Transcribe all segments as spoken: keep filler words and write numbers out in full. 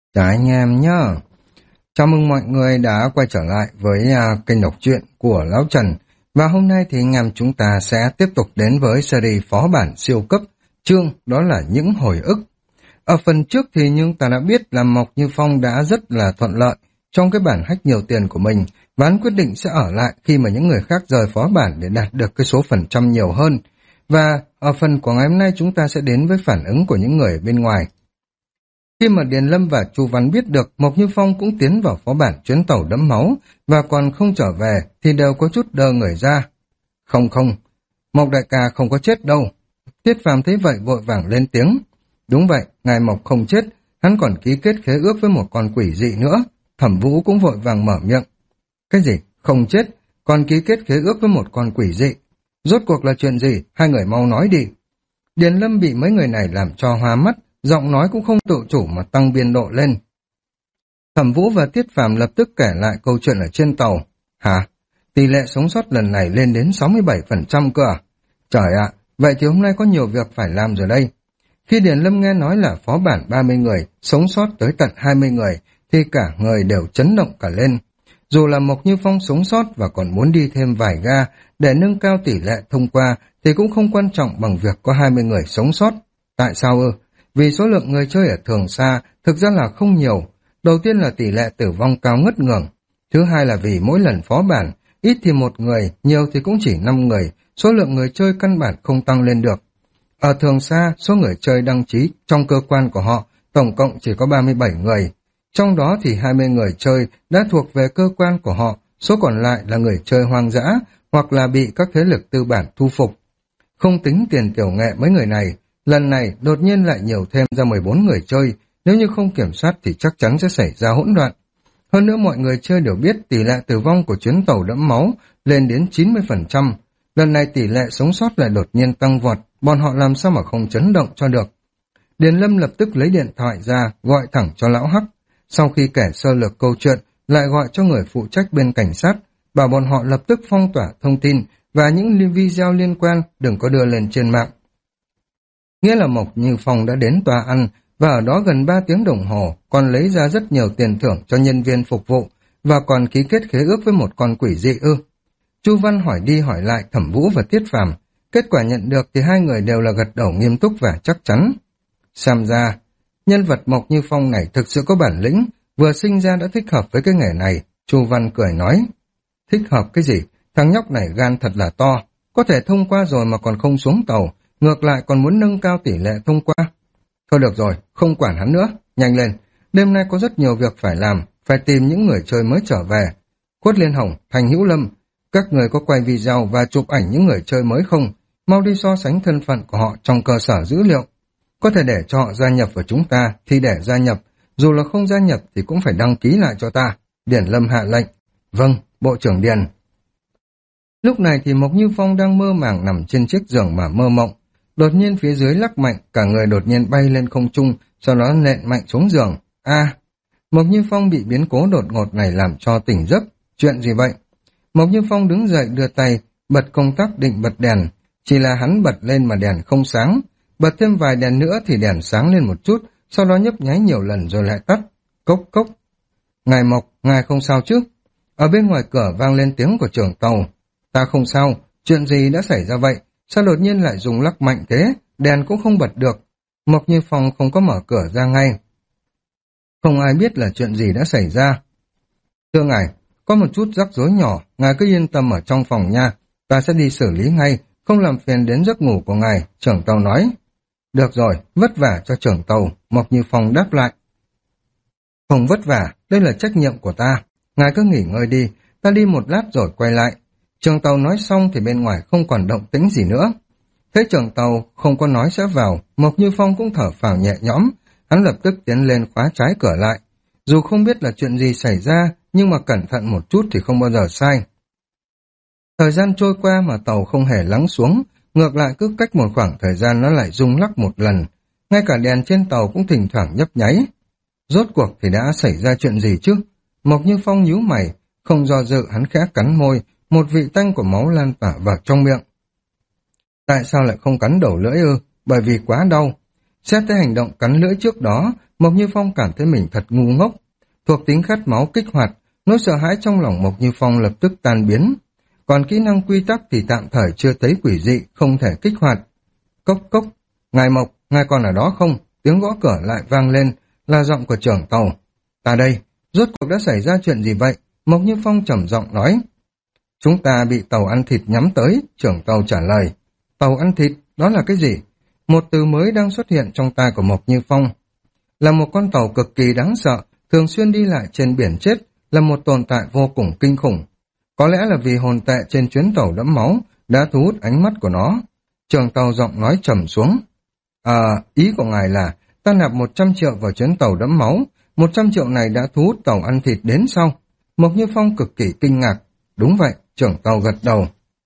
Chào anh em nhá. Chào mừng mọi người đã quay trở lại với uh, kênh đọc truyện của Lão Trần. Và hôm nay thì anh em chúng ta sẽ tiếp tục đến với series phó bản siêu cấp, chương đó là những hồi ức. Ở phần trước thì nhưng ta đã biết là Mộc Như Phong đã rất là thuận lợi trong cái bản hack nhiều tiền của mình, và hắn quyết định sẽ ở lại khi mà những người khác rời phó bản để đạt được cái số phần trăm nhiều hơn. Và ở phần của ngày hôm nay chúng ta sẽ đến với phản ứng của những người bên ngoài. Khi mà Điền Lâm và Chu Văn biết được Mộc Như Phong cũng tiến vào phó bản chuyến tàu đẫm máu và còn không trở về thì đều có chút đơ người ra. Không không, Mộc đại ca không có chết đâu. Tiết Phàm thấy vậy vội vàng lên tiếng. Đúng vậy, ngài Mộc không chết, hắn còn ký kết khế ước với một con quỷ dị nữa. Thẩm Vũ cũng vội vàng mở miệng. Cái gì? Không chết, còn ký kết khế ước với một con quỷ dị. Rốt cuộc là chuyện gì? Hai người mau nói đi. Điền Lâm bị mấy người này làm cho hoa mắt, giọng nói cũng không tự chủ mà tăng biên độ lên. Thẩm Vũ và Tiết Phàm lập tức kể lại câu chuyện ở trên tàu. Hả? Tỷ lệ sống sót lần này lên đến sáu mươi bảy phần trăm cơ à? Trời ạ, vậy thì hôm nay có nhiều việc phải làm rồi đây. Khi Điền Lâm nghe nói là phó bản ba mươi người, sống sót tới tận hai mươi người, thì cả người đều chấn động cả lên. Dù là Mộc Như Phong sống sót và còn muốn đi thêm vài ga để nâng cao tỷ lệ thông qua, thì cũng không quan trọng bằng việc có hai mươi người sống sót. Tại sao ư? Vì số lượng người chơi ở Thường Sa thực ra là không nhiều. Đầu tiên là tỷ lệ tử vong cao ngất ngưỡng. Thứ hai là vì mỗi lần phó bản, ít thì một người, nhiều thì cũng chỉ năm người, số lượng người chơi căn bản không tăng lên được. Ở Thường Sa, số người chơi đăng ký trong cơ quan của họ tổng cộng chỉ có ba mươi bảy người. Trong đó thì hai mươi người chơi đã thuộc về cơ quan của họ, số còn lại là người chơi hoang dã hoặc là bị các thế lực tư bản thu phục. Không tính tiền tiểu nghệ mấy người này, lần này đột nhiên lại nhiều thêm ra mười bốn người chơi, nếu như không kiểm soát thì chắc chắn sẽ xảy ra hỗn loạn. Hơn nữa mọi người chơi đều biết tỷ lệ tử vong của chuyến tàu đẫm máu lên đến chín mươi phần trăm. Lần này tỷ lệ sống sót lại đột nhiên tăng vọt, bọn họ làm sao mà không chấn động cho được. Điền Lâm lập tức lấy điện thoại ra, gọi thẳng cho lão Hắc. Sau khi kể sơ lược câu chuyện, lại gọi cho người phụ trách bên cảnh sát, bảo bọn họ lập tức phong tỏa thông tin và những video liên quan đừng có đưa lên trên mạng. Nghĩa là Mộc Như Phong đã đến tòa ăn và ở đó gần ba tiếng đồng hồ, còn lấy ra rất nhiều tiền thưởng cho nhân viên phục vụ và còn ký kết khế ước với một con quỷ dị ư. Chu Văn hỏi đi hỏi lại Thẩm Vũ và Tiết Phàm, kết quả nhận được thì hai người đều là gật đầu nghiêm túc và chắc chắn. Xem ra, nhân vật Mộc Như Phong này thực sự có bản lĩnh, vừa sinh ra đã thích hợp với cái nghề này. Chu Văn cười nói, thích hợp cái gì? Thằng nhóc này gan thật là to, có thể thông qua rồi mà còn không xuống tàu, ngược lại còn muốn nâng cao tỷ lệ thông qua. Thôi được rồi, không quản hắn nữa, nhanh lên, đêm nay có rất nhiều việc phải làm, phải tìm những người chơi mới trở về. Khuất Liên Hồng, Thành Hữu Lâm, các người có quay video và chụp ảnh những người chơi mới không? Mau đi so sánh thân phận của họ trong cơ sở dữ liệu. Có thể để cho họ gia nhập vào chúng ta thì để gia nhập, dù là không gia nhập thì cũng phải đăng ký lại cho ta. Điền Lâm hạ lệnh. Vâng, Bộ trưởng Điền. Lúc này thì Mộc Như Phong đang mơ màng nằm trên chiếc giường mà mơ mộng. Đột nhiên phía dưới lắc mạnh, cả người đột nhiên bay lên không trung, sau đó nện mạnh xuống giường. A, Mộc Như Phong bị biến cố đột ngột này làm cho tỉnh giấc. Chuyện gì vậy? Mộc Như Phong đứng dậy đưa tay, bật công tắc định bật đèn. Chỉ là hắn bật lên mà đèn không sáng. Bật thêm vài đèn nữa thì đèn sáng lên một chút, sau đó nhấp nháy nhiều lần rồi lại tắt. Cốc cốc. Ngài Mộc, ngài không sao chứ? Ở bên ngoài cửa vang lên tiếng của trưởng tàu. Ta không sao, chuyện gì đã xảy ra vậy? Sao đột nhiên lại dùng lắc mạnh thế? Đèn cũng không bật được. Mộc Như Phong không có mở cửa ra ngay. Không ai biết là chuyện gì đã xảy ra. Thưa ngài, có một chút rắc rối nhỏ, ngài cứ yên tâm ở trong phòng nha. Ta sẽ đi xử lý ngay, không làm phiền đến giấc ngủ của ngài, trưởng tàu nói. Được rồi, vất vả cho trưởng tàu, Mộc Như Phong đáp lại. Không vất vả, đây là trách nhiệm của ta. Ngài cứ nghỉ ngơi đi, ta đi một lát rồi quay lại. Trưởng tàu nói xong thì bên ngoài không còn động tĩnh gì nữa. Thấy trưởng tàu không có nói sẽ vào, Mộc Như Phong cũng thở phào nhẹ nhõm. Hắn lập tức tiến lên khóa trái cửa lại. Dù không biết là chuyện gì xảy ra, nhưng mà cẩn thận một chút thì không bao giờ sai. Thời gian trôi qua mà tàu không hề lắng xuống, ngược lại cứ cách một khoảng thời gian nó lại rung lắc một lần. Ngay cả đèn trên tàu cũng thỉnh thoảng nhấp nháy. Rốt cuộc thì đã xảy ra chuyện gì chứ? Mộc Như Phong nhíu mày, không do dự hắn khẽ cắn môi, một vị tanh của máu lan tỏa vào trong miệng. Tại sao lại không cắn đầu lưỡi ư? Bởi vì quá đau. Xét tới hành động cắn lưỡi trước đó, Mộc Như Phong cảm thấy mình thật ngu ngốc. Thuộc tính khát máu kích hoạt, nỗi sợ hãi trong lòng Mộc Như Phong lập tức tan biến. Còn kỹ năng quy tắc thì tạm thời chưa thấy quỷ dị, không thể kích hoạt. Cốc cốc, ngài Mộc, ngài còn ở đó không? Tiếng gõ cửa lại vang lên, là giọng của trưởng tàu. Ta đây, rốt cuộc đã xảy ra chuyện gì vậy? Mộc Như Phong trầm giọng nói. Chúng ta bị tàu ăn thịt nhắm tới, trưởng tàu trả lời. Tàu ăn thịt, đó là cái gì? Một từ mới đang xuất hiện trong tai của Mộc Như Phong. Là một con tàu cực kỳ đáng sợ, thường xuyên đi lại trên biển chết, là một tồn tại vô cùng kinh khủng. Có lẽ là vì hồn tệ trên chuyến tàu đẫm máu đã thu hút ánh mắt của nó. Trưởng tàu giọng nói trầm xuống. À, ý của ngài là ta nạp một trăm triệu vào chuyến tàu đẫm máu, một trăm triệu này đã thu hút tàu ăn thịt đến sau. Mộc Như Phong cực kỳ kinh ngạc. Đúng vậy, trưởng tàu gật đầu.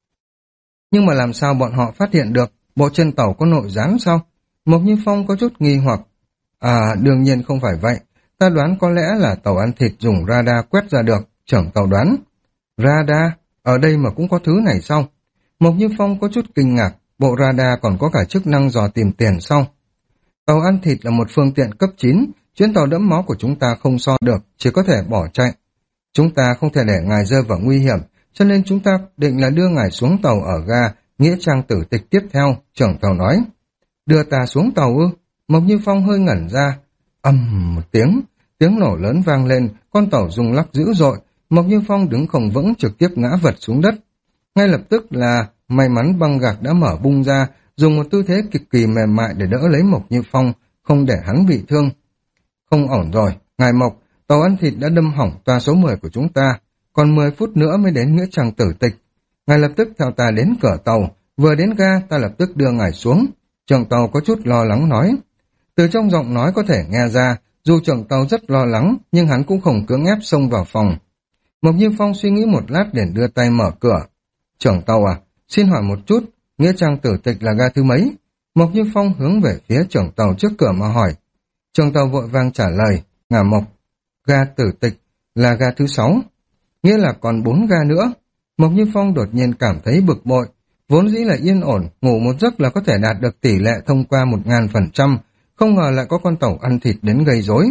Nhưng mà làm sao bọn họ phát hiện được bộ trên tàu có nội gián sao? Mộc Như Phong có chút nghi hoặc. À, đương nhiên không phải vậy. Ta đoán có lẽ là tàu ăn thịt dùng radar quét ra được, trưởng tàu đoán. Radar? Ở đây mà cũng có thứ này sao? Mộc Như Phong có chút kinh ngạc, bộ radar còn có cả chức năng dò tìm tiền sau. Tàu ăn thịt là một phương tiện cấp chín, chuyến tàu đẫm máu của chúng ta không so được, chỉ có thể bỏ chạy. Chúng ta không thể để ngài rơi vào nguy hiểm, cho nên chúng ta định là đưa ngài xuống tàu ở ga Nghĩa Trang Tử Tịch tiếp theo, trưởng tàu nói. Đưa ta xuống tàu ư? Mộc Như Phong hơi ngẩn ra. Ầm một tiếng, tiếng nổ lớn vang lên, con tàu rung lắc dữ dội. Mộc Như Phong đứng không vững trực tiếp ngã vật xuống đất. Ngay lập tức là may mắn băng gạc đã mở bung ra, dùng một tư thế cực kỳ mềm mại để đỡ lấy Mộc Như Phong, không để hắn bị thương. Không ổn rồi, ngài Mộc, tàu ăn thịt đã đâm hỏng toa số mười của chúng ta, còn mười phút nữa mới đến Nghĩa Trang Tử Tịch. Ngài lập tức theo ta đến cửa tàu, vừa đến ga ta lập tức đưa ngài xuống. Trưởng tàu có chút lo lắng nói. Từ trong giọng nói có thể nghe ra, dù trưởng tàu rất lo lắng, nhưng hắn cũng không cưỡng ép xông vào phòng. Mộc Như Phong suy nghĩ một lát để đưa tay mở cửa. Trưởng tàu à, xin hỏi một chút, Nghĩa Trang Tử Tịch là ga thứ mấy? Mộc Như Phong hướng về phía trưởng tàu trước cửa mà hỏi. Trưởng tàu vội vàng trả lời, ngả Mộc, ga Tử Tịch là ga thứ sáu, nghĩa là còn bốn ga nữa. Mộc Như Phong đột nhiên cảm thấy bực bội, vốn dĩ là yên ổn, ngủ một giấc là có thể đạt được tỷ lệ thông qua một ngàn phần trăm, không ngờ lại có con tàu ăn thịt đến gây rối.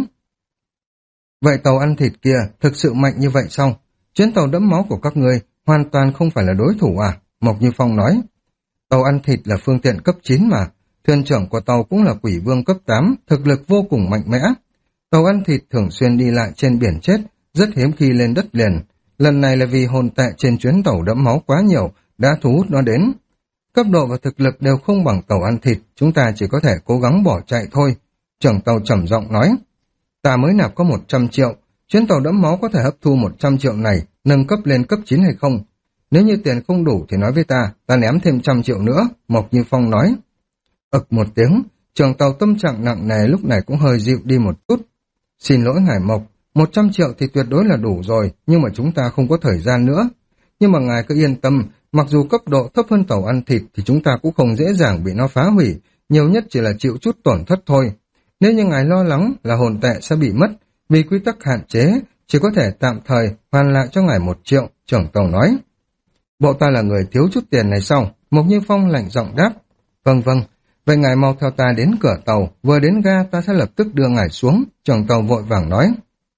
Vậy tàu ăn thịt kia thực sự mạnh như vậy sao? Chuyến tàu đẫm máu của các ngươi hoàn toàn không phải là đối thủ à? Mộc Như Phong nói. Tàu ăn thịt là phương tiện cấp chín mà, thuyền trưởng của tàu cũng là quỷ vương cấp tám, thực lực vô cùng mạnh mẽ. Tàu ăn thịt thường xuyên đi lại trên biển chết, rất hiếm khi lên đất liền. Lần này là vì hồn tệ trên chuyến tàu đẫm máu quá nhiều, đã thu hút nó đến. Cấp độ và thực lực đều không bằng tàu ăn thịt, chúng ta chỉ có thể cố gắng bỏ chạy thôi. Trưởng tàu trầm giọng nói. Ta mới nạp có một trăm triệu, chuyến tàu đẫm máu có thể hấp thu một trăm triệu này, nâng cấp lên cấp chín hay không? Nếu như tiền không đủ thì nói với ta, ta ném thêm trăm triệu nữa, Mộc Như Phong nói. Ực một tiếng, trưởng tàu tâm trạng nặng nề lúc này cũng hơi dịu đi một chút. Xin lỗi ngài Mộc, một trăm triệu thì tuyệt đối là đủ rồi, nhưng mà chúng ta không có thời gian nữa. Nhưng mà ngài cứ yên tâm, mặc dù cấp độ thấp hơn tàu ăn thịt thì chúng ta cũng không dễ dàng bị nó phá hủy, nhiều nhất chỉ là chịu chút tổn thất thôi. Nếu như ngài lo lắng là hồn tệ sẽ bị mất, vì quy tắc hạn chế, chỉ có thể tạm thời hoàn lại cho ngài một triệu, trưởng tàu nói. Bộ ta là người thiếu chút tiền này sao? Mộc Như Phong lạnh giọng đáp. Vâng vâng, vậy ngài mau theo ta đến cửa tàu, vừa đến ga ta sẽ lập tức đưa ngài xuống, trưởng tàu vội vàng nói.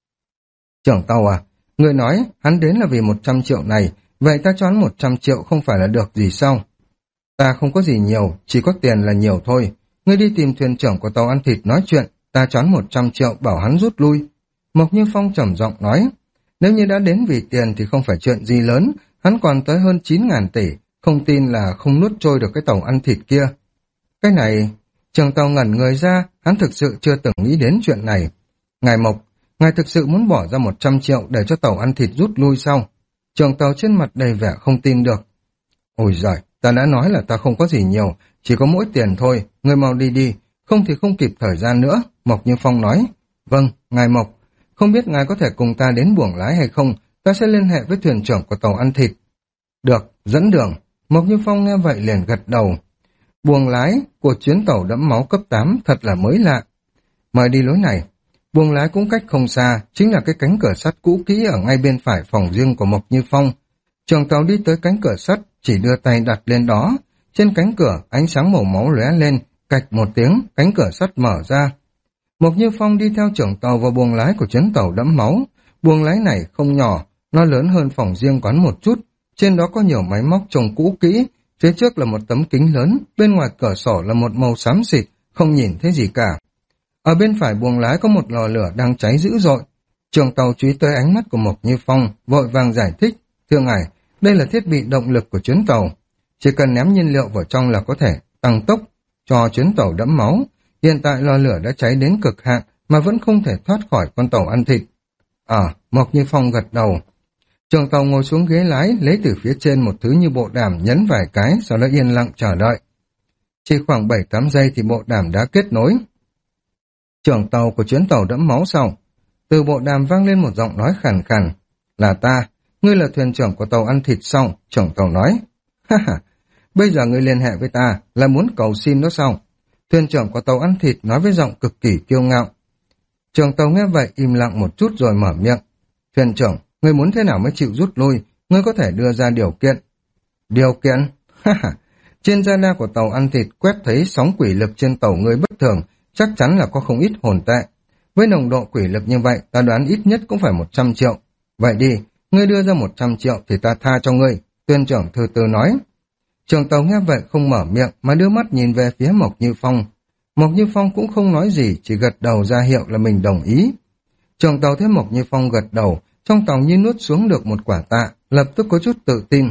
Trưởng tàu à, người nói hắn đến là vì một trăm triệu này, vậy ta cho hắn một trăm triệu không phải là được gì sao? Ta không có gì nhiều, chỉ có tiền là nhiều thôi. Ngươi đi tìm thuyền trưởng của tàu ăn thịt nói chuyện, ta cho hắn một trăm triệu bảo hắn rút lui. Mộc Như Phong trầm giọng nói, nếu như đã đến vì tiền thì không phải chuyện gì lớn, hắn còn tới hơn chín ngàn tỷ, không tin là không nuốt trôi được cái tàu ăn thịt kia. Cái này, trưởng tàu ngẩn người ra, hắn thực sự chưa từng nghĩ đến chuyện này. Ngài Mộc, ngài thực sự muốn bỏ ra một trăm triệu để cho tàu ăn thịt rút lui sao? Trưởng tàu trên mặt đầy vẻ không tin được. Ôi giời, ta đã nói là ta không có gì nhiều, chỉ có mỗi tiền thôi, ngươi mau đi đi, không thì không kịp thời gian nữa, Mộc Như Phong nói. Vâng, ngài Mộc, không biết ngài có thể cùng ta đến buồng lái hay không, ta sẽ liên hệ với thuyền trưởng của tàu ăn thịt. Được, dẫn đường. Mộc Như Phong nghe vậy liền gật đầu. Buồng lái của chuyến tàu đẫm máu cấp tám thật là mới lạ. Mời đi lối này. Buồng lái cũng cách không xa, chính là cái cánh cửa sắt cũ kỹ ở ngay bên phải phòng riêng của Mộc Như Phong. Trưởng tàu đi tới cánh cửa sắt, chỉ đưa tay đặt lên đó. Trên cánh cửa, ánh sáng màu máu lóe lên, cạch một tiếng, cánh cửa sắt mở ra. Mộc Như Phong đi theo trưởng tàu vào buồng lái của chuyến tàu đẫm máu. Buồng lái này không nhỏ, nó lớn hơn phòng riêng quán một chút. Trên đó có nhiều máy móc trông cũ kỹ, phía trước là một tấm kính lớn, bên ngoài cửa sổ là một màu xám xịt, không nhìn thấy gì cả. Ở bên phải buồng lái có một lò lửa đang cháy dữ dội. Trưởng tàu chú ý tới ánh mắt của Mộc Như Phong, vội vàng giải thích, thưa ngài, đây là thiết bị động lực của chuyến tàu. Chỉ cần ném nhiên liệu vào trong là có thể tăng tốc cho chuyến tàu đẫm máu. Hiện tại lò lửa đã cháy đến cực hạn mà vẫn không thể thoát khỏi con tàu ăn thịt. À, Mộc Như Phong gật đầu. Trưởng tàu ngồi xuống ghế lái, lấy từ phía trên một thứ như bộ đàm nhấn vài cái, sau đó yên lặng chờ đợi. Chỉ khoảng bảy tám giây thì bộ đàm đã kết nối. Trưởng tàu của chuyến tàu đẫm máu sau. Từ bộ đàm vang lên một giọng nói khàn khàn. Là ta, ngươi là thuyền trưởng của tàu ăn thịt sau, trưởng tàu nói. Ha ha, bây giờ ngươi liên hệ với ta là muốn cầu xin đó sao? Thuyền trưởng của tàu ăn thịt nói với giọng cực kỳ kiêu ngạo. Trưởng tàu nghe vậy im lặng một chút rồi mở miệng. Thuyền trưởng, ngươi muốn thế nào mới chịu rút lui? Ngươi có thể đưa ra điều kiện. Điều kiện? Ha ha, trên radar của tàu ăn thịt quét thấy sóng quỷ lực trên tàu ngươi bất thường, chắc chắn là có không ít hồn tệ. Với nồng độ quỷ lực như vậy, ta đoán ít nhất cũng phải một trăm triệu. Vậy đi, ngươi đưa ra một trăm triệu thì ta tha cho ngươi, thuyền trưởng từ từ nói. Trưởng tàu nghe vậy không mở miệng mà đưa mắt nhìn về phía Mộc Như Phong. Mộc Như Phong cũng không nói gì, chỉ gật đầu ra hiệu là mình đồng ý. Trưởng tàu thấy Mộc Như Phong gật đầu, trong tàu như nuốt xuống được một quả tạ, lập tức có chút tự tin.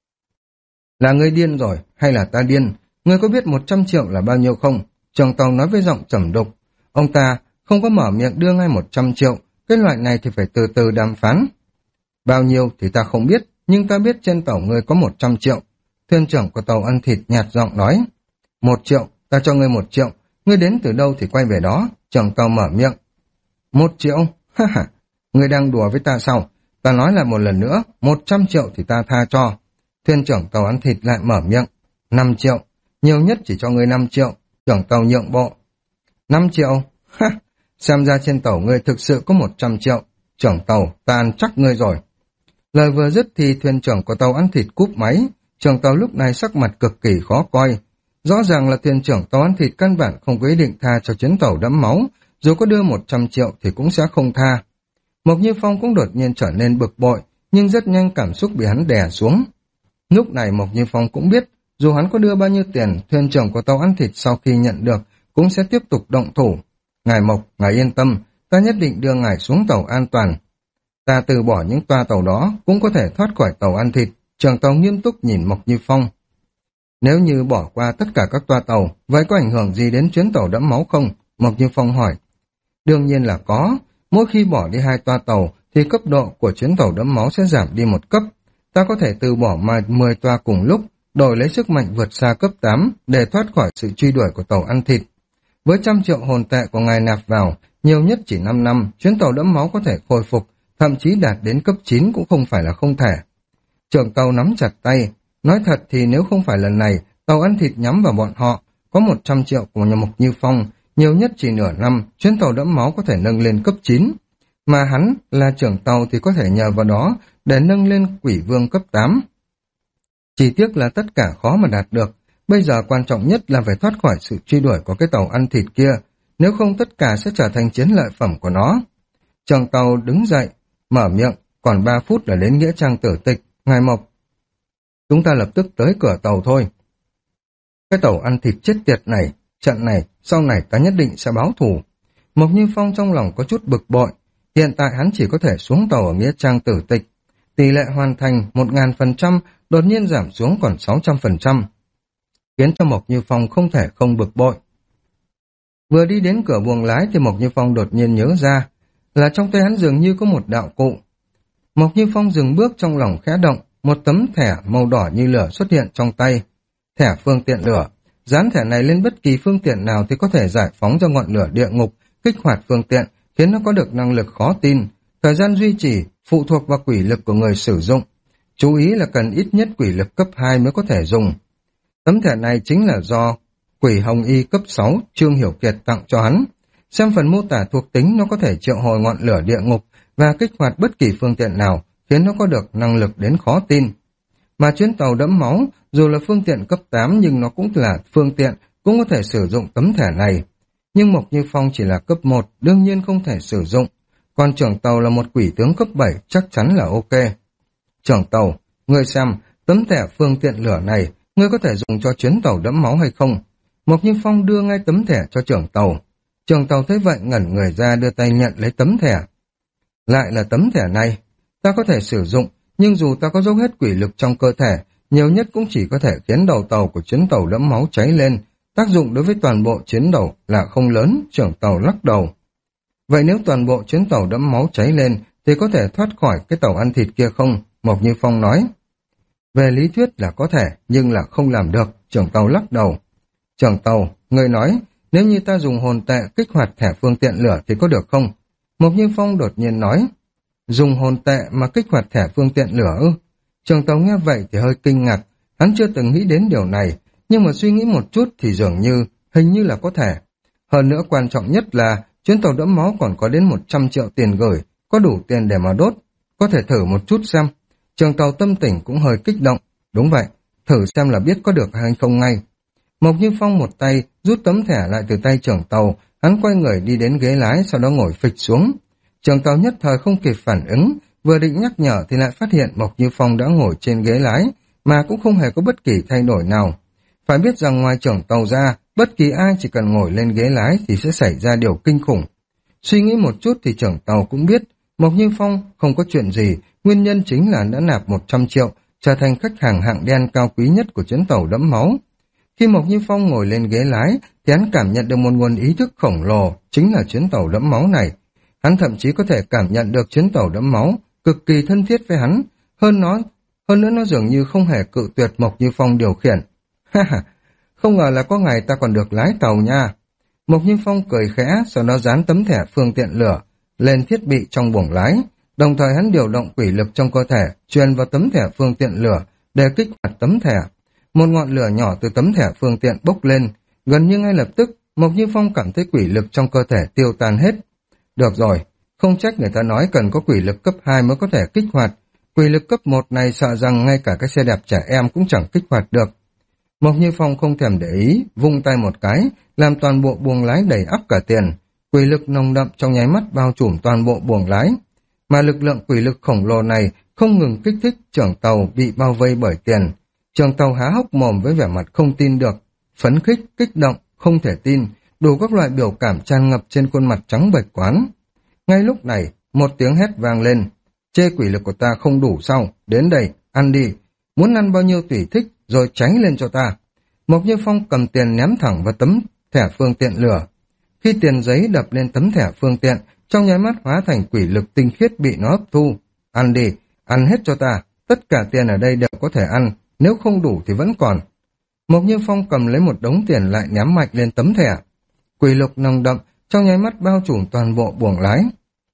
Là ngươi điên rồi, hay là ta điên? Ngươi có biết một trăm triệu là bao nhiêu không? Trưởng tàu nói với giọng trầm đục. Ông ta không có mở miệng đưa ngay một trăm triệu, cái loại này thì phải từ từ đàm phán. Bao nhiêu thì ta không biết, nhưng ta biết trên tàu ngươi có một trăm triệu. Thuyền trưởng của tàu ăn thịt nhạt giọng nói. Một triệu, ta cho ngươi một triệu, ngươi đến từ đâu thì quay về đó. Trưởng tàu mở miệng. Một triệu? Ha ha, ngươi đang đùa với ta sao? Ta nói lại một lần nữa, một trăm triệu thì ta tha cho. Thuyền trưởng tàu ăn thịt lại mở miệng. Năm triệu, nhiều nhất chỉ cho ngươi năm triệu. Trưởng tàu nhượng bộ. Năm triệu? Ha, xem ra trên tàu ngươi thực sự có một trăm triệu. Trưởng tàu, ta ăn chắc ngươi rồi. Lời vừa dứt thì thuyền trưởng của tàu ăn thịt cúp máy. Trưởng tàu lúc này sắc mặt cực kỳ khó coi. Rõ ràng là thuyền trưởng tàu ăn thịt căn bản không có ý định tha cho chuyến tàu đẫm máu, dù có đưa một trăm triệu thì cũng sẽ không tha. Mộc Như Phong cũng đột nhiên trở nên bực bội, nhưng rất nhanh cảm xúc bị hắn đè xuống. Lúc này Mộc Như Phong cũng biết, dù hắn có đưa bao nhiêu tiền, thuyền trưởng của tàu ăn thịt sau khi nhận được cũng sẽ tiếp tục động thủ. Ngài Mộc, ngài yên tâm, ta nhất định đưa ngài xuống tàu an toàn. Ta từ bỏ những toa tàu đó cũng có thể thoát khỏi tàu ăn thịt. Trưởng tàu nghiêm túc nhìn Mộc Như Phong. Nếu như bỏ qua tất cả các toa tàu, vậy có ảnh hưởng gì đến chuyến tàu đẫm máu không? Mộc Như Phong hỏi. Đương nhiên là có. Mỗi khi bỏ đi hai toa tàu thì cấp độ của chuyến tàu đẫm máu sẽ giảm đi một cấp. Ta có thể từ bỏ mà mười toa cùng lúc, đổi lấy sức mạnh vượt xa cấp tám để thoát khỏi sự truy đuổi của tàu ăn thịt. Với trăm triệu hồn tệ của ngài nạp vào, nhiều nhất chỉ năm năm, chuyến tàu đẫm máu có thể khôi phục, thậm chí đạt đến cấp chín cũng không phải là không thể. Trưởng tàu nắm chặt tay, nói thật thì nếu không phải lần này, tàu ăn thịt nhắm vào bọn họ, có một trăm triệu của nhà Mộc Như Phong, nhiều nhất chỉ nửa năm, chuyến tàu đẫm máu có thể nâng lên cấp chín. Mà hắn là trưởng tàu thì có thể nhờ vào đó để nâng lên quỷ vương cấp tám. Chỉ tiếc là tất cả khó mà đạt được, bây giờ quan trọng nhất là phải thoát khỏi sự truy đuổi của cái tàu ăn thịt kia, nếu không tất cả sẽ trở thành chiến lợi phẩm của nó. Trưởng tàu đứng dậy, mở miệng, còn ba phút là đến nghĩa trang tử tịch, ngài Mộc. Chúng ta lập tức tới cửa tàu thôi. Cái tàu ăn thịt chết tiệt này, trận này, sau này ta nhất định sẽ báo thù. Mộc Như Phong trong lòng có chút bực bội, hiện tại hắn chỉ có thể xuống tàu ở nghĩa trang tử tịch. Tỷ lệ hoàn thành một nghìn phần trăm đột nhiên giảm xuống còn sáu trăm phần trăm, khiến cho Mộc Như Phong không thể không bực bội. Vừa đi đến cửa buồng lái thì Mộc Như Phong đột nhiên nhớ ra là trong tay hắn dường như có một đạo cụ. Mộc Như Phong dừng bước, trong lòng khẽ động, một tấm thẻ màu đỏ như lửa xuất hiện trong tay. Thẻ phương tiện lửa, dán thẻ này lên bất kỳ phương tiện nào thì có thể giải phóng ra ngọn lửa địa ngục, kích hoạt phương tiện, khiến nó có được năng lực khó tin. Thời gian duy trì phụ thuộc vào quỷ lực của người sử dụng. Chú ý là cần ít nhất quỷ lực cấp hai mới có thể dùng. Tấm thẻ này chính là do quỷ hồng y cấp sáu Trương Hiểu Kiệt tặng cho hắn. Xem phần mô tả thuộc tính, nó có thể triệu hồi ngọn lửa địa ngục và kích hoạt bất kỳ phương tiện nào, khiến nó có được năng lực đến khó tin. Mà chuyến tàu đẫm máu, dù là phương tiện cấp tám nhưng nó cũng là phương tiện, cũng có thể sử dụng tấm thẻ này. nhưng Mộc Như Phong chỉ là cấp một, đương nhiên không thể sử dụng. Còn trưởng tàu là một quỷ tướng cấp bảy, chắc chắn là ok. Trưởng tàu, ngươi xem, tấm thẻ phương tiện lửa này, ngươi có thể dùng cho chuyến tàu đẫm máu hay không? Mộc Như Phong đưa ngay tấm thẻ cho trưởng tàu. Trưởng tàu thấy vậy ngẩn người ra đưa tay nhận lấy tấm thẻ. Lại là tấm thẻ này, ta có thể sử dụng, nhưng dù ta có dốc hết quỷ lực trong cơ thể, nhiều nhất cũng chỉ có thể khiến đầu tàu của chuyến tàu đẫm máu cháy lên. Tác dụng đối với toàn bộ chuyến tàu là không lớn, trưởng tàu lắc đầu. Vậy nếu toàn bộ chuyến tàu đẫm máu cháy lên, thì có thể thoát khỏi cái tàu ăn thịt kia không? Mộc Như Phong nói. Về lý thuyết là có thể, nhưng là không làm được, trưởng tàu lắc đầu. Trưởng tàu, người nói, nếu như ta dùng hồn tệ kích hoạt thẻ phương tiện lửa thì có được không? Mộc Như Phong đột nhiên nói. Dùng hồn tệ mà kích hoạt thẻ phương tiện lửa ư? Trưởng tàu nghe vậy thì hơi kinh ngạc, hắn chưa từng nghĩ đến điều này, nhưng mà suy nghĩ một chút thì dường như, hình như là có thể. Hơn nữa quan trọng nhất là chuyến tàu đẫm máu còn có đến một trăm triệu tiền gửi, có đủ tiền để mà đốt. Có thể thử một chút xem. Trưởng tàu tâm tình cũng hơi kích động. Đúng vậy, thử xem là biết có được hay không ngay. Mộc Như Phong một tay rút tấm thẻ lại từ tay trưởng tàu, hắn quay người đi đến ghế lái, sau đó ngồi phịch xuống. Trưởng tàu nhất thời không kịp phản ứng, vừa định nhắc nhở thì lại phát hiện Mộc Như Phong đã ngồi trên ghế lái, mà cũng không hề có bất kỳ thay đổi nào. Phải biết rằng ngoài trưởng tàu ra, bất kỳ ai chỉ cần ngồi lên ghế lái thì sẽ xảy ra điều kinh khủng. Suy nghĩ một chút thì trưởng tàu cũng biết, Mộc Như Phong không có chuyện gì, nguyên nhân chính là đã nạp một trăm triệu, trở thành khách hàng hạng đen cao quý nhất của chuyến tàu đẫm máu. Khi Mộc Như Phong ngồi lên ghế lái, thì hắn cảm nhận được một nguồn ý thức khổng lồ, chính là chuyến tàu đẫm máu này. Hắn thậm chí có thể cảm nhận được chuyến tàu đẫm máu, cực kỳ thân thiết với hắn, hơn nó, hơn nữa nó dường như không hề cự tuyệt Mộc Như Phong điều khiển. Ha ha, không ngờ là có ngày ta còn được lái tàu nha. Mộc Như Phong cười khẽ, sau đó dán tấm thẻ phương tiện lửa lên thiết bị trong buồng lái, đồng thời hắn điều động quỷ lực trong cơ thể, truyền vào tấm thẻ phương tiện lửa để kích hoạt tấm thẻ. Một ngọn lửa nhỏ từ tấm thẻ phương tiện bốc lên, gần như ngay lập tức, Mộc Như Phong cảm thấy quỷ lực trong cơ thể tiêu tan hết. Được rồi, không trách người ta nói cần có quỷ lực cấp hai mới có thể kích hoạt. Quỷ lực cấp một này sợ rằng ngay cả cái xe đẹp trẻ em cũng chẳng kích hoạt được. Mộc Như Phong không thèm để ý, vung tay một cái, làm toàn bộ buồng lái đầy ắp cả tiền. Quỷ lực nồng đậm trong nháy mắt bao trùm toàn bộ buồng lái. Mà lực lượng quỷ lực khổng lồ này không ngừng kích thích trưởng tàu bị bao vây bởi tiền. Trưởng tàu há hốc mồm với vẻ mặt không tin được, phấn khích, kích động, không thể tin, đủ các loại biểu cảm tràn ngập trên khuôn mặt trắng bệch quán. Ngay lúc này, một tiếng hét vang lên. Chê quỷ lực của ta không đủ sao? Đến đây, ăn đi. Muốn ăn bao nhiêu tùy thích, rồi tránh lên cho ta. Mộc Như Phong cầm tiền ném thẳng vào tấm thẻ phương tiện lửa. Khi tiền giấy đập lên tấm thẻ phương tiện, trong nháy mắt hóa thành quỷ lực tinh khiết bị nó hấp thu. Ăn đi, ăn hết cho ta. Tất cả tiền ở đây đều có thể ăn, nếu không đủ thì vẫn còn. Mộc Như Phong cầm lấy một đống tiền lại ném mạnh lên tấm thẻ. Quỷ lực nồng đậm trong nháy mắt bao trùm toàn bộ buồng lái.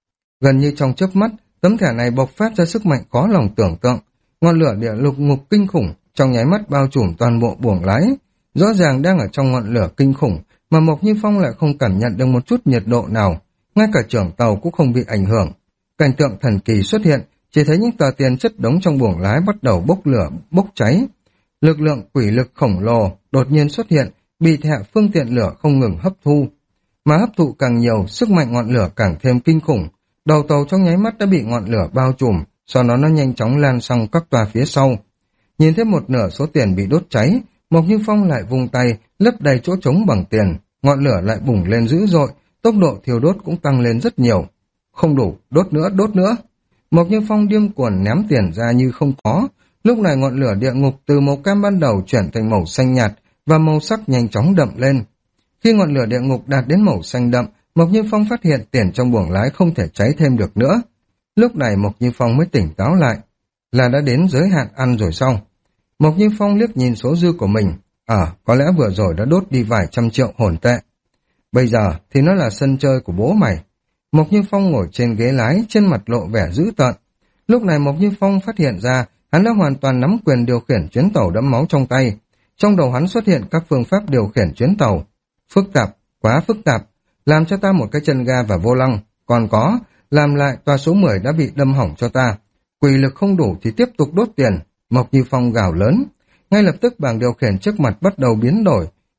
Gần như trong chớp mắt, tấm thẻ này bộc phát ra sức mạnh khó lòng tưởng tượng. Ngọn lửa địa lục ngục kinh khủng trong nháy mắt bao trùm toàn bộ buồng lái. Rõ ràng đang ở trong ngọn lửa kinh khủng, mà Mộc Như Phong lại không cảm nhận được một chút nhiệt độ nào. Ngay cả trưởng tàu cũng không bị ảnh hưởng. Cảnh tượng thần kỳ xuất hiện, chỉ thấy những tờ tiền chất đống trong buồng lái bắt đầu bốc lửa, bốc cháy. Lực lượng quỷ lực khổng lồ đột nhiên xuất hiện, bị thẻ phương tiện lửa không ngừng hấp thu. Mà hấp thụ càng nhiều, sức mạnh ngọn lửa càng thêm kinh khủng. Đầu tàu trong nháy mắt đã bị ngọn lửa bao trùm, sau đó nó nhanh chóng lan sang các tòa phía sau. Nhìn thấy một nửa số tiền bị đốt cháy, Mộc Như Phong lại vung tay, lấp đầy chỗ trống bằng tiền, ngọn lửa lại bùng lên dữ dội, tốc độ thiêu đốt cũng tăng lên rất nhiều. Không đủ, đốt nữa, đốt nữa. Mộc Như Phong điên cuồng ném tiền ra như không có. Lúc này ngọn lửa địa ngục từ màu cam ban đầu chuyển thành màu xanh nhạt và màu sắc nhanh chóng đậm lên. Khi ngọn lửa địa ngục đạt đến màu xanh đậm, Mộc Như Phong phát hiện tiền trong buồng lái không thể cháy thêm được nữa. Lúc này Mộc Như Phong mới tỉnh táo lại, là đã đến giới hạn ăn rồi sao? Mộc Như Phong liếc nhìn số dư của mình, à, có lẽ vừa rồi đã đốt đi vài trăm triệu hồn tệ. Bây giờ thì nó là sân chơi của bố mày. Mộc Như Phong ngồi trên ghế lái, trên mặt lộ vẻ dữ tợn. Lúc này Mộc Như Phong phát hiện ra, hắn đã hoàn toàn nắm quyền điều khiển chuyến tàu đẫm máu trong tay. Trong đầu hắn xuất hiện các phương pháp điều khiển chuyến tàu. Phức tạp, quá phức tạp. Làm cho ta một cái chân ga và vô lăng. Còn có, làm lại tòa số mười đã bị đâm hỏng cho ta. Quỷ lực không đủ thì tiếp tục đốt tiền. Mộc Như Phong gào lớn. Ngay lập tức bảng điều khiển trước mặt bắt đầu biến đổi.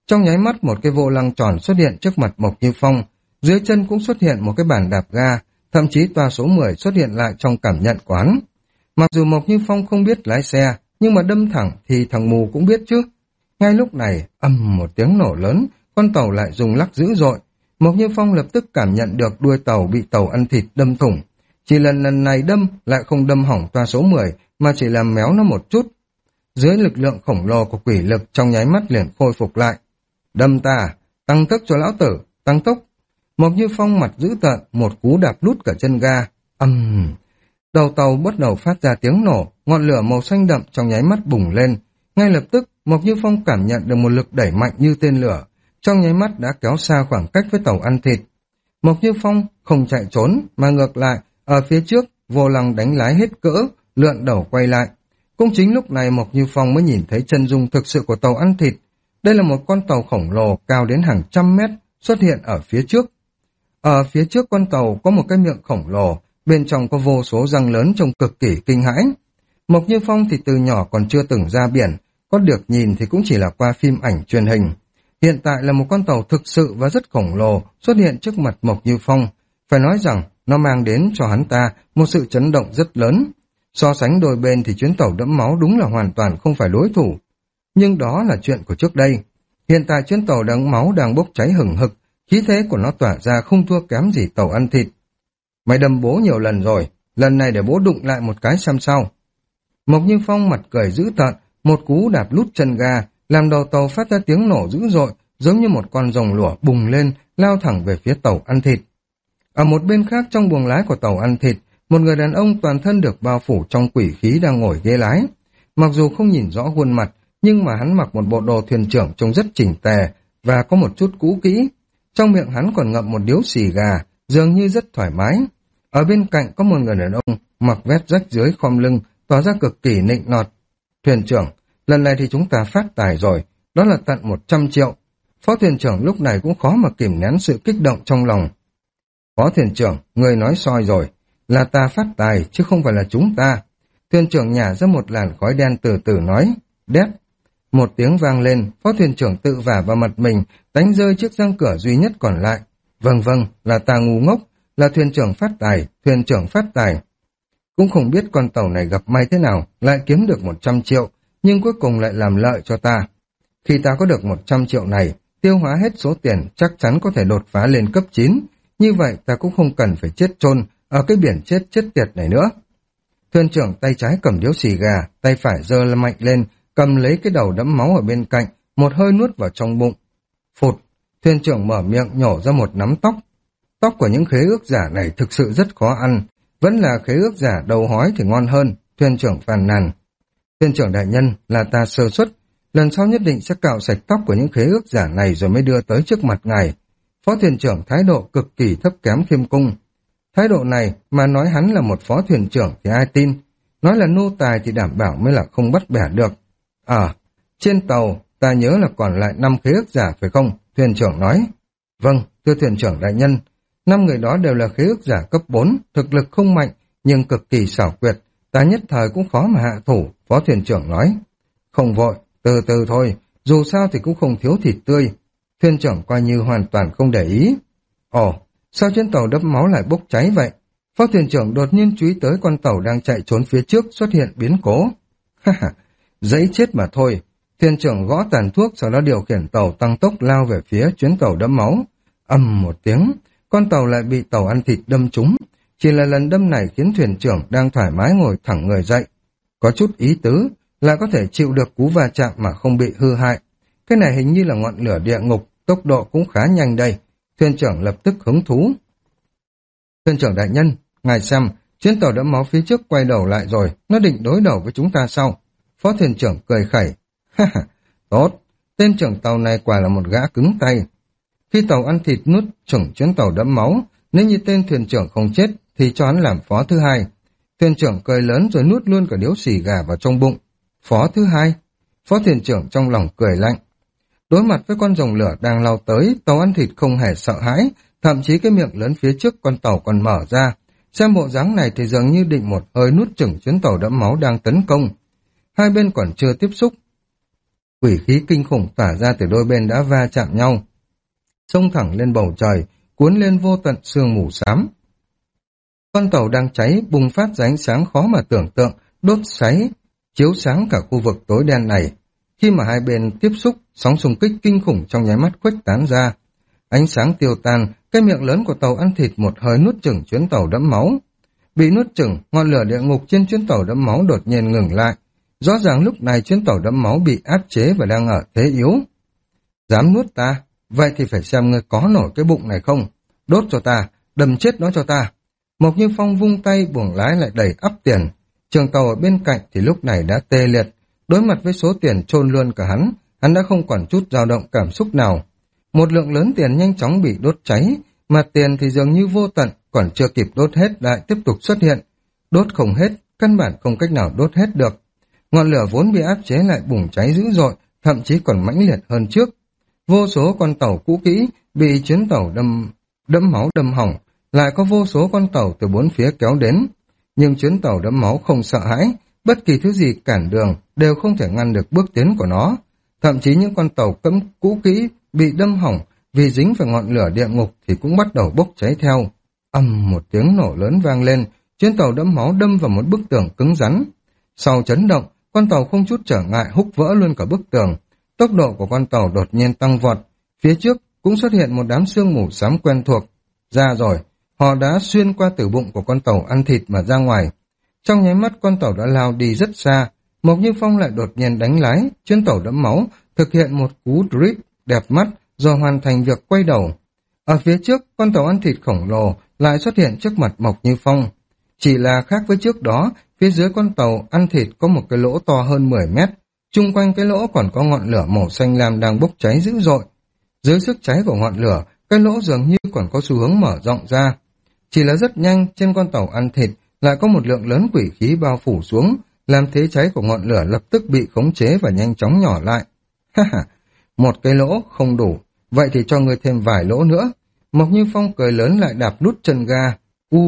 Trong nháy mắt một cái vô lăng tròn xuất hiện trước mặt Mộc Như Phong, dưới chân cũng xuất hiện một cái bàn đạp ga, thậm chí toa số mười xuất hiện lại trong cảm nhận quán. Mặc dù Mộc Như Phong không biết lái xe, nhưng mà đâm thẳng thì thằng mù cũng biết chứ. Ngay lúc này, ầm một tiếng nổ lớn, con tàu lại rung lắc dữ dội. Mộc Như Phong lập tức cảm nhận được đuôi tàu bị tàu ăn thịt đâm thủng. Chỉ lần lần này đâm lại không đâm hỏng toa số mười, mà chỉ làm méo nó một chút. Dưới lực lượng khổng lồ của quỷ lực trong nháy mắt liền khôi phục lại. Đâm ta, tăng tốc cho lão tử, tăng tốc. Mộc Như Phong mặt dữ tợn, một cú đạp lút cả chân ga. Ầm. Uhm. Đầu tàu bắt đầu phát ra tiếng nổ, ngọn lửa màu xanh đậm trong nháy mắt bùng lên. Ngay lập tức, Mộc Như Phong cảm nhận được một lực đẩy mạnh như tên lửa, trong nháy mắt đã kéo xa khoảng cách với tàu ăn thịt. Mộc Như Phong không chạy trốn, mà ngược lại, ở phía trước, vô lăng đánh lái hết cỡ, lượn đầu quay lại. Cũng chính lúc này Mộc Như Phong mới nhìn thấy chân dung thực sự của tàu ăn thịt. Đây là một con tàu khổng lồ cao đến hàng trăm mét xuất hiện ở phía trước. Ở phía trước con tàu có một cái miệng khổng lồ, bên trong có vô số răng lớn trông cực kỳ kinh hãi. Mộc Như Phong thì từ nhỏ còn chưa từng ra biển, có được nhìn thì cũng chỉ là qua phim ảnh truyền hình. Hiện tại là một con tàu thực sự và rất khổng lồ xuất hiện trước mặt Mộc Như Phong. Phải nói rằng nó mang đến cho hắn ta một sự chấn động rất lớn. So sánh đôi bên thì chuyến tàu đẫm máu đúng là hoàn toàn không phải đối thủ. Nhưng đó là chuyện của trước đây. Hiện tại chuyến tàu đẫm máu đang bốc cháy hừng hực, khí thế của nó tỏa ra không thua kém gì tàu ăn thịt. Mày đâm bố nhiều lần rồi, lần này để bố đụng lại một cái xem sao. Mộc Như Phong mặt cười dữ tợn, một cú đạp lút chân ga, làm đầu tàu phát ra tiếng nổ dữ dội, giống như một con rồng lửa bùng lên, lao thẳng về phía tàu ăn thịt. Ở một bên khác trong buồng lái của tàu ăn thịt, một người đàn ông toàn thân được bao phủ trong quỷ khí đang ngồi ghế lái. Mặc dù không nhìn rõ khuôn mặt, nhưng mà hắn mặc một bộ đồ thuyền trưởng trông rất chỉnh tề và có một chút cũ kỹ. Trong miệng hắn còn ngậm một điếu xì gà, dường như rất thoải mái. Ở bên cạnh có một người đàn ông mặc vest rách dưới khom lưng, tỏ ra cực kỳ nịnh nọt. Thuyền trưởng, lần này thì chúng ta phát tài rồi, đó là tận một trăm triệu. Phó thuyền trưởng lúc này cũng khó mà kìm nén sự kích động trong lòng. Phó thuyền trưởng, người nói soi rồi, là ta phát tài chứ không phải là chúng ta. Thuyền trưởng nhả ra một làn khói đen từ từ nói, đét. Một tiếng vang lên, phó thuyền trưởng tự vả vào mặt mình, đánh rơi chiếc răng cửa duy nhất còn lại. Vâng vâng, là ta ngu ngốc, là thuyền trưởng phát tài, thuyền trưởng phát tài. Cũng không biết con tàu này gặp may thế nào, lại kiếm được một trăm triệu, nhưng cuối cùng lại làm lợi cho ta. Khi ta có được một trăm triệu này, tiêu hóa hết số tiền chắc chắn có thể đột phá lên cấp chín, như vậy ta cũng không cần phải chết chôn ở cái biển chết chết tiệt này nữa. Thuyền trưởng tay trái cầm điếu xì gà, tay phải giơ mạnh lên, cầm lấy cái đầu đẫm máu ở bên cạnh, một hơi nuốt vào trong bụng. Phụt, thuyền trưởng mở miệng nhổ ra một nắm tóc. Tóc của những khế ước giả này thực sự rất khó ăn, vẫn là khế ước giả đầu hói thì ngon hơn, thuyền trưởng phàn nàn. Thuyền trưởng đại nhân, là ta sơ suất, lần sau nhất định sẽ cạo sạch tóc của những khế ước giả này rồi mới đưa tới trước mặt ngài. Phó thuyền trưởng thái độ cực kỳ thấp kém khiêm cung. Thái độ này mà nói hắn là một phó thuyền trưởng thì ai tin, nói là nô tài thì đảm bảo mới là không bắt bẻ được. À, trên tàu ta nhớ là còn lại năm khế ước giả phải không? Thuyền trưởng nói. Vâng, thưa thuyền trưởng đại nhân, năm người đó đều là khế ước giả cấp bốn, thực lực không mạnh nhưng cực kỳ xảo quyệt, ta nhất thời cũng khó mà hạ thủ, phó thuyền trưởng nói. Không vội, từ từ thôi, dù sao thì cũng không thiếu thịt tươi. Thuyền trưởng coi như hoàn toàn không để ý. Ồ, sao trên tàu đẫm máu lại bốc cháy vậy? Phó thuyền trưởng đột nhiên chú ý tới con tàu đang chạy trốn phía trước xuất hiện biến cố. Ha ha, dẫy chết mà thôi. Thuyền trưởng gõ tàn thuốc, sau đó điều khiển tàu tăng tốc lao về phía chuyến tàu đẫm máu. Ầm một tiếng, con tàu lại bị tàu ăn thịt đâm trúng. Chỉ là lần đâm này khiến thuyền trưởng đang thoải mái ngồi thẳng người dậy. Có chút ý tứ, là có thể chịu được cú va chạm mà không bị hư hại. Cái này hình như là ngọn lửa địa ngục, tốc độ cũng khá nhanh đây. Thuyền trưởng lập tức hứng thú. Thuyền trưởng đại nhân, ngài xem, chuyến tàu đẫm máu phía trước quay đầu lại rồi, nó định đối đầu với chúng ta sau. Phó thuyền trưởng cười khẩy. Ha ha, tốt, tên trưởng tàu này quả là một gã cứng tay. Khi tàu ăn thịt nuốt chửng chuyến tàu đẫm máu, nếu như tên thuyền trưởng không chết thì cho hắn làm phó thứ hai. Thuyền trưởng cười lớn rồi nuốt luôn cả điếu xì gà vào trong bụng. Phó thứ hai? Phó thuyền trưởng trong lòng cười lạnh. Đối mặt với con rồng lửa đang lao tới, tàu ăn thịt không hề sợ hãi, thậm chí cái miệng lớn phía trước con tàu còn mở ra. Xem bộ dáng này thì dường như định một hơi nuốt chửng chuyến tàu đẫm máu đang tấn công. Hai bên còn chưa tiếp xúc. Quỷ khí kinh khủng tỏa ra từ đôi bên đã va chạm nhau, xông thẳng lên bầu trời, cuốn lên vô tận sương mù xám. Con tàu đang cháy bùng phát ra ánh sáng khó mà tưởng tượng, đốt cháy, chiếu sáng cả khu vực tối đen này. Khi mà hai bên tiếp xúc, sóng xung kích kinh khủng trong nháy mắt khuếch tán ra. Ánh sáng tiêu tan, cái miệng lớn của tàu ăn thịt một hơi nuốt chửng chuyến tàu đẫm máu. Bị nuốt chửng, ngọn lửa địa ngục trên chuyến tàu đẫm máu đột nhiên ngừng lại. Rõ ràng lúc này chuyến tàu đẫm máu bị áp chế và đang ở thế yếu. Dám nuốt ta? Vậy thì phải xem ngươi có nổi cái bụng này không? Đốt cho ta, đâm chết nó cho ta. Mộc Như Phong vung tay, buồng lái lại đẩy ắp tiền. Trường tàu ở bên cạnh thì lúc này đã tê liệt. Đối mặt với số tiền chôn luôn cả hắn, hắn đã không còn chút dao động cảm xúc nào. Một lượng lớn tiền nhanh chóng bị đốt cháy, mà tiền thì dường như vô tận, còn chưa kịp đốt hết lại tiếp tục xuất hiện. Đốt không hết, căn bản không cách nào đốt hết được. Ngọn lửa vốn bị áp chế lại bùng cháy dữ dội, thậm chí còn mãnh liệt hơn trước. Vô số con tàu cũ kỹ bị chuyến tàu đâm đẫm máu đâm hỏng, lại có vô số con tàu từ bốn phía kéo đến. Nhưng chuyến tàu đẫm máu không sợ hãi, bất kỳ thứ gì cản đường đều không thể ngăn được bước tiến của nó. Thậm chí những con tàu cẫm cũ kỹ bị đâm hỏng vì dính phải ngọn lửa địa ngục thì cũng bắt đầu bốc cháy theo. Ầm một tiếng nổ lớn vang lên, chuyến tàu đẫm máu đâm vào một bức tường cứng rắn. Sau chấn động, con tàu không chút trở ngại húc vỡ luôn cả bức tường. Tốc độ của con tàu đột nhiên tăng vọt, phía trước cũng xuất hiện một đám sương mù xám quen thuộc. Ra rồi, họ đã xuyên qua tử bụng của con tàu ăn thịt mà ra ngoài. Trong nháy mắt con tàu đã lao đi rất xa, Mộc Như Phong lại đột nhiên đánh lái, chuyến tàu đẫm máu thực hiện một cú drift đẹp mắt rồi hoàn thành việc quay đầu. Ở phía trước, con tàu ăn thịt khổng lồ lại xuất hiện trước mặt Mộc Như Phong. Chỉ là khác với trước đó, phía dưới con tàu ăn thịt có một cái lỗ to hơn mười mét, chung quanh cái lỗ còn có ngọn lửa màu xanh lam đang bốc cháy dữ dội. Dưới sức cháy của ngọn lửa, cái lỗ dường như còn có xu hướng mở rộng ra. Chỉ là rất nhanh, trên con tàu ăn thịt lại có một lượng lớn quỷ khí bao phủ xuống, làm thế cháy của ngọn lửa lập tức bị khống chế và nhanh chóng nhỏ lại. Ha ha, một cái lỗ không đủ, vậy thì cho người thêm vài lỗ nữa. Mộc Như Phong cười lớn lại đạp nút chân ga. U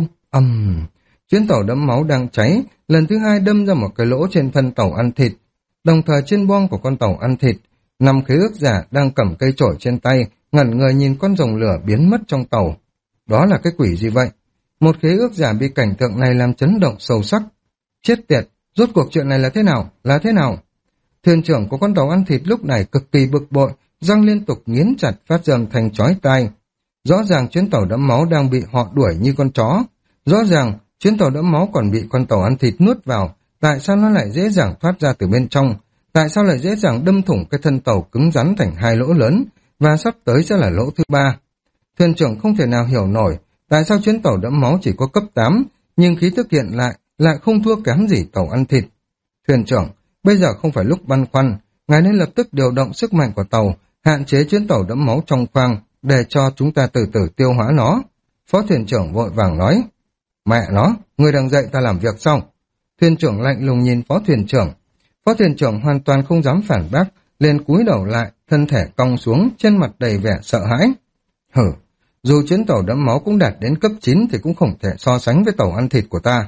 ầm, um. Chuyến tàu đẫm máu đang cháy, lần thứ hai đâm ra một cái lỗ trên thân tàu ăn thịt. Đồng thời trên boong của con tàu ăn thịt, năm khế ước giả đang cầm cây chổi trên tay, ngẩn người nhìn con rồng lửa biến mất trong tàu. Đó là cái quỷ gì vậy? Một khế ước giả bị cảnh tượng này làm chấn động sâu sắc. Chết tiệt, rốt cuộc chuyện này là thế nào? Là thế nào? Thuyền trưởng của con tàu ăn thịt lúc này cực kỳ bực bội, răng liên tục nghiến chặt phát ra âm thanh chói tai. Rõ ràng chuyến tàu đẫm máu đang bị họ đuổi như con chó. Rõ ràng chuyến tàu đẫm máu còn bị con tàu ăn thịt nuốt vào. Tại sao nó lại dễ dàng thoát ra từ bên trong? Tại sao lại dễ dàng đâm thủng cái thân tàu cứng rắn thành hai lỗ lớn, và sắp tới sẽ là lỗ thứ ba? Thuyền trưởng không thể nào hiểu nổi tại sao chuyến tàu đẫm máu chỉ có cấp tám, nhưng khí tức hiện lại lại không thua kém gì tàu ăn thịt. Thuyền trưởng, bây giờ không phải lúc băn khoăn, ngài nên lập tức điều động sức mạnh của tàu, hạn chế chuyến tàu đẫm máu trong khoang, để cho chúng ta từ từ tiêu hóa nó. Phó thuyền trưởng vội vàng nói. Mẹ nó, người đang dạy ta làm việc sao? Thuyền trưởng lạnh lùng nhìn phó thuyền trưởng. Phó thuyền trưởng hoàn toàn không dám phản bác, liền cúi đầu lại, thân thể cong xuống, trên mặt đầy vẻ sợ hãi. Hử, dù chuyến tàu đẫm máu cũng đạt đến cấp chín thì cũng không thể so sánh với tàu ăn thịt của ta.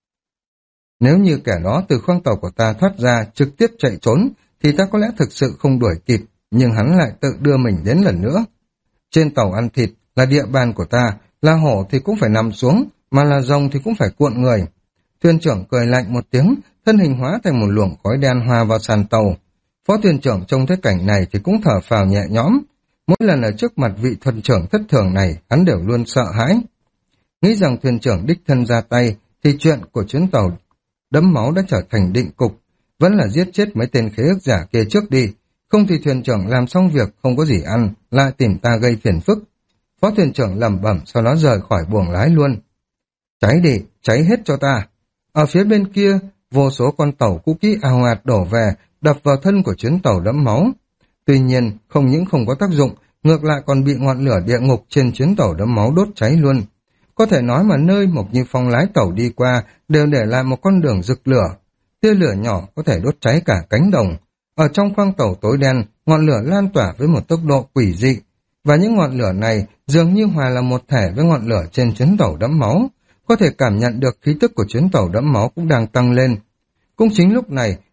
Nếu như kẻ đó từ khoang tàu của ta thoát ra trực tiếp chạy trốn, thì ta có lẽ thực sự không đuổi kịp, nhưng hắn lại tự đưa mình đến lần nữa. Trên tàu ăn thịt là địa bàn của ta, là hổ thì cũng phải nằm xuống, mà là rồng thì cũng phải cuộn người. Thuyền trưởng cười lạnh một tiếng, thân hình hóa thành một luồng khói đen hòa vào sàn tàu. Phó thuyền trưởng trông thấy cảnh này thì cũng thở phào nhẹ nhõm. Mỗi lần ở trước mặt vị thuyền trưởng thất thường này, hắn đều luôn sợ hãi. Nghĩ rằng thuyền trưởng đích thân ra tay, thì chuyện của chuyến tàu đẫm máu đã trở thành định cục. Vẫn là giết chết mấy tên khế ước giả kia trước đi. Không thì thuyền trưởng làm xong việc không có gì ăn, lại tìm ta gây phiền phức. Phó thuyền trưởng lẩm bẩm, sau đó rời khỏi buồng lái luôn. Cháy đi, cháy hết cho ta. Ở phía bên kia, vô số con tàu cũ kỹ ào ạt đổ về, đập vào thân của chuyến tàu đẫm máu. Tuy nhiên, không những không có tác dụng, ngược lại còn bị ngọn lửa địa ngục trên chuyến tàu đẫm máu đốt cháy luôn. Có thể nói mà nơi Mộc Như Phong lái tàu đi qua đều để lại một con đường rực lửa. Tia lửa nhỏ có thể đốt cháy cả cánh đồng. Ở trong khoang tàu tối đen, ngọn lửa lan tỏa với một tốc độ quỷ dị. Và những ngọn lửa này dường như hòa là một thể với ngọn lửa trên chuyến tàu đẫm máu. Có thể cảm nhận được khí tức của chuyến tàu đẫm máu cũng đang tăng lên. Cũng chính lúc này,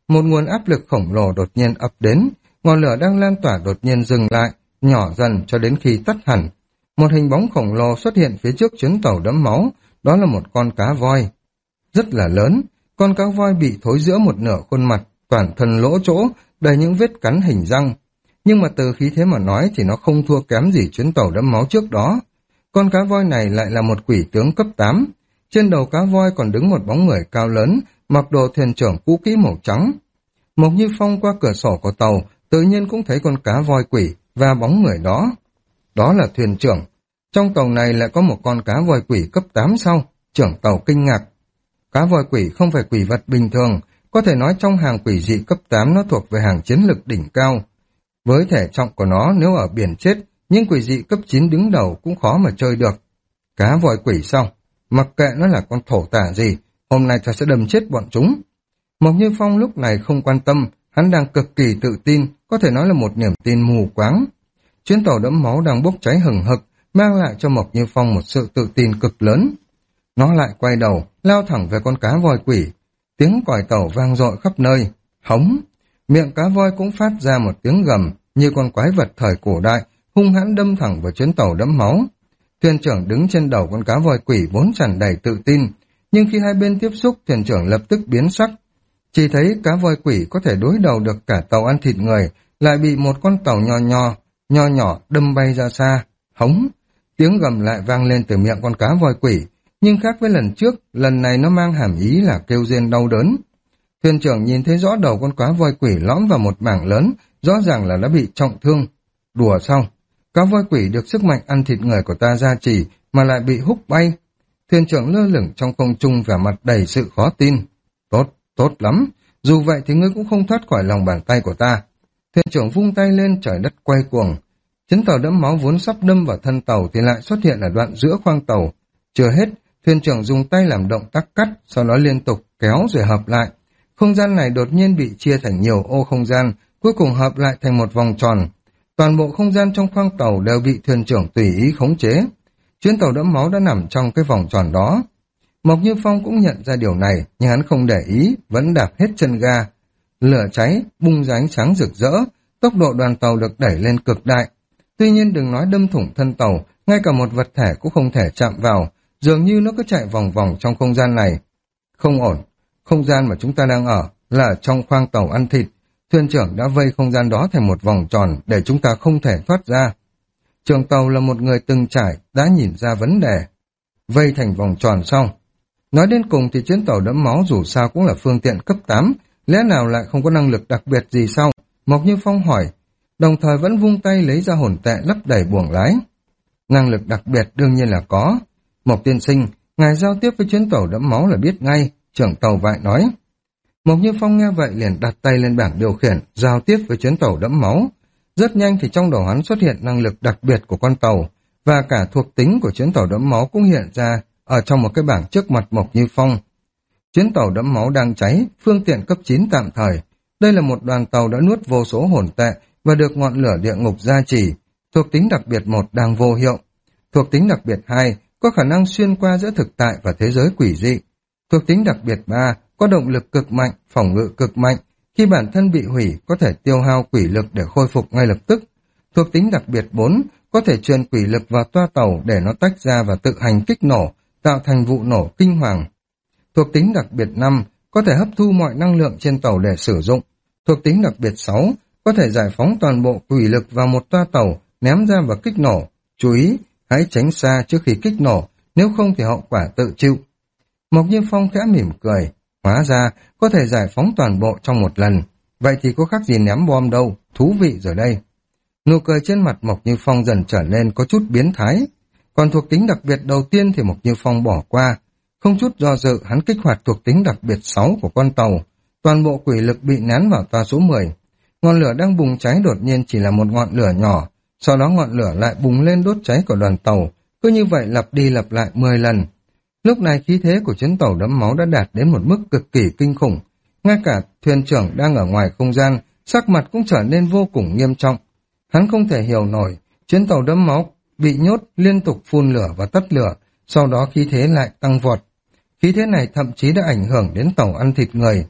một nguồn áp lực khổng lồ đột nhiên ập đến, ngọn lửa đang lan tỏa đột nhiên dừng lại, nhỏ dần cho đến khi tắt hẳn. Một hình bóng khổng lồ xuất hiện phía trước chuyến tàu đẫm máu, đó là một con cá voi. Rất là lớn, con cá voi bị thối giữa một nửa khuôn mặt, toàn thân lỗ chỗ, đầy những vết cắn hình răng. Nhưng mà từ khí thế mà nói thì nó không thua kém gì chuyến tàu đẫm máu trước đó. Con cá voi này lại là một quỷ tướng cấp tám. Trên đầu cá voi còn đứng một bóng người cao lớn, mặc đồ thuyền trưởng cũ kỹ màu trắng. Mộc Như Phong qua cửa sổ của tàu, tự nhiên cũng thấy con cá voi quỷ và bóng người đó. Đó là thuyền trưởng. Trong tàu này lại có một con cá voi quỷ cấp tám sao? Trưởng tàu kinh ngạc. Cá voi quỷ không phải quỷ vật bình thường, có thể nói trong hàng quỷ dị cấp tám nó thuộc về hàng chiến lực đỉnh cao. Với thể trọng của nó nếu ở biển chết, nhưng quỷ dị cấp chín đứng đầu cũng khó mà chơi được. Cá voi quỷ sao? Mặc kệ nó là con thổ tả gì, hôm nay ta sẽ đâm chết bọn chúng. Mộc Như Phong lúc này không quan tâm, hắn đang cực kỳ tự tin, có thể nói là một niềm tin mù quáng. Chuyến tàu đẫm máu đang bốc cháy hừng hực, mang lại cho Mộc Như Phong một sự tự tin cực lớn. Nó lại quay đầu, lao thẳng về con cá voi quỷ. Tiếng còi tàu vang dội khắp nơi. Hống! Miệng cá voi cũng phát ra một tiếng gầm, như con quái vật thời cổ đại, hung hãn đâm thẳng vào chuyến tàu đẫm máu. Thuyền trưởng đứng trên đầu con cá voi quỷ vốn tràn đầy tự tin, nhưng khi hai bên tiếp xúc, thuyền trưởng lập tức biến sắc. Chỉ thấy cá voi quỷ có thể đối đầu được cả tàu ăn thịt người, lại bị một con tàu nho nho, nho nhỏ đâm bay ra xa. Hống! Tiếng gầm lại vang lên từ miệng con cá voi quỷ, nhưng khác với lần trước, lần này nó mang hàm ý là kêu rên đau đớn. Thuyền trưởng nhìn thấy rõ đầu con cá voi quỷ lõm vào một mảng lớn, rõ ràng là đã bị trọng thương. Đùa sao? Cá voi quỷ được sức mạnh ăn thịt người của ta gia trì mà lại bị húc bay. Thuyền trưởng lơ lửng trong không trung vẻ mặt đầy sự khó tin. Tốt, tốt lắm. Dù vậy thì ngươi cũng không thoát khỏi lòng bàn tay của ta. Thuyền trưởng vung tay lên, trời đất quay cuồng. Chuyến tàu đẫm máu vốn sắp đâm vào thân tàu thì lại xuất hiện ở đoạn giữa khoang tàu. Chưa hết, thuyền trưởng dùng tay làm động tác cắt, sau đó liên tục kéo rồi hợp lại. Không gian này đột nhiên bị chia thành nhiều ô không gian, cuối cùng hợp lại thành một vòng tròn. Toàn bộ không gian trong khoang tàu đều bị thuyền trưởng tùy ý khống chế. Chuyến tàu đẫm máu đã nằm trong cái vòng tròn đó. Mộc Như Phong cũng nhận ra điều này, nhưng hắn không để ý, vẫn đạp hết chân ga. Lửa cháy, bung ra ánh sáng rực rỡ, tốc độ đoàn tàu được đẩy lên cực đại. Tuy nhiên đừng nói đâm thủng thân tàu, ngay cả một vật thể cũng không thể chạm vào, dường như nó cứ chạy vòng vòng trong không gian này. Không ổn, không gian mà chúng ta đang ở là trong khoang tàu ăn thịt. Thuyền trưởng đã vây không gian đó thành một vòng tròn để chúng ta không thể thoát ra. Trưởng tàu là một người từng trải, đã nhìn ra vấn đề. Vây thành vòng tròn xong. Nói đến cùng thì chuyến tàu đẫm máu dù sao cũng là phương tiện cấp tám, lẽ nào lại không có năng lực đặc biệt gì sao? Mộc Như Phong hỏi, đồng thời vẫn vung tay lấy ra hồn tệ lấp đầy buồng lái. Năng lực đặc biệt đương nhiên là có. Mộc tiên sinh, ngài giao tiếp với chuyến tàu đẫm máu là biết ngay, trưởng tàu vại nói. Mộc Như Phong nghe vậy liền đặt tay lên bảng điều khiển, giao tiếp với chuyến tàu đẫm máu. Rất nhanh thì trong đầu hắn xuất hiện năng lực đặc biệt của con tàu, và cả thuộc tính của chuyến tàu đẫm máu cũng hiện ra ở trong một cái bảng trước mặt Mộc Như Phong. Chuyến tàu đẫm máu đang cháy, phương tiện cấp chín tạm thời. Đây là một đoàn tàu đã nuốt vô số hồn tệ và được ngọn lửa địa ngục gia trì. Thuộc tính đặc biệt một đang vô hiệu. Thuộc tính đặc biệt hai có khả năng xuyên qua giữa thực tại và thế giới quỷ dị. Thuộc tính đặc biệt ba có động lực cực mạnh, phòng ngự cực mạnh. Khi bản thân bị hủy, có thể tiêu hao quỷ lực để khôi phục ngay lập tức. Thuộc tính đặc biệt bốn có thể truyền quỷ lực vào toa tàu để nó tách ra và tự hành kích nổ, tạo thành vụ nổ kinh hoàng. Thuộc tính đặc biệt năm có thể hấp thu mọi năng lượng trên tàu để sử dụng. Thuộc tính đặc biệt sáu có thể giải phóng toàn bộ quỷ lực vào một toa tàu, ném ra và kích nổ. Chú ý, hãy tránh xa trước khi kích nổ, nếu không thì hậu quả tự chịu. Mộc Như Phong khẽ mỉm cười, hóa ra có thể giải phóng toàn bộ trong một lần. Vậy thì có khác gì ném bom đâu, thú vị rồi đây. Nụ cười trên mặt Mộc Như Phong dần trở nên có chút biến thái. Còn thuộc tính đặc biệt đầu tiên thì Mộc Như Phong bỏ qua. Không chút do dự, hắn kích hoạt thuộc tính đặc biệt sáu của con tàu. Toàn bộ quỷ lực bị nén vào toa số mười. Ngọn lửa đang bùng cháy đột nhiên chỉ là một ngọn lửa nhỏ, sau đó ngọn lửa lại bùng lên đốt cháy của đoàn tàu. Cứ như vậy lặp đi lặp lại mười lần. Lúc này khí thế của chuyến tàu đẫm máu đã đạt đến một mức cực kỳ kinh khủng. Ngay cả thuyền trưởng đang ở ngoài không gian, sắc mặt cũng trở nên vô cùng nghiêm trọng. Hắn không thể hiểu nổi, chuyến tàu đẫm máu bị nhốt liên tục phun lửa và tắt lửa, sau đó khí thế lại tăng vọt. Khí thế này thậm chí đã ảnh hưởng đến tàu ăn thịt người.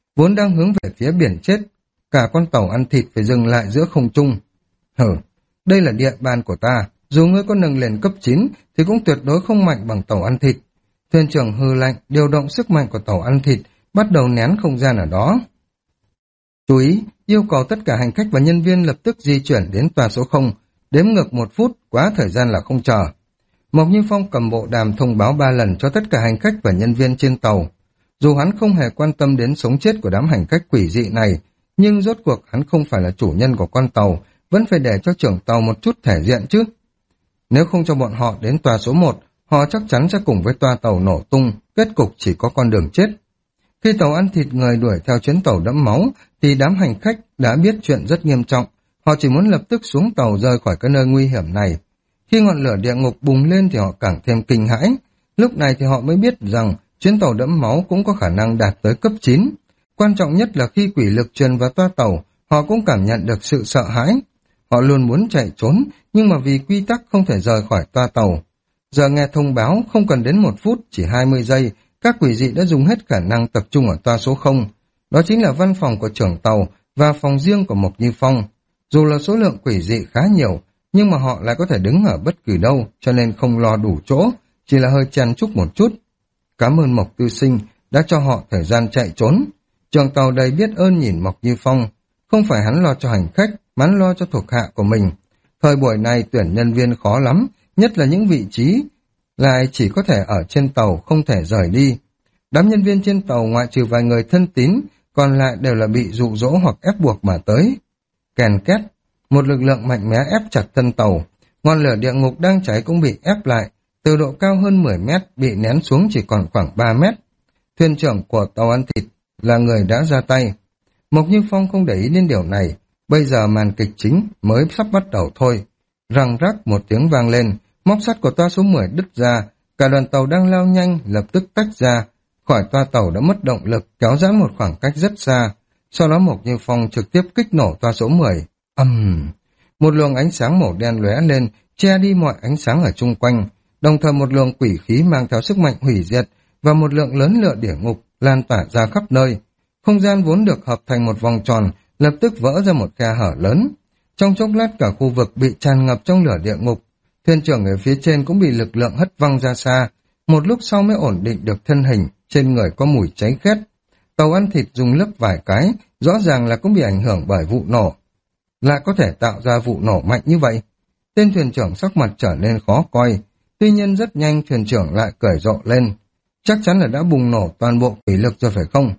vốn đang hướng về phía biển chết. Cả con tàu ăn thịt phải dừng lại giữa không trung. Hử, đây là địa bàn của ta, dù ngươi có nâng lên cấp chín thì cũng tuyệt đối không mạnh bằng tàu ăn thịt. Thuyền trưởng hừ lạnh, điều động sức mạnh của tàu ăn thịt, bắt đầu nén không gian ở đó. Chú ý, yêu cầu tất cả hành khách và nhân viên lập tức di chuyển đến tòa số không, đếm ngược một phút, quá thời gian là không chờ. Mộc Như Phong cầm bộ đàm thông báo ba lần cho tất cả hành khách và nhân viên trên tàu. Dù hắn không hề quan tâm đến sống chết của đám hành khách quỷ dị này, nhưng rốt cuộc hắn không phải là chủ nhân của con tàu, vẫn phải để cho trưởng tàu một chút thể diện chứ. Nếu không cho bọn họ đến tòa số một, họ chắc chắn sẽ cùng với toa tàu nổ tung, kết cục chỉ có con đường chết. Khi tàu ăn thịt người đuổi theo chuyến tàu đẫm máu, thì đám hành khách đã biết chuyện rất nghiêm trọng. Họ chỉ muốn lập tức xuống tàu rời khỏi cái nơi nguy hiểm này. Khi ngọn lửa địa ngục bùng lên thì họ càng thêm kinh hãi. Lúc này thì họ mới biết rằng chuyến tàu đẫm máu cũng có khả năng đạt tới cấp chín. Quan trọng nhất là khi quỷ lực truyền vào toa tàu, họ cũng cảm nhận được sự sợ hãi. Họ luôn muốn chạy trốn, nhưng mà vì quy tắc không thể rời khỏi toa tàu. Giờ nghe thông báo không cần đến một phút, chỉ hai mươi giây, các quỷ dị đã dùng hết khả năng tập trung ở toa số không. Đó chính là văn phòng của trưởng tàu và phòng riêng của Mộc Như Phong. Dù là số lượng quỷ dị khá nhiều, nhưng mà họ lại có thể đứng ở bất kỳ đâu, cho nên không lo đủ chỗ, chỉ là hơi chen chúc một chút. Cảm ơn Mộc Tư Sinh đã cho họ thời gian chạy trốn. Trưởng tàu đầy biết ơn nhìn Mộc Như Phong. Không phải hắn lo cho hành khách, mà hắn lo cho thuộc hạ của mình. Thời buổi này tuyển nhân viên khó lắm, nhất là những vị trí lại chỉ có thể ở trên tàu, không thể rời đi. Đám nhân viên trên tàu ngoại trừ vài người thân tín, còn lại đều là bị dụ dỗ hoặc ép buộc mà tới. Kèn két, một lực lượng mạnh mẽ ép chặt thân tàu. Ngọn lửa địa ngục đang cháy cũng bị ép lại, từ độ cao hơn mười mét bị nén xuống chỉ còn khoảng ba mét. Thuyền trưởng của tàu ăn thịt là người đã ra tay. Mộc Như Phong không để ý đến điều này, bây giờ màn kịch chính mới sắp bắt đầu thôi. Răng rắc một tiếng vang lên, móc sắt của toa số mười đứt ra, cả đoàn tàu đang lao nhanh lập tức tách ra, khỏi toa tàu đã mất động lực, kéo giãn một khoảng cách rất xa. Sau đó Mộc Như Phong trực tiếp kích nổ toa số mười. Ầm, um, một luồng ánh sáng màu đen lóe lên, che đi mọi ánh sáng ở chung quanh, đồng thời một luồng quỷ khí mang theo sức mạnh hủy diệt và một lượng lớn lửa địa ngục lan tỏa ra khắp nơi. Không gian vốn được hợp thành một vòng tròn, lập tức vỡ ra một khe hở lớn. Trong chốc lát cả khu vực bị tràn ngập trong lửa địa ngục. Thuyền trưởng ở phía trên cũng bị lực lượng hất văng ra xa, một lúc sau mới ổn định được thân hình, trên người có mùi cháy khét. Tàu ăn thịt dùng lấp vài cái, rõ ràng là cũng bị ảnh hưởng bởi vụ nổ. Lại có thể tạo ra vụ nổ mạnh như vậy. Tên thuyền trưởng sắc mặt trở nên khó coi, tuy nhiên rất nhanh thuyền trưởng lại cười rộ lên. Chắc chắn là đã bùng nổ toàn bộ quỷ lực rồi phải không?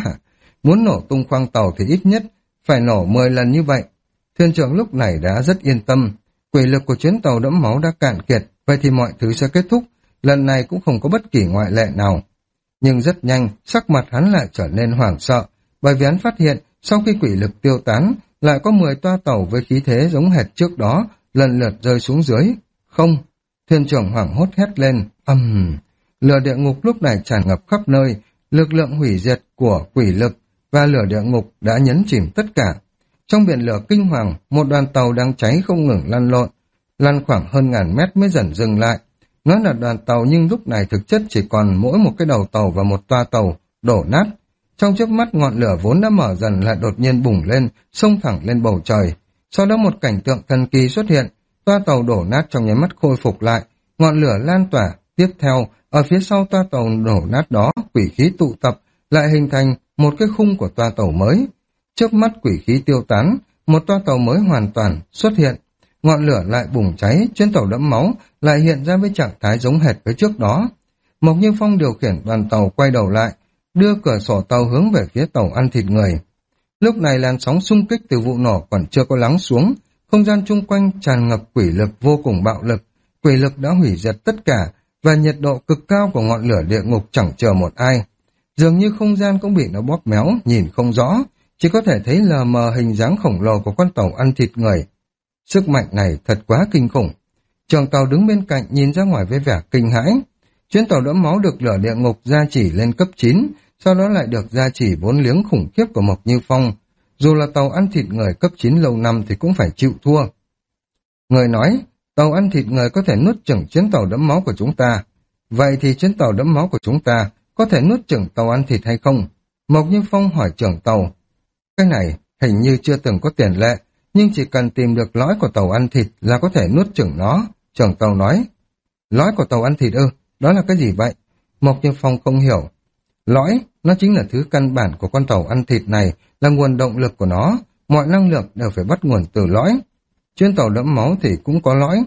Muốn nổ tung khoang tàu thì ít nhất phải nổ mười lần như vậy. Thuyền trưởng lúc này đã rất yên tâm. Quỷ lực của chuyến tàu đẫm máu đã cạn kiệt, vậy thì mọi thứ sẽ kết thúc. Lần này cũng không có bất kỳ ngoại lệ nào. Nhưng rất nhanh, sắc mặt hắn lại trở nên hoảng sợ, bởi vì hắn phát hiện sau khi quỷ lực tiêu tán, lại có mười toa tàu với khí thế giống hệt trước đó, lần lượt rơi xuống dưới. Không, thuyền trưởng hoảng hốt hét lên, ầm, um, lửa địa ngục lúc này tràn ngập khắp nơi, lực lượng hủy diệt của quỷ lực và lửa địa ngục đã nhấn chìm tất cả. Trong biển lửa kinh hoàng, một đoàn tàu đang cháy không ngừng lăn lộn, lăn khoảng hơn ngàn mét mới dần dừng lại. Nó là đoàn tàu nhưng lúc này thực chất chỉ còn mỗi một cái đầu tàu và một toa tàu đổ nát. Trong chớp mắt ngọn lửa vốn đã mở dần lại đột nhiên bùng lên, xông thẳng lên bầu trời. Sau đó một cảnh tượng thần kỳ xuất hiện, toa tàu đổ nát trong nháy mắt khôi phục lại, ngọn lửa lan tỏa. Tiếp theo, ở phía sau toa tàu đổ nát đó, quỷ khí tụ tập, lại hình thành một cái khung của toa tàu mới. Trước mắt quỷ khí tiêu tán, một toa tàu mới hoàn toàn xuất hiện. Ngọn lửa lại bùng cháy, chuyến tàu đẫm máu lại hiện ra với trạng thái giống hệt với trước đó. Mộc Như Phong điều khiển đoàn tàu quay đầu lại, đưa cửa sổ tàu hướng về phía tàu ăn thịt người. Lúc này làn sóng xung kích từ vụ nổ còn chưa có lắng xuống, không gian chung quanh tràn ngập quỷ lực vô cùng bạo lực, quỷ lực đã hủy diệt tất cả, và nhiệt độ cực cao của ngọn lửa địa ngục chẳng chờ một ai. Dường như không gian cũng bị nó bóp méo, nhìn không rõ, chỉ có thể thấy lờ mờ hình dáng khổng lồ của con tàu ăn thịt người. Sức mạnh này thật quá kinh khủng. Trưởng tàu đứng bên cạnh nhìn ra ngoài với vẻ kinh hãi. Chuyến tàu đẫm máu được lửa địa ngục gia chỉ lên cấp chín, sau đó lại được gia chỉ vốn liếng khủng khiếp của Mộc Như Phong. Dù là tàu ăn thịt người cấp chín lâu năm thì cũng phải chịu thua. Người nói, tàu ăn thịt người có thể nuốt chửng chuyến tàu đẫm máu của chúng ta. Vậy thì chuyến tàu đẫm máu của chúng ta có thể nuốt chửng tàu ăn thịt hay không? Mộc Như Phong hỏi trưởng tàu. Cái này hình như chưa từng có tiền lệ, nhưng chỉ cần tìm được lõi của tàu ăn thịt là có thể nuốt chửng nó. Trưởng tàu nói. Lõi của tàu ăn thịt ư? Đó là cái gì vậy? Mộc Như Phong không hiểu. Lõi, nó chính là thứ căn bản của con tàu ăn thịt này, là nguồn động lực của nó. Mọi năng lượng đều phải bắt nguồn từ lõi. Chuyến tàu đẫm máu thì cũng có lõi.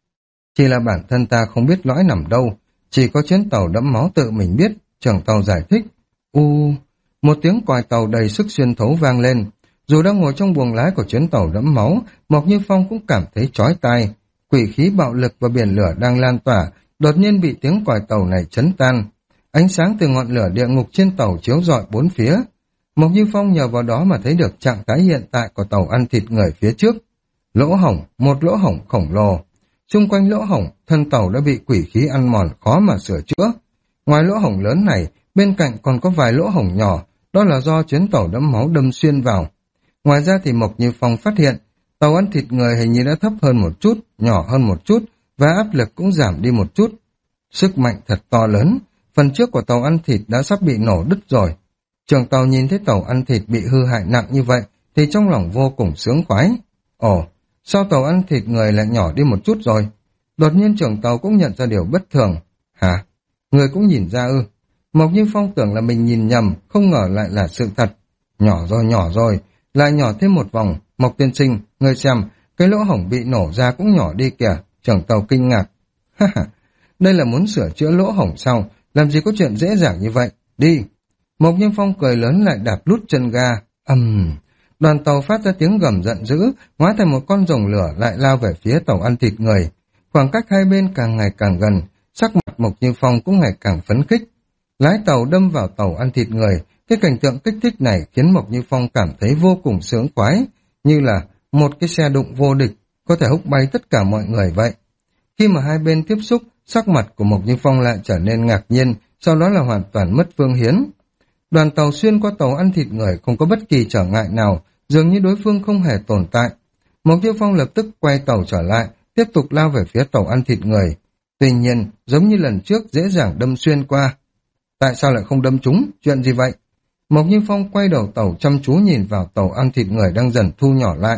Chỉ là bản thân ta không biết lõi nằm đâu, chỉ có chuyến tàu đẫm máu tự mình biết. Trưởng tàu giải thích. U, một tiếng còi tàu đầy sức xuyên thấu vang lên. Dù đang ngồi trong buồng lái của chuyến tàu đẫm máu, Mộc Như Phong cũng cảm thấy chói tai. Quỷ khí bạo lực và biển lửa đang lan tỏa, đột nhiên bị tiếng còi tàu này chấn tan. Ánh sáng từ ngọn lửa địa ngục trên tàu chiếu rọi bốn phía. Mộc Như Phong nhờ vào đó mà thấy được trạng thái hiện tại của tàu ăn thịt người phía trước. Lỗ hổng, một lỗ hổng khổng lồ. Xung quanh lỗ hổng, thân tàu đã bị quỷ khí ăn mòn khó mà sửa chữa. Ngoài lỗ hổng lớn này, bên cạnh còn có vài lỗ hổng nhỏ, đó là do chuyến tàu đẫm máu đâm xuyên vào. Ngoài ra thì Mộc Như Phong phát hiện, tàu ăn thịt người hình như đã thấp hơn một chút, nhỏ hơn một chút, và áp lực cũng giảm đi một chút. Sức mạnh thật to lớn, phần trước của tàu ăn thịt đã sắp bị nổ đứt rồi. Trưởng tàu nhìn thấy tàu ăn thịt bị hư hại nặng như vậy, thì trong lòng vô cùng sướng khoái. Ồ, sao tàu ăn thịt người lại nhỏ đi một chút rồi? Đột nhiên trưởng tàu cũng nhận ra điều bất thường. Hả? Người cũng nhìn ra ư? Mộc Như Phong tưởng là mình nhìn nhầm, không ngờ lại là sự thật. Nhỏ rồi, nhỏ rồi, lại nhỏ thêm một vòng. Mộc tiên sinh, ngươi xem, cái lỗ hổng bị nổ ra cũng nhỏ đi kìa. Trưởng tàu kinh ngạc. Ha ha, đây là muốn sửa chữa lỗ hổng sao? Làm gì có chuyện dễ dàng như vậy? Đi! Mộc Như Phong cười lớn lại đạp lút chân ga. Ầm! Uhm. Đoàn tàu phát ra tiếng gầm giận dữ, hóa thành một con rồng lửa lại lao về phía tàu ăn thịt người. Khoảng cách hai bên càng ngày càng gần, sắc mặt Mộc Như Phong cũng ngày càng phấn khích. Lái tàu đâm vào tàu ăn thịt người, cái cảnh tượng kích thích này khiến Mộc Như Phong cảm thấy vô cùng sướng khoái, như là một cái xe đụng vô địch, có thể húc bay tất cả mọi người vậy. Khi mà hai bên tiếp xúc, sắc mặt của Mộc Như Phong lại trở nên ngạc nhiên, sau đó là hoàn toàn mất phương hiến. Đoàn tàu xuyên qua tàu ăn thịt người không có bất kỳ trở ngại nào, dường như đối phương không hề tồn tại. Mộc Như Phong lập tức quay tàu trở lại, tiếp tục lao về phía tàu ăn thịt người. Tuy nhiên, giống như lần trước dễ dàng đâm xuyên qua. Tại sao lại không đâm trúng? Chuyện gì vậy? Mộc Như Phong quay đầu tàu chăm chú nhìn vào tàu ăn thịt người đang dần thu nhỏ lại.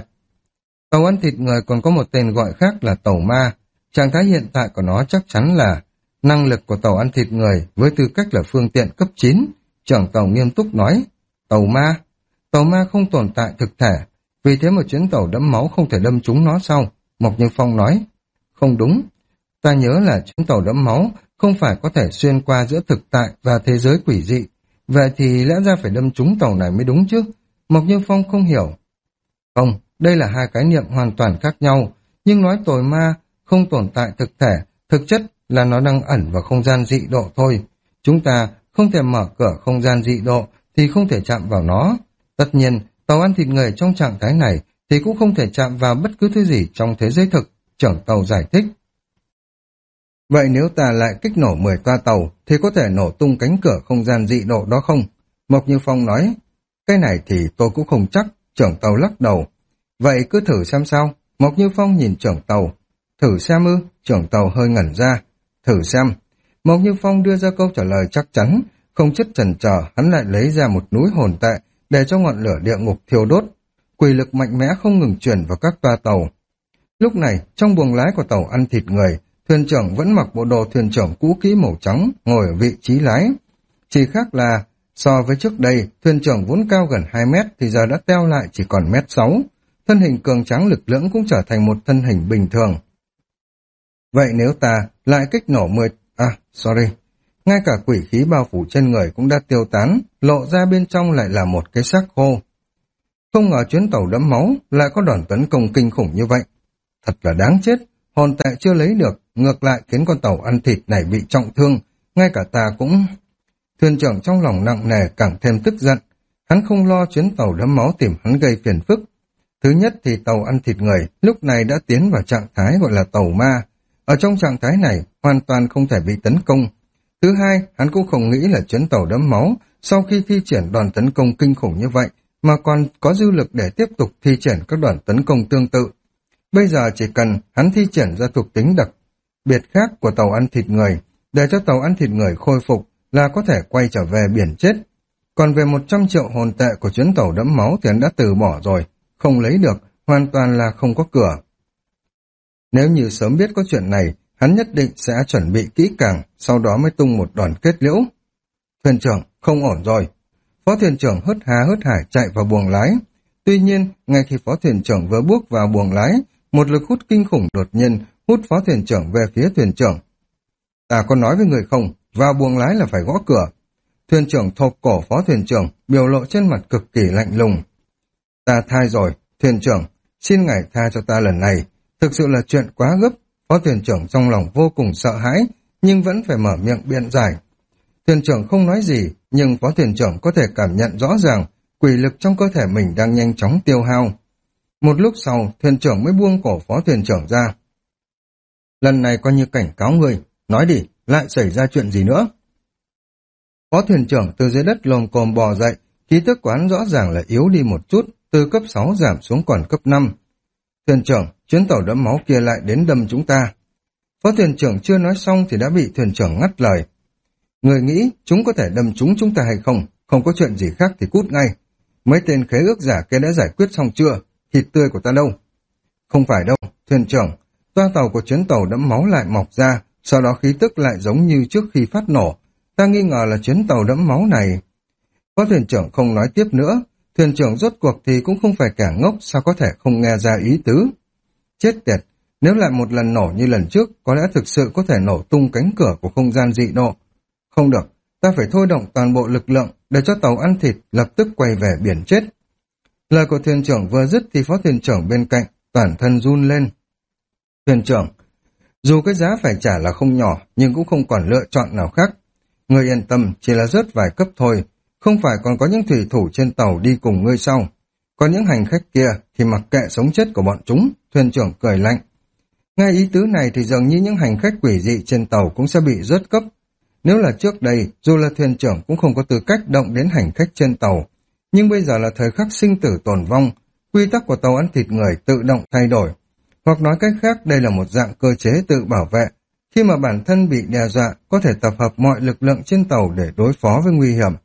Tàu ăn thịt người còn có một tên gọi khác là tàu ma. Trạng thái hiện tại của nó chắc chắn là năng lực của tàu ăn thịt người với tư cách là phương tiện cấp chín. Trưởng tàu nghiêm túc nói, tàu ma? Tàu ma không tồn tại thực thể, vì thế một chuyến tàu đẫm máu không thể đâm trúng nó sau. Mộc Như Phong nói, không đúng. Ta nhớ là chuyến tàu đẫm máu không phải có thể xuyên qua giữa thực tại và thế giới quỷ dị. Vậy thì lẽ ra phải đâm trúng tàu này mới đúng chứ? Mộc Như Phong không hiểu. Không, đây là hai khái niệm hoàn toàn khác nhau, nhưng nói tàu ma không tồn tại thực thể, thực chất là nó đang ẩn vào không gian dị độ thôi. Chúng ta không thể mở cửa không gian dị độ thì không thể chạm vào nó. Tất nhiên, tàu ăn thịt người trong trạng thái này thì cũng không thể chạm vào bất cứ thứ gì trong thế giới thực, trưởng tàu giải thích. Vậy nếu ta lại kích nổ mười toa tàu thì có thể nổ tung cánh cửa không gian dị độ đó không? Mộc Như Phong nói, cái này thì tôi cũng không chắc, trưởng tàu lắc đầu. Vậy cứ thử xem sao. Mộc Như Phong nhìn trưởng tàu. Thử xem ư? Trưởng tàu hơi ngẩn ra. Thử xem. Mộc Như Phong đưa ra câu trả lời chắc chắn, không chất chần chờ, hắn lại lấy ra một núi hồn tệ để cho ngọn lửa địa ngục thiêu đốt. Quỷ lực mạnh mẽ không ngừng truyền vào các toa tàu. Lúc này, trong buồng lái của tàu ăn thịt người, thuyền trưởng vẫn mặc bộ đồ thuyền trưởng cũ kỹ màu trắng, ngồi ở vị trí lái. Chỉ khác là, so với trước đây, thuyền trưởng vốn cao gần hai mét thì giờ đã teo lại chỉ còn mét sáu. Thân hình cường tráng lực lưỡng cũng trở thành một thân hình bình thường. Vậy nếu ta lại kích nổ mười... À, sorry. Ngay cả quỷ khí bao phủ trên người cũng đã tiêu tán, lộ ra bên trong lại là một cái xác khô. Không ngờ chuyến tàu đẫm máu lại có đòn tấn công kinh khủng như vậy. Thật là đáng chết, hồn tệ chưa lấy được, ngược lại khiến con tàu ăn thịt này bị trọng thương, ngay cả ta cũng... Thuyền trưởng trong lòng nặng nề càng thêm tức giận, hắn không lo chuyến tàu đẫm máu tìm hắn gây phiền phức. Thứ nhất thì tàu ăn thịt người lúc này đã tiến vào trạng thái gọi là tàu ma. Ở trong trạng thái này hoàn toàn không thể bị tấn công. Thứ hai, hắn cũng không nghĩ là chuyến tàu đẫm máu sau khi thi triển đòn tấn công kinh khủng như vậy mà còn có dư lực để tiếp tục thi triển các đòn tấn công tương tự. Bây giờ chỉ cần hắn thi triển ra thuộc tính đặc biệt khác của tàu ăn thịt người để cho tàu ăn thịt người khôi phục là có thể quay trở về biển chết. Còn về một trăm triệu hồn tệ của chuyến tàu đẫm máu thì hắn đã từ bỏ rồi, không lấy được, hoàn toàn là không có cửa. Nếu như sớm biết có chuyện này, hắn nhất định sẽ chuẩn bị kỹ càng, sau đó mới tung một đòn kết liễu. Thuyền trưởng, không ổn rồi. Phó thuyền trưởng hớt hà hớt hải chạy vào buồng lái. Tuy nhiên, ngay khi phó thuyền trưởng vừa bước vào buồng lái, một lực hút kinh khủng đột nhiên hút phó thuyền trưởng về phía thuyền trưởng. Ta có nói với người không, vào buồng lái là phải gõ cửa. Thuyền trưởng thộp cổ phó thuyền trưởng, biểu lộ trên mặt cực kỳ lạnh lùng. Ta thai rồi, thuyền trưởng, xin ngài tha cho ta lần này. Thực sự là chuyện quá gấp. Phó thuyền trưởng trong lòng vô cùng sợ hãi, nhưng vẫn phải mở miệng biện giải. Thuyền trưởng không nói gì, nhưng phó thuyền trưởng có thể cảm nhận rõ ràng quỷ lực trong cơ thể mình đang nhanh chóng tiêu hao. Một lúc sau, thuyền trưởng mới buông cổ phó thuyền trưởng ra. Lần này coi như cảnh cáo người, nói đi, lại xảy ra chuyện gì nữa? Phó thuyền trưởng từ dưới đất lồm cồm bò dậy, khí tức của hắn rõ ràng là yếu đi một chút, từ cấp sáu giảm xuống còn cấp năm. Thuyền trưởng, chuyến tàu đẫm máu kia lại đến đâm chúng ta. Phó thuyền trưởng chưa nói xong thì đã bị thuyền trưởng ngắt lời. Người nghĩ chúng có thể đâm trúng chúng ta hay không? Không có chuyện gì khác thì cút ngay. Mấy tên khế ước giả kia đã giải quyết xong chưa? Thịt tươi của ta đâu? Không phải đâu, thuyền trưởng. Toa tàu của chuyến tàu đẫm máu lại mọc ra, sau đó khí tức lại giống như trước khi phát nổ. Ta nghi ngờ là chuyến tàu đẫm máu này. Phó thuyền trưởng không nói tiếp nữa. Thuyền trưởng rốt cuộc thì cũng không phải kẻ ngốc, sao có thể không nghe ra ý tứ. Chết tiệt, nếu lại một lần nổ như lần trước, có lẽ thực sự có thể nổ tung cánh cửa của không gian dị độ. Không được, ta phải thôi động toàn bộ lực lượng để cho tàu ăn thịt lập tức quay về biển chết. Lời của thuyền trưởng vừa dứt thì phó thuyền trưởng bên cạnh toàn thân run lên. Thuyền trưởng, dù cái giá phải trả là không nhỏ, nhưng cũng không còn lựa chọn nào khác. Ngươi yên tâm, chỉ là rớt vài cấp thôi, không phải còn có những thủy thủ trên tàu đi cùng ngươi sau. Còn những hành khách kia thì mặc kệ sống chết của bọn chúng, thuyền trưởng cười lạnh. Ngay ý tứ này thì dường như những hành khách quỷ dị trên tàu cũng sẽ bị rớt cấp. Nếu là trước đây, dù là thuyền trưởng cũng không có tư cách động đến hành khách trên tàu. Nhưng bây giờ là thời khắc sinh tử tồn vong, quy tắc của tàu ăn thịt người tự động thay đổi. Hoặc nói cách khác, đây là một dạng cơ chế tự bảo vệ. Khi mà bản thân bị đe dọa, có thể tập hợp mọi lực lượng trên tàu để đối phó với nguy hiểm.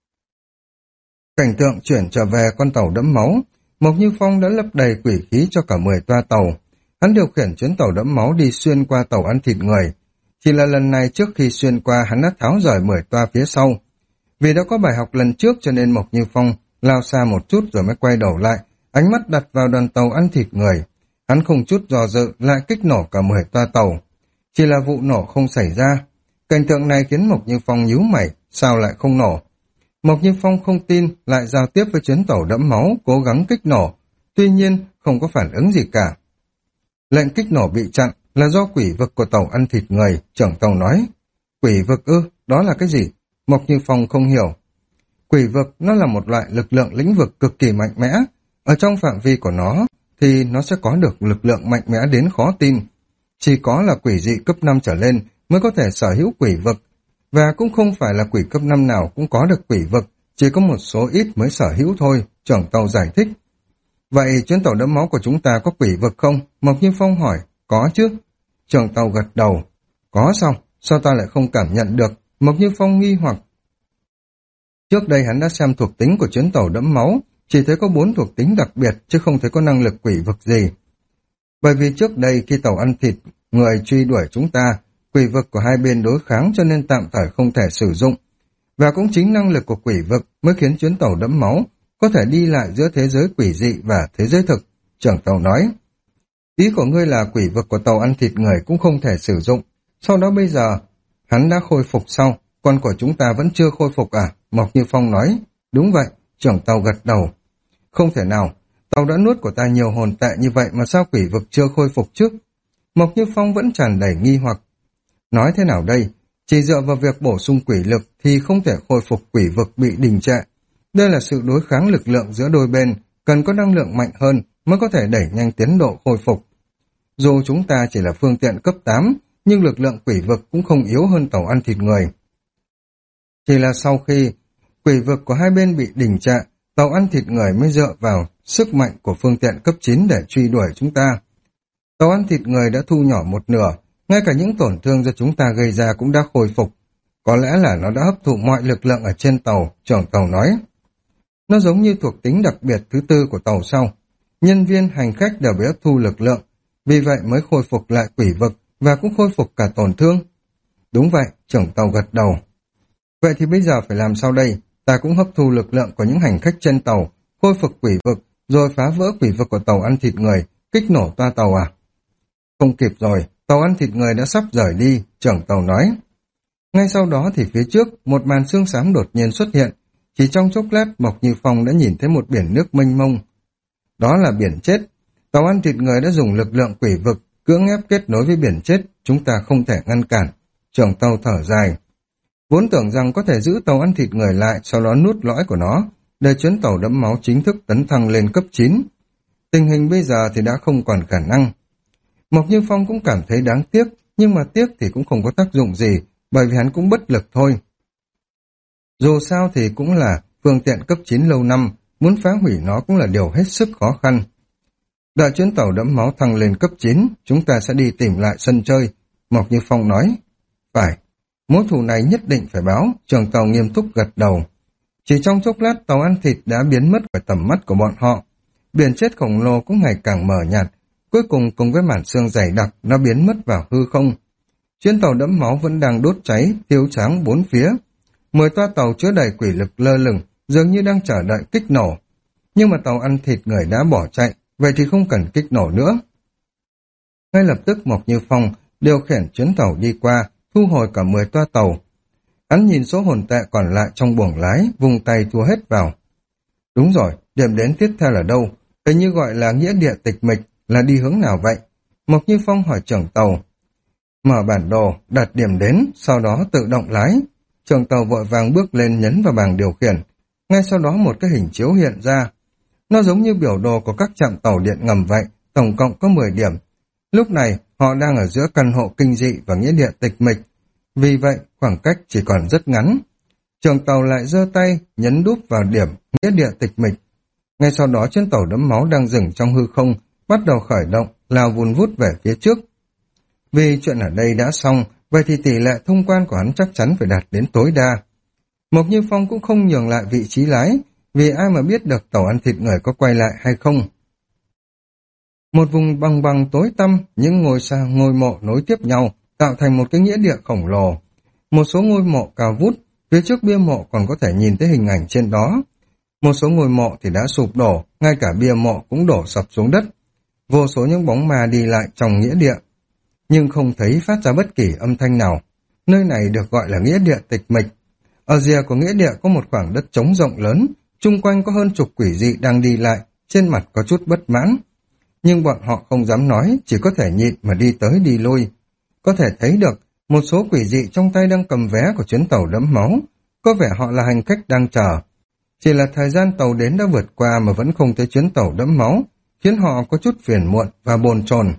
Cảnh tượng chuyển trở về con tàu đẫm máu, Mộc Như Phong đã lấp đầy quỷ khí cho cả mười toa tàu. Hắn điều khiển chuyến tàu đẫm máu đi xuyên qua tàu ăn thịt người. Chỉ là lần này trước khi xuyên qua hắn đã tháo rời mười toa phía sau. Vì đã có bài học lần trước cho nên Mộc Như Phong lao xa một chút rồi mới quay đầu lại, ánh mắt đặt vào đoàn tàu ăn thịt người. Hắn không chút do dự lại kích nổ cả mười toa tàu. Chỉ là vụ nổ không xảy ra. Cảnh tượng này khiến Mộc Như Phong nhíu mày, sao lại không nổ? Mộc Như Phong không tin, lại giao tiếp với chuyến tàu đẫm máu, cố gắng kích nổ. Tuy nhiên, không có phản ứng gì cả. Lệnh kích nổ bị chặn là do quỷ vực của tàu ăn thịt người, trưởng tàu nói. Quỷ vực ư, đó là cái gì? Mộc Như Phong không hiểu. Quỷ vực nó là một loại lực lượng lĩnh vực cực kỳ mạnh mẽ. Ở trong phạm vi của nó thì nó sẽ có được lực lượng mạnh mẽ đến khó tin. Chỉ có là quỷ dị cấp năm trở lên mới có thể sở hữu quỷ vực. Và cũng không phải là quỷ cấp năm nào cũng có được quỷ vực, chỉ có một số ít mới sở hữu thôi, trưởng tàu giải thích. Vậy chuyến tàu đẫm máu của chúng ta có quỷ vực không? Mộc Như Phong hỏi, có chứ. Trưởng tàu gật đầu, có sao? Sao ta lại không cảm nhận được? Mộc Như Phong nghi hoặc. Trước đây hắn đã xem thuộc tính của chuyến tàu đẫm máu, chỉ thấy có bốn thuộc tính đặc biệt chứ không thấy có năng lực quỷ vực gì. Bởi vì trước đây khi tàu ăn thịt người truy đuổi chúng ta, quỷ vực của hai bên đối kháng cho nên tạm thời không thể sử dụng. Và cũng chính năng lực của quỷ vực mới khiến chuyến tàu đẫm máu có thể đi lại giữa thế giới quỷ dị và thế giới thực, trưởng tàu nói. Ý của ngươi là quỷ vực của tàu ăn thịt người cũng không thể sử dụng. Sau đó bây giờ, hắn đã khôi phục sau, còn của chúng ta vẫn chưa khôi phục à? Mộc Như Phong nói. Đúng vậy, trưởng tàu gật đầu. Không thể nào, tàu đã nuốt của ta nhiều hồn tệ như vậy mà sao quỷ vực chưa khôi phục trước? Mộc Như Phong vẫn tràn đầy nghi hoặc. Nói thế nào đây? Chỉ dựa vào việc bổ sung quỷ lực thì không thể khôi phục quỷ vực bị đình trệ. Đây là sự đối kháng lực lượng giữa đôi bên, cần có năng lượng mạnh hơn mới có thể đẩy nhanh tiến độ khôi phục. Dù chúng ta chỉ là phương tiện cấp tám, nhưng lực lượng quỷ vực cũng không yếu hơn tàu ăn thịt người. Chỉ là sau khi quỷ vực của hai bên bị đình trệ, tàu ăn thịt người mới dựa vào sức mạnh của phương tiện cấp chín để truy đuổi chúng ta. Tàu ăn thịt người đã thu nhỏ một nửa, ngay cả những tổn thương do chúng ta gây ra cũng đã khôi phục. Có lẽ là nó đã hấp thụ mọi lực lượng ở trên tàu, trưởng tàu nói. Nó giống như thuộc tính đặc biệt thứ tư của tàu sau. Nhân viên, hành khách đều bị hấp thu lực lượng, vì vậy mới khôi phục lại quỷ vực và cũng khôi phục cả tổn thương. Đúng vậy, trưởng tàu gật đầu. Vậy thì bây giờ phải làm sao đây? Ta cũng hấp thu lực lượng của những hành khách trên tàu, khôi phục quỷ vực, rồi phá vỡ quỷ vực của tàu ăn thịt người, kích nổ toa tàu à? Không kịp rồi, tàu ăn thịt người đã sắp rời đi, trưởng tàu nói. Ngay sau đó thì phía trước, một màn sương xám đột nhiên xuất hiện. Chỉ trong chốc lát, Mộc Như Phong đã nhìn thấy một biển nước mênh mông. Đó là biển chết. Tàu ăn thịt người đã dùng lực lượng quỷ vực, cưỡng ép kết nối với biển chết, chúng ta không thể ngăn cản. Trưởng tàu thở dài. Vốn tưởng rằng có thể giữ tàu ăn thịt người lại, sau đó nuốt lõi của nó, để chuyến tàu đẫm máu chính thức tấn thăng lên cấp chín. Tình hình bây giờ thì đã không còn khả năng. Mộc Như Phong cũng cảm thấy đáng tiếc, nhưng mà tiếc thì cũng không có tác dụng gì, bởi vì hắn cũng bất lực thôi. Dù sao thì cũng là phương tiện cấp chín lâu năm, muốn phá hủy nó cũng là điều hết sức khó khăn. Đợi chuyến tàu đẫm máu thăng lên cấp chín, chúng ta sẽ đi tìm lại sân chơi, Mộc Như Phong nói. Phải, mối thù này nhất định phải báo, trưởng tàu nghiêm túc gật đầu. Chỉ trong chốc lát tàu ăn thịt đã biến mất khỏi tầm mắt của bọn họ. Biển chết khổng lồ cũng ngày càng mờ nhạt, cuối cùng cùng với màn sương dày đặc nó biến mất vào hư không. Chuyến tàu đẫm máu vẫn đang đốt cháy, thiêu sáng bốn phía. Mười toa tàu chứa đầy quỷ lực lơ lửng, dường như đang chờ đợi kích nổ. Nhưng mà tàu ăn thịt người đã bỏ chạy, vậy thì không cần kích nổ nữa. Ngay lập tức Mộc Như Phong điều khiển chuyến tàu đi qua, thu hồi cả mười toa tàu. Hắn nhìn số hồn tệ còn lại trong buồng lái, vùng tay thua hết vào. Đúng rồi, điểm đến tiếp theo là đâu? Hình như gọi là nghĩa địa tịch mịch, là đi hướng nào vậy? Mộc Như Phong hỏi trưởng tàu. Mở bản đồ, đặt điểm đến, sau đó tự động lái. Trưởng tàu vội vàng bước lên nhấn vào bảng điều khiển. Ngay sau đó một cái hình chiếu hiện ra. Nó giống như biểu đồ của các trạm tàu điện ngầm vậy, tổng cộng có mười điểm. Lúc này, họ đang ở giữa căn hộ kinh dị và nghĩa địa tịch mịch. Vì vậy, khoảng cách chỉ còn rất ngắn. Trưởng tàu lại giơ tay, nhấn đúp vào điểm nghĩa địa tịch mịch. Ngay sau đó chuyến tàu đẫm máu đang dừng trong hư không, bắt đầu khởi động, lao vun vút về phía trước. Vì chuyện ở đây đã xong, vậy thì tỷ lệ thông quan của hắn chắc chắn phải đạt đến tối đa. Mộc Như Phong cũng không nhường lại vị trí lái, vì ai mà biết được tàu ăn thịt người có quay lại hay không. Một vùng bằng bằng tối tăm, những ngôi sao ngôi mộ nối tiếp nhau, tạo thành một cái nghĩa địa khổng lồ. Một số ngôi mộ cao vút, phía trước bia mộ còn có thể nhìn thấy hình ảnh trên đó. Một số ngôi mộ thì đã sụp đổ, ngay cả bia mộ cũng đổ sập xuống đất. Vô số những bóng ma đi lại trong nghĩa địa, nhưng không thấy phát ra bất kỳ âm thanh nào. Nơi này được gọi là nghĩa địa tịch mịch. Ở rìa của nghĩa địa có một khoảng đất trống rộng lớn, chung quanh có hơn chục quỷ dị đang đi lại, trên mặt có chút bất mãn. Nhưng bọn họ không dám nói, chỉ có thể nhịn mà đi tới đi lui. Có thể thấy được, một số quỷ dị trong tay đang cầm vé của chuyến tàu đẫm máu, có vẻ họ là hành khách đang chờ. Chỉ là thời gian tàu đến đã vượt qua mà vẫn không thấy chuyến tàu đẫm máu, khiến họ có chút phiền muộn và bồn chồn.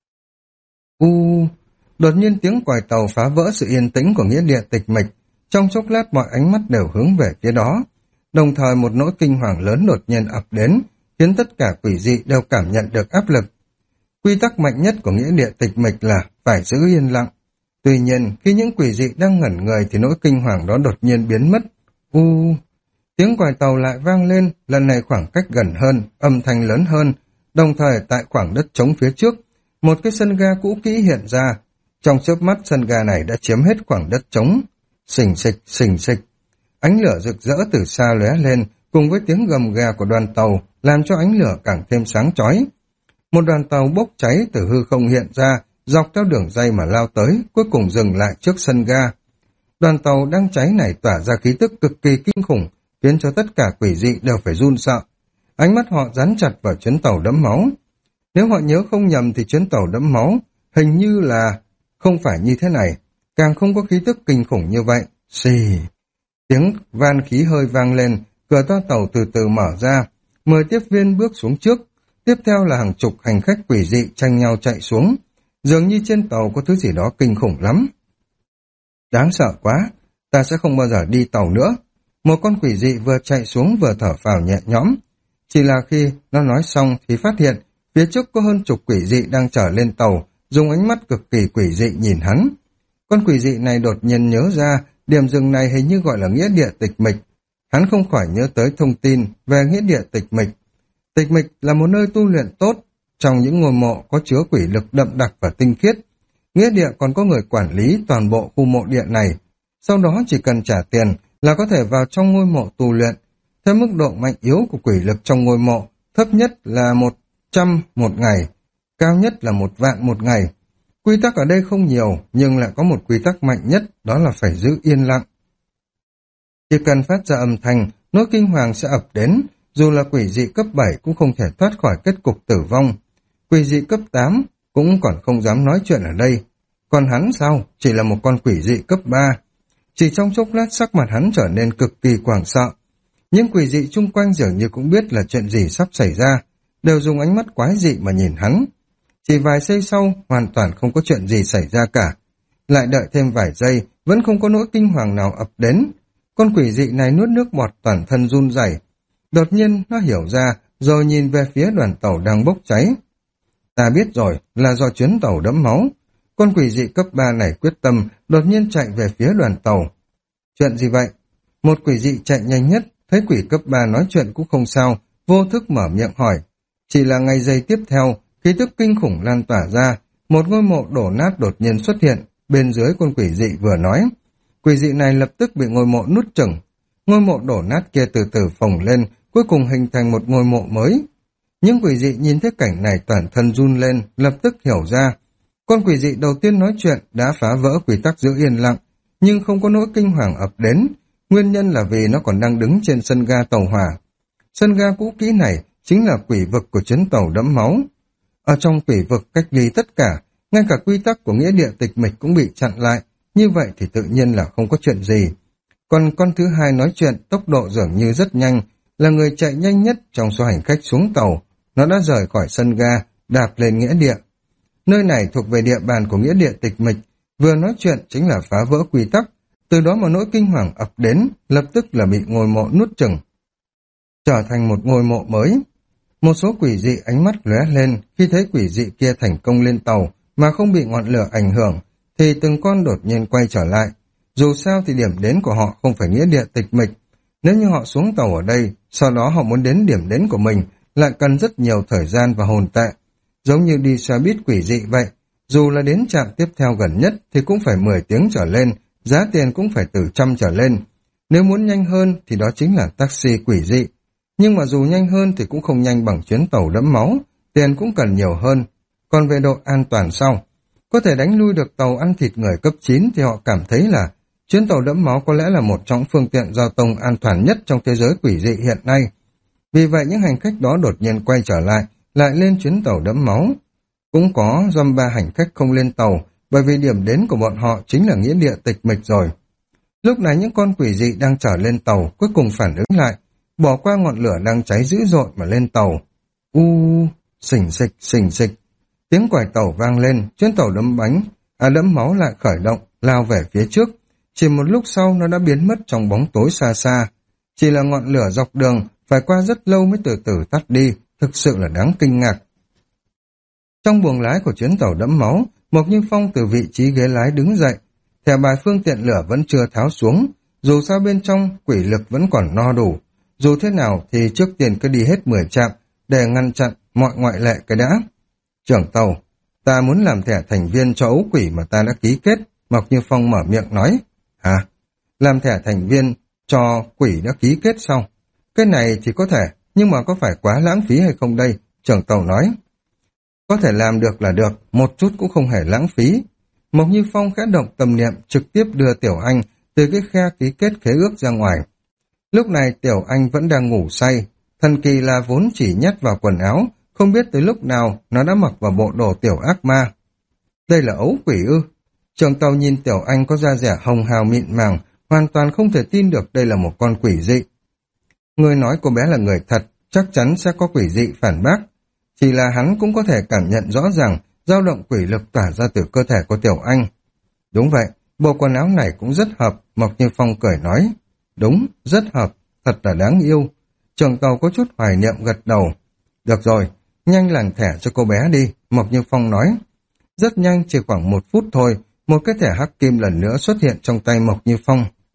U, đột nhiên tiếng còi tàu phá vỡ sự yên tĩnh của nghĩa địa tịch mịch. Trong chốc lát mọi ánh mắt đều hướng về phía đó. Đồng thời một nỗi kinh hoàng lớn đột nhiên ập đến, khiến tất cả quỷ dị đều cảm nhận được áp lực. Quy tắc mạnh nhất của nghĩa địa tịch mịch là phải giữ yên lặng. Tuy nhiên, khi những quỷ dị đang ngẩn người thì nỗi kinh hoàng đó đột nhiên biến mất. U, tiếng còi tàu lại vang lên, lần này khoảng cách gần hơn, âm thanh lớn hơn. Đồng thời tại khoảng đất trống phía trước, một cái sân ga cũ kỹ hiện ra. Trong chớp mắt sân ga này đã chiếm hết khoảng đất trống. Xình xịch, xình xịch. Ánh lửa rực rỡ từ xa lóe lên, cùng với tiếng gầm gà của đoàn tàu, làm cho ánh lửa càng thêm sáng chói. Một đoàn tàu bốc cháy từ hư không hiện ra, dọc theo đường dây mà lao tới, cuối cùng dừng lại trước sân ga. Đoàn tàu đang cháy này tỏa ra khí tức cực kỳ kinh khủng, khiến cho tất cả quỷ dị đều phải run sợ. Ánh mắt họ dán chặt vào chuyến tàu đẫm máu. Nếu họ nhớ không nhầm thì chuyến tàu đẫm máu hình như là không phải như thế này, càng không có khí tức kinh khủng như vậy. Xì, tiếng van khí hơi vang lên, cửa toa tàu từ từ mở ra, mười tiếp viên bước xuống trước, tiếp theo là hàng chục hành khách quỷ dị tranh nhau chạy xuống, dường như trên tàu có thứ gì đó kinh khủng lắm. Đáng sợ quá, ta sẽ không bao giờ đi tàu nữa. Một con quỷ dị vừa chạy xuống vừa thở phào nhẹ nhõm. Chỉ là khi nó nói xong thì phát hiện phía trước có hơn chục quỷ dị đang trở lên tàu, dùng ánh mắt cực kỳ quỷ dị nhìn hắn. Con quỷ dị này đột nhiên nhớ ra điểm dừng này hình như gọi là nghĩa địa tịch mịch. Hắn không khỏi nhớ tới thông tin về nghĩa địa tịch mịch. Tịch mịch là một nơi tu luyện tốt, trong những ngôi mộ có chứa quỷ lực đậm đặc và tinh khiết. Nghĩa địa còn có người quản lý toàn bộ khu mộ địa này, sau đó chỉ cần trả tiền là có thể vào trong ngôi mộ tu luyện. Theo mức độ mạnh yếu của quỷ lực trong ngôi mộ, thấp nhất là một trăm một ngày, cao nhất là một vạn một ngày. Quy tắc ở đây không nhiều, nhưng lại có một quy tắc mạnh nhất, đó là phải giữ yên lặng. Chỉ cần phát ra âm thanh, nỗi kinh hoàng sẽ ập đến, dù là quỷ dị cấp bảy cũng không thể thoát khỏi kết cục tử vong. Quỷ dị cấp tám cũng còn không dám nói chuyện ở đây. Còn hắn sao? Chỉ là một con quỷ dị cấp ba. Chỉ trong chốc lát sắc mặt hắn trở nên cực kỳ hoảng sợ. Những quỷ dị chung quanh dường như cũng biết là chuyện gì sắp xảy ra, đều dùng ánh mắt quái dị mà nhìn hắn. Chỉ vài giây sau, hoàn toàn không có chuyện gì xảy ra cả. Lại đợi thêm vài giây, vẫn không có nỗi kinh hoàng nào ập đến. Con quỷ dị này nuốt nước bọt, toàn thân run rẩy. Đột nhiên nó hiểu ra, rồi nhìn về phía đoàn tàu đang bốc cháy. Ta biết rồi, là do chuyến tàu đẫm máu. Con quỷ dị cấp ba này quyết tâm, đột nhiên chạy về phía đoàn tàu. Chuyện gì vậy? Một quỷ dị chạy nhanh nhất, thấy quỷ cấp ba nói chuyện cũng không sao, vô thức mở miệng hỏi. Chỉ là ngay giây tiếp theo, khí tức kinh khủng lan tỏa ra, một ngôi mộ đổ nát đột nhiên xuất hiện, bên dưới con quỷ dị vừa nói. Quỷ dị này lập tức bị ngôi mộ nuốt chửng. Ngôi mộ đổ nát kia từ từ phồng lên, cuối cùng hình thành một ngôi mộ mới. Những quỷ dị nhìn thấy cảnh này toàn thân run lên, lập tức hiểu ra. Con quỷ dị đầu tiên nói chuyện đã phá vỡ quy tắc giữ yên lặng, nhưng không có nỗi kinh hoàng ập đến. Nguyên nhân là vì nó còn đang đứng trên sân ga tàu hỏa. Sân ga cũ kỹ này chính là quỷ vực của chuyến tàu đẫm máu. Ở trong quỷ vực cách ly tất cả, ngay cả quy tắc của nghĩa địa tịch mịch cũng bị chặn lại, như vậy thì tự nhiên là không có chuyện gì. Còn con thứ hai nói chuyện tốc độ dường như rất nhanh, là người chạy nhanh nhất trong số hành khách xuống tàu. Nó đã rời khỏi sân ga, đạp lên nghĩa địa. Nơi này thuộc về địa bàn của nghĩa địa tịch mịch, vừa nói chuyện chính là phá vỡ quy tắc, từ đó mà nỗi kinh hoàng ập đến, lập tức là bị ngôi mộ nuốt chửng, trở thành một ngôi mộ mới. Một số quỷ dị ánh mắt lóe lên khi thấy quỷ dị kia thành công lên tàu mà không bị ngọn lửa ảnh hưởng, thì từng con đột nhiên quay trở lại. Dù sao thì điểm đến của họ không phải nghĩa địa tịch mịch. Nếu như họ xuống tàu ở đây, sau đó họ muốn đến điểm đến của mình, lại cần rất nhiều thời gian và hồn tệ. Giống như đi xe buýt quỷ dị vậy, dù là đến trạm tiếp theo gần nhất thì cũng phải mười tiếng trở lên, giá tiền cũng phải từ trăm trở lên. Nếu muốn nhanh hơn thì đó chính là taxi quỷ dị. Nhưng mà dù nhanh hơn thì cũng không nhanh bằng chuyến tàu đẫm máu, tiền cũng cần nhiều hơn. Còn về độ an toàn sau, có thể đánh lui được tàu ăn thịt người cấp chín thì họ cảm thấy là chuyến tàu đẫm máu có lẽ là một trong phương tiện giao thông an toàn nhất trong thế giới quỷ dị hiện nay. Vì vậy những hành khách đó đột nhiên quay trở lại, lại lên chuyến tàu đẫm máu. Cũng có dăm ba hành khách không lên tàu, bởi vì điểm đến của bọn họ chính là nghĩa địa tịch mịch rồi. Lúc này những con quỷ dị đang trở lên tàu cuối cùng phản ứng lại, bỏ qua ngọn lửa đang cháy dữ dội mà lên tàu. U, xình xịch, xình xịch. Tiếng còi tàu vang lên, chuyến tàu đẫm bánh, à đẫm máu lại khởi động, lao về phía trước. Chỉ một lúc sau nó đã biến mất trong bóng tối xa xa. Chỉ là ngọn lửa dọc đường, phải qua rất lâu mới từ từ tắt đi, thực sự là đáng kinh ngạc. Trong buồng lái của chuyến tàu đẫm máu, Mộc Như Phong từ vị trí ghế lái đứng dậy. Thẻ bài phương tiện lửa vẫn chưa tháo xuống, dù sao bên trong quỷ lực vẫn còn no đủ. Dù thế nào thì trước tiên cứ đi hết mười trạm để ngăn chặn mọi ngoại lệ cái đã. Trưởng tàu, ta muốn làm thẻ thành viên cho ấu quỷ mà ta đã ký kết. Mộc Như Phong mở miệng nói. Hả? Làm thẻ thành viên cho quỷ đã ký kết xong? Cái này thì có thể, nhưng mà có phải quá lãng phí hay không đây? Trưởng tàu nói. Có thể làm được là được, một chút cũng không hề lãng phí. Mộc Như Phong khẽ động tâm niệm trực tiếp đưa Tiểu Anh từ cái khe ký kết khế ước ra ngoài. Lúc này Tiểu Anh vẫn đang ngủ say, thần kỳ là vốn chỉ nhét vào quần áo, không biết tới lúc nào nó đã mặc vào bộ đồ tiểu ác ma. Đây là ấu quỷ ư? Trưởng tàu nhìn Tiểu Anh có da dẻ hồng hào mịn màng, hoàn toàn không thể tin được đây là một con quỷ dị. Người nói cô bé là người thật, chắc chắn sẽ có quỷ dị phản bác. Chỉ là hắn cũng có thể cảm nhận rõ ràng dao động quỷ lực tỏa ra từ cơ thể của Tiểu Anh. Đúng vậy, bộ quần áo này cũng rất hợp, Mộc Như Phong cười nói. Đúng, rất hợp, thật là đáng yêu. Trưởng tàu có chút hoài niệm gật đầu. Được rồi, nhanh làm thẻ cho cô bé đi, Mộc Như Phong nói. Rất nhanh, chỉ khoảng một phút thôi, một cái thẻ hắc kim lần nữa xuất hiện trong tay Mộc Như Phong.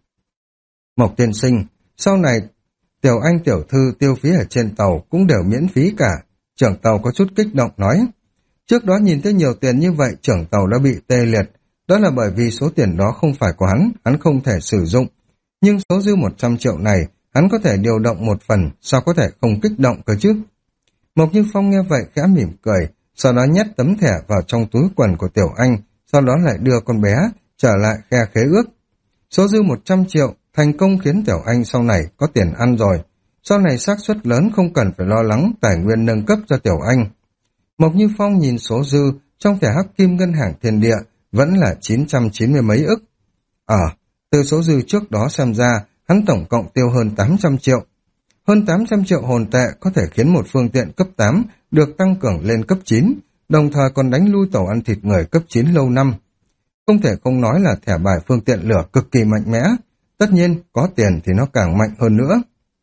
Mộc tiên sinh, sau này Tiểu Anh tiểu thư tiêu phí ở trên tàu cũng đều miễn phí cả. Trưởng tàu có chút kích động nói. Trước đó nhìn thấy nhiều tiền như vậy, trưởng tàu đã bị tê liệt. Đó là bởi vì số tiền đó không phải của hắn, hắn không thể sử dụng. Nhưng số dư một trăm triệu này, hắn có thể điều động một phần, sao có thể không kích động cơ chứ? Mộc Như Phong nghe vậy khẽ mỉm cười, sau đó nhét tấm thẻ vào trong túi quần của Tiểu Anh, sau đó lại đưa con bé trở lại khe khế ước. Số dư một trăm triệu thành công khiến Tiểu Anh sau này có tiền ăn rồi. Sau này xác suất lớn không cần phải lo lắng tài nguyên nâng cấp cho Tiểu Anh. Mộc Như Phong nhìn số dư trong thẻ hắc kim ngân hàng thiên địa vẫn là chín trăm chín mươi mấy ức. Ờ, từ số dư trước đó xem ra, hắn tổng cộng tiêu hơn tám trăm triệu. Hơn tám trăm triệu hồn tệ có thể khiến một phương tiện cấp tám được tăng cường lên cấp chín, đồng thời còn đánh lui tàu ăn thịt người cấp chín lâu năm. Không thể không nói là thẻ bài phương tiện lửa cực kỳ mạnh mẽ. Tất nhiên, có tiền thì nó càng mạnh hơn nữa.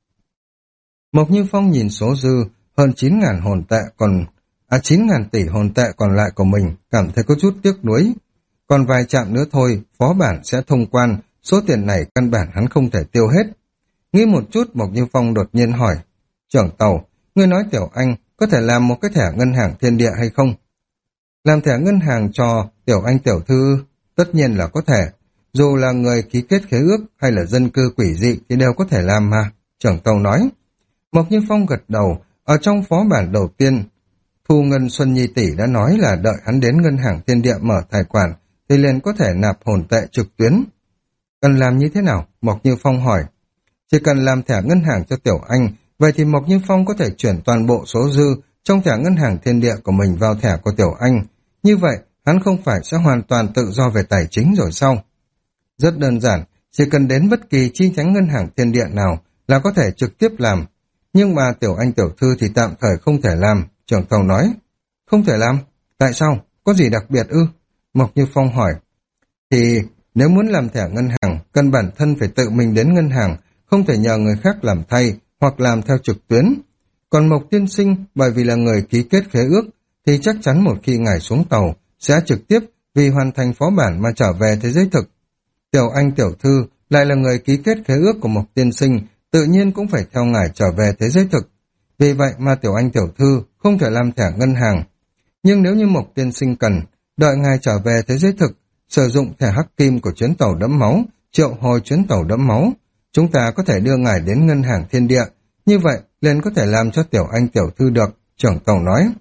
Mộc Như Phong nhìn số dư hơn chín nghìn hồn tệ còn à chín nghìn tỷ hồn tệ còn lại của mình, cảm thấy có chút tiếc nuối. Còn vài trạm nữa thôi, phó bản sẽ thông quan, số tiền này căn bản hắn không thể tiêu hết. Nghĩ một chút, Mộc Như Phong đột nhiên hỏi, trưởng tàu, ngươi nói Tiểu Anh có thể làm một cái thẻ ngân hàng thiên địa hay không? Làm thẻ ngân hàng cho Tiểu Anh tiểu thư, tất nhiên là có thể. Dù là người ký kết khế ước hay là dân cư quỷ dị thì đều có thể làm mà, trưởng tàu nói. Mộc Như Phong gật đầu, ở trong phó bản đầu tiên, Thu Ngân Xuân Nhi tỷ đã nói là đợi hắn đến ngân hàng thiên địa mở tài khoản thì liền có thể nạp hồn tệ trực tuyến. Cần làm như thế nào? Mộc Như Phong hỏi. Chỉ cần làm thẻ ngân hàng cho Tiểu Anh, vậy thì Mộc Như Phong có thể chuyển toàn bộ số dư trong thẻ ngân hàng thiên địa của mình vào thẻ của Tiểu Anh. Như vậy, hắn không phải sẽ hoàn toàn tự do về tài chính rồi sao? Rất đơn giản, chỉ cần đến bất kỳ chi nhánh ngân hàng thiên địa nào là có thể trực tiếp làm. Nhưng mà Tiểu Anh tiểu thư thì tạm thời không thể làm, trưởng tàu nói. Không thể làm? Tại sao? Có gì đặc biệt ư? Mộc Như Phong hỏi. Thì nếu muốn làm thẻ ngân hàng, cần bản thân phải tự mình đến ngân hàng, không thể nhờ người khác làm thay hoặc làm theo trực tuyến. Còn Mộc tiên sinh, bởi vì là người ký kết khế ước, thì chắc chắn một khi ngài xuống tàu, sẽ trực tiếp vì hoàn thành phó bản mà trở về thế giới thực. Tiểu Anh tiểu thư lại là người ký kết khế ước của Mộc tiên sinh, tự nhiên cũng phải theo ngài trở về thế giới thực. Vì vậy mà Tiểu Anh tiểu thư không thể làm thẻ ngân hàng. Nhưng nếu như Mộc tiên sinh cần, đợi ngài trở về thế giới thực, sử dụng thẻ hắc kim của chuyến tàu đẫm máu, triệu hồi chuyến tàu đẫm máu, chúng ta có thể đưa ngài đến ngân hàng thiên địa. Như vậy, liền có thể làm cho Tiểu Anh tiểu thư được, trưởng tàu nói.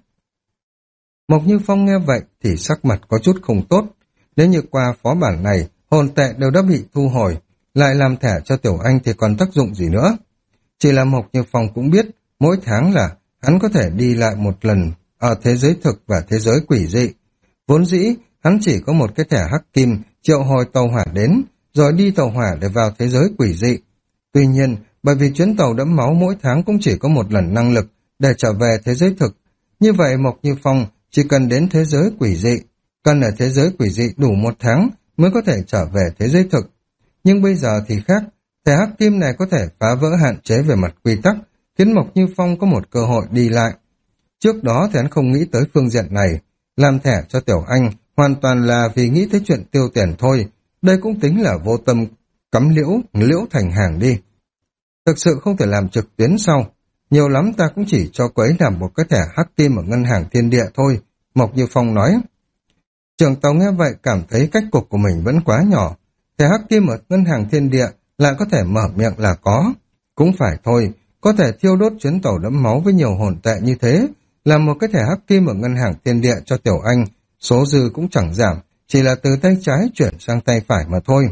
Mộc Như Phong nghe vậy thì sắc mặt có chút không tốt. Nếu như qua phó bản này, hồn tệ đều đã bị thu hồi, lại làm thẻ cho Tiểu Anh thì còn tác dụng gì nữa. Chỉ là Mộc Như Phong cũng biết, mỗi tháng là hắn có thể đi lại một lần ở thế giới thực và thế giới quỷ dị. Vốn dĩ, hắn chỉ có một cái thẻ hắc kim triệu hồi tàu hỏa đến, rồi đi tàu hỏa để vào thế giới quỷ dị. Tuy nhiên, bởi vì chuyến tàu đẫm máu mỗi tháng cũng chỉ có một lần năng lực để trở về thế giới thực. Như vậy Mộc Như Phong chỉ cần đến thế giới quỷ dị, cần ở thế giới quỷ dị đủ một tháng mới có thể trở về thế giới thực. Nhưng bây giờ thì khác, thẻ hắc kim này có thể phá vỡ hạn chế về mặt quy tắc, khiến Mộc Như Phong có một cơ hội đi lại. Trước đó thì hắn không nghĩ tới phương diện này, làm thẻ cho Tiểu Anh hoàn toàn là vì nghĩ tới chuyện tiêu tiền thôi, đây cũng tính là vô tâm cắm liễu, liễu thành hàng đi. Thực sự không thể làm trực tuyến sau, nhiều lắm ta cũng chỉ cho cô ấy làm một cái thẻ hắc kim ở ngân hàng thiên địa thôi, Mộc Như Phong nói. Trưởng tàu nghe vậy cảm thấy cách cục của mình vẫn quá nhỏ, thẻ hắc kim ở ngân hàng thiên địa lại có thể mở miệng là có. Cũng phải thôi, có thể thiêu đốt chuyến tàu đẫm máu với nhiều hồn tệ như thế, làm một cái thẻ hắc kim ở ngân hàng thiên địa cho Tiểu Anh, số dư cũng chẳng giảm, chỉ là từ tay trái chuyển sang tay phải mà thôi.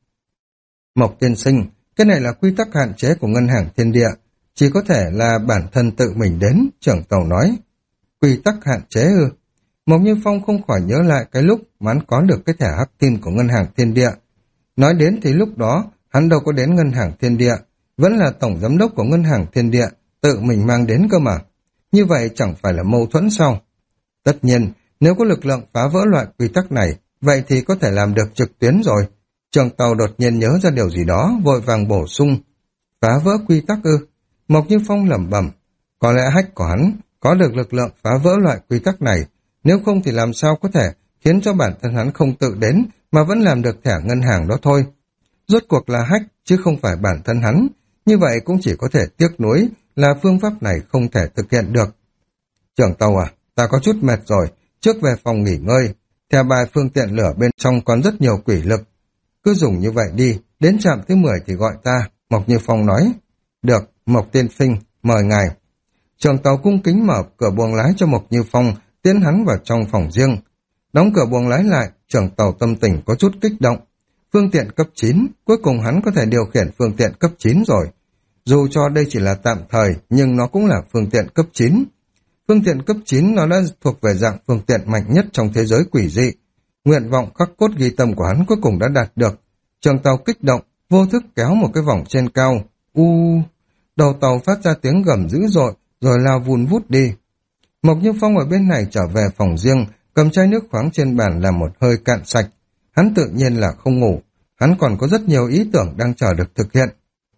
Mộc tiên sinh, cái này là quy tắc hạn chế của ngân hàng thiên địa, chỉ có thể là bản thân tự mình đến, trưởng tàu nói. Quy tắc hạn chế ư? Mộc Như Phong không khỏi nhớ lại cái lúc mà hắn có được cái thẻ hắc kim của ngân hàng thiên địa. Nói đến thì lúc đó, hắn đâu có đến ngân hàng thiên địa, vẫn là tổng giám đốc của ngân hàng thiên địa, tự mình mang đến cơ mà. Như vậy chẳng phải là mâu thuẫn sao? Tất nhiên, nếu có lực lượng phá vỡ loại quy tắc này, vậy thì có thể làm được trực tuyến rồi. Trường tàu đột nhiên nhớ ra điều gì đó, vội vàng bổ sung. Phá vỡ quy tắc ư? Mộc Như Phong lẩm bẩm, có lẽ hách của hắn có được lực lượng phá vỡ loại quy tắc này, nếu không thì làm sao có thể khiến cho bản thân hắn không tự đến mà vẫn làm được thẻ ngân hàng đó thôi. rốt cuộc là hack chứ không phải bản thân hắn. Như vậy cũng chỉ có thể tiếc nuối là phương pháp này không thể thực hiện được. Trưởng tàu à, ta có chút mệt rồi, trước về phòng nghỉ ngơi. Theo bài phương tiện lửa bên trong còn rất nhiều quỷ lực. Cứ dùng như vậy đi, đến trạm thứ mười thì gọi ta, Mộc Như Phong nói. Được, Mộc tiên sinh, mời ngài. Trưởng tàu cung kính mở cửa buồng lái cho Mộc Như Phong, tiến hắn vào trong phòng riêng. Đóng cửa buồng lái lại, trưởng tàu tâm tình có chút kích động. Phương tiện cấp chín, cuối cùng hắn có thể điều khiển phương tiện cấp chín rồi. Dù cho đây chỉ là tạm thời, nhưng nó cũng là phương tiện cấp chín. Phương tiện cấp chín nó đã thuộc về dạng phương tiện mạnh nhất trong thế giới quỷ dị. Nguyện vọng khắc cốt ghi tâm của hắn cuối cùng đã đạt được. Trường tàu kích động, vô thức kéo một cái vòng trên cao. U, đầu tàu phát ra tiếng gầm dữ dội, rồi lao vun vút đi. Mộc Như Phong ở bên này trở về phòng riêng, cầm chai nước khoáng trên bàn làm một hơi cạn sạch. Hắn tự nhiên là không ngủ, hắn còn có rất nhiều ý tưởng đang chờ được thực hiện.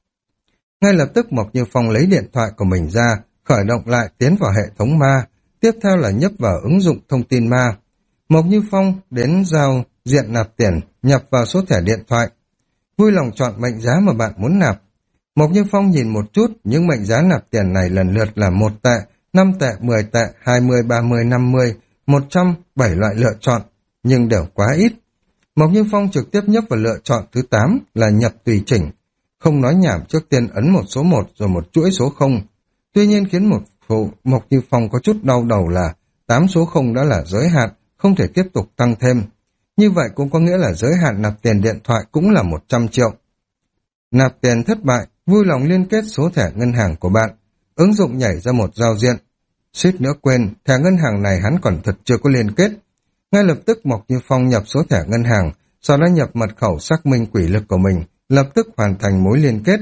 Ngay lập tức Mộc Như Phong lấy điện thoại của mình ra, khởi động lại tiến vào hệ thống ma, tiếp theo là nhấp vào ứng dụng thông tin ma. Mộc Như Phong đến giao diện nạp tiền, nhập vào số thẻ điện thoại. Vui lòng chọn mệnh giá mà bạn muốn nạp. Mộc Như Phong nhìn một chút, những mệnh giá nạp tiền này lần lượt là một tệ, năm tệ, mười tệ, hai mươi, ba mươi, năm mươi, một trăm, bảy loại lựa chọn, nhưng đều quá ít. Mộc Như Phong trực tiếp nhấp vào lựa chọn thứ tám là nhập tùy chỉnh. Không nói nhảm, trước tiên ấn một số một rồi một chuỗi số không. Tuy nhiên khiến một phụ Mộc Như Phong có chút đau đầu là tám số không đã là giới hạn, không thể tiếp tục tăng thêm. Như vậy cũng có nghĩa là giới hạn nạp tiền điện thoại cũng là một trăm triệu. Nạp tiền thất bại, vui lòng liên kết số thẻ ngân hàng của bạn. Ứng dụng nhảy ra một giao diện. Suýt nữa quên, thẻ ngân hàng này hắn còn thật chưa có liên kết. Ngay lập tức Mộc Như Phong nhập số thẻ ngân hàng, sau đó nhập mật khẩu xác minh quỷ lực của mình, lập tức hoàn thành mối liên kết.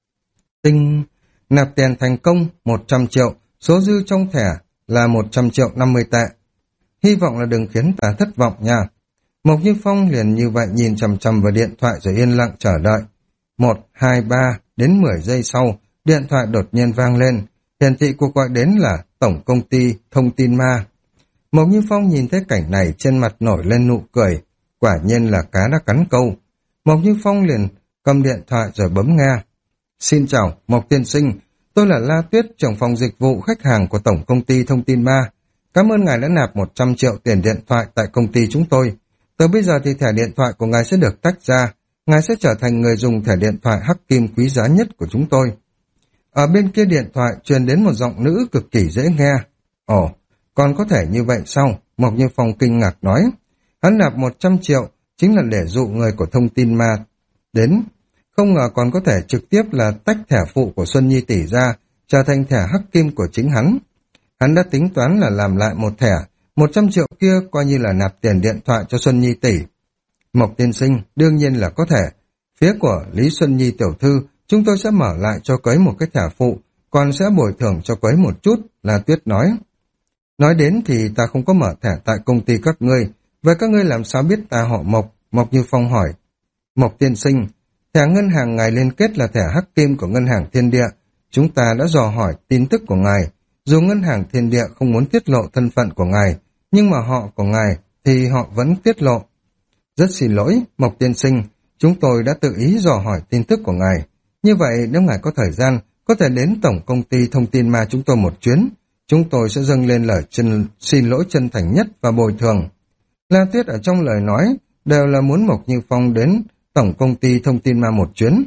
Tinh, nạp tiền thành công một trăm triệu, số dư trong thẻ là một trăm triệu năm mươi tệ. Hy vọng là đừng khiến ta thất vọng nha. Mộc Như Phong liền như vậy nhìn chằm chằm vào điện thoại rồi yên lặng chờ đợi. Một, hai, ba, đến mười giây sau, điện thoại đột nhiên vang lên, hiển thị cuộc gọi đến là Tổng Công ty Thông tin Ma. Mộc Như Phong nhìn thấy cảnh này trên mặt nổi lên nụ cười, quả nhiên là cá đã cắn câu. Mộc Như Phong liền cầm điện thoại rồi bấm nghe. Xin chào, Mộc tiên sinh, tôi là La Tuyết, trưởng phòng dịch vụ khách hàng của Tổng Công ty Thông tin Ma. Cảm ơn ngài đã nạp một trăm triệu tiền điện thoại tại công ty chúng tôi. Từ bây giờ thì thẻ điện thoại của ngài sẽ được tách ra, ngài sẽ trở thành người dùng thẻ điện thoại hắc kim quý giá nhất của chúng tôi. Ở bên kia điện thoại truyền đến một giọng nữ cực kỳ dễ nghe. Ồ, còn có thể như vậy sao? Mộc Như Phong kinh ngạc nói. Hắn nạp một trăm triệu chính là để dụ người của Thông tin Ma đến. Không ngờ còn có thể trực tiếp là tách thẻ phụ của Xuân Nhi tỷ ra, trở thành thẻ hắc kim của chính hắn. Hắn đã tính toán là làm lại một thẻ, một trăm triệu kia coi như là nạp tiền điện thoại cho Xuân Nhi tỷ. Mộc tiên sinh, đương nhiên là có thể. Phía của Lý Xuân Nhi tiểu thư, chúng tôi sẽ mở lại cho cấy một cái thẻ phụ, còn sẽ bồi thường cho cấy một chút, là Tuyết nói. Nói đến thì ta không có mở thẻ tại công ty các ngươi, vậy các ngươi làm sao biết ta họ Mộc? Mộc Như Phong hỏi. Mộc tiên sinh, thẻ ngân hàng ngài liên kết là thẻ hắc kim của ngân hàng Thiên Địa. Chúng ta đã dò hỏi tin tức của ngài. Dù ngân hàng Thiên Địa không muốn tiết lộ thân phận của ngài, nhưng mà họ của ngài thì họ vẫn tiết lộ. Rất xin lỗi, Mộc tiên sinh, chúng tôi đã tự ý dò hỏi tin tức của ngài. Như vậy nếu ngài có thời gian, có thể đến Tổng Công ty Thông tin Ma chúng tôi một chuyến. Chúng tôi sẽ dâng lên lời chân, xin lỗi chân thành nhất và bồi thường. La Tuyết ở trong lời nói đều là muốn Mộc Như Phong đến Tổng Công ty Thông tin Ma một chuyến.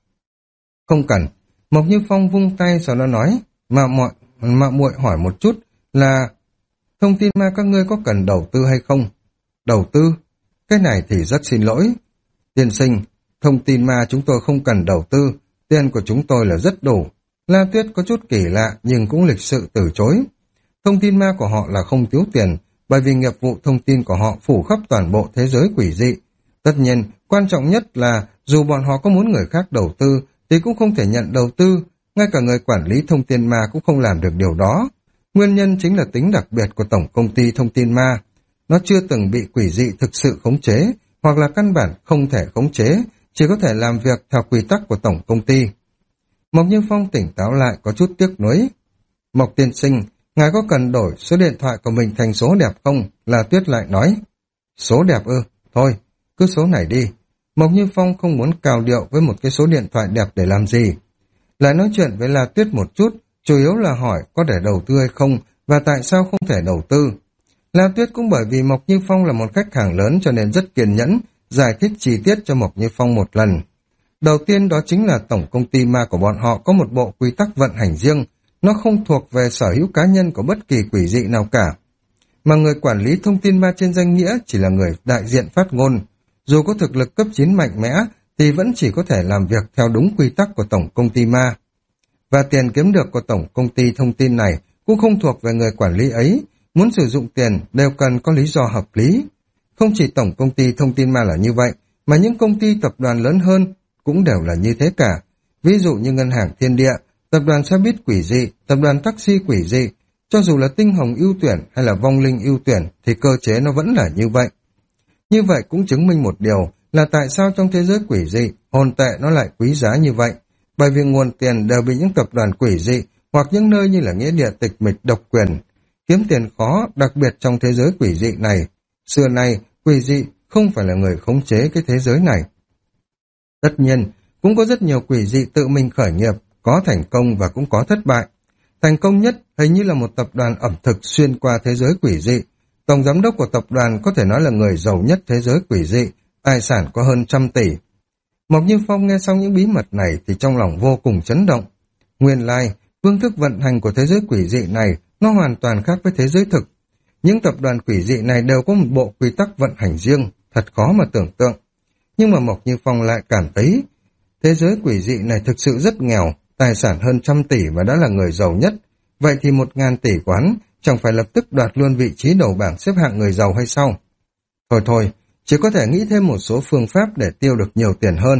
Không cần. Mộc Như Phong vung tay sau đó nói, mà mọi mà muội hỏi một chút là Thông tin Ma các ngươi có cần đầu tư hay không? Đầu tư? Cái này thì rất xin lỗi. Tiên sinh, Thông tin Ma chúng tôi không cần đầu tư, tiền của chúng tôi là rất đủ. La Tuyết có chút kỳ lạ nhưng cũng lịch sự từ chối. Thông tin Ma của họ là không thiếu tiền, bởi vì nghiệp vụ thông tin của họ phủ khắp toàn bộ thế giới quỷ dị. Tất nhiên, quan trọng nhất là dù bọn họ có muốn người khác đầu tư thì cũng không thể nhận đầu tư, ngay cả người quản lý Thông tin Ma cũng không làm được điều đó. Nguyên nhân chính là tính đặc biệt của Tổng Công ty Thông tin Ma. Nó chưa từng bị quỷ dị thực sự khống chế, hoặc là căn bản không thể khống chế, chỉ có thể làm việc theo quy tắc của Tổng Công ty. Mộc Như Phong tỉnh táo lại có chút tiếc nuối. Mộc tiên sinh, ngài có cần đổi số điện thoại của mình thành số đẹp không? La Tuyết lại nói. Số đẹp ư? Thôi, cứ số này đi. Mộc Như Phong không muốn cao điệu với một cái số điện thoại đẹp để làm gì. Lại nói chuyện với La Tuyết một chút, chủ yếu là hỏi có để đầu tư hay không và tại sao không thể đầu tư. La Tuyết cũng bởi vì Mộc Như Phong là một khách hàng lớn cho nên rất kiên nhẫn, giải thích chi tiết cho Mộc Như Phong một lần. Đầu tiên đó chính là tổng công ty ma của bọn họ có một bộ quy tắc vận hành riêng, nó không thuộc về sở hữu cá nhân của bất kỳ quỷ dị nào cả. Mà người quản lý thông tin ma trên danh nghĩa chỉ là người đại diện phát ngôn. Dù có thực lực cấp chín mạnh mẽ thì vẫn chỉ có thể làm việc theo đúng quy tắc của tổng công ty ma. Và tiền kiếm được của tổng công ty thông tin này cũng không thuộc về người quản lý ấy, muốn sử dụng tiền đều cần có lý do hợp lý. Không chỉ tổng công ty thông tin ma là như vậy, mà những công ty tập đoàn lớn hơn cũng đều là như thế cả. Ví dụ như Ngân hàng Thiên Địa, tập đoàn xe buýt quỷ dị, tập đoàn taxi quỷ dị, cho dù là Tinh Hồng ưu tuyển hay là Vong Linh ưu tuyển thì cơ chế nó vẫn là như vậy. Như vậy cũng chứng minh một điều là tại sao trong thế giới quỷ dị, hồn tệ nó lại quý giá như vậy. Bởi vì nguồn tiền đều bị những tập đoàn quỷ dị hoặc những nơi như là nghĩa địa tịch mịch độc quyền. Kiếm tiền khó, đặc biệt trong thế giới quỷ dị này. Xưa nay, quỷ dị không phải là người khống chế cái thế giới này. Tất nhiên, cũng có rất nhiều quỷ dị tự mình khởi nghiệp, có thành công và cũng có thất bại. Thành công nhất hình như là một tập đoàn ẩm thực xuyên qua thế giới quỷ dị. Tổng giám đốc của tập đoàn có thể nói là người giàu nhất thế giới quỷ dị, tài sản có hơn trăm tỷ. Mộc Như Phong nghe xong những bí mật này thì trong lòng vô cùng chấn động. Nguyên lai, phương thức vận hành của thế giới quỷ dị này nó hoàn toàn khác với thế giới thực. Những tập đoàn quỷ dị này đều có một bộ quy tắc vận hành riêng, thật khó mà tưởng tượng. Nhưng mà Mộc Như Phong lại cảm thấy thế giới quỷ dị này thực sự rất nghèo, tài sản hơn trăm tỷ và đã là người giàu nhất. Vậy thì một ngàn tỷ quán chẳng phải lập tức đoạt luôn vị trí đầu bảng xếp hạng người giàu hay sao? Thôi thôi, chỉ có thể nghĩ thêm một số phương pháp để tiêu được nhiều tiền hơn.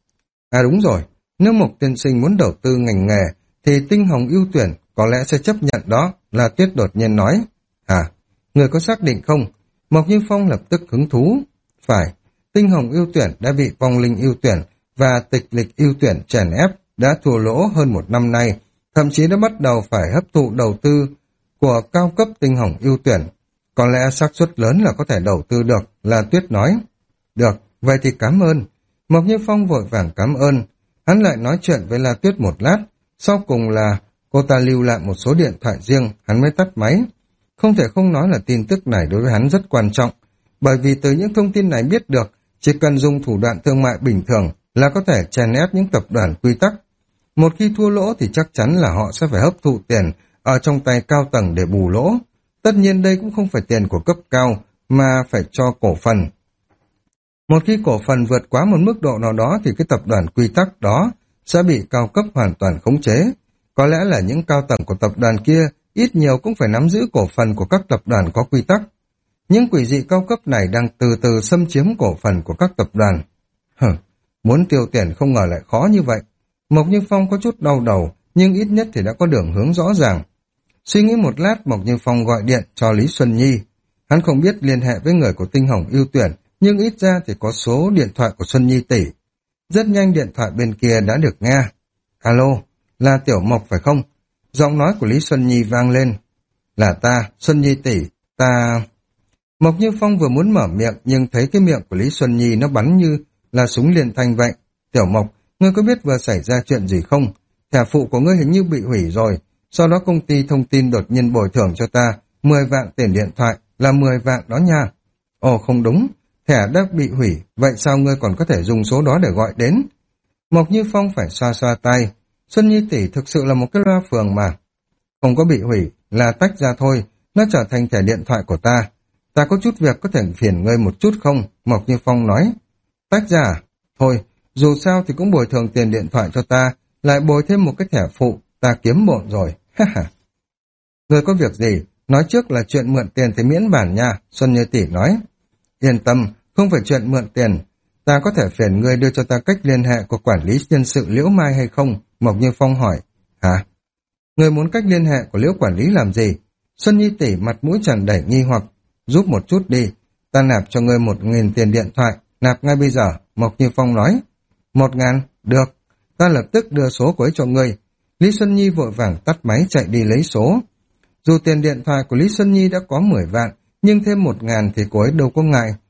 À đúng rồi, nếu Mộc tiên sinh muốn đầu tư ngành nghề thì Tinh Hồng ưu tuyển có lẽ sẽ chấp nhận đó, La Tuyết đột nhiên nói. À, người có xác định không? Mộc Như Phong lập tức hứng thú. Phải, Tinh Hồng ưu tuyển đã bị Vong Linh ưu tuyển và Tịch Lịch ưu tuyển chèn ép, đã thua lỗ hơn một năm nay, thậm chí đã bắt đầu phải hấp thụ đầu tư của cao cấp Tinh Hồng ưu tuyển. Có lẽ xác suất lớn là có thể đầu tư được, La Tuyết nói. Được, vậy thì cảm ơn. Mộc Như Phong vội vàng cảm ơn. Hắn lại nói chuyện với La Tuyết một lát, sau cùng là cô ta lưu lại một số điện thoại riêng, hắn mới tắt máy. Không thể không nói là tin tức này đối với hắn rất quan trọng, bởi vì từ những thông tin này biết được, chỉ cần dùng thủ đoạn thương mại bình thường là có thể chèn ép những tập đoàn quy tắc. Một khi thua lỗ thì chắc chắn là họ sẽ phải hấp thụ tiền ở trong tay cao tầng để bù lỗ. Tất nhiên đây cũng không phải tiền của cấp cao, mà phải cho cổ phần. Một khi cổ phần vượt quá một mức độ nào đó thì cái tập đoàn quy tắc đó sẽ bị cao cấp hoàn toàn khống chế. Có lẽ là những cao tầng của tập đoàn kia ít nhiều cũng phải nắm giữ cổ phần của các tập đoàn có quy tắc. Những quỷ dị cao cấp này đang từ từ xâm chiếm cổ phần của các tập đoàn. Hừ, muốn tiêu tiền không ngờ lại khó như vậy. Mộc Như Phong có chút đau đầu, nhưng ít nhất thì đã có đường hướng rõ ràng. Suy nghĩ một lát, Mộc Như Phong gọi điện cho Lý Xuân Nhi. Hắn không biết liên hệ với người của Tinh Hồng ưu tuyển, nhưng ít ra thì có số điện thoại của Xuân Nhi tỷ. Rất nhanh điện thoại bên kia đã được nghe. Alo, là Tiểu Mộc phải không? Giọng nói của Lý Xuân Nhi vang lên. Là ta, Xuân Nhi tỷ, ta... Mộc Như Phong vừa muốn mở miệng nhưng thấy cái miệng của Lý Xuân Nhi nó bắn như là súng liền thanh vậy. Tiểu Mộc, ngươi có biết vừa xảy ra chuyện gì không? Thẻ phụ của ngươi hình như bị hủy rồi. Sau đó công ty thông tin đột nhiên bồi thường cho ta mười vạn tiền điện thoại, là mười vạn đó nha. Ồ không đúng, thẻ đã bị hủy, vậy sao ngươi còn có thể dùng số đó để gọi đến? Mộc Như Phong phải xoa xoa tay. Xuân Nhi tỷ thực sự là một cái loa phường mà. Không có bị hủy, là tách ra thôi, nó trở thành thẻ điện thoại của ta. Ta có chút việc có thể phiền ngươi một chút không? Mộc Như Phong nói. Tách ra à? Thôi, dù sao thì cũng bồi thường tiền điện thoại cho ta, lại bồi thêm một cái thẻ phụ, ta kiếm bộn rồi. Ha ha. Ngươi có việc gì? Nói trước là chuyện mượn tiền thì miễn bản nha, Xuân Như tỷ nói. Yên tâm, không phải chuyện mượn tiền. Ta có thể phiền ngươi đưa cho ta cách liên hệ của quản lý nhân sự Liễu Mai hay không? Mộc Như Phong hỏi. Hả? Ngươi muốn cách liên hệ của Liễu quản lý làm gì? Xuân Nhi tỷ mặt mũi tràn đầy nghi hoặc. Giúp một chút đi, ta nạp cho ngươi một nghìn tiền điện thoại, nạp ngay bây giờ, Mộc Như Phong nói. Một ngàn, được, ta lập tức đưa số của ấy cho ngươi. Lý Xuân Nhi vội vàng tắt máy chạy đi lấy số. Dù tiền điện thoại của Lý Xuân Nhi đã có mười vạn, nhưng thêm một ngàn thì cô ấy đâu có ngại.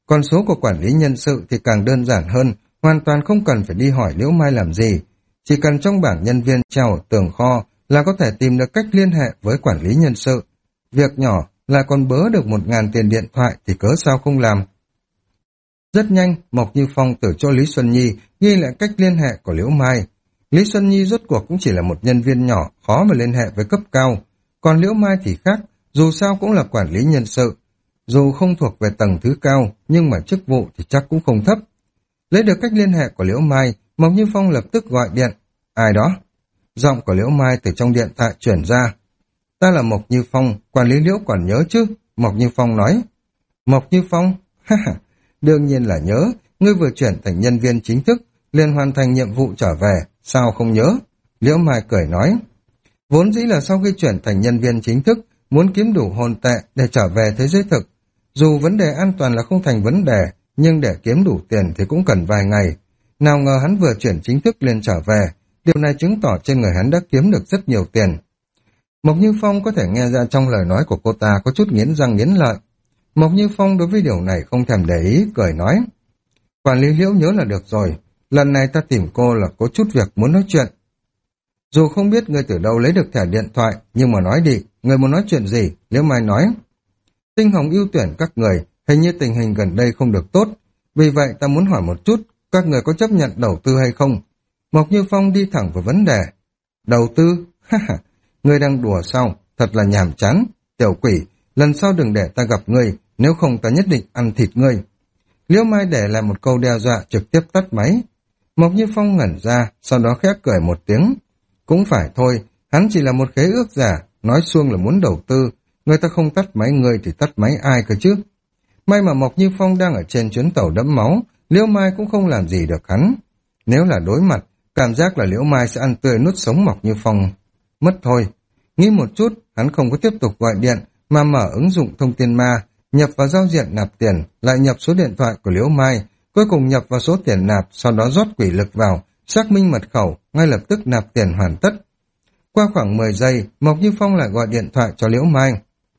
Còn số của quản lý nhân sự thì càng đơn giản hơn, hoàn toàn không cần phải đi hỏi Liễu Mai làm gì. Chỉ cần trong bảng nhân viên treo ở tường kho là có thể tìm được cách liên hệ với quản lý nhân sự. Việc nhỏ là còn bớ được một ngàn tiền điện thoại thì cớ sao không làm. Rất nhanh, Mộc Như Phong từ chỗ Lý Xuân Nhi ghi lại cách liên hệ của Liễu Mai. Lý Xuân Nhi rốt cuộc cũng chỉ là một nhân viên nhỏ, khó mà liên hệ với cấp cao. Còn Liễu Mai thì khác, dù sao cũng là quản lý nhân sự. Dù không thuộc về tầng thứ cao, nhưng mà chức vụ thì chắc cũng không thấp. Lấy được cách liên hệ của Liễu Mai, Mộc Như Phong lập tức gọi điện. Ai đó? Giọng của Liễu Mai từ trong điện thoại chuyển ra. Ta là Mộc Như Phong, quản lý Liễu còn nhớ chứ? Mộc Như Phong nói. Mộc Như Phong? Ha ha, đương nhiên là nhớ, ngươi vừa chuyển thành nhân viên chính thức, liền hoàn thành nhiệm vụ trở về, sao không nhớ? Liễu Mai cười nói. Vốn dĩ là sau khi chuyển thành nhân viên chính thức, muốn kiếm đủ hồn tệ để trở về thế giới thực. Dù vấn đề an toàn là không thành vấn đề, nhưng để kiếm đủ tiền thì cũng cần vài ngày. Nào ngờ hắn vừa chuyển chính thức liền trở về, điều này chứng tỏ trên người hắn đã kiếm được rất nhiều tiền. Mộc Như Phong có thể nghe ra trong lời nói của cô ta có chút nghiến răng nghiến lợi. Mộc Như Phong đối với điều này không thèm để ý, cười nói. Quản lý Liễu nhớ là được rồi, lần này ta tìm cô là có chút việc muốn nói chuyện. Dù không biết ngươi từ đâu lấy được thẻ điện thoại, nhưng mà nói đi, ngươi muốn nói chuyện gì? Liễu Mai nói. Tinh Hồng ưu tuyển các người, hình như tình hình gần đây không được tốt, vì vậy ta muốn hỏi một chút, các người có chấp nhận đầu tư hay không? Mộc Như Phong đi thẳng vào vấn đề. Đầu tư? Ha ha, ngươi đang đùa sao? Thật là nhàm chán. Tiểu quỷ, lần sau đừng để ta gặp ngươi, nếu không ta nhất định ăn thịt ngươi. Liễu Mai để lại một câu đe dọa trực tiếp tắt máy. Mộc Như Phong ngẩn ra, sau đó khẽ cười một tiếng. Cũng phải thôi, hắn chỉ là một khế ước giả, nói suông là muốn đầu tư. Người ta không tắt máy ngươi thì tắt máy ai cơ chứ? May mà Mộc Như Phong đang ở trên chuyến tàu đẫm máu, Liễu Mai cũng không làm gì được hắn. Nếu là đối mặt, cảm giác là Liễu Mai sẽ ăn tươi nuốt sống Mộc Như Phong. Mất thôi. Nghĩ một chút, hắn không có tiếp tục gọi điện, mà mở ứng dụng thông tin ma, nhập vào giao diện nạp tiền, lại nhập số điện thoại của Liễu Mai, cuối cùng nhập vào số tiền nạp, sau đó rót quỷ lực vào, xác minh mật khẩu, ngay lập tức nạp tiền hoàn tất. Qua khoảng mười giây, Mộc Như Phong lại gọi điện thoại cho Liễu Mai.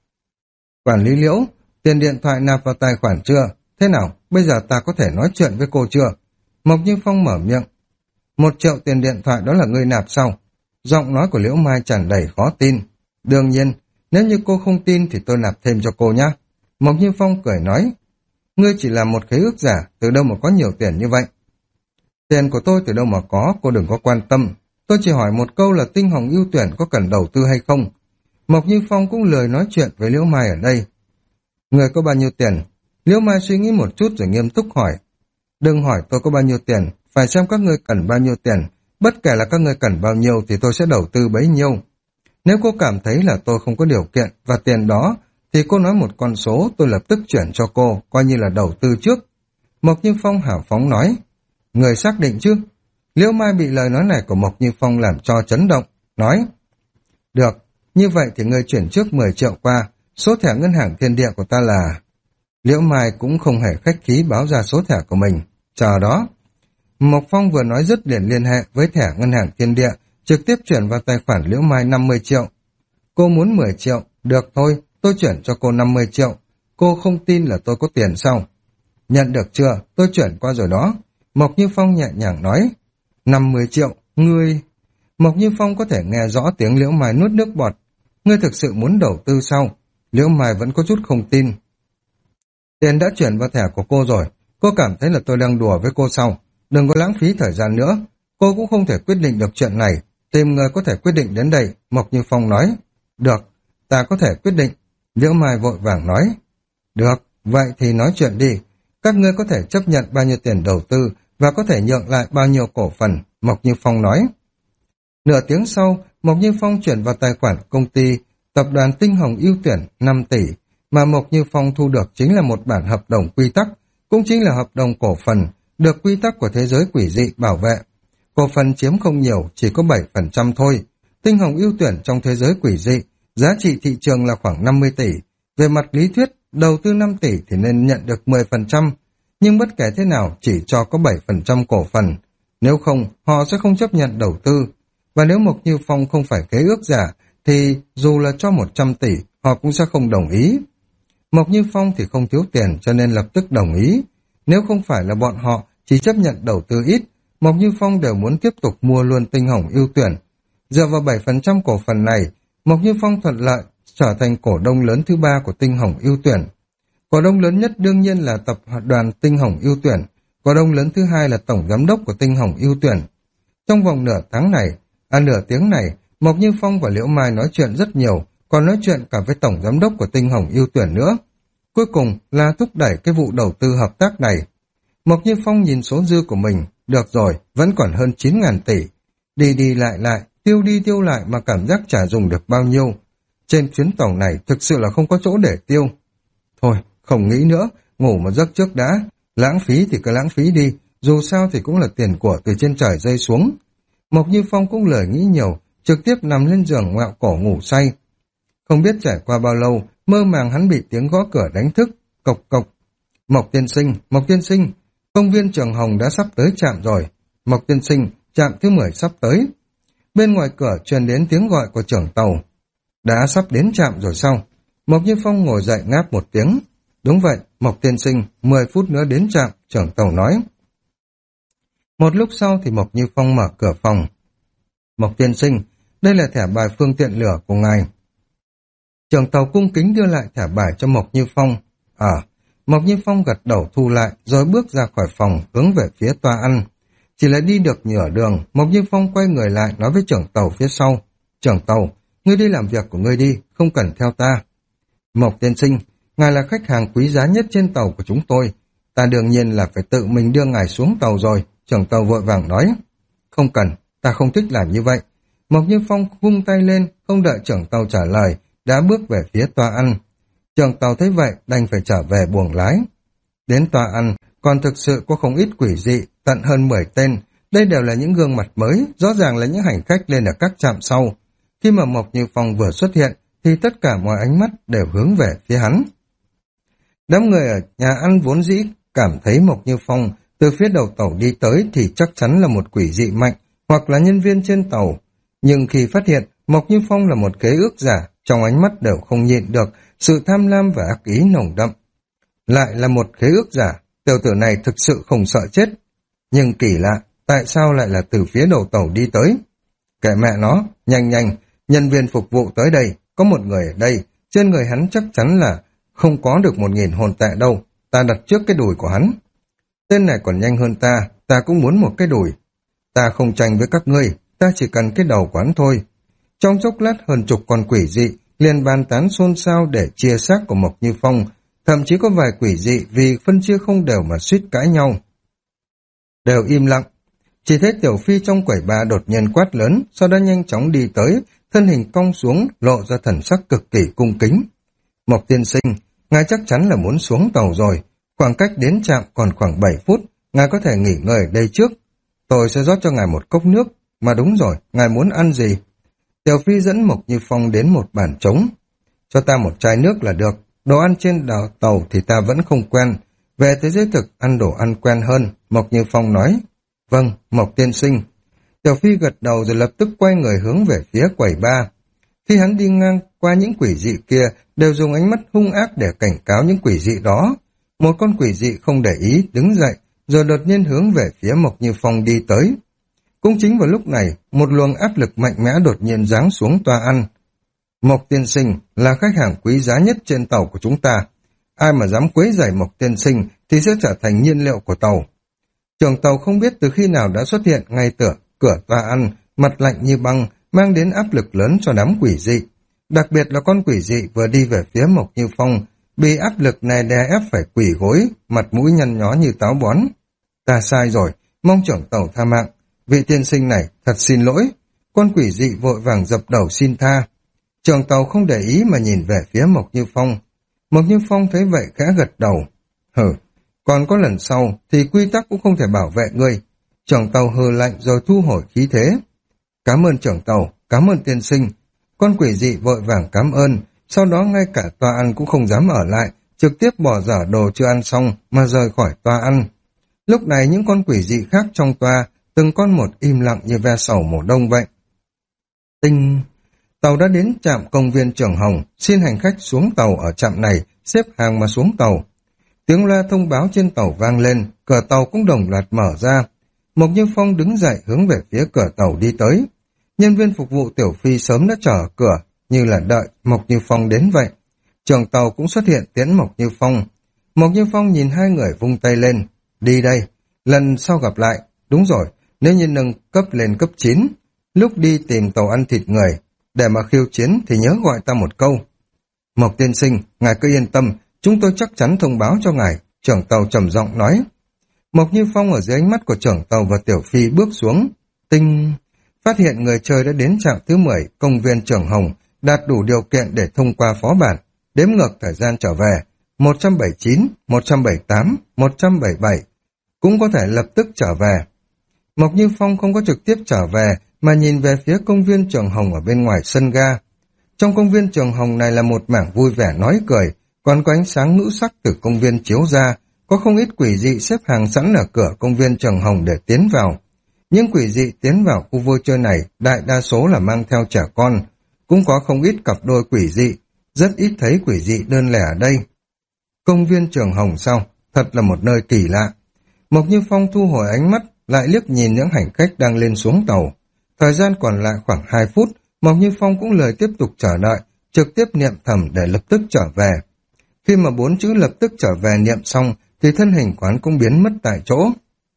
Quản lý Liễu, tiền điện thoại nạp vào tài khoản chưa? Thế nào, bây giờ ta có thể nói chuyện với cô chưa? Mộc Như Phong mở miệng. Một triệu tiền điện thoại đó là ngươi nạp sau. Giọng nói của Liễu Mai tràn đầy khó tin. Đương nhiên, nếu như cô không tin thì tôi nạp thêm cho cô nhé. Mộc Như Phong cười nói. Ngươi chỉ là một khế ước giả, từ đâu mà có nhiều tiền như vậy? Tiền của tôi từ đâu mà có, cô đừng có quan tâm. Tôi chỉ hỏi một câu là Tinh Hồng ưu tuyển có cần đầu tư hay không? Mộc Như Phong cũng lười nói chuyện với Liễu Mai ở đây. Người có bao nhiêu tiền? Liễu Mai suy nghĩ một chút rồi nghiêm túc hỏi. Đừng hỏi tôi có bao nhiêu tiền, phải xem các ngươi cần bao nhiêu tiền. Bất kể là các ngươi cần bao nhiêu thì tôi sẽ đầu tư bấy nhiêu. Nếu cô cảm thấy là tôi không có điều kiện và tiền đó, thì cô nói một con số tôi lập tức chuyển cho cô, coi như là đầu tư trước. Mộc Như Phong hào phóng nói. Người xác định chứ? Liễu Mai bị lời nói này của Mộc Như Phong làm cho chấn động, nói. Được, như vậy thì ngươi chuyển trước mười triệu qua, số thẻ ngân hàng Thiên Địa của ta là... Liễu Mai cũng không hề khách khí báo ra số thẻ của mình. Chờ đó. Mộc Phong vừa nói dứt liền liên hệ với thẻ ngân hàng Thiên Địa, trực tiếp chuyển vào tài khoản Liễu Mai năm mươi triệu. Cô muốn mười triệu, được thôi, tôi chuyển cho cô năm mươi triệu. Cô không tin là tôi có tiền sao? Nhận được chưa, tôi chuyển qua rồi đó. Mộc Như Phong nhẹ nhàng nói. năm mươi triệu, ngươi... Mộc Như Phong có thể nghe rõ tiếng Liễu Mai nuốt nước bọt. Ngươi thực sự muốn đầu tư sao? Liễu Mai vẫn có chút không tin. Tiền đã chuyển vào thẻ của cô rồi, cô cảm thấy là tôi đang đùa với cô sao? Đừng có lãng phí thời gian nữa. Cô cũng không thể quyết định được chuyện này. Tìm người có thể quyết định đến đây, Mộc Như Phong nói. Được, ta có thể quyết định. Liễu Mai vội vàng nói. Được, vậy thì nói chuyện đi. Các ngươi có thể chấp nhận bao nhiêu tiền đầu tư và có thể nhượng lại bao nhiêu cổ phần, Mộc Như Phong nói. Nửa tiếng sau, Mộc Như Phong chuyển vào tài khoản công ty tập đoàn Tinh Hồng ưu tuyển năm tỷ, mà Mộc Như Phong thu được chính là một bản hợp đồng quy tắc, cũng chính là hợp đồng cổ phần, được quy tắc của thế giới quỷ dị bảo vệ. Cổ phần chiếm không nhiều, chỉ có bảy phần trăm thôi. Tinh Hồng ưu tuyển trong thế giới quỷ dị, giá trị thị trường là khoảng năm mươi tỷ. Về mặt lý thuyết, đầu tư năm tỷ thì nên nhận được mười phần trăm, nhưng bất kể thế nào chỉ cho có bảy phần trăm cổ phần. Nếu không, họ sẽ không chấp nhận đầu tư. Và nếu Mộc Như Phong không phải khế ước giả, thì dù là cho một trăm tỷ, họ cũng sẽ không đồng ý. Mộc Như Phong thì không thiếu tiền cho nên lập tức đồng ý. Nếu không phải là bọn họ chỉ chấp nhận đầu tư ít, Mộc Như Phong đều muốn tiếp tục mua luôn tinh hồng ưu tuyển. Dựa vào bảy phần trăm cổ phần này, Mộc Như Phong thuận lợi trở thành cổ đông lớn thứ ba của tinh hồng ưu tuyển. Cổ đông lớn nhất đương nhiên là tập đoàn tinh hồng ưu tuyển, cổ đông lớn thứ hai là tổng giám đốc của tinh hồng ưu tuyển. Trong vòng nửa tháng này, à nửa tiếng này, Mộc Như Phong và Liễu Mai nói chuyện rất nhiều, còn nói chuyện cả với tổng giám đốc của tinh hồng ưu tuyển nữa. Cuối cùng là thúc đẩy cái vụ đầu tư hợp tác này. Mộc Như Phong nhìn số dư của mình, được rồi, vẫn còn hơn chín ngàn tỷ. Đi đi lại lại, tiêu đi tiêu lại mà cảm giác chả dùng được bao nhiêu. Trên chuyến tàu này thực sự là không có chỗ để tiêu. Thôi, không nghĩ nữa, ngủ một giấc trước đã. Lãng phí thì cứ lãng phí đi, dù sao thì cũng là tiền của từ trên trời rơi xuống. Mộc Như Phong cũng lười nghĩ nhiều, trực tiếp nằm lên giường ngoẹo cổ ngủ say. Không biết trải qua bao lâu, mơ màng hắn bị tiếng gõ cửa đánh thức, cộc cộc. Mộc tiên sinh, Mộc tiên sinh, công viên Trường Hồng đã sắp tới trạm rồi. Mộc tiên sinh, trạm thứ mười sắp tới. Bên ngoài cửa truyền đến tiếng gọi của trưởng tàu. Đã sắp đến trạm rồi sao? Mộc Như Phong ngồi dậy ngáp một tiếng. Đúng vậy, Mộc tiên sinh, mười phút nữa đến trạm, trưởng tàu nói. Một lúc sau thì Mộc Như Phong mở cửa phòng. Mộc tiên sinh, đây là thẻ bài phương tiện lửa của ngài. Trưởng tàu cung kính đưa lại thẻ bài cho Mộc Như Phong. À, Mộc Như Phong gật đầu thu lại, rồi bước ra khỏi phòng, hướng về phía toa ăn. Chỉ là đi được nửa đường, Mộc Như Phong quay người lại nói với trưởng tàu phía sau. Trưởng tàu, ngươi đi làm việc của ngươi đi, không cần theo ta. Mộc tiên sinh, ngài là khách hàng quý giá nhất trên tàu của chúng tôi. Ta đương nhiên là phải tự mình đưa ngài xuống tàu rồi, trưởng tàu vội vàng nói. Không cần, ta không thích làm như vậy. Mộc Như Phong vung tay lên, không đợi trưởng tàu trả lời, đã bước về phía toa ăn. Trưởng tàu thấy vậy, đành phải trở về buồng lái. Đến toa ăn, còn thực sự có không ít quỷ dị, tận hơn mười tên. Đây đều là những gương mặt mới, rõ ràng là những hành khách lên ở các trạm sau. Khi mà Mộc Như Phong vừa xuất hiện, thì tất cả mọi ánh mắt đều hướng về phía hắn. Đám người ở nhà ăn vốn dĩ cảm thấy Mộc Như Phong từ phía đầu tàu đi tới thì chắc chắn là một quỷ dị mạnh, hoặc là nhân viên trên tàu. Nhưng khi phát hiện Mộc Như Phong là một kế ước giả, trong ánh mắt đều không nhịn được sự tham lam và ác ý nồng đậm. Lại là một khế ước giả, tiểu tử này thực sự không sợ chết. Nhưng kỳ lạ, tại sao lại là từ phía đầu tàu đi tới? Kệ mẹ nó, nhanh nhanh, nhân viên phục vụ tới đây, có một người ở đây, trên người hắn chắc chắn là không có được một nghìn hồn tệ đâu, ta đặt trước cái đùi của hắn. Tên này còn nhanh hơn ta, ta cũng muốn một cái đùi. Ta không tranh với các ngươi, ta chỉ cần cái đầu của hắn thôi. Trong chốc lát hơn chục con quỷ dị liền bàn tán xôn xao để chia xác của Mộc Như Phong, thậm chí có vài quỷ dị vì phân chia không đều mà suýt cãi nhau. Đều im lặng, chỉ thấy Tiểu Phi trong quẩy ba đột nhiên quát lớn, sau đó nhanh chóng đi tới, thân hình cong xuống, lộ ra thần sắc cực kỳ cung kính. Mộc tiên sinh, ngài chắc chắn là muốn xuống tàu rồi, khoảng cách đến trạm còn khoảng bảy phút, ngài có thể nghỉ ngơi ở đây trước. Tôi sẽ rót cho ngài một cốc nước, mà đúng rồi, ngài muốn ăn gì? Tiểu Phi dẫn Mộc Như Phong đến một bàn trống. Cho ta một chai nước là được, đồ ăn trên đảo tàu thì ta vẫn không quen, về thế giới thực ăn đồ ăn quen hơn, Mộc Như Phong nói. Vâng, Mộc tiên sinh. Tiểu Phi gật đầu rồi lập tức quay người hướng về phía quầy ba. Khi hắn đi ngang qua những quỷ dị kia, đều dùng ánh mắt hung ác để cảnh cáo những quỷ dị đó. Một con quỷ dị không để ý, đứng dậy, rồi đột nhiên hướng về phía Mộc Như Phong đi tới. Cũng chính vào lúc này, một luồng áp lực mạnh mẽ đột nhiên giáng xuống toa ăn. Mộc tiên sinh là khách hàng quý giá nhất trên tàu của chúng ta. Ai mà dám quấy rầy Mộc tiên sinh thì sẽ trở thành nhiên liệu của tàu. Trưởng tàu không biết từ khi nào đã xuất hiện ngay tựa cửa toa ăn, mặt lạnh như băng, mang đến áp lực lớn cho đám quỷ dị. Đặc biệt là con quỷ dị vừa đi về phía Mộc Như Phong, bị áp lực này đè ép phải quỳ gối, mặt mũi nhăn nhó như táo bón. Ta sai rồi, mong trưởng tàu tha mạng. Vị tiên sinh này, thật xin lỗi. Con quỷ dị vội vàng dập đầu xin tha. Trưởng tàu không để ý mà nhìn về phía Mộc Như Phong. Mộc Như Phong thấy vậy khẽ gật đầu. Hừ, còn có lần sau thì quy tắc cũng không thể bảo vệ ngươi. Trưởng tàu hừ lạnh rồi thu hồi khí thế. Cảm ơn trưởng tàu, cảm ơn tiên sinh. Con quỷ dị vội vàng cảm ơn, sau đó ngay cả toa ăn cũng không dám ở lại, trực tiếp bỏ dở đồ chưa ăn xong mà rời khỏi toa ăn. Lúc này những con quỷ dị khác trong toa, từng con một im lặng như ve sầu mùa đông vậy. Tinh! Tàu đã đến trạm công viên Trường Hồng, xin hành khách xuống tàu ở trạm này, xếp hàng mà xuống tàu. Tiếng loa thông báo trên tàu vang lên, cửa tàu cũng đồng loạt mở ra. Mộc Như Phong đứng dậy hướng về phía cửa tàu đi tới. Nhân viên phục vụ Tiểu Phi sớm đã chờ ở cửa, như là đợi Mộc Như Phong đến vậy. Trưởng tàu cũng xuất hiện tiễn Mộc Như Phong. Mộc Như Phong nhìn hai người vung tay lên. Đi đây, lần sau gặp lại. Đúng rồi, nếu như nâng cấp lên cấp chín, lúc đi tìm tàu ăn thịt người, để mà khiêu chiến thì nhớ gọi ta một câu. Mộc tiên sinh, ngài cứ yên tâm, chúng tôi chắc chắn thông báo cho ngài, trưởng tàu trầm giọng nói. Mộc Như Phong ở dưới ánh mắt của trưởng tàu và Tiểu Phi bước xuống. Tinh... Phát hiện người chơi đã đến trạm thứ mười, công viên Trường Hồng, đạt đủ điều kiện để thông qua phó bản, đếm ngược thời gian trở về, một trăm bảy mươi chín, một trăm bảy mươi tám, một trăm bảy mươi bảy, cũng có thể lập tức trở về. Mộc Như Phong không có trực tiếp trở về, mà nhìn về phía công viên Trường Hồng ở bên ngoài sân ga. Trong công viên Trường Hồng này là một mảng vui vẻ nói cười, còn có ánh sáng ngũ sắc từ công viên chiếu ra, có không ít quỷ dị xếp hàng sẵn ở cửa công viên Trường Hồng để tiến vào. Những quỷ dị tiến vào khu vui chơi này đại đa số là mang theo trẻ con, cũng có không ít cặp đôi quỷ dị, rất ít thấy quỷ dị đơn lẻ ở đây. Công viên Trường Hồng sao? Thật là một nơi kỳ lạ. Mộc Như Phong thu hồi ánh mắt, lại liếc nhìn những hành khách đang lên xuống tàu. Thời gian còn lại khoảng hai phút, Mộc Như Phong cũng lời tiếp tục chờ đợi, trực tiếp niệm thầm để lập tức trở về. Khi mà bốn chữ lập tức trở về niệm xong, thì thân hình quán cũng biến mất tại chỗ.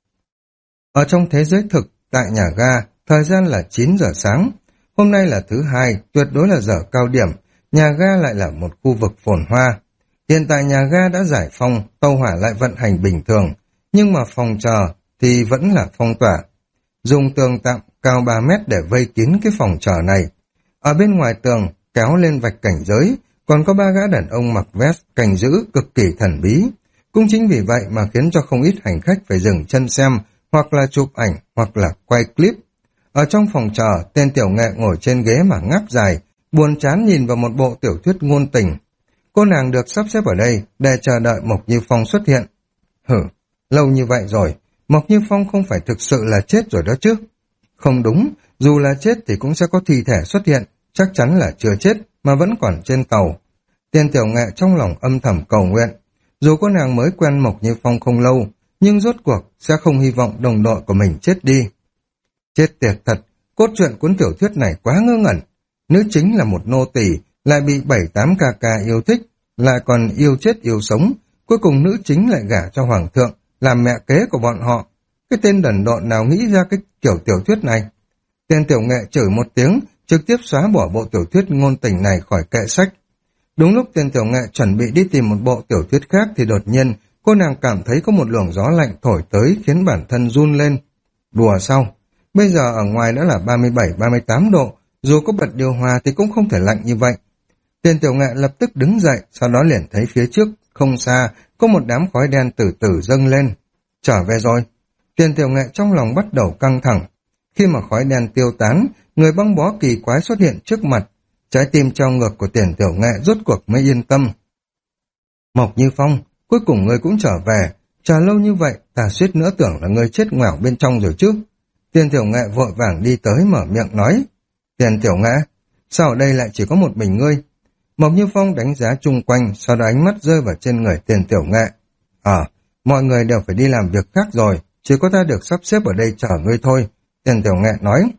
Ở trong thế giới thực, tại nhà ga, thời gian là chín giờ sáng. Hôm nay là thứ hai, tuyệt đối là giờ cao điểm, nhà ga lại là một khu vực phồn hoa. Hiện tại nhà ga đã giải phong, tàu hỏa lại vận hành bình thường, nhưng mà phòng chờ thì vẫn là phong tỏa. Dùng tường tạm cao ba mét để vây kín cái phòng chờ này. Ở bên ngoài tường, kéo lên vạch cảnh giới, còn có ba gã đàn ông mặc vest cảnh giữ cực kỳ thần bí. Cũng chính vì vậy mà khiến cho không ít hành khách phải dừng chân xem, hoặc là chụp ảnh, hoặc là quay clip. Ở trong phòng chờ, tên tiểu nghệ ngồi trên ghế mà ngáp dài, buồn chán nhìn vào một bộ tiểu thuyết ngôn tình. Cô nàng được sắp xếp ở đây để chờ đợi Mộc Như Phong xuất hiện. Hử, lâu như vậy rồi, Mộc Như Phong không phải thực sự là chết rồi đó chứ? Không đúng, dù là chết thì cũng sẽ có thi thể xuất hiện, chắc chắn là chưa chết mà vẫn còn trên tàu. Tên tiểu nghệ trong lòng âm thầm cầu nguyện. Dù cô nàng mới quen Mộc Như Phong không lâu, nhưng rốt cuộc sẽ không hy vọng đồng đội của mình chết đi. Chết tiệt thật, cốt truyện cuốn tiểu thuyết này quá ngơ ngẩn. Nữ chính là một nô tỳ, lại bị bảy tám ca ca yêu thích, lại còn yêu chết yêu sống. Cuối cùng nữ chính lại gả cho hoàng thượng, làm mẹ kế của bọn họ. Cái tên đần độn nào nghĩ ra cái kiểu tiểu thuyết này? Tên tiểu nghệ chửi một tiếng, trực tiếp xóa bỏ bộ tiểu thuyết ngôn tình này khỏi kệ sách. Đúng lúc tên tiểu nghệ chuẩn bị đi tìm một bộ tiểu thuyết khác thì đột nhiên cô nàng cảm thấy có một luồng gió lạnh thổi tới khiến bản thân run lên. Đùa sao? Bây giờ ở ngoài đã là ba mươi bảy ba mươi tám độ, dù có bật điều hòa thì cũng không thể lạnh như vậy. Tên tiểu nghệ lập tức đứng dậy, sau đó liền thấy phía trước, không xa, có một đám khói đen từ từ dâng lên. Trở về rồi. Tên tiểu nghệ trong lòng bắt đầu căng thẳng. Khi mà khói đen tiêu tán, người băng bó kỳ quái xuất hiện trước mặt. Trái tim trong ngực của tiền tiểu nghệ rốt cuộc mới yên tâm. Mộc Như Phong, cuối cùng ngươi cũng trở về. Chờ lâu như vậy, ta suýt nữa tưởng là ngươi chết ngoẻo bên trong rồi chứ. Tiền tiểu nghệ vội vàng đi tới mở miệng nói. Tiền tiểu nghệ, sao ở đây lại chỉ có một mình ngươi? Mộc Như Phong đánh giá chung quanh, sau đó ánh mắt rơi vào trên người tiền tiểu nghệ. Ờ, à, mọi người đều phải đi làm việc khác rồi, chỉ có ta được sắp xếp ở đây chờ ngươi thôi. Tiền tiểu nghệ nói.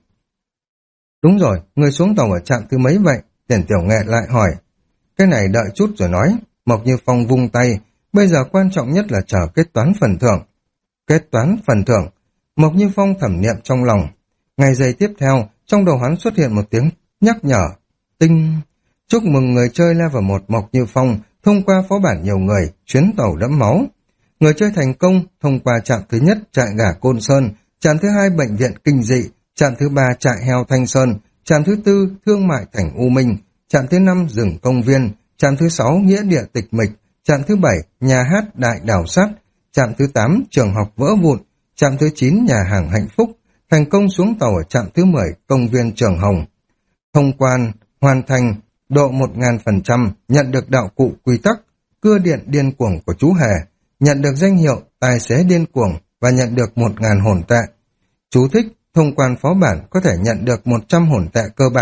Đúng rồi, ngươi xuống tàu ở trạm thứ mấy vậy? Tiền tiểu nghệ lại hỏi. Cái này đợi chút rồi nói. Mộc Như Phong vung tay, bây giờ quan trọng nhất là chờ kết toán phần thưởng. Kết toán phần thưởng. Mộc Như Phong thẩm niệm trong lòng. Ngày giây tiếp theo, trong đầu hắn xuất hiện một tiếng nhắc nhở. Tinh! Chúc mừng người chơi level một Mộc Như Phong thông qua phó bản nhiều người, chuyến tàu đẫm máu. Người chơi thành công thông qua trạm thứ nhất trại gà Côn Sơn, trạm thứ hai bệnh viện Kinh Dị, trạm thứ ba trại heo Thanh Sơn, trạm thứ tư thương mại thành U Minh, trạm thứ năm rừng công viên, trạm thứ sáu nghĩa địa tịch mịch, trạm thứ bảy nhà hát đại đảo sắt, trạm thứ tám trường học vỡ vụn, trạm thứ chín nhà hàng hạnh phúc, thành công xuống tàu ở trạm thứ mười công viên Trường Hồng. Thông quan hoàn thành độ một nghìn phần trăm, nhận được đạo cụ quy tắc, cưa điện điên cuồng của chú Hề, nhận được danh hiệu tài xế điên cuồng và nhận được một nghìn hồn tệ. Chú thích, thông quan phó bản có thể nhận được một trăm hồn tệ cơ bản,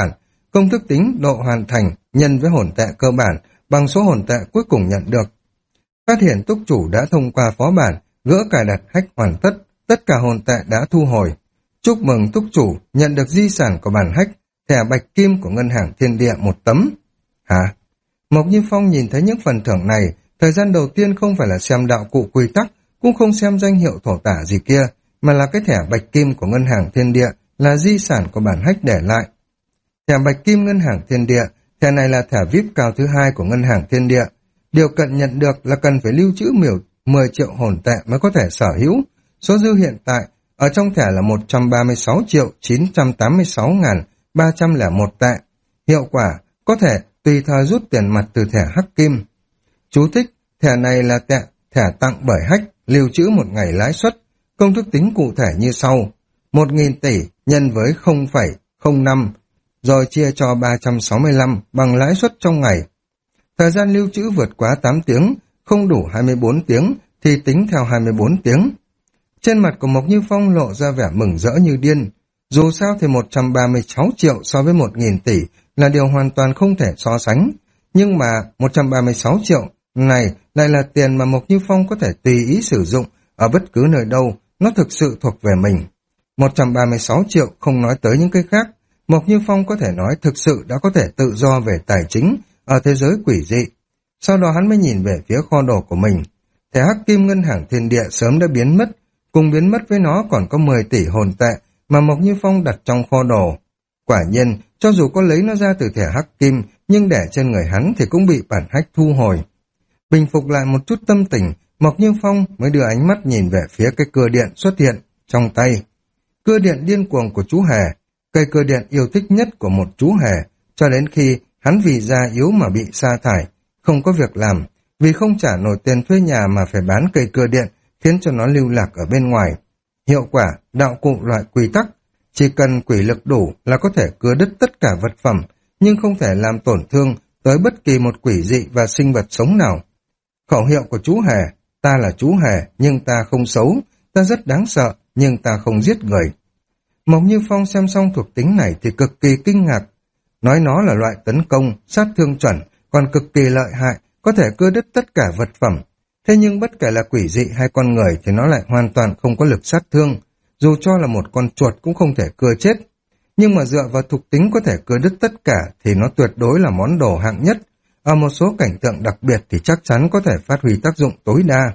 công thức tính độ hoàn thành nhân với hồn tệ cơ bản bằng số hồn tệ cuối cùng nhận được. Phát hiện túc chủ đã thông qua phó bản, gỡ cài đặt hack hoàn tất, tất cả hồn tệ đã thu hồi. Chúc mừng túc chủ nhận được di sản của bản hack, thẻ bạch kim của ngân hàng thiên địa một tấm. Hả? Mộc Như Phong nhìn thấy những phần thưởng này, thời gian đầu tiên không phải là xem đạo cụ quy tắc, cũng không xem danh hiệu thổ tả gì kia, mà là cái thẻ bạch kim của ngân hàng thiên địa, là di sản của bản hack để lại. Thẻ bạch kim ngân hàng thiên địa, thẻ này là thẻ vi ai pi cao thứ hai của ngân hàng thiên địa. Điều kiện nhận được là cần phải lưu trữ miểu mười triệu hồn tệ mới có thể sở hữu. Số dư hiện tại ở trong thẻ là một trăm ba mươi sáu triệu chín trăm tám mươi sáu nghìn ba trăm lẻ một tệ. Hiệu quả có thể tùy thời rút tiền mặt từ thẻ hắc kim. Chú thích, thẻ này là tệ, thẻ tặng bởi hack, lưu trữ một ngày lãi suất. Công thức tính cụ thể như sau: một nghìn tỷ nhân với không phẩy không năm rồi chia cho ba trăm sáu mươi lăm bằng lãi suất trong ngày. Thời gian lưu trữ vượt quá tám tiếng, không đủ hai mươi bốn tiếng thì tính theo hai mươi bốn tiếng. Trên mặt của Mộc Như Phong lộ ra vẻ mừng rỡ như điên. Dù sao thì một trăm ba mươi sáu triệu so với một nghìn tỷ là điều hoàn toàn không thể so sánh. Nhưng mà một trăm ba mươi sáu triệu này lại là tiền mà Mộc Như Phong có thể tùy ý sử dụng ở bất cứ nơi đâu, nó thực sự thuộc về mình. một trăm ba mươi sáu triệu không nói tới những cái khác, Mộc Như Phong có thể nói thực sự đã có thể tự do về tài chính ở thế giới quỷ dị. Sau đó hắn mới nhìn về phía kho đồ của mình. Thẻ hắc kim ngân hàng thiên địa sớm đã biến mất, cùng biến mất với nó còn có mười tỷ hồn tệ mà Mộc Như Phong đặt trong kho đồ. Quả nhiên, cho dù có lấy nó ra từ thẻ hắc kim, nhưng để trên người hắn thì cũng bị bản hack thu hồi. Bình phục lại một chút tâm tình, Mộc Như Phong mới đưa ánh mắt nhìn về phía cái cưa điện xuất hiện trong tay. Cưa điện điên cuồng của chú hề, cây cưa điện yêu thích nhất của một chú hề, cho đến khi hắn vì già yếu mà bị sa thải, không có việc làm, vì không trả nổi tiền thuê nhà mà phải bán cây cưa điện, khiến cho nó lưu lạc ở bên ngoài. Hiệu quả, đạo cụ loại quy tắc, chỉ cần quỷ lực đủ là có thể cưa đứt tất cả vật phẩm, nhưng không thể làm tổn thương tới bất kỳ một quỷ dị và sinh vật sống nào. Khẩu hiệu của chú hề, ta là chú hề nhưng ta không xấu, ta rất đáng sợ nhưng ta không giết người. Mộc Như Phong xem xong thuộc tính này thì cực kỳ kinh ngạc, nói nó là loại tấn công, sát thương chuẩn, còn cực kỳ lợi hại, có thể cưa đứt tất cả vật phẩm. Thế nhưng bất kể là quỷ dị hay con người thì nó lại hoàn toàn không có lực sát thương, dù cho là một con chuột cũng không thể cưa chết. Nhưng mà dựa vào thuộc tính có thể cưa đứt tất cả thì nó tuyệt đối là món đồ hạng nhất. Ở một số cảnh tượng đặc biệt thì chắc chắn có thể phát huy tác dụng tối đa.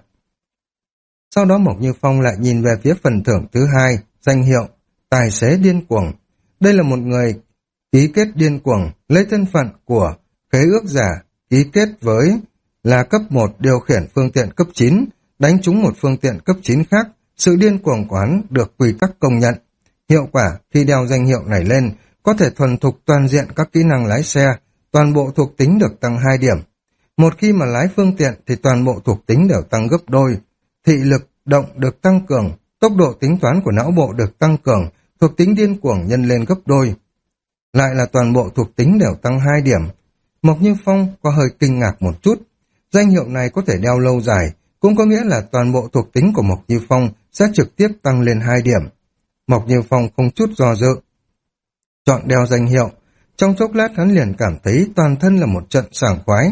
Sau đó Mộc Như Phong lại nhìn về phía phần thưởng thứ hai, danh hiệu tài xế điên cuồng. Đây là một người ký kết điên cuồng, lấy thân phận của khế ước giả, ký kết với là cấp một điều khiển phương tiện cấp chín, đánh trúng một phương tiện cấp chín khác, sự điên cuồng của hắn được quy tắc công nhận. Hiệu quả, khi đeo danh hiệu này lên, có thể thuần thục toàn diện các kỹ năng lái xe, toàn bộ thuộc tính được tăng hai điểm. Một khi mà lái phương tiện thì toàn bộ thuộc tính đều tăng gấp đôi, thị lực, động được tăng cường, tốc độ tính toán của não bộ được tăng cường, thuộc tính điên cuồng nhân lên gấp đôi. Lại là toàn bộ thuộc tính đều tăng hai điểm. Mộc Như Phong có hơi kinh ngạc một chút. Danh hiệu này có thể đeo lâu dài, cũng có nghĩa là toàn bộ thuộc tính của Mộc Như Phong sẽ trực tiếp tăng lên hai điểm. Mộc Như Phong không chút do dự, chọn đeo danh hiệu. Trong chốc lát hắn liền cảm thấy toàn thân là một trận sảng khoái.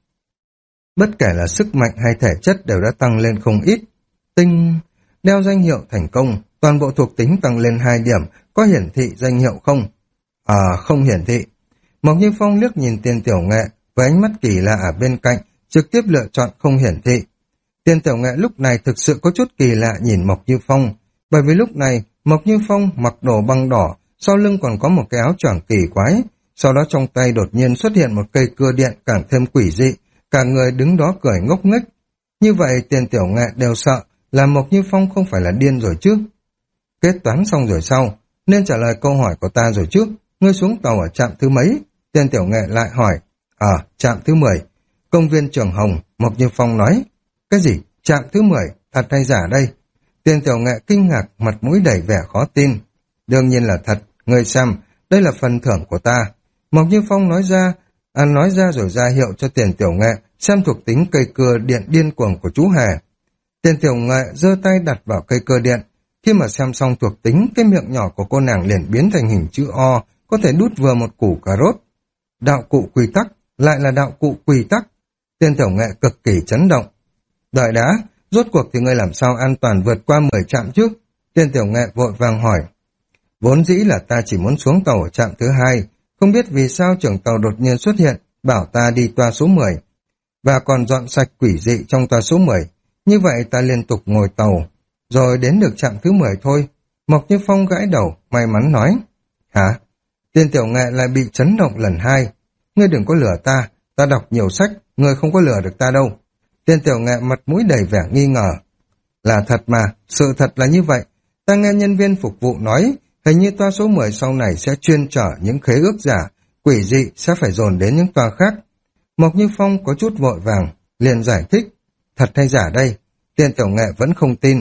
Bất kể là sức mạnh hay thể chất đều đã tăng lên không ít. Tinh, đeo danh hiệu thành công, toàn bộ thuộc tính tăng lên hai điểm, có hiển thị danh hiệu không? À, không hiển thị. Mộc Như Phong liếc nhìn Tiền Tiểu Nghệ với ánh mắt kỳ lạ ở bên cạnh, trực tiếp lựa chọn không hiển thị. Tiền Tiểu Nghệ lúc này thực sự có chút kỳ lạ nhìn Mộc Như Phong, bởi vì lúc này Mộc Như Phong mặc đồ băng đỏ, sau lưng còn có một cái áo choàng kỳ quái, sau đó trong tay đột nhiên xuất hiện một cây cưa điện càng thêm quỷ dị, cả người đứng đó cười ngốc nghếch. Như vậy Tiền Tiểu Nghệ đều sợ là Mộc Như Phong không phải là điên rồi chứ. Kết toán xong rồi sau, nên trả lời câu hỏi của ta rồi chứ. Ngươi xuống tàu ở trạm thứ mấy? Tiền Tiểu Nghệ lại hỏi. Ờ, à, trạm thứ mười. Công viên Trường Hồng, Mộc Như Phong nói. Cái gì? Trạm thứ mười? Thật hay giả đây? Tiền Tiểu Nghệ kinh ngạc, mặt mũi đầy vẻ khó tin. Đương nhiên là thật, ngươi xem, đây là phần thưởng của ta. Mộc Như Phong nói ra, à, nói ra rồi ra hiệu cho Tiền Tiểu Nghệ xem thuộc tính cây cưa điện điên cuồng của chú hề. Tiền Tiểu Nghệ giơ tay đặt vào cây cưa điện. Khi mà xem xong thuộc tính, cái miệng nhỏ của cô nàng liền biến thành hình chữ O, có thể đút vừa một củ cà rốt. Đạo cụ quy tắc, lại là đạo cụ quy tắc. Tiên Tiểu Nghệ cực kỳ chấn động. Đợi đã, rốt cuộc thì ngươi làm sao an toàn vượt qua mười trạm trước? Tiên Tiểu Nghệ vội vàng hỏi. Vốn dĩ là ta chỉ muốn xuống tàu ở trạm thứ hai, không biết vì sao trưởng tàu đột nhiên xuất hiện, bảo ta đi toa số mười. Và còn dọn sạch quỷ dị trong toa số mười. Như vậy ta liên tục ngồi tàu, rồi đến được trạm thứ mười thôi. Mộc Như Phong gãi đầu, may mắn nói. Hả? Tiên Tiểu Nghệ lại bị chấn động lần hai. Ngươi đừng có lừa ta, ta đọc nhiều sách, ngươi không có lừa được ta đâu. Tiên Tiểu Nghệ mặt mũi đầy vẻ nghi ngờ. Là thật mà, sự thật là như vậy. Ta nghe nhân viên phục vụ nói, hình như toa số mười sau này sẽ chuyên chở những khế ước giả, quỷ dị sẽ phải dồn đến những toa khác. Mộc Như Phong có chút vội vàng, liền giải thích. Thật hay giả đây? Tiên Tiểu Nghệ vẫn không tin.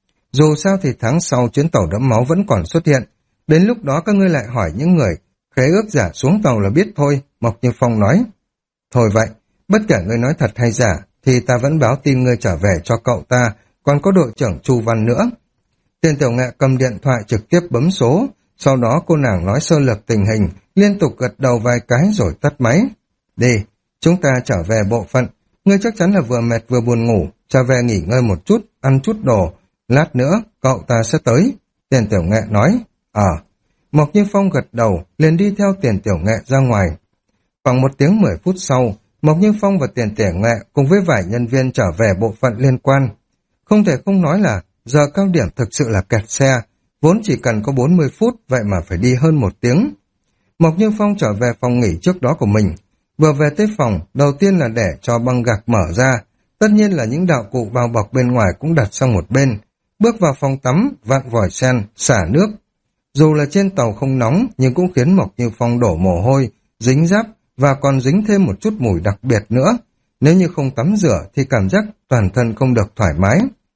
Dù sao thì tháng sau chuyến tàu đẫm máu vẫn còn xuất hiện. Đến lúc đó các ngươi lại hỏi những người khế ước giả xuống tàu là biết thôi, Mộc Như Phong nói. Thôi vậy, bất kể ngươi nói thật hay giả, thì ta vẫn báo tin ngươi trở về cho cậu ta, còn có đội trưởng Chu Văn nữa. Tiên Tiểu Nghệ cầm điện thoại trực tiếp bấm số, sau đó cô nàng nói sơ lược tình hình, liên tục gật đầu vài cái rồi tắt máy. Đi, chúng ta trở về bộ phận, ngươi chắc chắn là vừa mệt vừa buồn ngủ, trở về nghỉ ngơi một chút, ăn chút đồ, lát nữa cậu ta sẽ tới. Tiền Tiểu Nghệ nói. Ờ. À. Mộc Như Phong gật đầu, liền đi theo Tiền Tiểu Nghệ ra ngoài. Khoảng một tiếng mười phút sau, Mộc Như Phong và Tiền Tiểu Nghệ cùng với vài nhân viên trở về bộ phận liên quan. Không thể không nói là giờ cao điểm thực sự là kẹt xe, vốn chỉ cần có bốn mươi phút, vậy mà phải đi hơn một tiếng. Mộc Như Phong trở về phòng nghỉ trước đó của mình. Vừa về tới phòng, đầu tiên là để cho băng gạc mở ra, tất nhiên là những đạo cụ bao bọc bên ngoài cũng đặt sang một bên. Bước vào phòng tắm, vặn vòi sen, xả nước. Dù là trên tàu không nóng, nhưng cũng khiến Mộc Như Phong đổ mồ hôi, dính giáp và còn dính thêm một chút mùi đặc biệt nữa. Nếu như không tắm rửa thì cảm giác toàn thân không được thoải mái.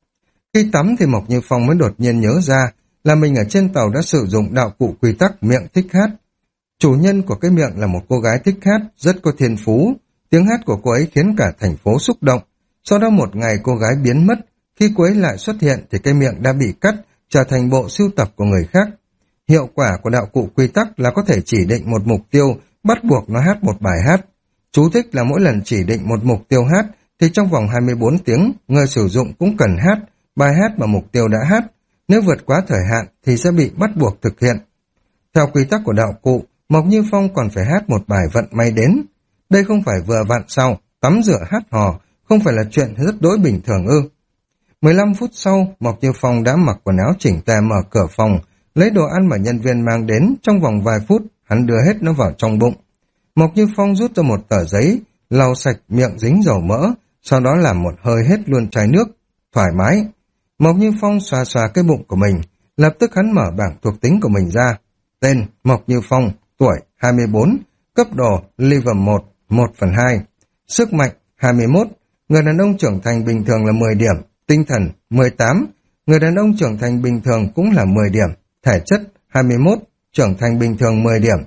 Khi tắm thì Mộc Như Phong mới đột nhiên nhớ ra là mình ở trên tàu đã sử dụng đạo cụ quy tắc miệng thích hát. Chủ nhân của cái miệng là một cô gái thích hát, rất có thiên phú. Tiếng hát của cô ấy khiến cả thành phố xúc động. Sau đó một ngày cô gái biến mất, khi cô ấy lại xuất hiện thì cái miệng đã bị cắt, trở thành bộ sưu tập của người khác. Hiệu quả của đạo cụ quy tắc là có thể chỉ định một mục tiêu, bắt buộc nó hát một bài hát. Chú thích là mỗi lần chỉ định một mục tiêu hát thì trong vòng hai mươi bốn tiếng, người sử dụng cũng cần hát bài hát mà mục tiêu đã hát. Nếu vượt quá thời hạn thì sẽ bị bắt buộc thực hiện. Theo quy tắc của đạo cụ, Mộc Như Phong còn phải hát một bài vận may đến. Đây không phải vừa vặn sau, tắm rửa hát hò, không phải là chuyện rất đối bình thường ư. mười lăm phút sau, Mộc Như Phong đã mặc quần áo chỉnh tề mở cửa phòng, lấy đồ ăn mà nhân viên mang đến, trong vòng vài phút, hắn đưa hết nó vào trong bụng. Mộc Như Phong rút ra một tờ giấy, lau sạch miệng dính dầu mỡ, sau đó làm một hơi hết luôn chai nước, thoải mái. Mộc Như Phong xoa xoa cái bụng của mình, lập tức hắn mở bảng thuộc tính của mình ra. Tên Mộc Như Phong, tuổi hai mươi bốn, cấp độ Level một, một phần hai, sức mạnh hai mươi mốt, người đàn ông trưởng thành bình thường là mười điểm, tinh thần mười tám, người đàn ông trưởng thành bình thường cũng là mười điểm, thể chất hai mươi mốt, trưởng thành bình thường mười điểm.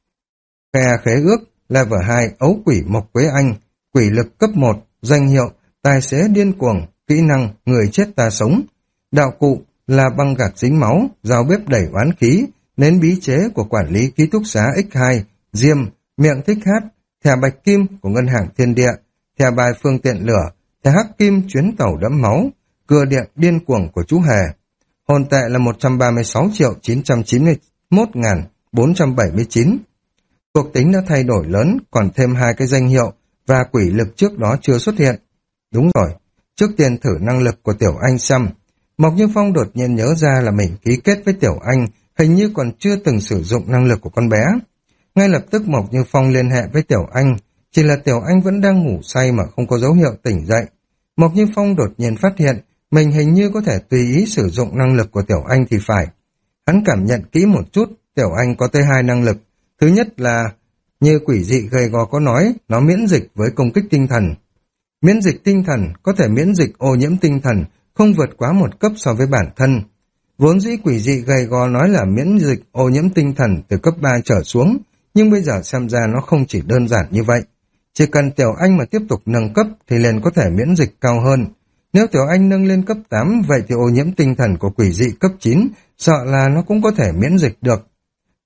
Khe khế ước, Level hai, ấu quỷ Mộc Quế Anh, quỷ lực cấp một, danh hiệu, tài xế điên cuồng, kỹ năng, người chết ta sống. Đạo cụ là băng gạc dính máu, dao bếp đẩy oán khí, nến bí chế của quản lý ký túc xá ích hai, diêm, miệng thích hát, thẻ bạch kim của ngân hàng Thiên Địa, thẻ bài phương tiện lửa, thẻ hắc kim chuyến tàu đẫm máu, cưa điện điên cuồng của chú Hề. Hồn tệ là một trăm ba mươi sáu triệu chín trăm chín mươi mốt nghìn bốn trăm bảy mươi chín. Thuộc tính đã thay đổi lớn, còn thêm hai cái danh hiệu và quỷ lực trước đó chưa xuất hiện. Đúng rồi, trước tiên thử năng lực của Tiểu Anh xem. Mộc Như Phong đột nhiên nhớ ra là mình ký kết với Tiểu Anh, hình như còn chưa từng sử dụng năng lực của con bé. Ngay lập tức Mộc Như Phong liên hệ với Tiểu Anh, chỉ là Tiểu Anh vẫn đang ngủ say mà không có dấu hiệu tỉnh dậy. Mộc Như Phong đột nhiên phát hiện mình hình như có thể tùy ý sử dụng năng lực của Tiểu Anh thì phải. Hắn cảm nhận kỹ một chút, Tiểu Anh có tới hai năng lực. Thứ nhất là, như quỷ dị gầy gò có nói, nó miễn dịch với công kích tinh thần. Miễn dịch tinh thần có thể miễn dịch ô nhiễm tinh thần, không vượt quá một cấp so với bản thân. Vốn dĩ quỷ dị gầy gò nói là miễn dịch ô nhiễm tinh thần từ cấp ba trở xuống, nhưng bây giờ xem ra nó không chỉ đơn giản như vậy. Chỉ cần Tiểu Anh mà tiếp tục nâng cấp thì liền có thể miễn dịch cao hơn. Nếu Tiểu Anh nâng lên cấp tám, vậy thì ô nhiễm tinh thần của quỷ dị cấp chín, sợ là nó cũng có thể miễn dịch được.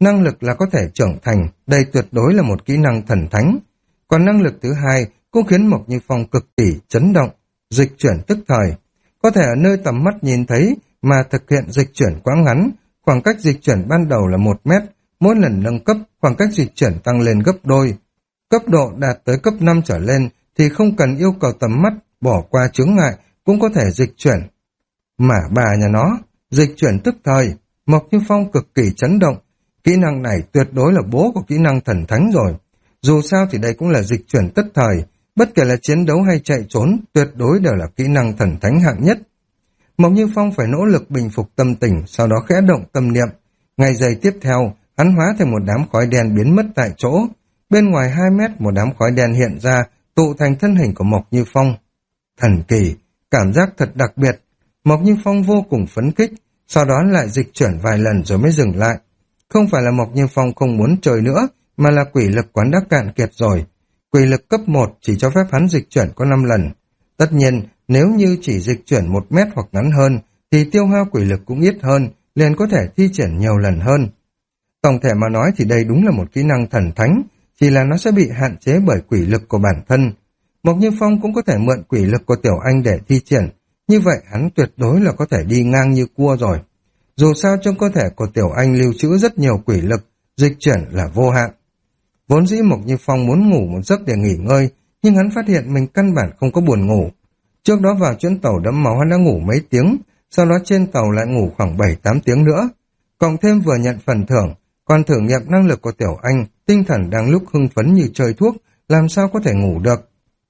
Năng lực là có thể trưởng thành, đây tuyệt đối là một kỹ năng thần thánh. Còn năng lực thứ hai cũng khiến Mộc Như Phong cực kỳ chấn động, dịch chuyển tức thời. Có thể ở nơi tầm mắt nhìn thấy mà thực hiện dịch chuyển quá ngắn, khoảng cách dịch chuyển ban đầu là một mét, mỗi lần nâng cấp, khoảng cách dịch chuyển tăng lên gấp đôi. Cấp độ đạt tới cấp năm trở lên thì không cần yêu cầu tầm mắt, bỏ qua chướng ngại, cũng có thể dịch chuyển. Mà bà nhà nó, dịch chuyển tức thời, Mộc Như Phong cực kỳ chấn động. Kỹ năng này tuyệt đối là bố của kỹ năng thần thánh rồi. Dù sao thì đây cũng là dịch chuyển tức thời, bất kể là chiến đấu hay chạy trốn, tuyệt đối đều là kỹ năng thần thánh hạng nhất. Mộc Như Phong phải nỗ lực bình phục tâm tình, sau đó khẽ động tâm niệm. Ngay giây tiếp theo, hắn hóa thành một đám khói đen biến mất tại chỗ. Bên ngoài hai mét một đám khói đen hiện ra, tụ thành thân hình của Mộc Như Phong. Thần kỳ, cảm giác thật đặc biệt. Mộc Như Phong vô cùng phấn khích, sau đó lại dịch chuyển vài lần rồi mới dừng lại. Không phải là Mộc Như Phong không muốn chơi nữa, mà là quỷ lực quán đã cạn kiệt rồi. Quỷ lực cấp một chỉ cho phép hắn dịch chuyển có năm lần. Tất nhiên, nếu như chỉ dịch chuyển một mét hoặc ngắn hơn, thì tiêu hao quỷ lực cũng ít hơn, liền có thể thi triển nhiều lần hơn. Tổng thể mà nói thì đây đúng là một kỹ năng thần thánh, chỉ là nó sẽ bị hạn chế bởi quỷ lực của bản thân. Mộc Như Phong cũng có thể mượn quỷ lực của Tiểu Anh để thi triển, như vậy hắn tuyệt đối là có thể đi ngang như cua rồi. Dù sao trong cơ thể của Tiểu Anh lưu trữ rất nhiều quỷ lực, dịch chuyển là vô hạn. Vốn dĩ Mộc Như Phong muốn ngủ một giấc để nghỉ ngơi, nhưng hắn phát hiện mình căn bản không có buồn ngủ. Trước đó vào chuyến tàu đẫm máu hắn đã ngủ mấy tiếng, sau đó trên tàu lại ngủ khoảng bảy tám tiếng nữa. Cộng thêm vừa nhận phần thưởng, còn thử nghiệm năng lực của Tiểu Anh, tinh thần đang lúc hưng phấn như chơi thuốc, làm sao có thể ngủ được.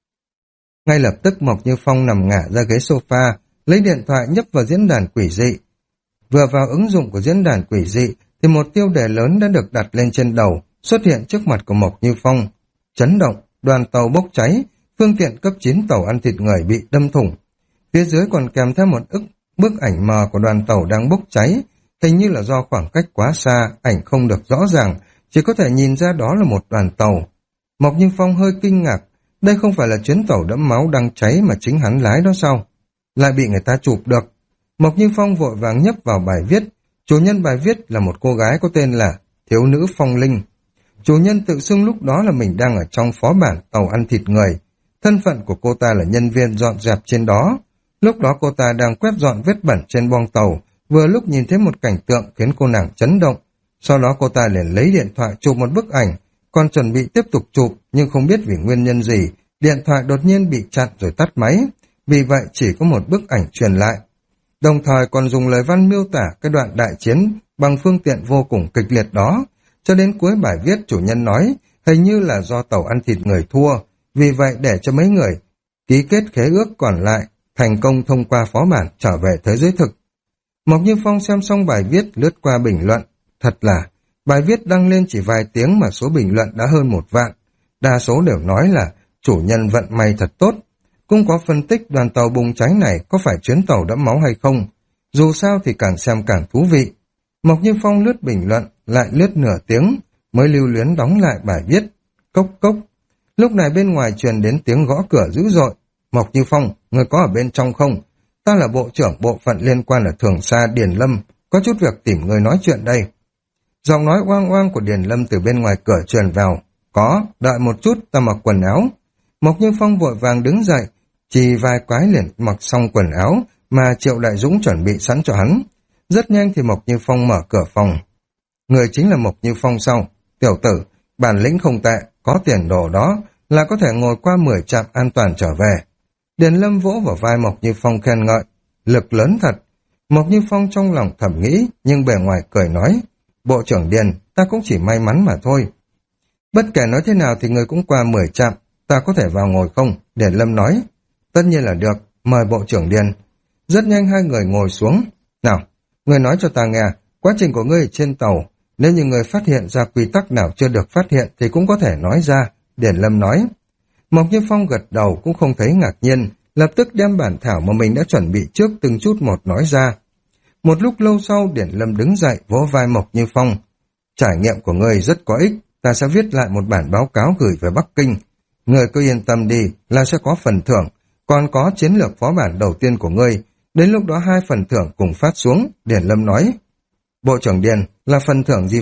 Ngay lập tức Mộc Như Phong nằm ngả ra ghế sofa, lấy điện thoại nhấp vào diễn đàn quỷ dị. Vừa vào ứng dụng của diễn đàn quỷ dị, thì một tiêu đề lớn đã được đặt lên trên đầu, xuất hiện trước mặt của Mộc Như Phong. Chấn động, đoàn tàu bốc cháy, phương tiện cấp chín tàu ăn thịt người bị đâm thủng. Phía dưới còn kèm theo một ức bức ảnh mờ của đoàn tàu đang bốc cháy, hình như là do khoảng cách quá xa, ảnh không được rõ ràng, chỉ có thể nhìn ra đó là một đoàn tàu. Mộc Như Phong hơi kinh ngạc, đây không phải là chuyến tàu đẫm máu đang cháy mà chính hắn lái đó sao? Lại bị người ta chụp được. Mộc Như Phong vội vàng nhấp vào bài viết, chủ nhân bài viết là một cô gái có tên là Thiếu nữ Phong Linh. Chủ nhân tự xưng lúc đó là mình đang ở trong phó bản tàu ăn thịt người. Thân phận của cô ta là nhân viên dọn dẹp trên đó. Lúc đó cô ta đang quét dọn vết bẩn trên boong tàu, vừa lúc nhìn thấy một cảnh tượng khiến cô nàng chấn động. Sau đó cô ta liền lấy điện thoại chụp một bức ảnh, còn chuẩn bị tiếp tục chụp, nhưng không biết vì nguyên nhân gì, điện thoại đột nhiên bị chặn rồi tắt máy. Vì vậy chỉ có một bức ảnh truyền lại. Đồng thời còn dùng lời văn miêu tả cái đoạn đại chiến bằng phương tiện vô cùng kịch liệt đó. Cho đến cuối bài viết chủ nhân nói, hình như là do tàu ăn thịt người thua, vì vậy để cho mấy người ký kết khế ước còn lại, thành công thông qua phó bản trở về thế giới thực. Mộc Như Phong xem xong bài viết lướt qua bình luận, thật là, bài viết đăng lên chỉ vài tiếng mà số bình luận đã hơn một vạn, đa số đều nói là chủ nhân vận may thật tốt. Cũng có phân tích đoàn tàu bùng cháy này có phải chuyến tàu đẫm máu hay không, dù sao thì càng xem càng thú vị. Mộc Như Phong lướt bình luận, lại lướt nửa tiếng, mới lưu luyến đóng lại bài viết. Cốc cốc. Lúc này bên ngoài truyền đến tiếng gõ cửa dữ dội. Mộc Như Phong, người có ở bên trong không? Ta là bộ trưởng bộ phận liên quan ở Thường Sa Điền Lâm, có chút việc tìm người nói chuyện đây. Giọng nói oang oang của Điền Lâm từ bên ngoài cửa truyền vào. Có, đợi một chút, ta mặc quần áo. Mộc Như Phong vội vàng đứng dậy, chỉ vài cái liền mặc xong quần áo mà Triệu Đại Dũng chuẩn bị sẵn cho hắn. Rất nhanh thì Mộc Như Phong mở cửa phòng. Người chính là Mộc Như Phong sau. Tiểu tử, bản lĩnh không tệ, có tiền đồ đó, là có thể ngồi qua mười trạm an toàn trở về. Điền Lâm vỗ vào vai Mộc Như Phong khen ngợi. Lực lớn thật. Mộc Như Phong trong lòng thầm nghĩ, nhưng bề ngoài cười nói. Bộ trưởng Điền, ta cũng chỉ may mắn mà thôi. Bất kể nói thế nào thì người cũng qua mười trạm, ta có thể vào ngồi không? Điền Lâm nói. Tất nhiên là được, mời bộ trưởng Điền. Rất nhanh hai người ngồi xuống. Nào, người nói cho ta nghe, quá trình của ngươi trên tàu, nếu như người phát hiện ra quy tắc nào chưa được phát hiện thì cũng có thể nói ra, Điền Lâm nói. Mộc Như Phong gật đầu cũng không thấy ngạc nhiên, lập tức đem bản thảo mà mình đã chuẩn bị trước từng chút một nói ra. Một lúc lâu sau Điền Lâm đứng dậy vỗ vai Mộc Như Phong. Trải nghiệm của ngươi rất có ích, ta sẽ viết lại một bản báo cáo gửi về Bắc Kinh. Ngươi cứ yên tâm đi là sẽ có phần thưởng, còn có chiến lược phó bản đầu tiên của ngươi. Đến lúc đó hai phần thưởng cùng phát xuống, Điền Lâm nói. Bộ trưởng Điền, là phần thưởng gì vậy?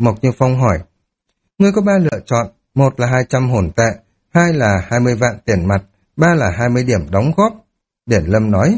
Mộc Như Phong hỏi. Ngươi có ba lựa chọn, một là hai trăm hồn tệ, hai là hai mươi vạn tiền mặt, ba là hai mươi điểm đóng góp. Điển Lâm nói.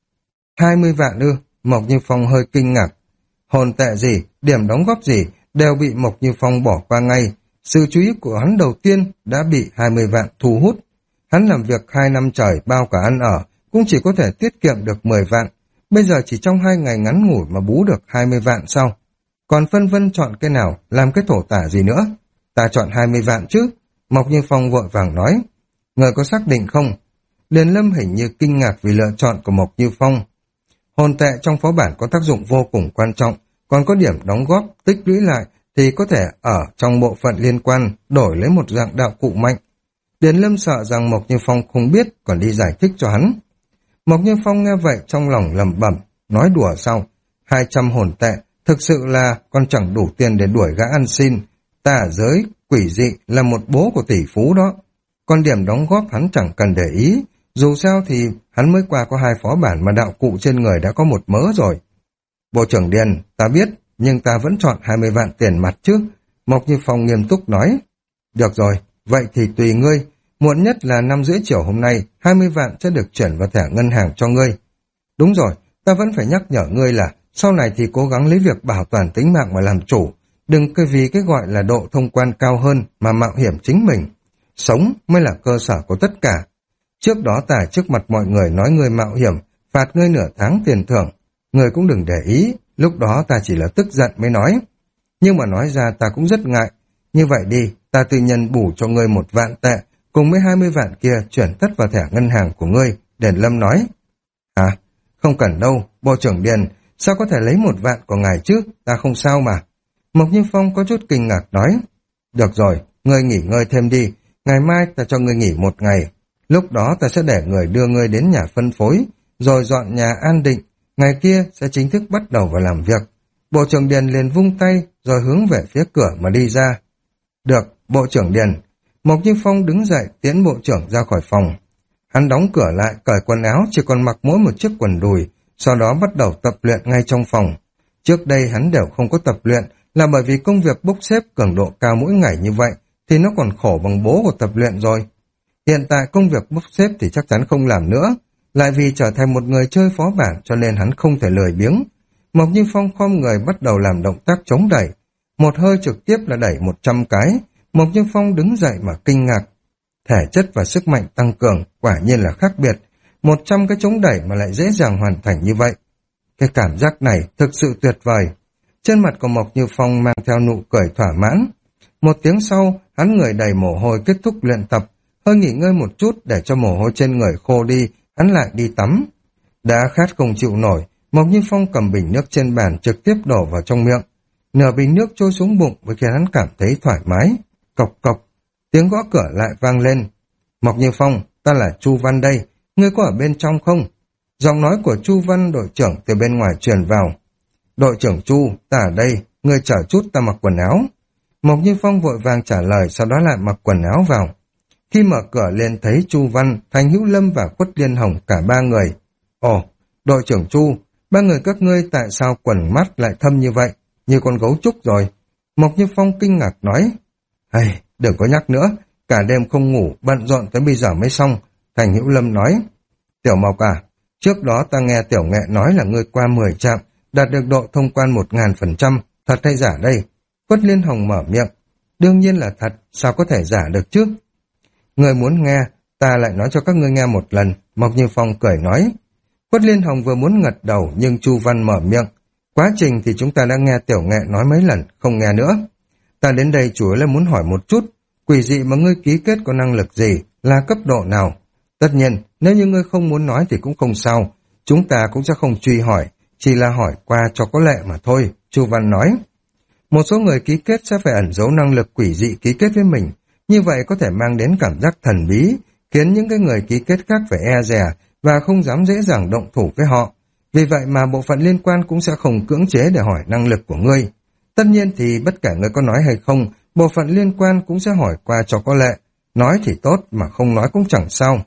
Hai mươi vạn ư? Mộc Như Phong hơi kinh ngạc. Hồn tệ gì, điểm đóng góp gì, đều bị Mộc Như Phong bỏ qua ngay. Sự chú ý của hắn đầu tiên đã bị hai mươi vạn thu hút. Hắn làm việc hai năm trời bao cả ăn ở, cũng chỉ có thể tiết kiệm được mười vạn. Bây giờ chỉ trong hai ngày ngắn ngủi mà bú được hai mươi vạn sau. Còn phân vân chọn cái nào, làm cái thổ tả gì nữa? Ta chọn hai mươi vạn chứ? Mộc Như Phong vội vàng nói. Người có xác định không? Điền Lâm hình như kinh ngạc vì lựa chọn của Mộc Như Phong. Hồn tệ trong phó bản có tác dụng vô cùng quan trọng, còn có điểm đóng góp, tích lũy lại thì có thể ở trong bộ phận liên quan đổi lấy một dạng đạo cụ mạnh. Điền Lâm sợ rằng Mộc Như Phong không biết, còn đi giải thích cho hắn. Mộc Như Phong nghe vậy trong lòng lẩm bẩm, nói đùa sao? Hai trăm hồn tệ, thực sự là còn chẳng đủ tiền để đuổi gã ăn xin. Ta ở giới, quỷ dị là một bố của tỷ phú đó. Còn điểm đóng góp hắn chẳng cần để ý, dù sao thì hắn mới qua có hai phó bản mà đạo cụ trên người đã có một mớ rồi. Bộ trưởng Điền, ta biết, nhưng ta vẫn chọn hai mươi vạn tiền mặt chứ. Mộc Như Phong nghiêm túc nói. Được rồi, vậy thì tùy ngươi. Muộn nhất là năm rưỡi chiều hôm nay, hai mươi vạn sẽ được chuyển vào thẻ ngân hàng cho ngươi. Đúng rồi, ta vẫn phải nhắc nhở ngươi là sau này thì cố gắng lấy việc bảo toàn tính mạng mà làm chủ. Đừng cái vì cái gọi là độ thông quan cao hơn mà mạo hiểm chính mình. Sống mới là cơ sở của tất cả. Trước đó ta trước mặt mọi người nói ngươi mạo hiểm, phạt ngươi nửa tháng tiền thưởng. Ngươi cũng đừng để ý, lúc đó ta chỉ là tức giận mới nói. Nhưng mà nói ra ta cũng rất ngại. Như vậy đi, ta tư nhân bù cho ngươi một vạn tệ, cùng với hai mươi vạn kia chuyển tất vào thẻ ngân hàng của ngươi, Điền Lâm nói. À, không cần đâu, Bộ trưởng Điền, sao có thể lấy một vạn của ngài chứ, ta không sao mà. Mộc Như Phong có chút kinh ngạc nói. Được rồi, ngươi nghỉ ngơi thêm đi, ngày mai ta cho ngươi nghỉ một ngày. Lúc đó ta sẽ để người đưa ngươi đến nhà phân phối, rồi dọn nhà an định, ngày kia sẽ chính thức bắt đầu vào làm việc. Bộ trưởng Điền liền vung tay, rồi hướng về phía cửa mà đi ra. Được, Bộ trưởng Điền. Mộc Như Phong đứng dậy tiễn bộ trưởng ra khỏi phòng. Hắn đóng cửa lại, cởi quần áo, chỉ còn mặc mỗi một chiếc quần đùi, sau đó bắt đầu tập luyện ngay trong phòng. Trước đây hắn đều không có tập luyện, là bởi vì công việc bốc xếp cường độ cao mỗi ngày như vậy, thì nó còn khổ bằng bố của tập luyện rồi. Hiện tại công việc bốc xếp thì chắc chắn không làm nữa, lại vì trở thành một người chơi phó bản cho nên hắn không thể lười biếng. Mộc Như Phong khom người bắt đầu làm động tác chống đẩy. Một hơi trực tiếp là đẩy một trăm cái. Mộc Như Phong đứng dậy mà kinh ngạc. Thể chất và sức mạnh tăng cường quả nhiên là khác biệt. Một trăm cái chống đẩy mà lại dễ dàng hoàn thành như vậy. Cái cảm giác này thực sự tuyệt vời. Trên mặt của Mộc Như Phong mang theo nụ cười thỏa mãn. Một tiếng sau, hắn người đầy mồ hôi kết thúc luyện tập. Hơi nghỉ ngơi một chút để cho mồ hôi trên người khô đi, hắn lại đi tắm. Đã khát không chịu nổi, Mộc Như Phong cầm bình nước trên bàn trực tiếp đổ vào trong miệng. Nửa bình nước trôi xuống bụng với khiến hắn cảm thấy thoải mái. Cộc cộc, tiếng gõ cửa lại vang lên. Mộc Như Phong, ta là Chu Văn đây, ngươi có ở bên trong không? Giọng nói của Chu Văn đội trưởng từ bên ngoài truyền vào. Đội trưởng Chu, ta ở đây, ngươi chờ chút ta mặc quần áo. Mộc Như Phong vội vàng trả lời, sau đó lại mặc quần áo vào. Khi mở cửa lên thấy Chu Văn, Thành Hữu Lâm và Quất Liên Hồng cả ba người. Ồ, đội trưởng Chu, ba người các ngươi tại sao quần mắt lại thâm như vậy, như con gấu trúc rồi? Mộc Như Phong kinh ngạc nói. Hay, đừng có nhắc nữa, cả đêm không ngủ, bận rộn tới bây giờ mới xong. Thành Hữu Lâm nói. Tiểu Mộc à, trước đó ta nghe Tiểu Nghệ nói là ngươi qua mười trạm, đạt được độ thông quan một ngàn phần trăm, thật hay giả đây? Quất Liên Hồng mở miệng. Đương nhiên là thật, sao có thể giả được chứ? Người muốn nghe, ta lại nói cho các ngươi nghe một lần, Mộc Như Phong cười nói. Quất Liên Hồng vừa muốn ngật đầu nhưng Chu Văn mở miệng. Quá trình thì chúng ta đã nghe Tiểu Nghệ nói mấy lần, không nghe nữa. Ta đến đây chủ yếu là muốn hỏi một chút, quỷ dị mà ngươi ký kết có năng lực gì, là cấp độ nào? Tất nhiên, nếu như ngươi không muốn nói thì cũng không sao, chúng ta cũng sẽ không truy hỏi, chỉ là hỏi qua cho có lệ mà thôi, Chu Văn nói. Một số người ký kết sẽ phải ẩn giấu năng lực quỷ dị ký kết với mình, như vậy có thể mang đến cảm giác thần bí, khiến những cái người ký kết khác phải e dè và không dám dễ dàng động thủ với họ. Vì vậy mà bộ phận liên quan cũng sẽ không cưỡng chế để hỏi năng lực của ngươi. Tất nhiên thì bất kể ngươi có nói hay không, bộ phận liên quan cũng sẽ hỏi qua cho có lệ. Nói thì tốt mà không nói cũng chẳng sao.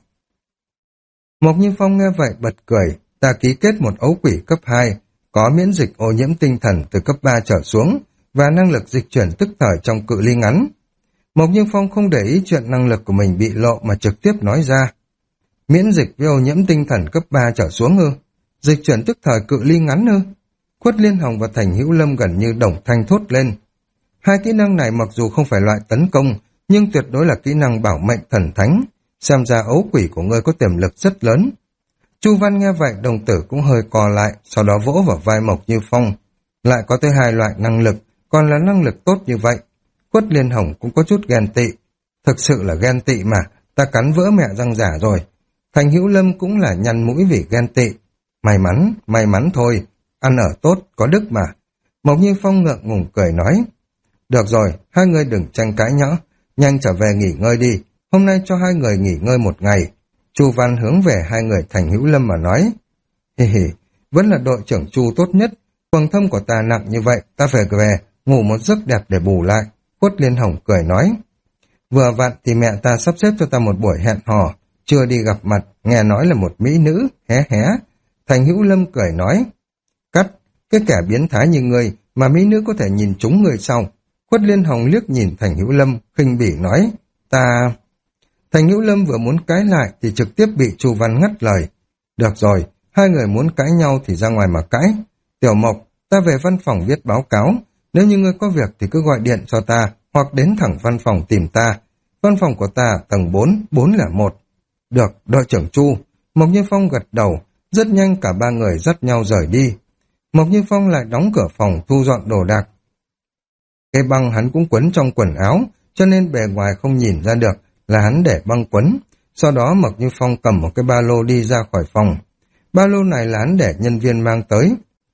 Mộc Như Phong nghe vậy bật cười. Ta ký kết một ấu quỷ cấp hai, có miễn dịch ô nhiễm tinh thần từ cấp ba trở xuống, và năng lực dịch chuyển tức thời trong cự ly ngắn. Mộc Như Phong không để ý chuyện năng lực của mình bị lộ mà trực tiếp nói ra. Miễn dịch với ô nhiễm tinh thần cấp ba trở xuống ư? Dịch chuyển tức thời cự ly ngắn ư? Khuất Liên Hồng và Thành Hữu Lâm gần như đồng thanh thốt lên. Hai kỹ năng này mặc dù không phải loại tấn công, nhưng tuyệt đối là kỹ năng bảo mệnh thần thánh. Xem ra ấu quỷ của ngươi có tiềm lực rất lớn. Chu Văn nghe vậy đồng tử cũng hơi co lại, sau đó vỗ vào vai Mộc Như Phong. Lại có tới hai loại năng lực, còn là năng lực tốt như vậy. Khuất Liên Hồng cũng có chút ghen tị. Thực sự là ghen tị mà, ta cắn vỡ mẹ răng giả rồi. Thành Hữu Lâm cũng là nhăn mũi vì ghen tị. May mắn, may mắn thôi, ăn ở tốt, có đức mà. Mộc Như Phong ngượng ngùng cười nói. Được rồi, hai người đừng tranh cãi nhỡ, nhanh trở về nghỉ ngơi đi, hôm nay cho hai người nghỉ ngơi một ngày. Chu Văn hướng về hai người Thành Hữu Lâm mà nói. Hì hì, vẫn là đội trưởng Chu tốt nhất, quầng thâm của ta nặng như vậy, ta phải về, ngủ một giấc đẹp để bù lại. Khuất Liên Hồng cười nói. Vừa vặn thì mẹ ta sắp xếp cho ta một buổi hẹn hò, chưa đi gặp mặt, nghe nói là một mỹ nữ, hé hé. Thành Hữu Lâm cười nói. Cắt, cái kẻ biến thái như ngươi mà mỹ nữ có thể nhìn trúng người sau. Khuất Liên Hồng liếc nhìn Thành Hữu Lâm, khinh bỉ nói. Ta... Thành Hữu Lâm vừa muốn cãi lại thì trực tiếp bị Chu Văn ngắt lời. Được rồi, hai người muốn cãi nhau thì ra ngoài mà cãi. Tiểu Mộc, ta về văn phòng viết báo cáo. Nếu như ngươi có việc thì cứ gọi điện cho ta, hoặc đến thẳng văn phòng tìm ta. Văn phòng của ta tầng bốn, bốn không một. Được, đội trưởng Chu. Mộc Như Phong gật đầu, rất nhanh cả ba người dắt nhau rời đi. Mộc Như Phong lại đóng cửa phòng thu dọn đồ đạc. Cái băng hắn cũng quấn trong quần áo, cho nên bề ngoài không nhìn ra được là hắn để băng quấn. Sau đó Mộc Như Phong cầm một cái ba lô đi ra khỏi phòng. Ba lô này là hắn để nhân viên mang tới.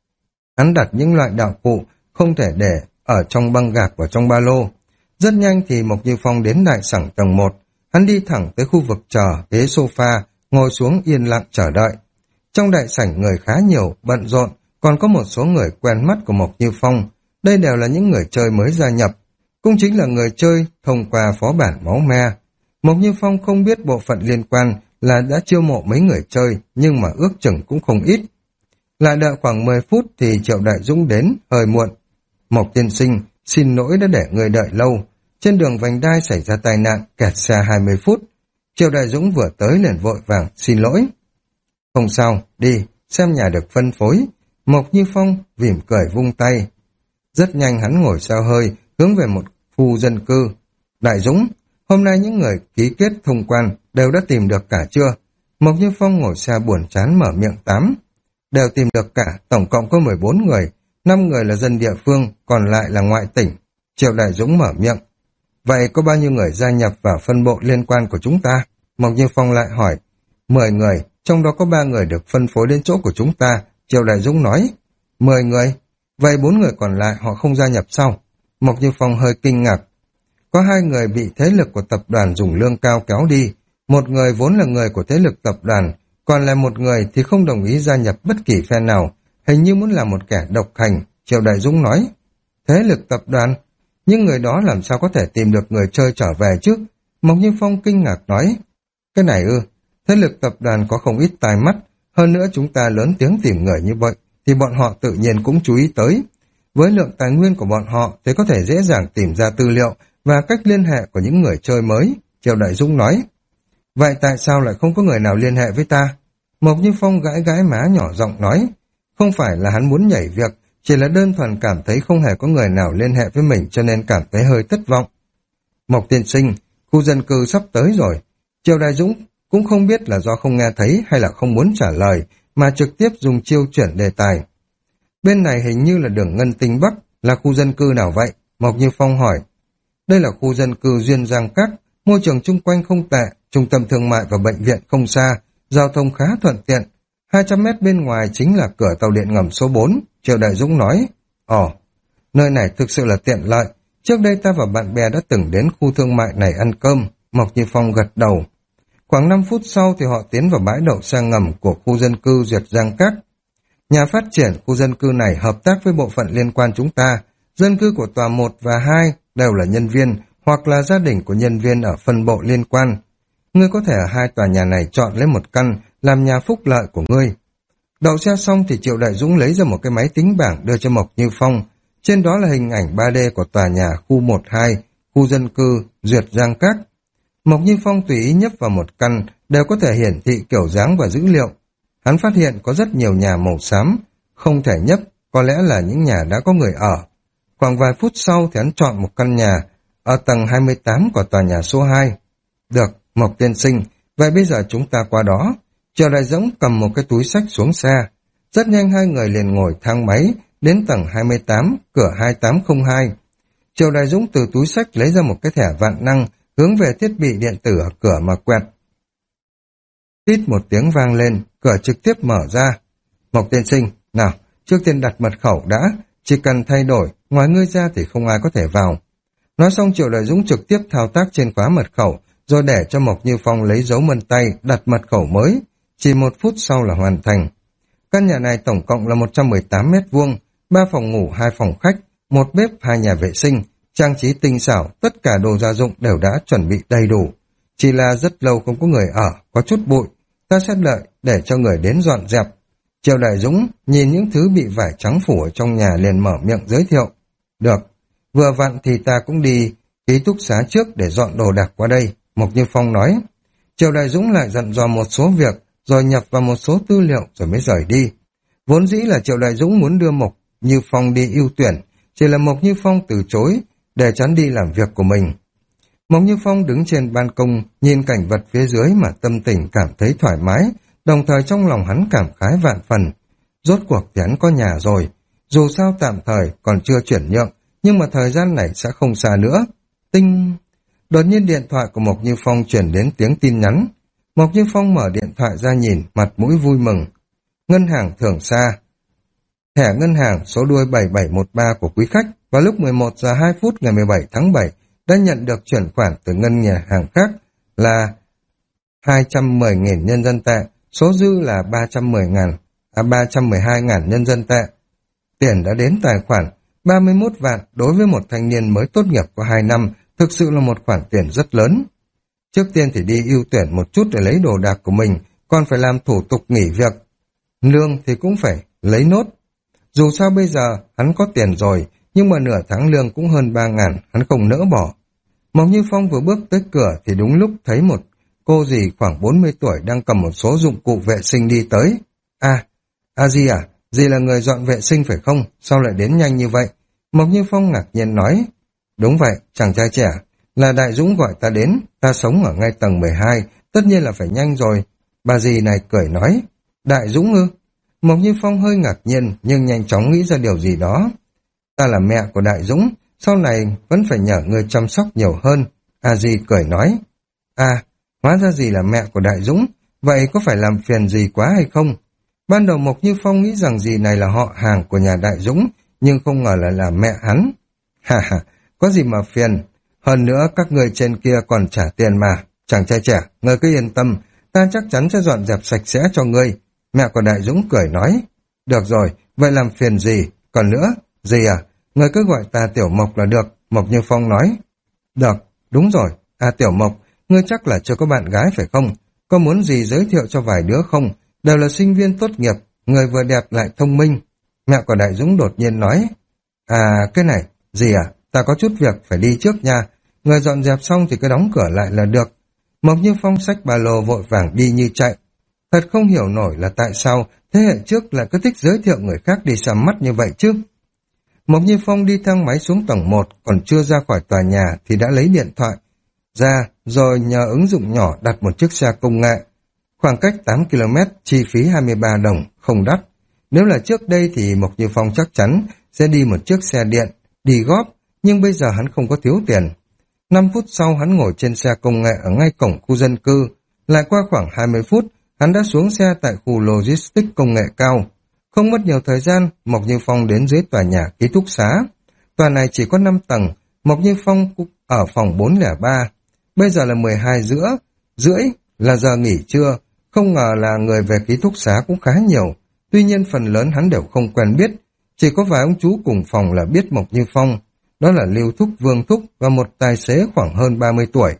Hắn đặt những loại đạo cụ không thể để ở trong băng gạc và trong ba lô. Rất nhanh thì Mộc Như Phong đến đại sảnh tầng một. Hắn đi thẳng tới khu vực chờ, ghế sofa, ngồi xuống yên lặng chờ đợi. Trong đại sảnh người khá nhiều, bận rộn, còn có một số người quen mắt của Mộc Như Phong. Đây đều là những người chơi mới gia nhập. Cũng chính là người chơi thông qua phó bản máu me. Mộc Như Phong không biết bộ phận liên quan là đã chiêu mộ mấy người chơi, nhưng mà ước chừng cũng không ít. Lại đợi khoảng mười phút thì Triệu Đại Dũng đến, hơi muộn. Mộc tiên sinh, xin lỗi đã để người đợi lâu. Trên đường vành đai xảy ra tai nạn, kẹt xe hai mươi phút. Triệu Đại Dũng vừa tới liền vội vàng, xin lỗi. Không sao, đi, xem nhà được phân phối. Mộc Như Phong mỉm cười vung tay. Rất nhanh hắn ngồi xao hơi, hướng về một khu dân cư. Đại Dũng, hôm nay những người ký kết thông quan đều đã tìm được cả chưa? Mộc Như Phong ngồi xe buồn chán mở miệng tám. Đều tìm được cả, tổng cộng có mười bốn người, năm người là dân địa phương, còn lại là ngoại tỉnh. Triệu Đại Dũng mở miệng. Vậy có bao nhiêu người gia nhập vào phân bộ liên quan của chúng ta? Mộc Như Phong lại hỏi. Mười người, trong đó có ba người được phân phối đến chỗ của chúng ta. Triệu Đại Dũng nói. Mười người? Vậy bốn người còn lại họ không gia nhập sau? Mộc Như Phong hơi kinh ngạc. Có hai người bị thế lực của tập đoàn dùng lương cao kéo đi. Một người vốn là người của thế lực tập đoàn, còn lại một người thì không đồng ý gia nhập bất kỳ phe nào, hình như muốn làm một kẻ độc hành. Triệu Đại Dũng nói. Thế lực tập đoàn? Nhưng người đó làm sao có thể tìm được người chơi trở về chứ? Mộc Như Phong kinh ngạc nói. Cái này ư, thế lực tập đoàn có không ít tai mắt, hơn nữa chúng ta lớn tiếng tìm người như vậy, thì bọn họ tự nhiên cũng chú ý tới. Với lượng tài nguyên của bọn họ thì có thể dễ dàng tìm ra tư liệu và cách liên hệ của những người chơi mới. Triệu Đại Dũng nói. Vậy tại sao lại không có người nào liên hệ với ta? Mộc Như Phong gãi gãi má nhỏ giọng nói. Không phải là hắn muốn nhảy việc, chỉ là đơn thuần cảm thấy không hề có người nào liên hệ với mình cho nên cảm thấy hơi thất vọng. Mộc tiên sinh, khu dân cư sắp tới rồi. Triệu Đại Dũng cũng không biết là do không nghe thấy hay là không muốn trả lời, mà trực tiếp dùng chiêu chuyển đề tài. Bên này hình như là đường Ngân Tinh Bắc, là khu dân cư nào vậy? Mộc Như Phong hỏi. Đây là khu dân cư Duyên Giang Các, môi trường chung quanh không tệ, trung tâm thương mại và bệnh viện không xa, giao thông khá thuận tiện. hai trăm mét bên ngoài chính là cửa tàu điện ngầm số bốn, Triệu Đại Dũng nói. Ồ, nơi này thực sự là tiện lợi. Trước đây ta và bạn bè đã từng đến khu thương mại này ăn cơm. Mộc Như Phong gật đầu. Khoảng năm phút sau thì họ tiến vào bãi đậu xe ngầm của khu dân cư Duyệt Giang Các. Nhà phát triển khu dân cư này hợp tác với bộ phận liên quan chúng ta. Dân cư của tòa một và hai đều là nhân viên hoặc là gia đình của nhân viên ở phân bộ liên quan. Ngươi có thể ở hai tòa nhà này chọn lấy một căn làm nhà phúc lợi của ngươi. Đậu xe xong thì Triệu Đại Dũng lấy ra một cái máy tính bảng đưa cho Mộc Như Phong. Trên đó là hình ảnh ba D của tòa nhà khu một hai, khu dân cư, Duyệt Giang Các. Mộc Như Phong tùy ý nhấp vào một căn, đều có thể hiển thị kiểu dáng và dữ liệu. Hắn phát hiện có rất nhiều nhà màu xám, không thể nhấp, có lẽ là những nhà đã có người ở. Khoảng vài phút sau thì hắn chọn một căn nhà, ở tầng hai mươi tám của tòa nhà số hai. Được, Mộc tiên sinh, vậy bây giờ chúng ta qua đó. Triệu Đại Dũng cầm một cái túi xách xuống xe. Rất nhanh hai người liền ngồi thang máy, đến tầng hai mươi tám, cửa hai tám không hai. Triệu Đại Dũng từ túi xách lấy ra một cái thẻ vạn năng, hướng về thiết bị điện tử ở cửa mà quẹt. Tít một tiếng vang lên, cửa trực tiếp mở ra. Mộc tiên sinh, nào, trước tiên đặt mật khẩu đã, chỉ cần thay đổi, ngoài ngươi ra thì không ai có thể vào. Nói xong Triệu Đại Dũng trực tiếp thao tác trên khóa mật khẩu, rồi để cho Mộc Như Phong lấy dấu mân tay, đặt mật khẩu mới. Chỉ một phút sau là hoàn thành. Căn nhà này tổng cộng là một trăm mười tám mét vuông, ba phòng ngủ, hai phòng khách, một bếp, hai nhà vệ sinh, trang trí tinh xảo, tất cả đồ gia dụng đều đã chuẩn bị đầy đủ. Chỉ là rất lâu không có người ở, có chút bụi, ta sẽ đợi để cho người đến dọn dẹp. Triệu Đại Dũng nhìn những thứ bị vải trắng phủ ở trong nhà liền mở miệng giới thiệu. Được, vừa vặn thì ta cũng đi ký túc xá trước để dọn đồ đạc qua đây, Mộc Như Phong nói. Triệu Đại Dũng lại dặn dò một số việc, rồi nhập vào một số tư liệu rồi mới rời đi. Vốn dĩ là Triệu Đại Dũng muốn đưa Mộc Như Phong đi ưu tuyển, chỉ là Mộc Như Phong từ chối, để chắn đi làm việc của mình. Mộc Như Phong đứng trên ban công, nhìn cảnh vật phía dưới mà tâm tình cảm thấy thoải mái, đồng thời trong lòng hắn cảm khái vạn phần. Rốt cuộc thì hắn có nhà rồi, dù sao tạm thời còn chưa chuyển nhượng, nhưng mà thời gian này sẽ không xa nữa. Tinh! Đột nhiên điện thoại của Mộc Như Phong chuyển đến tiếng tin nhắn. Mộc Như Phong mở điện thoại ra nhìn, mặt mũi vui mừng. Ngân hàng Thường Sa. Thẻ ngân hàng số đuôi bảy bảy một ba của quý khách vào lúc mười một giờ hai phút ngày mười bảy tháng bảy đã nhận được chuyển khoản từ ngân hàng khác là hai trăm mười nghìn nhân dân tệ, số dư là ba trăm mười nghìn, à ba trăm mười hai nghìn nhân dân tệ. Tiền đã đến tài khoản ba mươi mốt vạn, đối với một thanh niên mới tốt nghiệp có hai năm, thực sự là một khoản tiền rất lớn. Trước tiên thì đi ưu tuyển một chút để lấy đồ đạc của mình, còn phải làm thủ tục nghỉ việc. Lương thì cũng phải lấy nốt. Dù sao bây giờ hắn có tiền rồi, nhưng mà nửa tháng lương cũng hơn ba ngàn, hắn không nỡ bỏ. Mộc Như Phong vừa bước tới cửa thì đúng lúc thấy một cô dì khoảng bốn mươi tuổi đang cầm một số dụng cụ vệ sinh đi tới. À, à dì à, dì là người dọn vệ sinh phải không? Sao lại đến nhanh như vậy? Mộc Như Phong ngạc nhiên nói. Đúng vậy, chàng trai trẻ, là Đại Dũng gọi ta đến, ta sống ở ngay tầng mười hai, tất nhiên là phải nhanh rồi. Bà dì này cười nói. Đại Dũng ư? Mộc Như Phong hơi ngạc nhiên nhưng nhanh chóng nghĩ ra điều gì đó. Ta là mẹ của Đại Dũng, sau này vẫn phải nhờ người chăm sóc nhiều hơn. A Di cười nói. À, hóa ra dì là mẹ của Đại Dũng, vậy có phải làm phiền dì quá hay không? Ban đầu Mộc Như Phong nghĩ rằng dì này là họ hàng của nhà Đại Dũng, nhưng không ngờ lại là mẹ hắn. Ha ha, có gì mà phiền, hơn nữa các người trên kia còn trả tiền mà. Chàng trai trẻ, ngươi cứ yên tâm, ta chắc chắn sẽ dọn dẹp sạch sẽ cho ngươi. Mẹ của Đại Dũng cười nói. Được rồi, vậy làm phiền gì? Còn nữa, dì à, ngươi cứ gọi ta Tiểu Mộc là được, Mộc Như Phong nói. Được, đúng rồi, à Tiểu Mộc, ngươi chắc là chưa có bạn gái phải không? Có muốn gì giới thiệu cho vài đứa không? Đều là sinh viên tốt nghiệp, người vừa đẹp lại thông minh. Mẹ của Đại Dũng đột nhiên nói. À, cái này, dì à, ta có chút việc phải đi trước nha. Người dọn dẹp xong thì cứ đóng cửa lại là được. Mộc Như Phong xách ba lô vội vàng đi như chạy. Thật không hiểu nổi là tại sao thế hệ trước lại cứ thích giới thiệu người khác đi xem mắt như vậy chứ. Mộc Như Phong đi thang máy xuống tầng một, còn chưa ra khỏi tòa nhà thì đã lấy điện thoại ra, rồi nhờ ứng dụng nhỏ đặt một chiếc xe công nghệ. Khoảng cách tám ki lô mét, chi phí hai mươi ba đồng, không đắt. Nếu là trước đây thì Mộc Như Phong chắc chắn sẽ đi một chiếc xe điện, đi góp, nhưng bây giờ hắn không có thiếu tiền. năm phút sau hắn ngồi trên xe công nghệ ở ngay cổng khu dân cư. Lại qua khoảng hai mươi phút, hắn đã xuống xe tại khu logistics công nghệ cao. Không mất nhiều thời gian, Mộc Như Phong đến dưới tòa nhà ký túc xá. Tòa này chỉ có năm tầng, Mộc Như Phong ở phòng bốn không ba. Bây giờ là mười hai giữa, rưỡi là giờ nghỉ trưa. Không ngờ là người về ký túc xá cũng khá nhiều. Tuy nhiên phần lớn hắn đều không quen biết. Chỉ có vài ông chú cùng phòng là biết Mộc Như Phong. Đó là Lưu Thúc, Vương Thúc và một tài xế khoảng hơn ba mươi tuổi.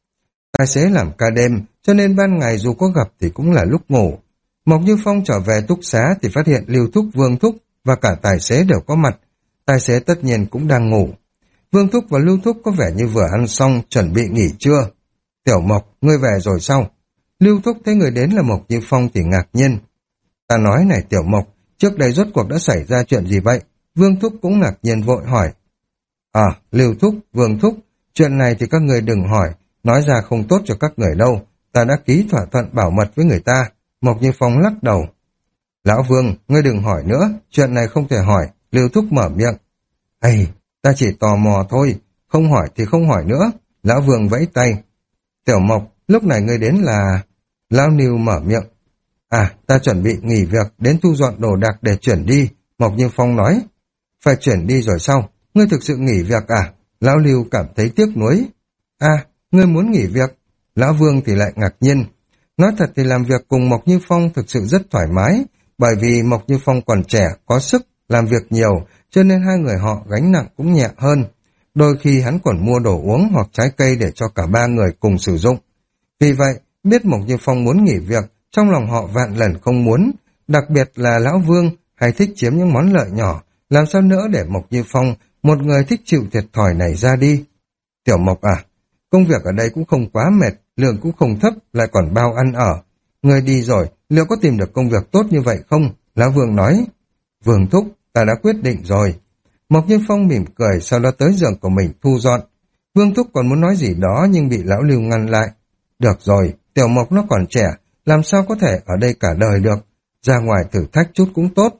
Tài xế làm ca đêm, cho nên ban ngày dù có gặp thì cũng là lúc ngủ. Mộc Như Phong trở về túc xá thì phát hiện Lưu Thúc, Vương Thúc và cả tài xế đều có mặt. tài xế tất nhiên cũng đang ngủ. Vương Thúc và Lưu Thúc có vẻ như vừa ăn xong, chuẩn bị nghỉ trưa. Tiểu Mộc, ngươi về rồi sao? Lưu Thúc thấy người đến là Mộc Như Phong thì ngạc nhiên. Ta nói này Tiểu Mộc, trước đây rốt cuộc đã xảy ra chuyện gì vậy? Vương Thúc cũng ngạc nhiên vội hỏi. À, Lưu Thúc, Vương Thúc, chuyện này thì các người đừng hỏi, nói ra không tốt cho các người đâu. Ta đã ký thỏa thuận bảo mật với người ta. Mộc Như Phong lắc đầu. Lão Vương, ngươi đừng hỏi nữa, chuyện này không thể hỏi. Lưu Thúc mở miệng. Ây, ta chỉ tò mò thôi, không hỏi thì không hỏi nữa. Lão Vương vẫy tay. Tiểu Mộc, lúc này ngươi đến là... Lão Niu mở miệng. À, ta chuẩn bị nghỉ việc đến thu dọn đồ đạc để chuyển đi. Mộc Như Phong nói. Phải chuyển đi rồi sao? Ngươi thực sự nghỉ việc à? Lão Lưu cảm thấy tiếc nuối. À, ngươi muốn nghỉ việc? Lão Vương thì lại ngạc nhiên. Nói thật thì làm việc cùng Mộc Như Phong thực sự rất thoải mái, bởi vì Mộc Như Phong còn trẻ, có sức, làm việc nhiều, cho nên hai người họ gánh nặng cũng nhẹ hơn. Đôi khi hắn còn mua đồ uống hoặc trái cây để cho cả ba người cùng sử dụng. Vì vậy, biết Mộc Như Phong muốn nghỉ việc, trong lòng họ vạn lần không muốn, đặc biệt là Lão Vương hay thích chiếm những món lợi nhỏ, làm sao nữa để Mộc Như Phong, một người thích chịu thiệt thòi này ra đi. Tiểu Mộc à, công việc ở đây cũng không quá mệt, lương cũng không thấp, lại còn bao ăn ở. Người đi rồi, liệu có tìm được công việc tốt như vậy không? Lão Vương nói. Vương Thúc, ta đã quyết định rồi. Mộc Như Phong mỉm cười, sau đó tới giường của mình thu dọn. Vương Thúc còn muốn nói gì đó nhưng bị Lão Lưu ngăn lại. Được rồi, Tiểu Mộc nó còn trẻ, làm sao có thể ở đây cả đời được. Ra ngoài thử thách chút cũng tốt.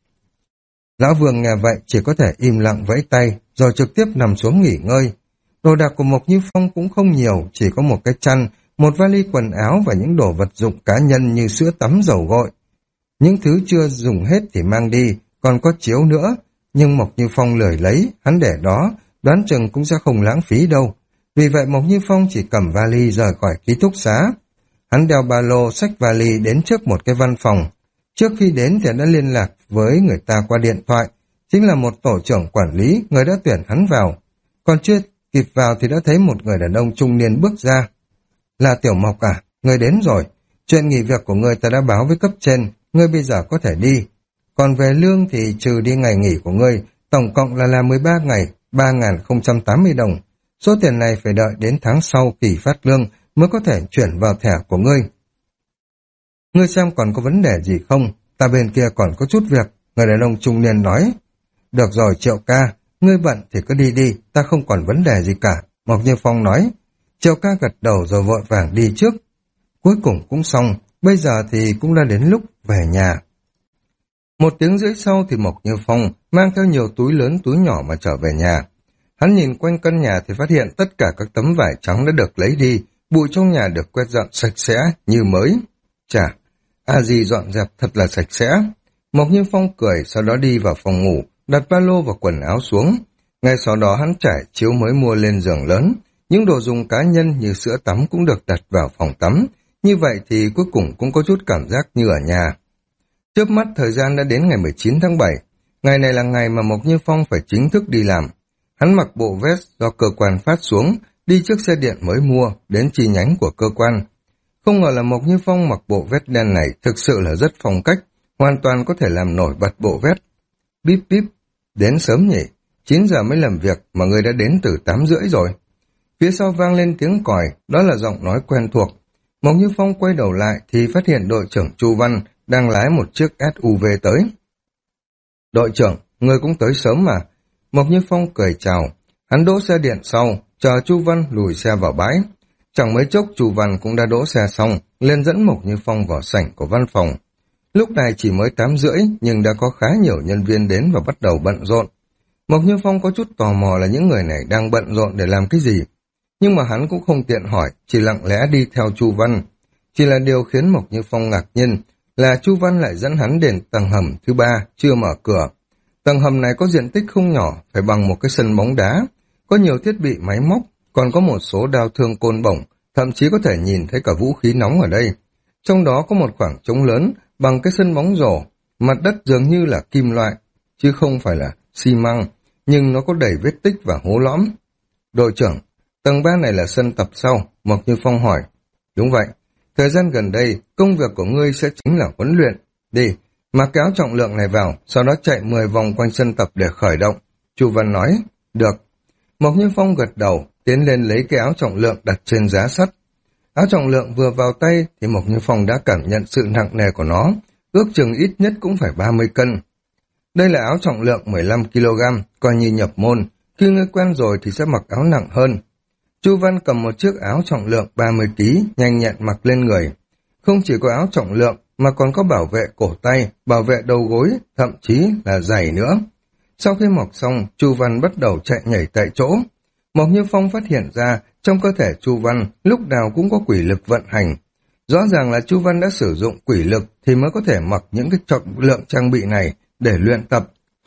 Lão Vương nghe vậy chỉ có thể im lặng vẫy tay, rồi trực tiếp nằm xuống nghỉ ngơi. Đồ đạc của Mộc Như Phong cũng không nhiều, chỉ có một cái chăn, một vali quần áo và những đồ vật dụng cá nhân như sữa tắm, dầu gội. Những thứ chưa dùng hết thì mang đi, còn có chiếu nữa. Nhưng Mộc Như Phong lười lấy, hắn để đó, đoán chừng cũng sẽ không lãng phí đâu. Vì vậy Mộc Như Phong chỉ cầm vali rời khỏi ký túc xá. Hắn đeo ba lô, xách vali đến trước một cái văn phòng. Trước khi đến thì đã liên lạc với người ta qua điện thoại, chính là một tổ trưởng quản lý, người đã tuyển hắn vào. Còn chưa kịp vào thì đã thấy một người đàn ông trung niên bước ra. Là Tiểu Mộc à, người đến rồi. Chuyện nghỉ việc của người ta đã báo với cấp trên, ngươi bây giờ có thể đi. Còn về lương thì trừ đi ngày nghỉ của ngươi, tổng cộng là là mười ba ngày, ba nghìn không trăm tám mươi đồng. Số tiền này phải đợi đến tháng sau kỳ phát lương mới có thể chuyển vào thẻ của ngươi. Ngươi xem còn có vấn đề gì không? Ta bên kia còn có chút việc, người đàn ông trung niên nói. Được rồi Triệu ca, ngươi bận thì cứ đi đi, ta không còn vấn đề gì cả. Mộc Như Phong nói. Triệu ca gật đầu rồi vội vàng đi trước. Cuối cùng cũng xong, bây giờ thì cũng đã đến lúc về nhà. Một tiếng rưỡi sau thì Mộc Như Phong mang theo nhiều túi lớn túi nhỏ mà trở về nhà. Hắn nhìn quanh căn nhà thì phát hiện tất cả các tấm vải trắng đã được lấy đi, bụi trong nhà được quét dọn sạch sẽ như mới. Chà, a di dọn dẹp thật là sạch sẽ. Mộc Như Phong cười, sau đó đi vào phòng ngủ, đặt ba lô và quần áo xuống. Ngay sau đó hắn trải chiếu mới mua lên giường lớn. Những đồ dùng cá nhân như sữa tắm cũng được đặt vào phòng tắm. Như vậy thì cuối cùng cũng có chút cảm giác như ở nhà. Chớp mắt thời gian đã đến ngày mười chín tháng bảy. Ngày này là ngày mà Mộc Như Phong phải chính thức đi làm. Hắn mặc bộ vest do cơ quan phát xuống, đi chiếc xe điện mới mua đến chi nhánh của cơ quan. Không ngờ là Mộc Như Phong mặc bộ vest đen này thực sự là rất phong cách, hoàn toàn có thể làm nổi bật bộ vest. Bíp bíp, đến sớm nhỉ, chín giờ mới làm việc mà người đã đến từ tám rưỡi rồi. Phía sau vang lên tiếng còi, đó là giọng nói quen thuộc. Mộc Như Phong quay đầu lại thì phát hiện đội trưởng Chu Văn đang lái một chiếc ét u vê tới. Đội trưởng, người cũng tới sớm mà. Mộc Như Phong cười chào, hắn đỗ xe điện sau, chờ Chu Văn lùi xe vào bãi. Chẳng mấy chốc Chu Văn cũng đã đỗ xe xong, lên dẫn Mộc Như Phong vào sảnh của văn phòng. Lúc này chỉ mới tám rưỡi nhưng đã có khá nhiều nhân viên đến và bắt đầu bận rộn. Mộc Như Phong có chút tò mò là những người này đang bận rộn để làm cái gì. Nhưng mà hắn cũng không tiện hỏi, chỉ lặng lẽ đi theo Chu Văn. Chỉ là điều khiến Mộc Như Phong ngạc nhiên là Chu Văn lại dẫn hắn đến tầng hầm thứ ba, chưa mở cửa. Tầng hầm này có diện tích không nhỏ, phải bằng một cái sân bóng đá, có nhiều thiết bị máy móc, còn có một số đao thương côn bổng, thậm chí có thể nhìn thấy cả vũ khí nóng ở đây. Trong đó có một khoảng trống lớn bằng cái sân bóng rổ, mặt đất dường như là kim loại, chứ không phải là xi măng, nhưng nó có đầy vết tích và hố lõm. Đội trưởng, tầng ba này là sân tập sau, Mộc Như Phong hỏi. Đúng vậy, thời gian gần đây, công việc của ngươi sẽ chính là huấn luyện. Đi, mặc áo trọng lượng này vào, sau đó chạy mười vòng quanh sân tập để khởi động. Chu Văn nói. Được. Mộc Như Phong gật đầu, tiến lên lấy cái áo trọng lượng đặt trên giá sắt. Áo trọng lượng vừa vào tay thì Mộc Như Phong đã cảm nhận sự nặng nề của nó, ước chừng ít nhất cũng phải ba mươi cân. Đây là áo trọng lượng mười lăm ki lô gam, coi như nhập môn, khi ngươi quen rồi thì sẽ mặc áo nặng hơn. Chu Văn cầm một chiếc áo trọng lượng ba mươi ki lô gam, nhanh nhẹn mặc lên người. Không chỉ có áo trọng lượng mà còn có bảo vệ cổ tay, bảo vệ đầu gối, thậm chí là giày nữa. Sau khi mặc xong, Chu Văn bắt đầu chạy nhảy tại chỗ. Mộc Như Phong phát hiện ra trong cơ thể Chu Văn lúc nào cũng có quỷ lực vận hành. Rõ ràng là Chu Văn đã sử dụng quỷ lực thì mới có thể mặc những cái trọng lượng trang bị này để luyện tập.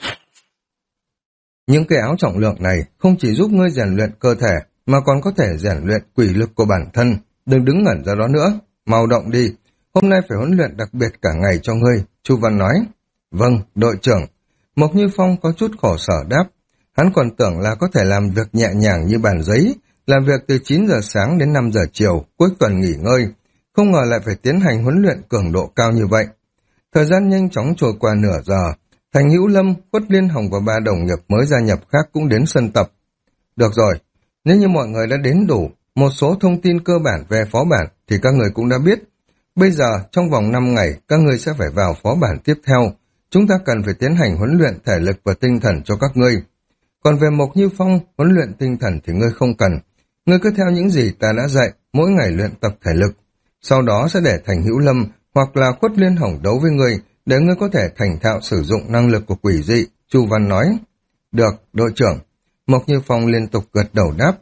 Những cái áo trọng lượng này không chỉ giúp ngươi rèn luyện cơ thể mà còn có thể rèn luyện quỷ lực của bản thân. Đừng đứng ngẩn ra đó nữa, mau động đi. Hôm nay phải huấn luyện đặc biệt cả ngày cho ngươi, Chu Văn nói. Vâng, đội trưởng. Mộc Như Phong có chút khổ sở đáp. Hắn còn tưởng là có thể làm việc nhẹ nhàng như bàn giấy, làm việc từ chín giờ sáng đến năm giờ chiều, cuối tuần nghỉ ngơi. Không ngờ lại phải tiến hành huấn luyện cường độ cao như vậy. Thời gian nhanh chóng trôi qua nửa giờ. Thành Hữu Lâm, Quất Liên Hồng và ba đồng nghiệp mới gia nhập khác cũng đến sân tập. Được rồi, nếu như mọi người đã đến đủ một số thông tin cơ bản về phó bản thì các người cũng đã biết. Bây giờ, trong vòng năm ngày, các người sẽ phải vào phó bản tiếp theo. Chúng ta cần phải tiến hành huấn luyện thể lực và tinh thần cho các ngươi. Còn về Mộc Như Phong, huấn luyện tinh thần thì ngươi không cần. Ngươi cứ theo những gì ta đã dạy, mỗi ngày luyện tập thể lực. Sau đó sẽ để Thành Hữu Lâm hoặc là Quất Liên Hồng đấu với ngươi, để ngươi có thể thành thạo sử dụng năng lực của quỷ dị, Chu Văn nói. Được, đội trưởng. Mộc Như Phong liên tục gật đầu đáp.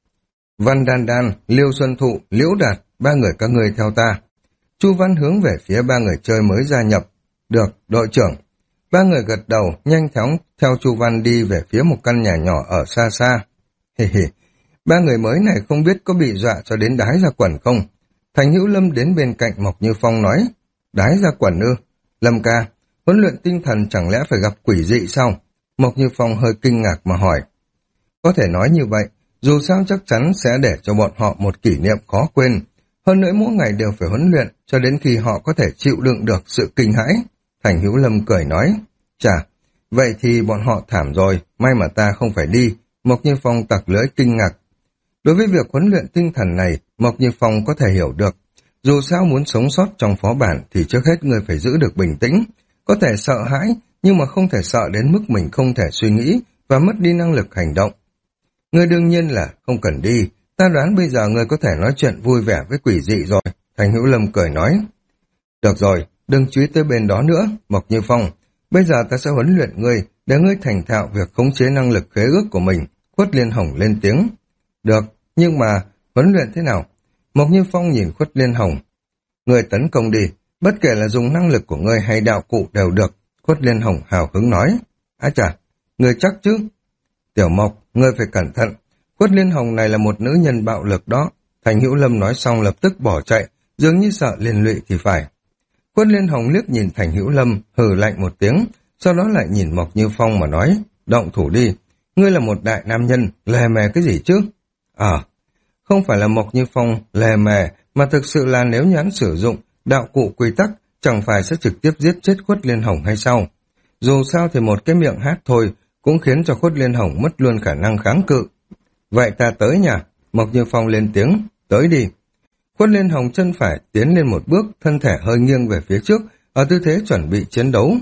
Văn Đan Đan, Liêu Xuân Thụ, Liễu Đạt, ba người các ngươi theo ta. Chu Văn hướng về phía ba người chơi mới gia nhập. Được, đội trưởng. Ba người gật đầu, nhanh chóng theo Chu Văn đi về phía một căn nhà nhỏ ở xa xa. Hì hì, ba người mới này không biết có bị dọa cho đến đái ra quần không? Thành Hữu Lâm đến bên cạnh Mộc Như Phong nói. Đái ra quần ư? Lâm ca, huấn luyện tinh thần chẳng lẽ phải gặp quỷ dị sao? Mộc Như Phong hơi kinh ngạc mà hỏi. Có thể nói như vậy, dù sao chắc chắn sẽ để cho bọn họ một kỷ niệm khó quên. Hơn nữa mỗi ngày đều phải huấn luyện cho đến khi họ có thể chịu đựng được sự kinh hãi. Thành Hữu Lâm cười nói. Chà, vậy thì bọn họ thảm rồi, may mà ta không phải đi. Mộc Như Phong tặc lưỡi kinh ngạc. Đối với việc huấn luyện tinh thần này, Mộc Như Phong có thể hiểu được. Dù sao muốn sống sót trong phó bản thì trước hết người phải giữ được bình tĩnh. Có thể sợ hãi, nhưng mà không thể sợ đến mức mình không thể suy nghĩ và mất đi năng lực hành động. Người đương nhiên là không cần đi. Ta đoán bây giờ người có thể nói chuyện vui vẻ với quỷ dị rồi. Thành Hữu Lâm cười nói. Được rồi, đừng chú ý tới bên đó nữa, Mộc Như Phong. Bây giờ ta sẽ huấn luyện ngươi để ngươi thành thạo việc khống chế năng lực khế ước của mình. Quất Liên Hồng lên tiếng. Được, nhưng mà huấn luyện thế nào? Mộc Như Phong nhìn Quất Liên Hồng. Ngươi tấn công đi, bất kể là dùng năng lực của ngươi hay đạo cụ đều được. Quất Liên Hồng hào hứng nói. Á chà, ngươi chắc chứ? Tiểu Mộc, ngươi phải cẩn thận. Quất Liên Hồng này là một nữ nhân bạo lực đó. Thành Hữu Lâm nói xong lập tức bỏ chạy, dường như sợ liên lụy thì phải. Quất Liên Hồng liếc nhìn Thành Hữu Lâm, hừ lạnh một tiếng, sau đó lại nhìn Mộc Như Phong mà nói, động thủ đi, ngươi là một đại nam nhân, lè mè cái gì chứ? À, không phải là Mộc Như Phong lè mè, mà thực sự là nếu như hắn sử dụng đạo cụ quy tắc, chẳng phải sẽ trực tiếp giết chết Quất Liên Hồng hay sao? Dù sao thì một cái miệng hát thôi, cũng khiến cho Quất Liên Hồng mất luôn khả năng kháng cự. Vậy ta tới nhà, Mộc Như Phong lên tiếng, tới đi. Quất Liên Hồng chân phải tiến lên một bước, thân thể hơi nghiêng về phía trước, ở tư thế chuẩn bị chiến đấu.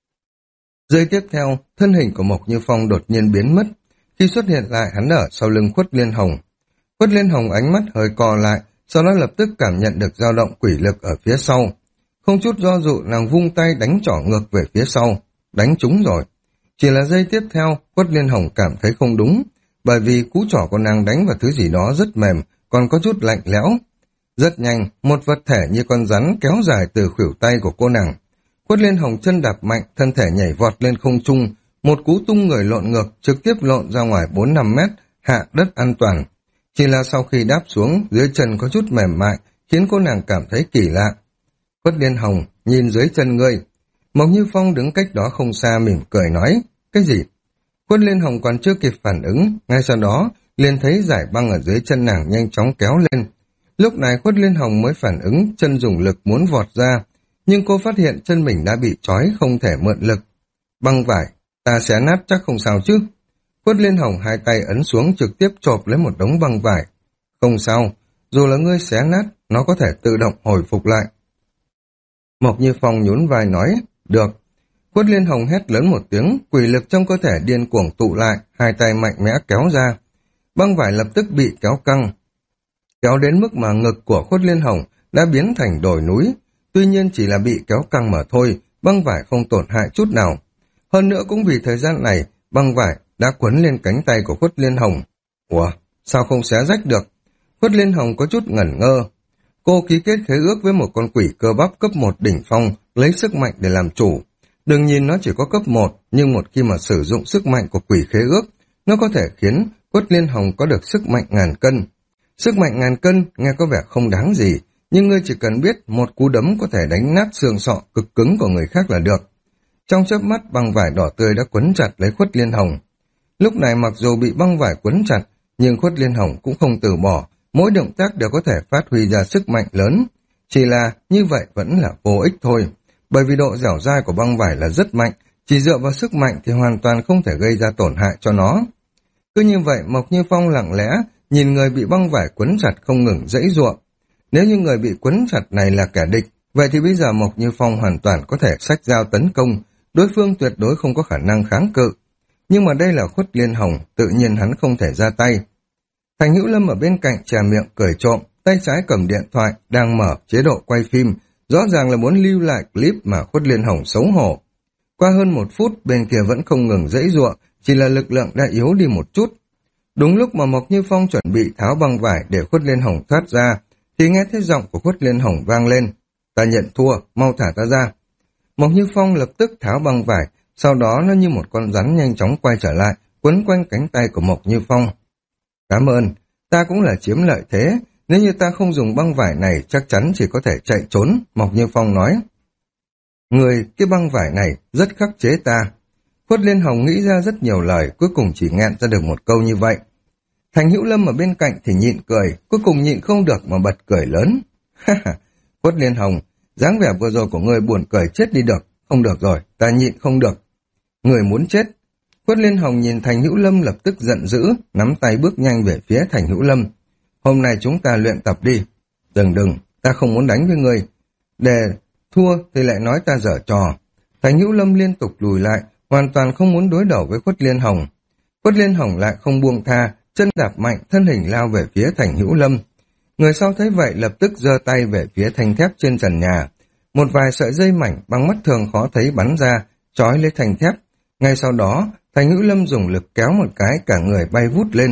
Giây tiếp theo, thân hình của Mộc Như Phong đột nhiên biến mất. Khi xuất hiện lại, hắn ở sau lưng Quất Liên Hồng. Quất Liên Hồng ánh mắt hơi co lại, sau đó lập tức cảm nhận được dao động quỷ lực ở phía sau. Không chút do dự, nàng vung tay đánh trỏ ngược về phía sau. Đánh trúng rồi. Chỉ là giây tiếp theo, Quất Liên Hồng cảm thấy không đúng, bởi vì cú trỏ của nàng đánh vào thứ gì đó rất mềm, còn có chút lạnh lẽo. Rất nhanh, một vật thể như con rắn kéo dài từ khuỷu tay của cô nàng. Quất Liên Hồng chân đạp mạnh, thân thể nhảy vọt lên không trung, một cú tung người lộn ngược, trực tiếp lộn ra ngoài bốn năm mét, hạ đất an toàn. Chỉ là sau khi đáp xuống, dưới chân có chút mềm mại, khiến cô nàng cảm thấy kỳ lạ. Quất Liên Hồng, nhìn dưới chân ngươi. Mộc Như Phong đứng cách đó không xa mỉm cười nói, cái gì? Quất Liên Hồng còn chưa kịp phản ứng, ngay sau đó, liền thấy giải băng ở dưới chân nàng nhanh chóng kéo lên. Lúc này Quất Liên Hồng mới phản ứng, chân dùng lực muốn vọt ra, nhưng cô phát hiện chân mình đã bị trói không thể mượn lực. Băng vải, ta xé nát chắc không sao chứ? Khuất Liên Hồng hai tay ấn xuống trực tiếp chộp lấy một đống băng vải. Không sao, dù là ngươi xé nát, nó có thể tự động hồi phục lại. Mộc Như Phong nhún vai nói, được. Khuất Liên Hồng hét lớn một tiếng, quỷ lực trong cơ thể điên cuồng tụ lại, hai tay mạnh mẽ kéo ra. Băng vải lập tức bị kéo căng, kéo đến mức mà ngực của Khuất Liên Hồng đã biến thành đồi núi. Tuy nhiên chỉ là bị kéo căng mà thôi, băng vải không tổn hại chút nào. Hơn nữa cũng vì thời gian này, băng vải đã quấn lên cánh tay của Khuất Liên Hồng. Ủa, sao không xé rách được? Khuất Liên Hồng có chút ngẩn ngơ. Cô ký kết khế ước với một con quỷ cơ bắp cấp một đỉnh phong, lấy sức mạnh để làm chủ. Đừng nhìn nó chỉ có cấp một, nhưng một khi mà sử dụng sức mạnh của quỷ khế ước, nó có thể khiến Khuất Liên Hồng có được sức mạnh ngàn cân. Sức mạnh ngàn cân nghe có vẻ không đáng gì, nhưng ngươi chỉ cần biết một cú đấm có thể đánh nát xương sọ cực cứng của người khác là được. Trong chớp mắt, băng vải đỏ tươi đã quấn chặt lấy Khuất Liên Hồng. Lúc này mặc dù bị băng vải quấn chặt, nhưng Khuất Liên Hồng cũng không từ bỏ, mỗi động tác đều có thể phát huy ra sức mạnh lớn. Chỉ là như vậy vẫn là vô ích thôi, bởi vì độ dẻo dai của băng vải là rất mạnh, chỉ dựa vào sức mạnh thì hoàn toàn không thể gây ra tổn hại cho nó. Cứ như vậy, Mộc Như Phong lặng lẽ nhìn người bị băng vải quấn chặt không ngừng giãy giụa. Nếu như người bị quấn chặt này là kẻ địch, vậy thì bây giờ Mộc Như Phong hoàn toàn có thể xách dao tấn công, đối phương tuyệt đối không có khả năng kháng cự. Nhưng mà đây là Khuất Liên Hồng, tự nhiên hắn không thể ra tay. Thành Hữu Lâm ở bên cạnh chè miệng cười trộm, tay trái cầm điện thoại, đang mở chế độ quay phim, rõ ràng là muốn lưu lại clip mà Khuất Liên Hồng xấu hổ. Qua hơn một phút, bên kia vẫn không ngừng giãy giụa, chỉ là lực lượng đã yếu đi một chút. Đúng lúc mà Mộc Như Phong chuẩn bị tháo băng vải để Khuất Liên Hồng thoát ra, thì nghe thấy giọng của Khuất Liên Hồng vang lên. Ta nhận thua, mau thả ta ra. Mộc Như Phong lập tức tháo băng vải, sau đó nó như một con rắn nhanh chóng quay trở lại, quấn quanh cánh tay của Mộc Như Phong. Cảm ơn, ta cũng là chiếm lợi thế, nếu như ta không dùng băng vải này chắc chắn chỉ có thể chạy trốn, Mộc Như Phong nói. Người, cái băng vải này rất khắc chế ta. Khuất Liên Hồng nghĩ ra rất nhiều lời, cuối cùng chỉ nghẹn ra được một câu như vậy. Thành Hữu Lâm ở bên cạnh thì nhịn cười, cuối cùng nhịn không được mà bật cười lớn. Khuất Liên Hồng, dáng vẻ vừa rồi của ngươi buồn cười chết đi được, không được rồi, ta nhịn không được. Người muốn chết. Khuất Liên Hồng nhìn Thành Hữu Lâm lập tức giận dữ, nắm tay bước nhanh về phía Thành Hữu Lâm. Hôm nay chúng ta luyện tập đi. Đừng đừng, ta không muốn đánh với ngươi. Để thua thì lại nói ta dở trò. Thành Hữu Lâm liên tục lùi lại, hoàn toàn không muốn đối đầu với Khuất Liên Hồng. Khuất Liên Hồng lại không buông tha, chân đạp mạnh, thân hình lao về phía Thành Hữu Lâm. Người sau thấy vậy lập tức giơ tay về phía thanh thép trên trần nhà. Một vài sợi dây mảnh bằng mắt thường khó thấy bắn ra, trói lấy thanh thép. Ngay sau đó, Thành Hữu Lâm dùng lực kéo một cái, cả người bay vút lên.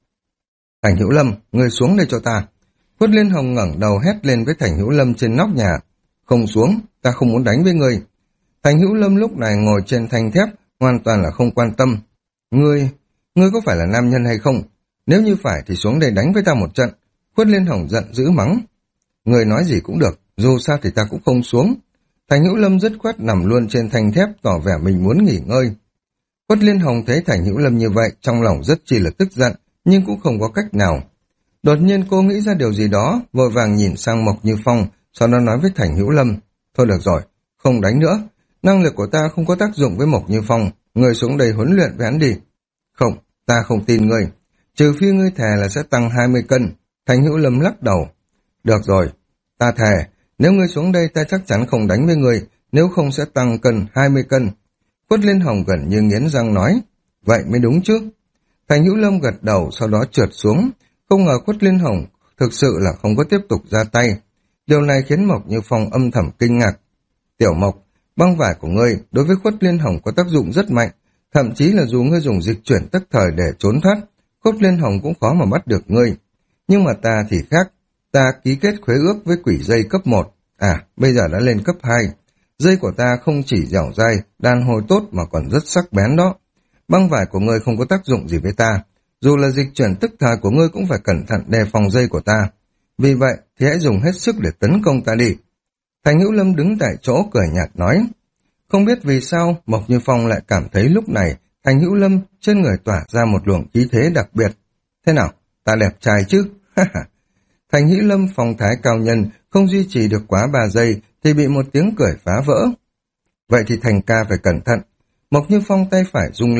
Thành Hữu Lâm, người xuống đây cho ta. Khuất Liên Hồng ngẩng đầu hét lên với Thành Hữu Lâm trên nóc nhà. Không xuống, ta không muốn đánh với ngươi. Thành Hữu Lâm lúc này ngồi trên thanh thép, hoàn toàn là không quan tâm. Ngươi, ngươi có phải là nam nhân hay không? Nếu như phải thì xuống đây đánh với ta một trận. Khuất Liên Hồng giận dữ mắng. Ngươi nói gì cũng được, dù sao thì ta cũng không xuống. Thành Hữu Lâm dứt khoát nằm luôn trên thanh thép, tỏ vẻ mình muốn nghỉ ngơi. Khuất Liên Hồng thấy Thành Hữu Lâm như vậy, trong lòng rất chi là tức giận, nhưng cũng không có cách nào. Đột nhiên cô nghĩ ra điều gì đó, vội vàng nhìn sang Mộc Như Phong, sau đó nói với Thành Hữu Lâm. Thôi được rồi, không đánh nữa. Năng lực của ta không có tác dụng với Mộc Như Phong, ngươi xuống đây huấn luyện với hắn đi. Không, ta không tin ngươi. Trừ phi ngươi thề là sẽ tăng hai mươi cân. Thành Hữu Lâm lắc đầu. Được rồi, ta thề, nếu ngươi xuống đây ta chắc chắn không đánh với ngươi, nếu không sẽ tăng cân hai mươi cân. Khuất Liên Hồng gần như nghiến răng nói. Vậy mới đúng chứ. Thành Hữu Lâm gật đầu, sau đó trượt xuống. Không ngờ Khuất Liên Hồng thực sự là không có tiếp tục ra tay. Điều này khiến Mộc Như Phong âm thầm kinh ngạc. Tiểu Mộc, băng vải của ngươi đối với Khuất Liên Hồng có tác dụng rất mạnh, thậm chí là dù ngươi dùng dịch chuyển tức thời để trốn thoát, Khuất Liên Hồng cũng khó mà bắt được ngươi. Nhưng mà ta thì khác, ta ký kết khế ước với quỷ dây cấp một, à, bây giờ đã lên cấp hai. Dây của ta không chỉ dẻo dai, đàn hồi tốt mà còn rất sắc bén đó. Băng vải của ngươi không có tác dụng gì với ta, dù là dịch chuyển tức thời của ngươi cũng phải cẩn thận đề phòng dây của ta. Vì vậy thì hãy dùng hết sức để tấn công ta đi. Thành Hữu Lâm đứng tại chỗ cười nhạt nói. Không biết vì sao Mộc Như Phong lại cảm thấy lúc này Thành Hữu Lâm trên người tỏa ra một luồng khí thế đặc biệt. Thế nào, ta đẹp trai chứ? Thành Hữu Lâm phong thái cao nhân, không duy trì được quá ba giây thì bị một tiếng cười phá vỡ. Vậy thì Thành ca phải cẩn thận. Mộc Như Phong tay phải rung lên,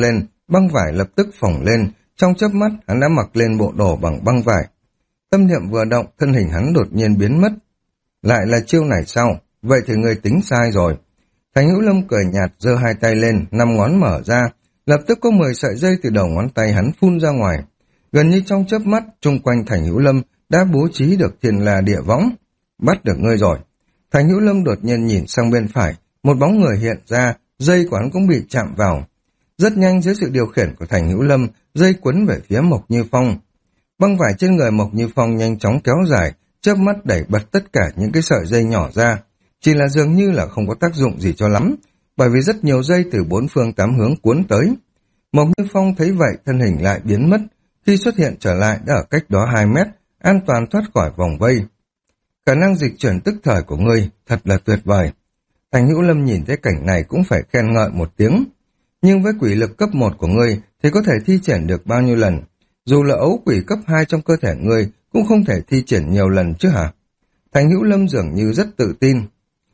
băng vải lập tức phồng lên, trong chớp mắt hắn đã mặc lên bộ đồ bằng băng vải. Tâm niệm vừa động, thân hình hắn đột nhiên biến mất. Lại là chiêu này sao? Vậy thì người tính sai rồi. Thành Hữu Lâm cười nhạt, giơ hai tay lên, năm ngón mở ra, lập tức có mười sợi dây từ đầu ngón tay hắn phun ra ngoài. Gần như trong chớp mắt, chung quanh Thành Hữu Lâm đã bố trí được thiên la địa võng. Bắt được ngươi rồi. Thành Hữu Lâm đột nhiên nhìn sang bên phải, một bóng người hiện ra, dây của hắn cũng bị chạm vào. Rất nhanh dưới sự điều khiển của Thành Hữu Lâm, dây quấn về phía Mộc Như Phong. Băng vải trên người Mộc Như Phong nhanh chóng kéo dài, chớp mắt đẩy bật tất cả những cái sợi dây nhỏ ra. Chỉ là dường như là không có tác dụng gì cho lắm, bởi vì rất nhiều dây từ bốn phương tám hướng cuốn tới. Mộc Như Phong thấy vậy, thân hình lại biến mất, khi xuất hiện trở lại đã ở cách đó hai mét, an toàn thoát khỏi vòng vây. Khả năng dịch chuyển tức thời của ngươi thật là tuyệt vời. Thành Hữu Lâm nhìn thấy cảnh này cũng phải khen ngợi một tiếng. Nhưng với quỷ lực cấp một của ngươi thì có thể thi triển được bao nhiêu lần? Dù là ấu quỷ cấp hai trong cơ thể ngươi cũng không thể thi triển nhiều lần chứ hả? Thành Hữu Lâm dường như rất tự tin.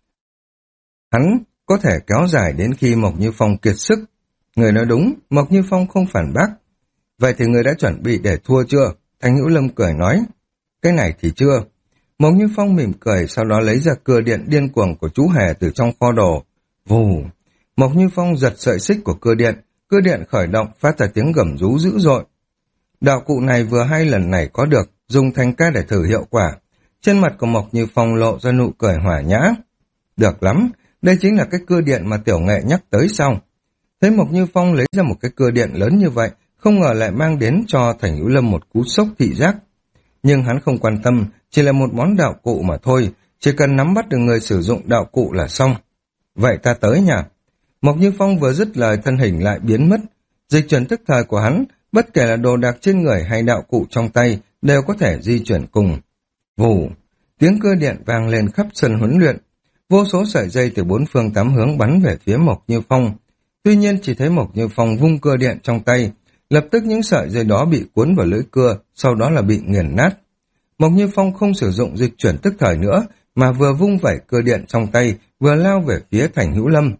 Hắn có thể kéo dài đến khi Mộc Như Phong kiệt sức. Người nói đúng, Mộc Như Phong không phản bác. Vậy thì người đã chuẩn bị để thua chưa? Thành Hữu Lâm cười nói. Cái này thì chưa. Mộc Như Phong mỉm cười, sau đó lấy ra cưa điện điên cuồng của chú hề từ trong kho đồ. Vù! Mộc Như Phong giật sợi xích của cưa điện, cưa điện khởi động phát ra tiếng gầm rú dữ dội. Đạo cụ này vừa hay lần này có được, dùng thành ca để thử hiệu quả. Trên mặt của Mộc Như Phong lộ ra nụ cười hỏa nhã. Được lắm, đây chính là cái cưa điện mà Tiểu Nghệ nhắc tới sau. Thấy Mộc Như Phong lấy ra một cái cưa điện lớn như vậy, không ngờ lại mang đến cho Thành Hữu Lâm một cú sốc thị giác. Nhưng hắn không quan tâm, chỉ là một món đạo cụ mà thôi, chỉ cần nắm bắt được người sử dụng đạo cụ là xong. Vậy ta tới nhà. Mộc Như Phong vừa dứt lời, thân hình lại biến mất. Dịch chuyển tức thời của hắn, bất kể là đồ đạc trên người hay đạo cụ trong tay, đều có thể di chuyển cùng. Vù, tiếng cưa điện vang lên khắp sân huấn luyện. Vô số sợi dây từ bốn phương tám hướng bắn về phía Mộc Như Phong. Tuy nhiên chỉ thấy Mộc Như Phong vung cưa điện trong tay, lập tức những sợi dây đó bị cuốn vào lưỡi cưa, sau đó là bị nghiền nát. Mộc Như Phong không sử dụng dịch chuyển tức thời nữa, mà vừa vung vẩy cưa điện trong tay, vừa lao về phía Thành Hữu Lâm.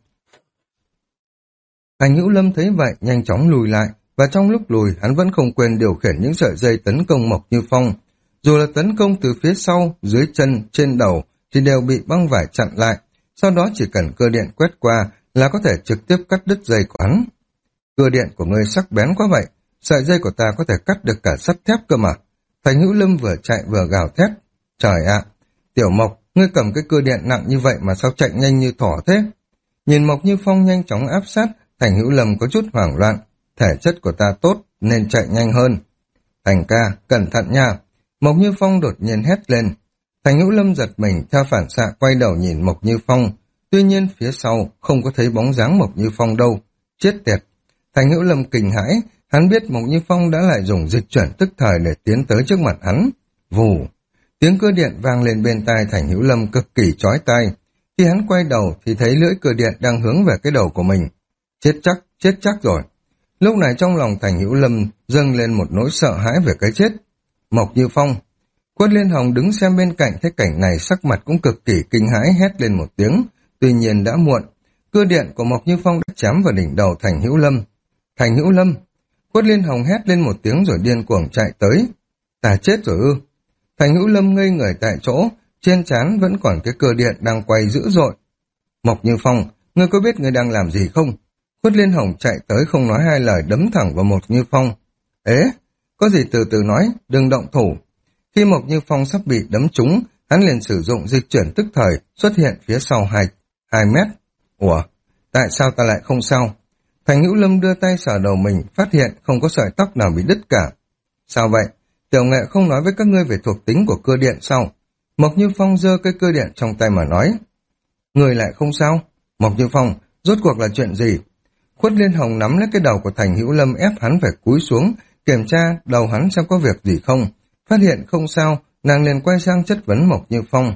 Thành Hữu Lâm thấy vậy, nhanh chóng lùi lại, và trong lúc lùi, hắn vẫn không quên điều khiển những sợi dây tấn công Mộc Như Phong. Dù là tấn công từ phía sau, dưới chân, trên đầu, thì đều bị băng vải chặn lại, sau đó chỉ cần cưa điện quét qua là có thể trực tiếp cắt đứt dây của hắn. Cưa điện của ngươi sắc bén quá vậy, sợi dây của ta có thể cắt được cả sắt thép cơ mà. Thành Hữu Lâm vừa chạy vừa gào thét. Trời ạ, Tiểu Mộc, ngươi cầm cái cưa điện nặng như vậy mà sao chạy nhanh như thỏ thế? Nhìn Mộc Như Phong nhanh chóng áp sát, Thành Hữu Lâm có chút hoảng loạn. Thể chất của ta tốt nên chạy nhanh hơn. Thành ca, cẩn thận nha. Mộc Như Phong đột nhiên hét lên. Thành Hữu Lâm giật mình, theo phản xạ quay đầu nhìn Mộc Như Phong. Tuy nhiên phía sau không có thấy bóng dáng Mộc Như Phong đâu. Chết tiệt. Thành Hữu Lâm kinh hãi, hắn biết Mộc Như Phong đã lại dùng dịch chuyển tức thời để tiến tới trước mặt hắn. Vù. Tiếng cưa điện vang lên bên tai Thành Hữu Lâm cực kỳ chói tai. Khi hắn quay đầu thì thấy lưỡi cưa điện đang hướng về cái đầu của mình. Chết chắc, chết chắc rồi. Lúc này trong lòng Thành Hữu Lâm dâng lên một nỗi sợ hãi về cái chết. Mộc Như Phong. Quất Liên Hồng đứng xem bên cạnh thấy cảnh này, sắc mặt cũng cực kỳ kinh hãi, hét lên một tiếng. Tuy nhiên đã muộn. Cưa điện của Mộc Như Phong đã chém vào đỉnh đầu Thành Hữu Lâm. Thành Hữu Lâm. Quất Liên Hồng hét lên một tiếng rồi điên cuồng chạy tới. Ta chết rồi ư? Thành Hữu Lâm ngây người tại chỗ, trên trán vẫn còn cái cưa điện đang quay dữ dội. Mộc Như Phong, ngươi có biết ngươi đang làm gì không? Quất Liên Hồng chạy tới không nói hai lời, đấm thẳng vào Mộc Như Phong. Ế, có gì từ từ nói, đừng động thủ. Khi Mộc Như Phong sắp bị đấm trúng, hắn liền sử dụng dịch chuyển tức thời, xuất hiện phía sau hai, hai mét. Ủa, tại sao ta lại không sao? Thành Hữu Lâm đưa tay sờ đầu mình, phát hiện không có sợi tóc nào bị đứt cả. Sao vậy? Tiểu Nghệ không nói với các ngươi về thuộc tính của cưa điện sao? Mộc Như Phong giơ cái cưa điện trong tay mà nói. Người lại không sao? Mộc Như Phong, rốt cuộc là chuyện gì? Khuất Liên Hồng nắm lấy cái đầu của Thành Hữu Lâm, ép hắn phải cúi xuống, kiểm tra đầu hắn xem có việc gì không. Phát hiện không sao, nàng liền quay sang chất vấn Mộc Như Phong.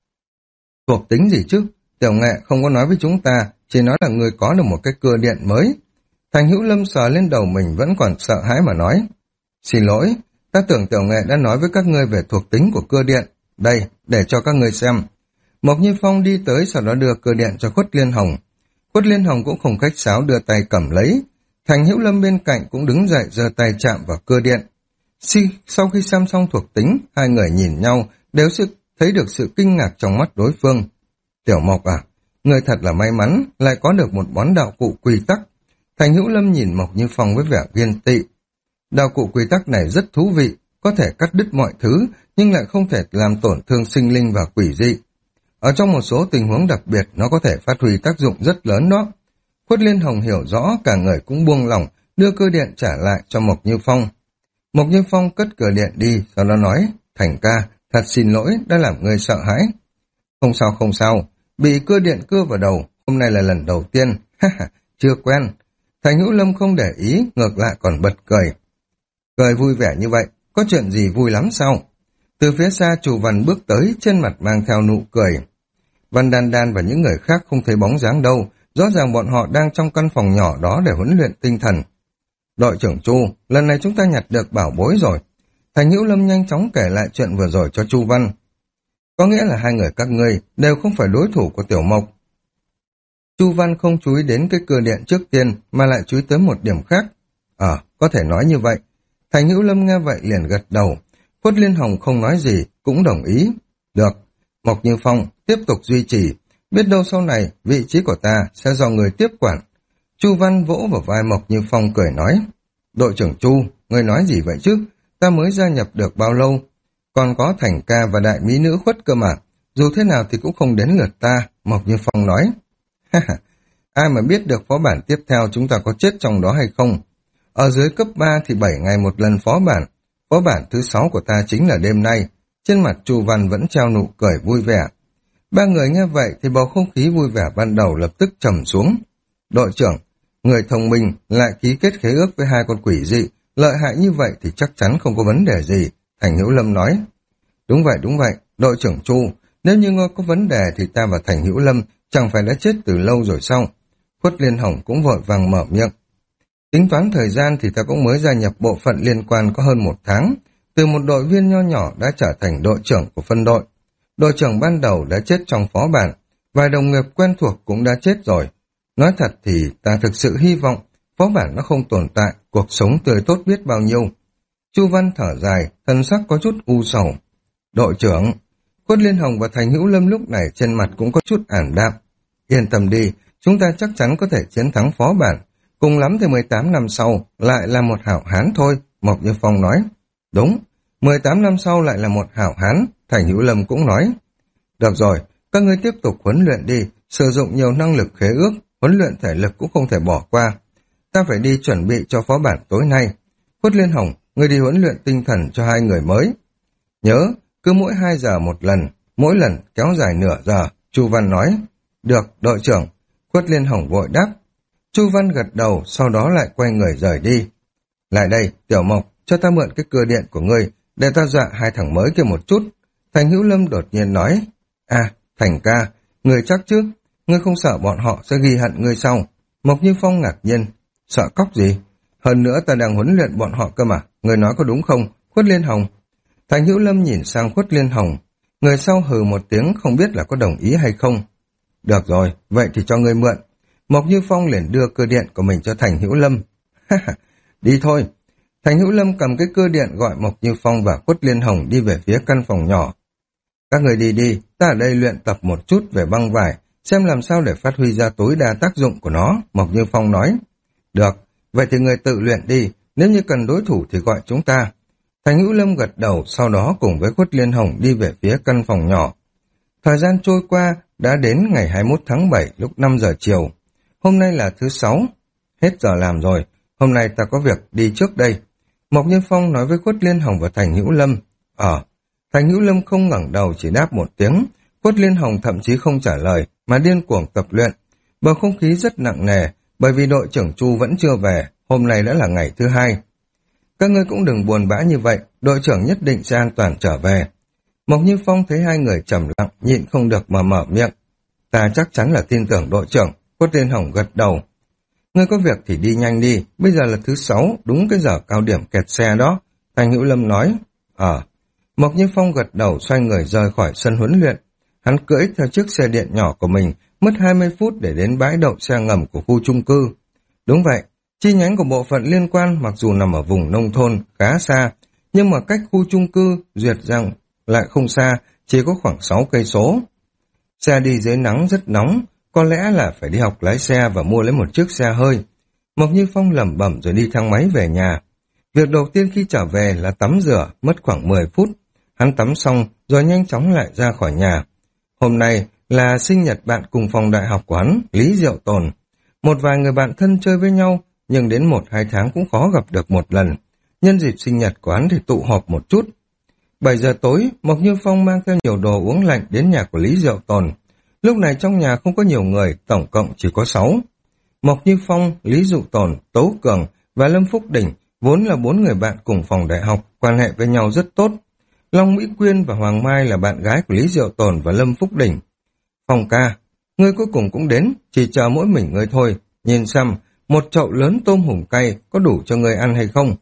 Thuộc tính gì chứ? Tiểu Nghệ không có nói với chúng ta, chỉ nói là người có được một cái cưa điện mới. Thành Hữu Lâm sờ lên đầu mình vẫn còn sợ hãi mà nói. Xin lỗi, ta tưởng Tiểu Nghệ đã nói với các ngươi về thuộc tính của cưa điện. Đây, để cho các ngươi xem. Mộc Như Phong đi tới, sau đó đưa cưa điện cho Khuất Liên Hồng. Khuất Liên Hồng cũng không khách sáo đưa tay cầm lấy. Thành Hữu Lâm bên cạnh cũng đứng dậy giơ tay chạm vào cơ điện. Sau khi xem xong thuộc tính, hai người nhìn nhau, đều sự, thấy được sự kinh ngạc trong mắt đối phương. Tiểu Mộc à, người thật là may mắn, lại có được một món đạo cụ quy tắc. Thành Hữu Lâm nhìn Mộc Như Phong với vẻ ghen tị. Đạo cụ quy tắc này rất thú vị, có thể cắt đứt mọi thứ, nhưng lại không thể làm tổn thương sinh linh và quỷ dị. Ở trong một số tình huống đặc biệt, nó có thể phát huy tác dụng rất lớn đó. Khuất Liên Hồng hiểu rõ, cả người cũng buông lỏng, đưa cơ điện trả lại cho Mộc Như Phong. Mộc Như Phong cất cửa điện đi, sau đó nói, Thành ca, thật xin lỗi, đã làm người sợ hãi. Không sao không sao, bị cơ điện cưa vào đầu, hôm nay là lần đầu tiên, ha ha, chưa quen. Thành Hữu Lâm không để ý, ngược lại còn bật cười. Cười vui vẻ như vậy, có chuyện gì vui lắm sao? Từ phía xa Chu Văn bước tới, trên mặt mang theo nụ cười. Văn Đan Đan và những người khác không thấy bóng dáng đâu, rõ ràng bọn họ đang trong căn phòng nhỏ đó để huấn luyện tinh thần. Đội trưởng Chu, lần này chúng ta nhặt được bảo bối rồi. Thành Hữu Lâm nhanh chóng kể lại chuyện vừa rồi cho Chu Văn. Có nghĩa là hai người các ngươi đều không phải đối thủ của Tiểu Mộc. Chu Văn không chú ý đến cái cửa điện trước tiên mà lại chú ý tới một điểm khác. Ờ, có thể nói như vậy. Thành Hữu Lâm nghe vậy liền gật đầu. Khuất Liên Hồng không nói gì, cũng đồng ý. Được, Mộc Như Phong tiếp tục duy trì. Biết đâu sau này vị trí của ta sẽ do người tiếp quản. Chu Văn vỗ vào vai Mộc Như Phong cười nói. Đội trưởng Chu, người nói gì vậy chứ? Ta mới gia nhập được bao lâu? Còn có Thành ca và đại mỹ nữ Khuất cơ mà. Dù thế nào thì cũng không đến lượt ta, Mộc Như Phong nói. Ai mà biết được phó bản tiếp theo chúng ta có chết trong đó hay không? Ở dưới cấp ba thì bảy ngày một lần phó bản. Phó bản thứ sáu của ta chính là đêm nay. Trên mặt Chu Văn vẫn treo nụ cười vui vẻ. Ba người nghe vậy thì bầu không khí vui vẻ ban đầu lập tức trầm xuống. Đội trưởng, người thông minh lại ký kết khế ước với hai con quỷ dị, lợi hại như vậy thì chắc chắn không có vấn đề gì, Thành Hữu Lâm nói. Đúng vậy, đúng vậy, đội trưởng Chu, nếu như ngươi có vấn đề thì ta và Thành Hữu Lâm chẳng phải đã chết từ lâu rồi sao? Khuất Liên Hồng cũng vội vàng mở miệng. Tính toán thời gian thì ta cũng mới gia nhập bộ phận liên quan có hơn một tháng, từ một đội viên nho nhỏ đã trở thành đội trưởng của phân đội. Đội trưởng ban đầu đã chết trong phó bản, vài đồng nghiệp quen thuộc cũng đã chết rồi. Nói thật thì ta thực sự hy vọng phó bản nó không tồn tại, cuộc sống tươi tốt biết bao nhiêu. Chu Văn thở dài, thân sắc có chút u sầu. Đội trưởng, Khuất Liên Hồng và Thành Hữu Lâm lúc này trên mặt cũng có chút ảm đạm. Yên tâm đi, chúng ta chắc chắn có thể chiến thắng phó bản. Cùng lắm thì mười tám năm sau lại là một hảo hán thôi, Mộc Như Phong nói. Đúng, mười tám năm sau lại là một hảo hán, Thành Hữu Lâm cũng nói. Được rồi, các ngươi tiếp tục huấn luyện đi, sử dụng nhiều năng lực khế ước, huấn luyện thể lực cũng không thể bỏ qua. Ta phải đi chuẩn bị cho phó bản tối nay. Khuất Liên Hồng, ngươi đi huấn luyện tinh thần cho hai người mới. Nhớ, cứ mỗi hai giờ một lần, mỗi lần kéo dài nửa giờ, Chu Văn nói. Được, đội trưởng. Khuất Liên Hồng vội đáp. Chu Văn gật đầu, sau đó lại quay người rời đi. Lại đây, Tiểu Mộc, cho ta mượn cái cưa điện của ngươi, để ta dọa hai thằng mới kia một chút. Thành Hữu Lâm đột nhiên nói. À, Thành ca, ngươi chắc chứ? Ngươi không sợ bọn họ sẽ ghi hận ngươi sao? Mộc Như Phong ngạc nhiên. Sợ cóc gì? Hơn nữa ta đang huấn luyện bọn họ cơ mà. Ngươi nói có đúng không? Khuất Liên Hồng. Thành Hữu Lâm nhìn sang Khuất Liên Hồng. Người sau hừ một tiếng không biết là có đồng ý hay không. Được rồi, vậy thì cho ngươi mượn. Mộc Như Phong liền đưa cơ điện của mình cho Thành Hữu Lâm. Đi thôi. Thành Hữu Lâm cầm cái cơ điện gọi Mộc Như Phong và Khuất Liên Hồng đi về phía căn phòng nhỏ. Các người đi đi, ta ở đây luyện tập một chút về băng vải, xem làm sao để phát huy ra tối đa tác dụng của nó, Mộc Như Phong nói. Được, vậy thì người tự luyện đi, nếu như cần đối thủ thì gọi chúng ta. Thành Hữu Lâm gật đầu, sau đó cùng với Khuất Liên Hồng đi về phía căn phòng nhỏ. Thời gian trôi qua, đã đến ngày hai mươi mốt tháng bảy lúc năm giờ chiều. Hôm nay là thứ sáu, hết giờ làm rồi, hôm nay ta có việc đi trước đây. Mộc Như Phong nói với Khuất Liên Hồng và Thành Hữu Lâm. Ờ, Thành Hữu Lâm không ngẩng đầu chỉ đáp một tiếng, Khuất Liên Hồng thậm chí không trả lời mà điên cuồng tập luyện. Bầu không khí rất nặng nề, bởi vì đội trưởng Chu vẫn chưa về, hôm nay đã là ngày thứ hai. Các ngươi cũng đừng buồn bã như vậy, đội trưởng nhất định sẽ an toàn trở về. Mộc Như Phong thấy hai người trầm lặng, nhịn không được mà mở miệng. Ta chắc chắn là tin tưởng đội trưởng. Khuất Liên Hồng gật đầu. Ngươi có việc thì đi nhanh đi, bây giờ là thứ sáu, đúng cái giờ cao điểm kẹt xe đó. Thành Hữu Lâm nói. Ờ. Mộc Như Phong gật đầu xoay người rời khỏi sân huấn luyện. Hắn cưỡi theo chiếc xe điện nhỏ của mình, mất hai mươi phút để đến bãi đậu xe ngầm của khu chung cư. Đúng vậy, Chi nhánh của bộ phận liên quan mặc dù nằm ở vùng nông thôn khá xa, nhưng mà cách khu chung cư Duyệt Giang lại không xa, chỉ có khoảng sáu cây số. Xe đi dưới nắng rất nóng, có lẽ là phải đi học lái xe và mua lấy một chiếc xe hơi. Mộc Như Phong lẩm bẩm rồi đi thang máy về nhà. Việc đầu tiên khi trở về là tắm rửa, mất khoảng mười phút. Hắn tắm xong rồi nhanh chóng lại ra khỏi nhà. Hôm nay là sinh nhật bạn cùng phòng đại học của hắn, Lý Diệu Tồn. Một vài người bạn thân chơi với nhau, nhưng đến một hai tháng cũng khó gặp được một lần. Nhân dịp sinh nhật của hắn thì tụ họp một chút. Bảy giờ tối, Mộc Như Phong mang theo nhiều đồ uống lạnh đến nhà của Lý Diệu Tồn. Lúc này trong nhà không có nhiều người, tổng cộng chỉ có sáu. Mộc Như Phong, Lý Diệu Tồn, Tố Cường và Lâm Phúc Đỉnh vốn là bốn người bạn cùng phòng đại học, quan hệ với nhau rất tốt. Long Mỹ Quyên và Hoàng Mai là bạn gái của Lý Diệu Tồn và Lâm Phúc Đỉnh. Phong ca, ngươi cuối cùng cũng đến, chỉ chờ mỗi mình ngươi thôi. Nhìn xem, một chậu lớn tôm hùm cay có đủ cho ngươi ăn hay không?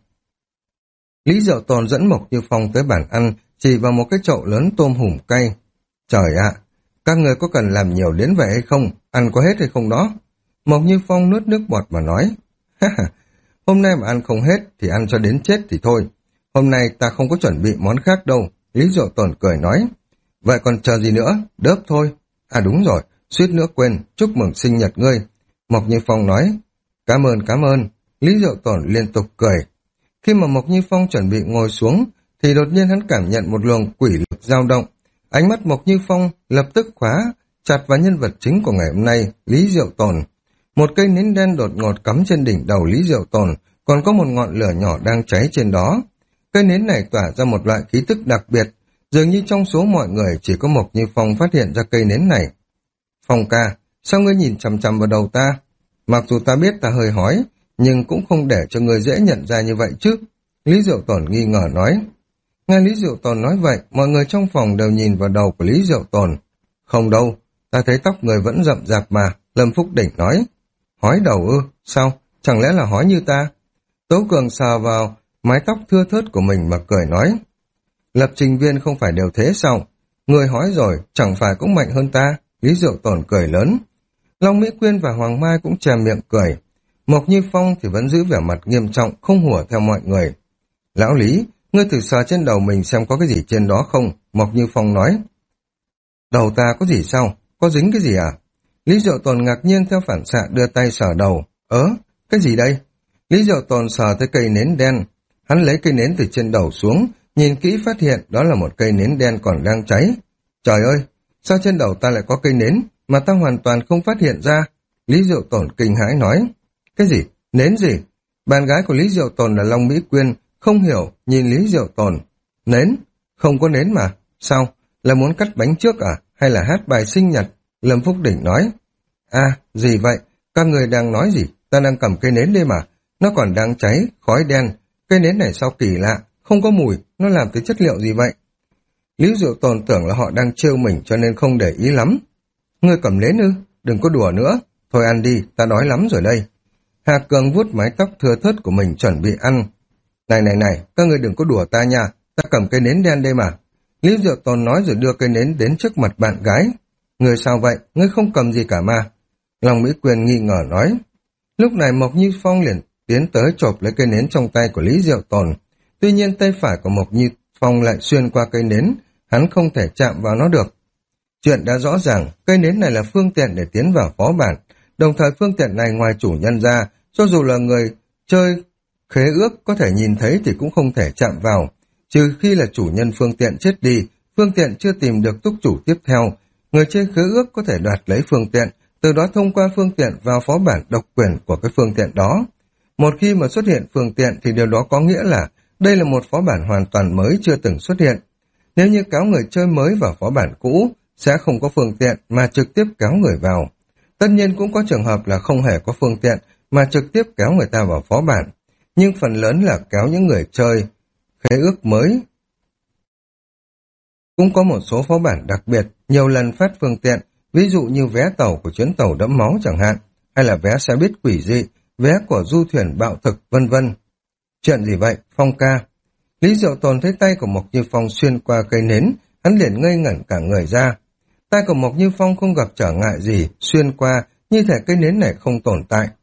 Lý Diệu Tồn dẫn Mộc Như Phong tới bàn ăn, chỉ vào một cái chậu lớn tôm hùm cay. Trời ạ, các người có cần làm nhiều đến vậy hay không? Ăn có hết hay không đó? Mộc Như Phong nuốt nước bọt mà nói. Ha ha, hôm nay mà ăn không hết thì ăn cho đến chết thì thôi. Hôm nay ta không có chuẩn bị món khác đâu. Lý Diệu Tồn cười nói. Vậy còn chờ gì nữa? Đớp thôi. À đúng rồi, suýt nữa quên, chúc mừng sinh nhật ngươi. Mộc Như Phong nói. Cảm ơn, cảm ơn. Lý Diệu Tồn liên tục cười. Khi mà Mộc Như Phong chuẩn bị ngồi xuống, thì đột nhiên hắn cảm nhận một luồng quỷ lực dao động. Ánh mắt Mộc Như Phong lập tức khóa chặt vào nhân vật chính của ngày hôm nay, Lý Diệu Tồn. Một cây nến đen đột ngột cắm trên đỉnh đầu Lý Diệu Tồn, còn có một ngọn lửa nhỏ đang cháy trên đó. Cây nến này tỏa ra một loại khí tức đặc biệt, dường như trong số mọi người chỉ có Mộc Như Phong phát hiện ra cây nến này. Phong ca, sao ngươi nhìn chằm chằm vào đầu ta? Mặc dù ta biết ta hơi hói, nhưng cũng không để cho người dễ nhận ra như vậy chứ. Lý Diệu Tồn nghi ngờ nói. Nghe Lý Diệu Tồn nói vậy, mọi người trong phòng đều nhìn vào đầu của Lý Diệu Tồn. Không đâu, ta thấy tóc người vẫn rậm rạp mà, Lâm Phúc Đỉnh nói. Hói đầu ư, sao, chẳng lẽ là hói như ta? Tố Cường sờ vào mái tóc thưa thớt của mình mà cười nói. Lập trình viên không phải đều thế sao? Người hói rồi, chẳng phải cũng mạnh hơn ta? Lý Diệu Tồn cười lớn. Long Mỹ Quyên và Hoàng Mai cũng chè miệng cười. Mộc Như Phong thì vẫn giữ vẻ mặt nghiêm trọng, không hùa theo mọi người. Lão Lý, ngươi thử sờ trên đầu mình xem có cái gì trên đó không? Mộc Như Phong nói. Đầu ta có gì sao? Có dính cái gì à? Lý Diệu Tồn ngạc nhiên theo phản xạ đưa tay sờ đầu. Ớ, cái gì đây? Lý Diệu Tồn sờ tới cây nến đen. Hắn lấy cây nến từ trên đầu xuống, nhìn kỹ phát hiện đó là một cây nến đen còn đang cháy. Trời ơi, sao trên đầu ta lại có cây nến mà ta hoàn toàn không phát hiện ra? Lý Diệu Tồn kinh hãi nói. Cái gì? Nến gì? Bạn gái của Lý Diệu Tồn là Long Mỹ Quyên, không hiểu, nhìn Lý Diệu Tồn. Nến? Không có nến mà. Sao? Là muốn cắt bánh trước à? Hay là hát bài sinh nhật? Lâm Phúc Đỉnh nói. À, gì vậy? Các người đang nói gì? Ta đang cầm cây nến đây mà. Nó còn đang cháy, khói đen. Cây nến này sao kỳ lạ? Không có mùi, nó làm từ chất liệu gì vậy? Lý Diệu Tồn tưởng là họ đang trêu mình cho nên không để ý lắm. Ngươi cầm nến ư? Đừng có đùa nữa. Thôi ăn đi, ta đói lắm rồi đây. Hà Cường vuốt mái tóc thưa thớt của mình chuẩn bị ăn. Này này này, các ngươi đừng có đùa ta nha, ta cầm cây nến đen đây mà. Lý Diệu Tồn nói rồi đưa cây nến đến trước mặt bạn gái. Ngươi sao vậy, ngươi không cầm gì cả mà. Long Mỹ Quyên nghi ngờ nói. Lúc này Mộc Như Phong liền tiến tới chộp lấy cây nến trong tay của Lý Diệu Tồn. Tuy nhiên tay phải của Mộc Như Phong lại xuyên qua cây nến, hắn không thể chạm vào nó được. Chuyện đã rõ ràng, cây nến này là phương tiện để tiến vào phó bản. Đồng thời phương tiện này ngoài chủ nhân ra, cho dù là người chơi khế ước có thể nhìn thấy thì cũng không thể chạm vào. Trừ khi là chủ nhân phương tiện chết đi, phương tiện chưa tìm được túc chủ tiếp theo, người chơi khế ước có thể đoạt lấy phương tiện, từ đó thông qua phương tiện vào phó bản độc quyền của cái phương tiện đó. Một khi mà xuất hiện phương tiện thì điều đó có nghĩa là đây là một phó bản hoàn toàn mới chưa từng xuất hiện. Nếu như kéo người chơi mới vào phó bản cũ, sẽ không có phương tiện mà trực tiếp kéo người vào. Tất nhiên cũng có trường hợp là không hề có phương tiện mà trực tiếp kéo người ta vào phó bản, nhưng phần lớn là kéo những người chơi khế ước mới. Cũng có một số phó bản đặc biệt, nhiều lần phát phương tiện, ví dụ như vé tàu của chuyến tàu đẫm máu chẳng hạn, hay là vé xe buýt quỷ dị, vé của du thuyền bạo thực, vân vân. Chuyện gì vậy, Phong ca? Lý Diệu Tồn thấy tay của Mộc Như Phong xuyên qua cây nến, hắn liền ngây ngẩn cả người ra. Tay của Mộc Như Phong không gặp trở ngại gì, xuyên qua, như thể cây nến này không tồn tại.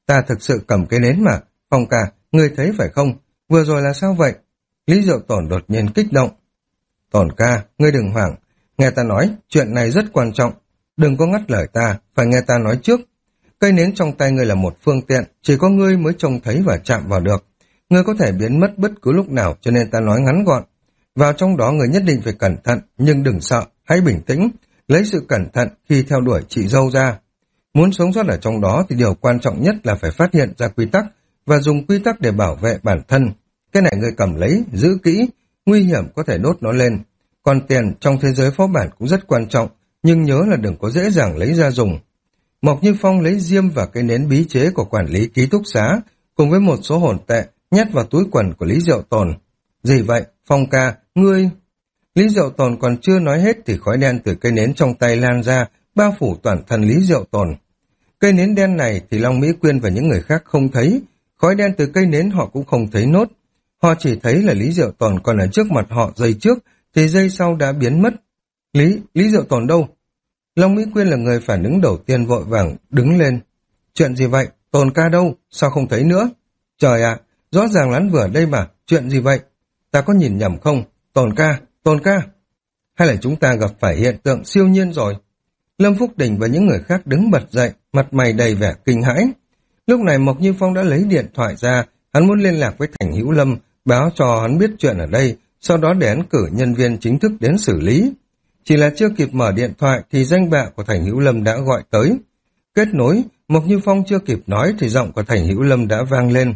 Ta thực sự cầm cái nến mà. Phong ca, ngươi thấy phải không? Vừa rồi là sao vậy? Lý Diệu Tồn đột nhiên kích động. Tồn ca, ngươi đừng hoảng. Nghe ta nói, chuyện này rất quan trọng. Đừng có ngắt lời ta, phải nghe ta nói trước. Cây nến trong tay ngươi là một phương tiện, chỉ có ngươi mới trông thấy và chạm vào được. Ngươi có thể biến mất bất cứ lúc nào, cho nên ta nói ngắn gọn. Vào trong đó ngươi nhất định phải cẩn thận, nhưng đừng sợ, hãy bình tĩnh, lấy sự cẩn thận khi theo đuổi chị dâu ra. Muốn sống sót ở trong đó thì điều quan trọng nhất là phải phát hiện ra quy tắc và dùng quy tắc để bảo vệ bản thân. Cái này ngươi cầm lấy, giữ kỹ, nguy hiểm có thể đốt nó lên. Còn tiền trong thế giới phó bản cũng rất quan trọng, nhưng nhớ là đừng có dễ dàng lấy ra dùng. Mộc Như Phong lấy diêm và cái nến bí chế của quản lý ký túc xá, cùng với một số hồn tệ, nhét vào túi quần của Lý Diệu Tồn. Gì vậy, Phong ca, ngươi... Lý Diệu Tồn còn chưa nói hết thì khói đen từ cây nến trong tay lan ra, bao phủ toàn thân Lý Diệu Tồn. Cây nến đen này thì Long Mỹ Quyên và những người khác không thấy, khói đen từ cây nến họ cũng không thấy nốt. Họ chỉ thấy là Lý Diệu Tồn còn ở trước mặt họ giây trước, thì giây sau đã biến mất. Lý, Lý Diệu Tồn đâu? Long Mỹ Quyên là người phản ứng đầu tiên vội vàng đứng lên. Chuyện gì vậy? Tồn ca đâu? Sao không thấy nữa? Trời ạ, rõ ràng lán vừa đây mà, chuyện gì vậy? Ta có nhìn nhầm không? Tồn ca, Tồn ca. Hay là chúng ta gặp phải hiện tượng siêu nhiên rồi? Lâm Phúc Đình và những người khác đứng bật dậy, mặt mày đầy vẻ kinh hãi. Lúc này Mộc Như Phong đã lấy điện thoại ra, hắn muốn liên lạc với Thành Hữu Lâm, báo cho hắn biết chuyện ở đây, sau đó để hắn cử nhân viên chính thức đến xử lý. Chỉ là chưa kịp mở điện thoại thì danh bạ của Thành Hữu Lâm đã gọi tới. Kết nối, Mộc Như Phong chưa kịp nói thì giọng của Thành Hữu Lâm đã vang lên.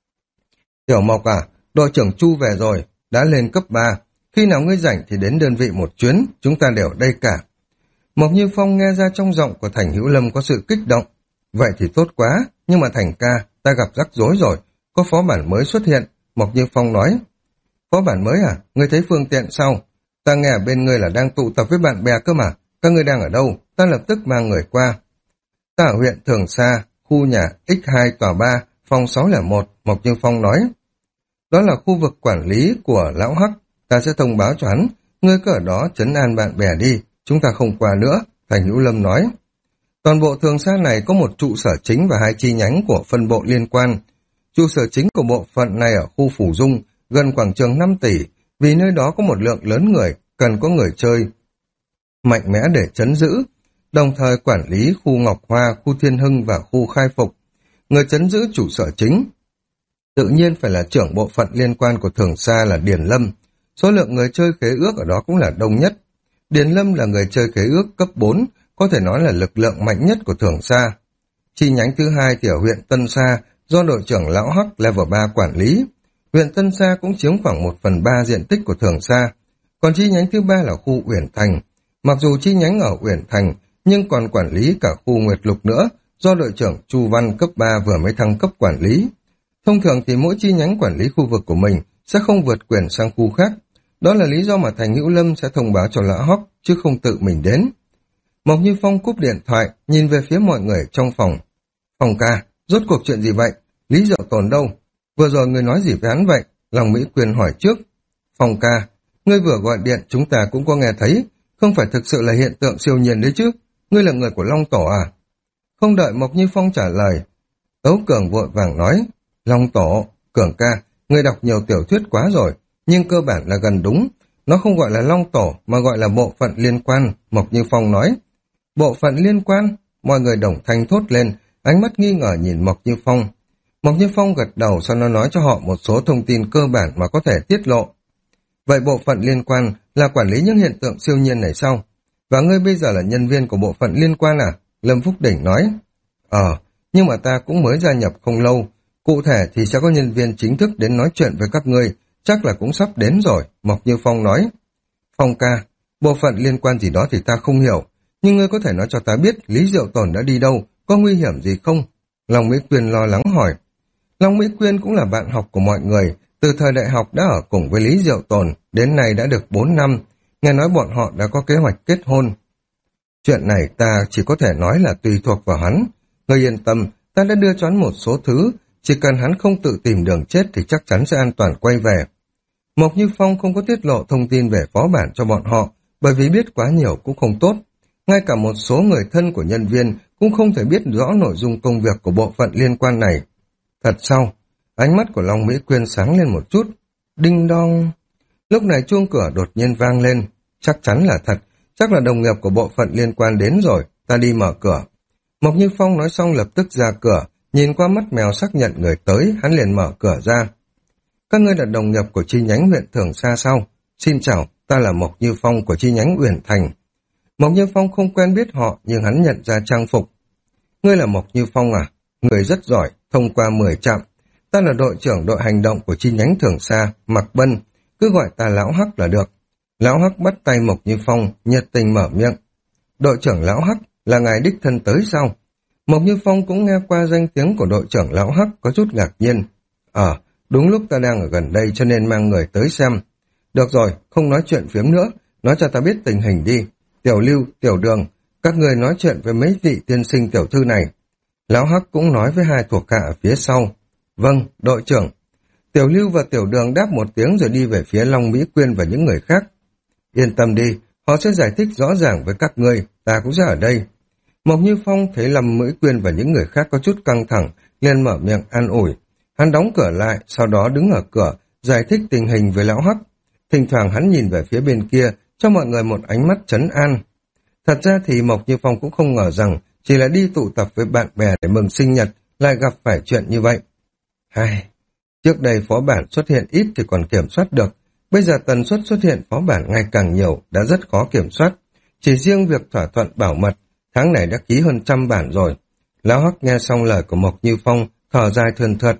Tiểu Mộc à, đội trưởng Chu về rồi, đã lên cấp ba. Khi nào ngươi rảnh thì đến đơn vị một chuyến, chúng ta đều ở đây cả. Mộc Như Phong nghe ra trong giọng của Thành Hữu Lâm có sự kích động. Vậy thì tốt quá, nhưng mà Thành ca, ta gặp rắc rối rồi, có phó bản mới xuất hiện. Mộc Như Phong nói. Phó bản mới à? Ngươi thấy phương tiện sao? Ta nghe ở bên ngươi là đang tụ tập với bạn bè cơ mà. Các ngươi đang ở đâu? Ta lập tức mang người qua. Ta ở huyện Thường Sa, khu nhà X hai tòa ba, phòng sáu không một, Mộc Như Phong nói. Đó là khu vực quản lý của Lão Hắc. Ta sẽ thông báo cho hắn. Ngươi cứ ở đó trấn an bạn bè đi. Chúng ta không qua nữa, Thành Hữu Lâm nói. Toàn bộ Thường Sa này có một trụ sở chính và hai chi nhánh của phân bộ liên quan. Trụ sở chính của bộ phận này ở khu Phủ Dung, gần quảng trường năm tỷ, vì nơi đó có một lượng lớn người, cần có người chơi mạnh mẽ để trấn giữ, đồng thời quản lý khu Ngọc Hoa, khu Thiên Hưng và khu Khai Phục. Người trấn giữ trụ sở chính tự nhiên phải là trưởng bộ phận liên quan của Thường Sa là Điền Lâm. Số lượng người chơi khế ước ở đó cũng là đông nhất. Điền Lâm là người chơi khế ước cấp bốn, có thể nói là lực lượng mạnh nhất của Thường Sa. Chi nhánh thứ hai thì ở huyện Tân Sa, do đội trưởng Lão Hắc level ba quản lý. Huyện Tân Sa cũng chiếm khoảng một phần ba diện tích của Thường Sa. Còn chi nhánh thứ ba là khu Uyển Thành. Mặc dù chi nhánh ở Uyển Thành, nhưng còn quản lý cả khu Nguyệt Lục nữa, do đội trưởng Chu Văn cấp ba vừa mới thăng cấp quản lý. Thông thường thì mỗi chi nhánh quản lý khu vực của mình sẽ không vượt quyền sang khu khác. Đó là lý do mà Thành Hữu Lâm sẽ thông báo cho Lão Hắc, chứ không tự mình đến. Mộc Như Phong cúp điện thoại, nhìn về phía mọi người trong phòng. Phong ca, rốt cuộc chuyện gì vậy? Lý Diệu Tồn đâu? Vừa rồi người nói gì với hắn vậy? Long Mỹ Quyên hỏi trước. Phong ca, ngươi vừa gọi điện chúng ta cũng có nghe thấy, không phải thực sự là hiện tượng siêu nhiên đấy chứ? Ngươi là người của Long Tổ à? Không đợi Mộc Như Phong trả lời, Tấu Cường vội vàng nói. Long Tổ, Cường ca, ngươi đọc nhiều tiểu thuyết quá rồi, nhưng cơ bản là gần đúng. Nó không gọi là Long Tổ mà gọi là bộ phận liên quan, Mộc Như Phong nói. Bộ phận liên quan? Mọi người đồng thanh thốt lên, ánh mắt nghi ngờ nhìn Mộc Như Phong. Mộc Như Phong gật đầu, sau nó nói cho họ một số thông tin cơ bản mà có thể tiết lộ. Vậy bộ phận liên quan là quản lý những hiện tượng siêu nhiên này sao? Và ngươi bây giờ là nhân viên của bộ phận liên quan à? Lâm Phúc Đỉnh nói. Ờ, nhưng mà ta cũng mới gia nhập không lâu. Cụ thể thì sẽ có nhân viên chính thức đến nói chuyện với các ngươi, chắc là cũng sắp đến rồi, Mộc Như Phong nói. Phong ca, bộ phận liên quan gì đó thì ta không hiểu, nhưng ngươi có thể nói cho ta biết Lý Diệu Tồn đã đi đâu, có nguy hiểm gì không? Long Mỹ Quyên lo lắng hỏi. Long Mỹ Quyên cũng là bạn học của mọi người, từ thời đại học đã ở cùng với Lý Diệu Tồn, đến nay đã được bốn năm, nghe nói bọn họ đã có kế hoạch kết hôn. Chuyện này ta chỉ có thể nói là tùy thuộc vào hắn. Ngươi yên tâm, ta đã đưa cho hắn một số thứ, chỉ cần hắn không tự tìm đường chết thì chắc chắn sẽ an toàn quay về. Mộc Như Phong không có tiết lộ thông tin về phó bản cho bọn họ, bởi vì biết quá nhiều cũng không tốt. Ngay cả một số người thân của nhân viên cũng không thể biết rõ nội dung công việc của bộ phận liên quan này. Thật sao? Ánh mắt của Long Mỹ Quyên sáng lên một chút. Đinh đong. Lúc này chuông cửa đột nhiên vang lên. Chắc chắn là thật, chắc là đồng nghiệp của bộ phận liên quan đến rồi, ta đi mở cửa. Mộc Như Phong nói xong lập tức ra cửa, nhìn qua mắt mèo xác nhận người tới, hắn liền mở cửa ra. Các ngươi là đồng nghiệp của chi nhánh huyện Thường Sa sao? Xin chào, ta là Mộc Như Phong của chi nhánh Uyển Thành. Mộc Như Phong không quen biết họ, nhưng hắn nhận ra trang phục. Ngươi là Mộc Như Phong à? Người rất giỏi, thông qua mười trạm. Ta là đội trưởng đội hành động của chi nhánh Thường Sa, Mạc Bân, cứ gọi ta Lão Hắc là được. Lão Hắc bắt tay Mộc Như Phong, nhiệt tình mở miệng. Đội trưởng Lão Hắc là ngài đích thân tới sao? Mộc Như Phong cũng nghe qua danh tiếng của đội trưởng Lão Hắc, có chút ngạc nhiên. Ờ, đúng lúc ta đang ở gần đây cho nên mang người tới xem. Được rồi, không nói chuyện phiếm nữa, nói cho ta biết tình hình đi. Tiểu Lưu, Tiểu Đường, các người nói chuyện với mấy vị tiên sinh tiểu thư này. Lão Hắc cũng nói với hai thuộc hạ ở phía sau. Vâng, đội trưởng. Tiểu Lưu và Tiểu Đường đáp một tiếng rồi đi về phía Long Mỹ Quyên và những người khác. Yên tâm đi, họ sẽ giải thích rõ ràng với các ngươi, ta cũng sẽ ở đây. Mộc Như Phong thấy Long Mỹ Quyên và những người khác có chút căng thẳng, liền mở miệng an ủi. Hắn đóng cửa lại, sau đó đứng ở cửa, giải thích tình hình với Lão Hắc. Thỉnh thoảng hắn nhìn về phía bên kia, cho mọi người một ánh mắt trấn an. Thật ra thì Mộc Như Phong cũng không ngờ rằng, chỉ là đi tụ tập với bạn bè để mừng sinh nhật, lại gặp phải chuyện như vậy. Hai, trước đây phó bản xuất hiện ít thì còn kiểm soát được, bây giờ tần suất xuất hiện phó bản ngày càng nhiều, đã rất khó kiểm soát. Chỉ riêng việc thỏa thuận bảo mật, tháng này đã ký hơn trăm bản rồi. Lão Hắc nghe xong lời của Mộc Như Phong, thở dài thườn thượt.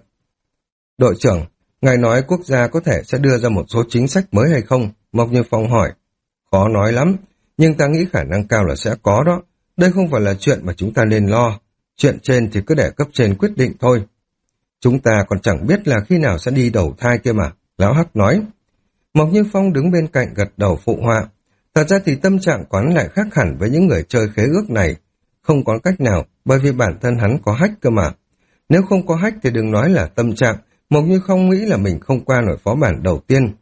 Đội trưởng, ngài nói quốc gia có thể sẽ đưa ra một số chính sách mới hay không? Mộc Như Phong hỏi. Khó nói lắm, nhưng ta nghĩ khả năng cao là sẽ có đó. Đây không phải là chuyện mà chúng ta nên lo. Chuyện trên thì cứ để cấp trên quyết định thôi. Chúng ta còn chẳng biết là khi nào sẽ đi đầu thai kia mà, Lão Hắc nói. Mộc Như Phong đứng bên cạnh gật đầu phụ họa. Thật ra thì tâm trạng quán lại khác hẳn với những người chơi khế ước này. Không có cách nào, bởi vì bản thân hắn có hack cơ mà. Nếu không có hack thì đừng nói là tâm trạng, Mộc Như Phong nghĩ là mình không qua nổi phó bản đầu tiên.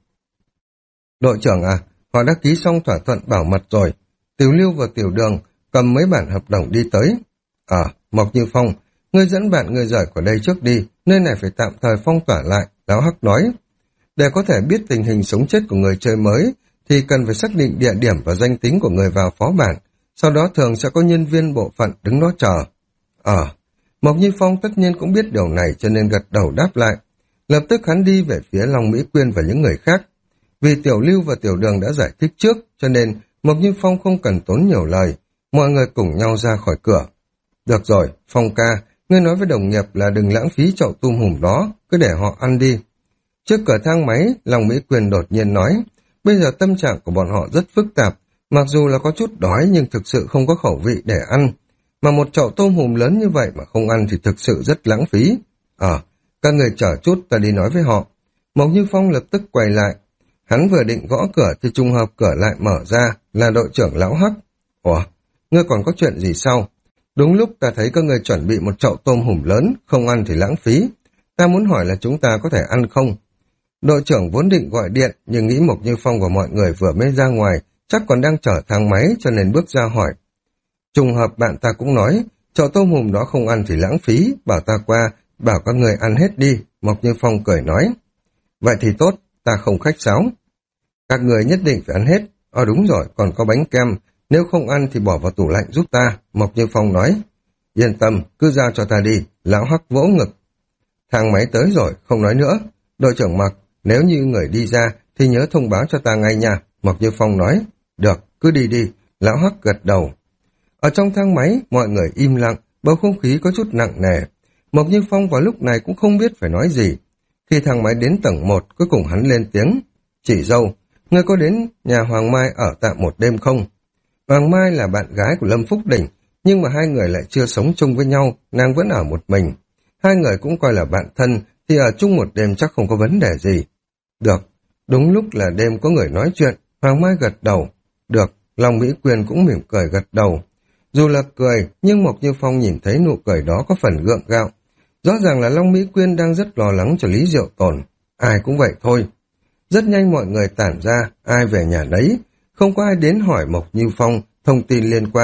Đội trưởng à, họ đã ký xong thỏa thuận bảo mật rồi. Tiểu Lưu và Tiểu Đường cầm mấy bản hợp đồng đi tới. À, Mộc Như Phong, ngươi dẫn bạn ngươi rời khỏi đây trước đi, nơi này phải tạm thời phong tỏa lại, Lão Hắc nói. Để có thể biết tình hình sống chết của người chơi mới, thì cần phải xác định địa điểm và danh tính của người vào phó bản, sau đó thường sẽ có nhân viên bộ phận đứng đó chờ. Ờ, à, Mộc Như Phong tất nhiên cũng biết điều này cho nên gật đầu đáp lại. Lập tức hắn đi về phía Long Mỹ Quyên và những người khác. Vì Tiểu Lưu và Tiểu Đường đã giải thích trước, cho nên Mộc Như Phong không cần tốn nhiều lời, mọi người cùng nhau ra khỏi cửa. Được rồi, Phong ca, ngươi nói với đồng nghiệp là đừng lãng phí chậu tôm hùm đó, cứ để họ ăn đi. Trước cửa thang máy, Long Mỹ Quyên đột nhiên nói, bây giờ tâm trạng của bọn họ rất phức tạp, mặc dù là có chút đói nhưng thực sự không có khẩu vị để ăn. Mà một chậu tôm hùm lớn như vậy mà không ăn thì thực sự rất lãng phí. Ờ, à, các người chờ chút ta đi nói với họ. Mộc Như Phong lập tức quay lại. Hắn vừa định gõ cửa thì trùng hợp cửa lại mở ra, là đội trưởng Lão Hắc. Ủa, ngươi còn có chuyện gì sao? Đúng lúc ta thấy các người chuẩn bị một chậu tôm hùm lớn, không ăn thì lãng phí. Ta muốn hỏi là chúng ta có thể ăn không? Đội trưởng vốn định gọi điện, nhưng nghĩ Mộc Như Phong và mọi người vừa mới ra ngoài, chắc còn đang chở thang máy cho nên bước ra hỏi. Trùng hợp bạn ta cũng nói, chậu tôm hùm đó không ăn thì lãng phí, bảo ta qua, bảo các người ăn hết đi, Mộc Như Phong cười nói. Vậy thì tốt, ta không khách sáo. Các người nhất định phải ăn hết. Ờ đúng rồi, còn có bánh kem, nếu không ăn thì bỏ vào tủ lạnh giúp ta, Mộc Như Phong nói. Yên tâm, cứ giao cho ta đi, Lão Hắc vỗ ngực. Thang máy tới rồi, không nói nữa. Đội trưởng Mạc, nếu như người đi ra thì nhớ thông báo cho ta ngay nha, Mộc Như Phong nói. Được, cứ đi đi, Lão Hắc gật đầu. Ở trong thang máy, mọi người im lặng, bầu không khí có chút nặng nề. Mộc Như Phong vào lúc này cũng không biết phải nói gì. Khi thang máy đến tầng một, cuối cùng hắn lên tiếng. Chị dâu, ngươi có đến nhà Hoàng Mai ở tạm một đêm không? Hoàng Mai là bạn gái của Lâm Phúc Đỉnh, nhưng mà hai người lại chưa sống chung với nhau, nàng vẫn ở một mình. Hai người cũng coi là bạn thân, thì ở chung một đêm chắc không có vấn đề gì. Được, đúng lúc là đêm có người nói chuyện, Hoàng Mai gật đầu. Được, Long Mỹ Quyên cũng mỉm cười gật đầu. Dù là cười, nhưng Mộc Như Phong nhìn thấy nụ cười đó có phần gượng gạo. Rõ ràng là Long Mỹ Quyên đang rất lo lắng cho Lý Diệu Tồn. Ai cũng vậy thôi. Rất nhanh mọi người tản ra, ai về nhà nấy. Không có ai đến hỏi Mộc Như Phong thông tin liên quan.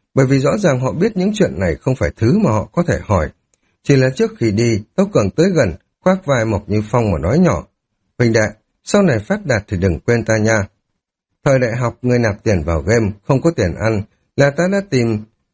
bởi vì rõ ràng họ biết những chuyện này không phải thứ mà họ có thể hỏi. Chỉ là trước khi đi, Tốc Cường tới gần, khoác vai Mộc Như Phong mà nói nhỏ. Huynh đệ, sau này phát đạt thì đừng quên ta nha. Thời đại học người nạp tiền vào game, không có tiền ăn, là ta đã tìm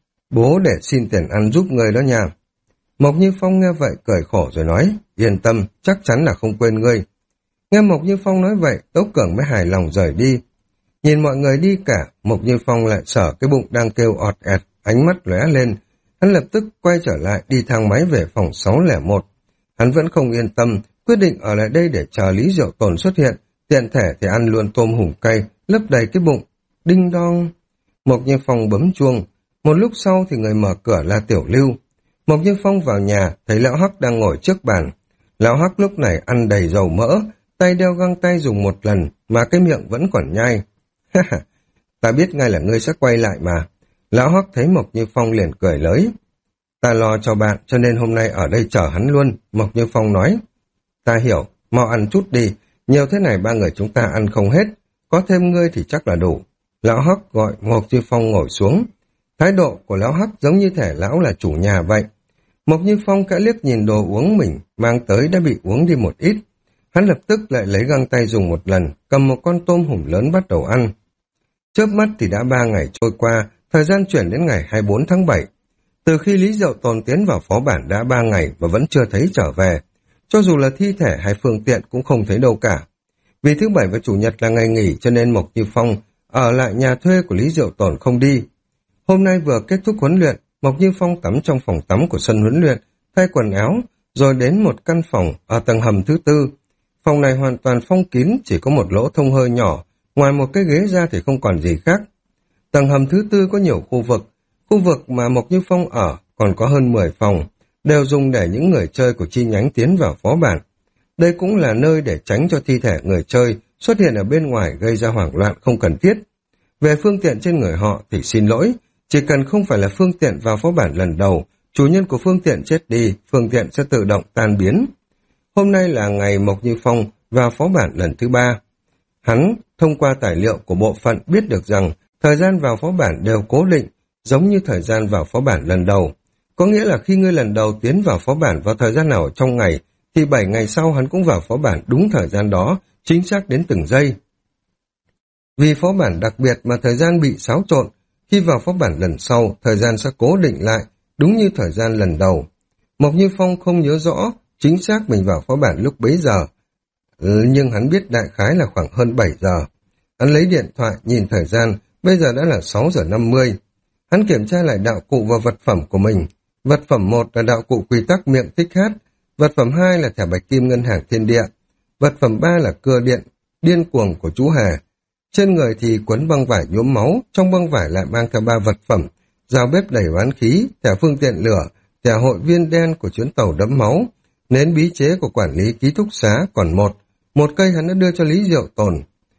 bố để xin tiền ăn giúp người đó nha. Mộc Như Phong nghe vậy cười khổ rồi nói, yên tâm, chắc chắn là không quên ngươi. Nghe Mộc Như Phong nói vậy, Tốc Cường mới hài lòng rời đi. Nhìn mọi người đi cả, Mộc Như Phong lại sở cái bụng đang kêu ọt ẹt, ánh mắt lóe lên. Hắn lập tức quay trở lại đi thang máy về phòng sáu không một. Hắn vẫn không yên tâm, quyết định ở lại đây để chờ Lý Diệu Tồn xuất hiện, tiện thể thì ăn luôn tôm hùm cay, lấp đầy cái bụng. Đinh đong. Mộc Như Phong bấm chuông. Một lúc sau thì người mở cửa là Tiểu Lưu. Mộc Như Phong vào nhà, thấy Lão Hắc đang ngồi trước bàn. Lão Hắc lúc này ăn đầy dầu mỡ, tay đeo găng tay dùng một lần, mà cái miệng vẫn còn nhai. Ha ha, ta biết ngay là ngươi sẽ quay lại mà. Lão Hắc thấy Mộc Như Phong liền cười lớn. Ta lo cho bạn, cho nên hôm nay ở đây chờ hắn luôn, Mộc Như Phong nói. Ta hiểu, mau ăn chút đi, nhiều thế này ba người chúng ta ăn không hết, có thêm ngươi thì chắc là đủ. Lão Hắc gọi Mộc Như Phong ngồi xuống. Thái độ của Lão Hắc giống như thể lão là chủ nhà vậy. Mộc Như Phong kẽ liếc nhìn đồ uống mình mang tới đã bị uống đi một ít. Hắn lập tức lại lấy găng tay dùng một lần, cầm một con tôm hùm lớn bắt đầu ăn. Chớp mắt thì đã ba ngày trôi qua, thời gian chuyển đến ngày hai mươi bốn tháng bảy. Từ khi Lý Diệu Tồn tiến vào phó bản đã ba ngày và vẫn chưa thấy trở về. Cho dù là thi thể hay phương tiện cũng không thấy đâu cả. Vì thứ bảy và chủ nhật là ngày nghỉ cho nên Mộc Như Phong ở lại nhà thuê của Lý Diệu Tồn không đi. Hôm nay vừa kết thúc huấn luyện, Mộc Như Phong tắm trong phòng tắm của sân huấn luyện, thay quần áo, rồi đến một căn phòng ở tầng hầm thứ tư. Phòng này hoàn toàn phong kín, chỉ có một lỗ thông hơi nhỏ, ngoài một cái ghế ra thì không còn gì khác. Tầng hầm thứ tư có nhiều khu vực, khu vực mà Mộc Như Phong ở còn có hơn mười phòng, đều dùng để những người chơi của chi nhánh tiến vào phó bản. Đây cũng là nơi để tránh cho thi thể người chơi xuất hiện ở bên ngoài gây ra hoảng loạn không cần thiết. Về phương tiện trên người họ thì xin lỗi, chỉ cần không phải là phương tiện vào phó bản lần đầu, chủ nhân của phương tiện chết đi, phương tiện sẽ tự động tan biến. Hôm nay là ngày Mộc Như Phong vào phó bản lần thứ ba. Hắn thông qua tài liệu của bộ phận biết được rằng thời gian vào phó bản đều cố định, giống như thời gian vào phó bản lần đầu. Có nghĩa là khi ngươi lần đầu tiến vào phó bản vào thời gian nào trong ngày, thì bảy ngày sau hắn cũng vào phó bản đúng thời gian đó, chính xác đến từng giây. Vì phó bản đặc biệt mà thời gian bị xáo trộn, khi vào phó bản lần sau, thời gian sẽ cố định lại, đúng như thời gian lần đầu. Mộc Như Phong không nhớ rõ chính xác mình vào phó bản lúc bấy giờ, nhưng hắn biết đại khái là khoảng hơn bảy giờ. Hắn lấy điện thoại nhìn thời gian, bây giờ đã là sáu giờ năm mươi. Hắn kiểm tra lại đạo cụ và vật phẩm của mình. Vật phẩm một là đạo cụ quy tắc miệng thích hát, vật phẩm hai là thẻ bạch kim ngân hàng thiên địa, vật phẩm ba là cưa điện, điên cuồng của chú Hề. Trên người thì quấn băng vải nhuốm máu, trong băng vải lại mang theo ba vật phẩm, dao bếp đầy oán khí, thẻ phương tiện lửa, thẻ hội viên đen của chuyến tàu đẫm máu, nến bí chế của quản lý ký túc xá còn một, một cây hắn đã đưa cho Lý Diệu Tồn.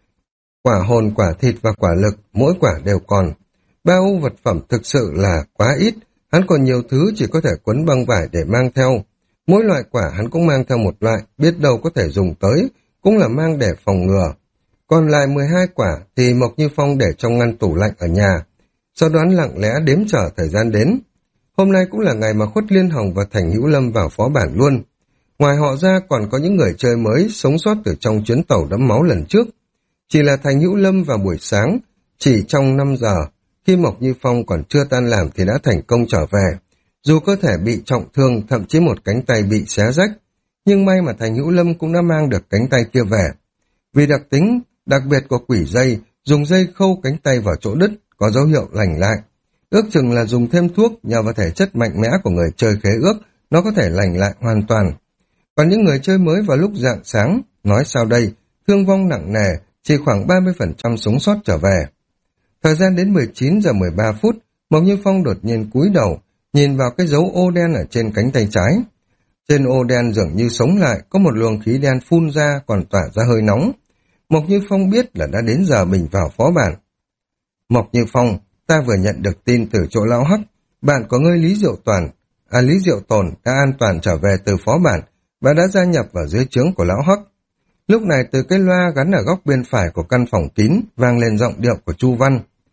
Quả hồn, quả thịt và quả lực, mỗi quả đều còn. Ba u vật phẩm thực sự là quá ít, hắn còn nhiều thứ chỉ có thể quấn băng vải để mang theo. Mỗi loại quả hắn cũng mang theo một loại, biết đâu có thể dùng tới, cũng là mang để phòng ngừa. Còn lại mười hai quả thì Mộc Như Phong để trong ngăn tủ lạnh ở nhà. Sau đó lặng lẽ đếm chờ thời gian đến. Hôm nay cũng là ngày mà Khuất Liên Hồng và Thành Hữu Lâm vào phó bản luôn. Ngoài họ ra còn có những người chơi mới sống sót từ trong chuyến tàu đẫm máu lần trước. Chỉ là Thành Hữu Lâm vào buổi sáng, chỉ trong năm giờ, khi Mộc Như Phong còn chưa tan làm thì đã thành công trở về. Dù cơ thể bị trọng thương, thậm chí một cánh tay bị xé rách, nhưng may mà Thành Hữu Lâm cũng đã mang được cánh tay kia về. Vì đặc tính đặc biệt của quỷ dây, dùng dây khâu cánh tay vào chỗ đứt, có dấu hiệu lành lại. Ước chừng là dùng thêm thuốc nhờ vào thể chất mạnh mẽ của người chơi khế ước, nó có thể lành lại hoàn toàn. Còn những người chơi mới vào lúc rạng sáng, nói sao đây, thương vong nặng nề, chỉ khoảng ba mươi phần trăm sống sót trở về. Thời gian đến mười chín giờ mười ba phút, Mộc Như Phong đột nhiên cúi đầu, nhìn vào cái dấu ô đen ở trên cánh tay trái. Trên ô đen dường như sống lại, có một luồng khí đen phun ra còn tỏa ra hơi nóng. Mộc Như Phong biết là đã đến giờ mình vào phó bản. Mộc Như Phong, ta vừa nhận được tin từ chỗ Lão Hắc, bạn của ngươi Lý Diệu Toàn, à Lý Diệu Tồn đã an toàn trở về từ phó bản và đã gia nhập vào dưới trướng của Lão Hắc. Lúc này từ cái loa gắn ở góc bên phải của căn phòng kín vang lên giọng điệu của Chu Văn.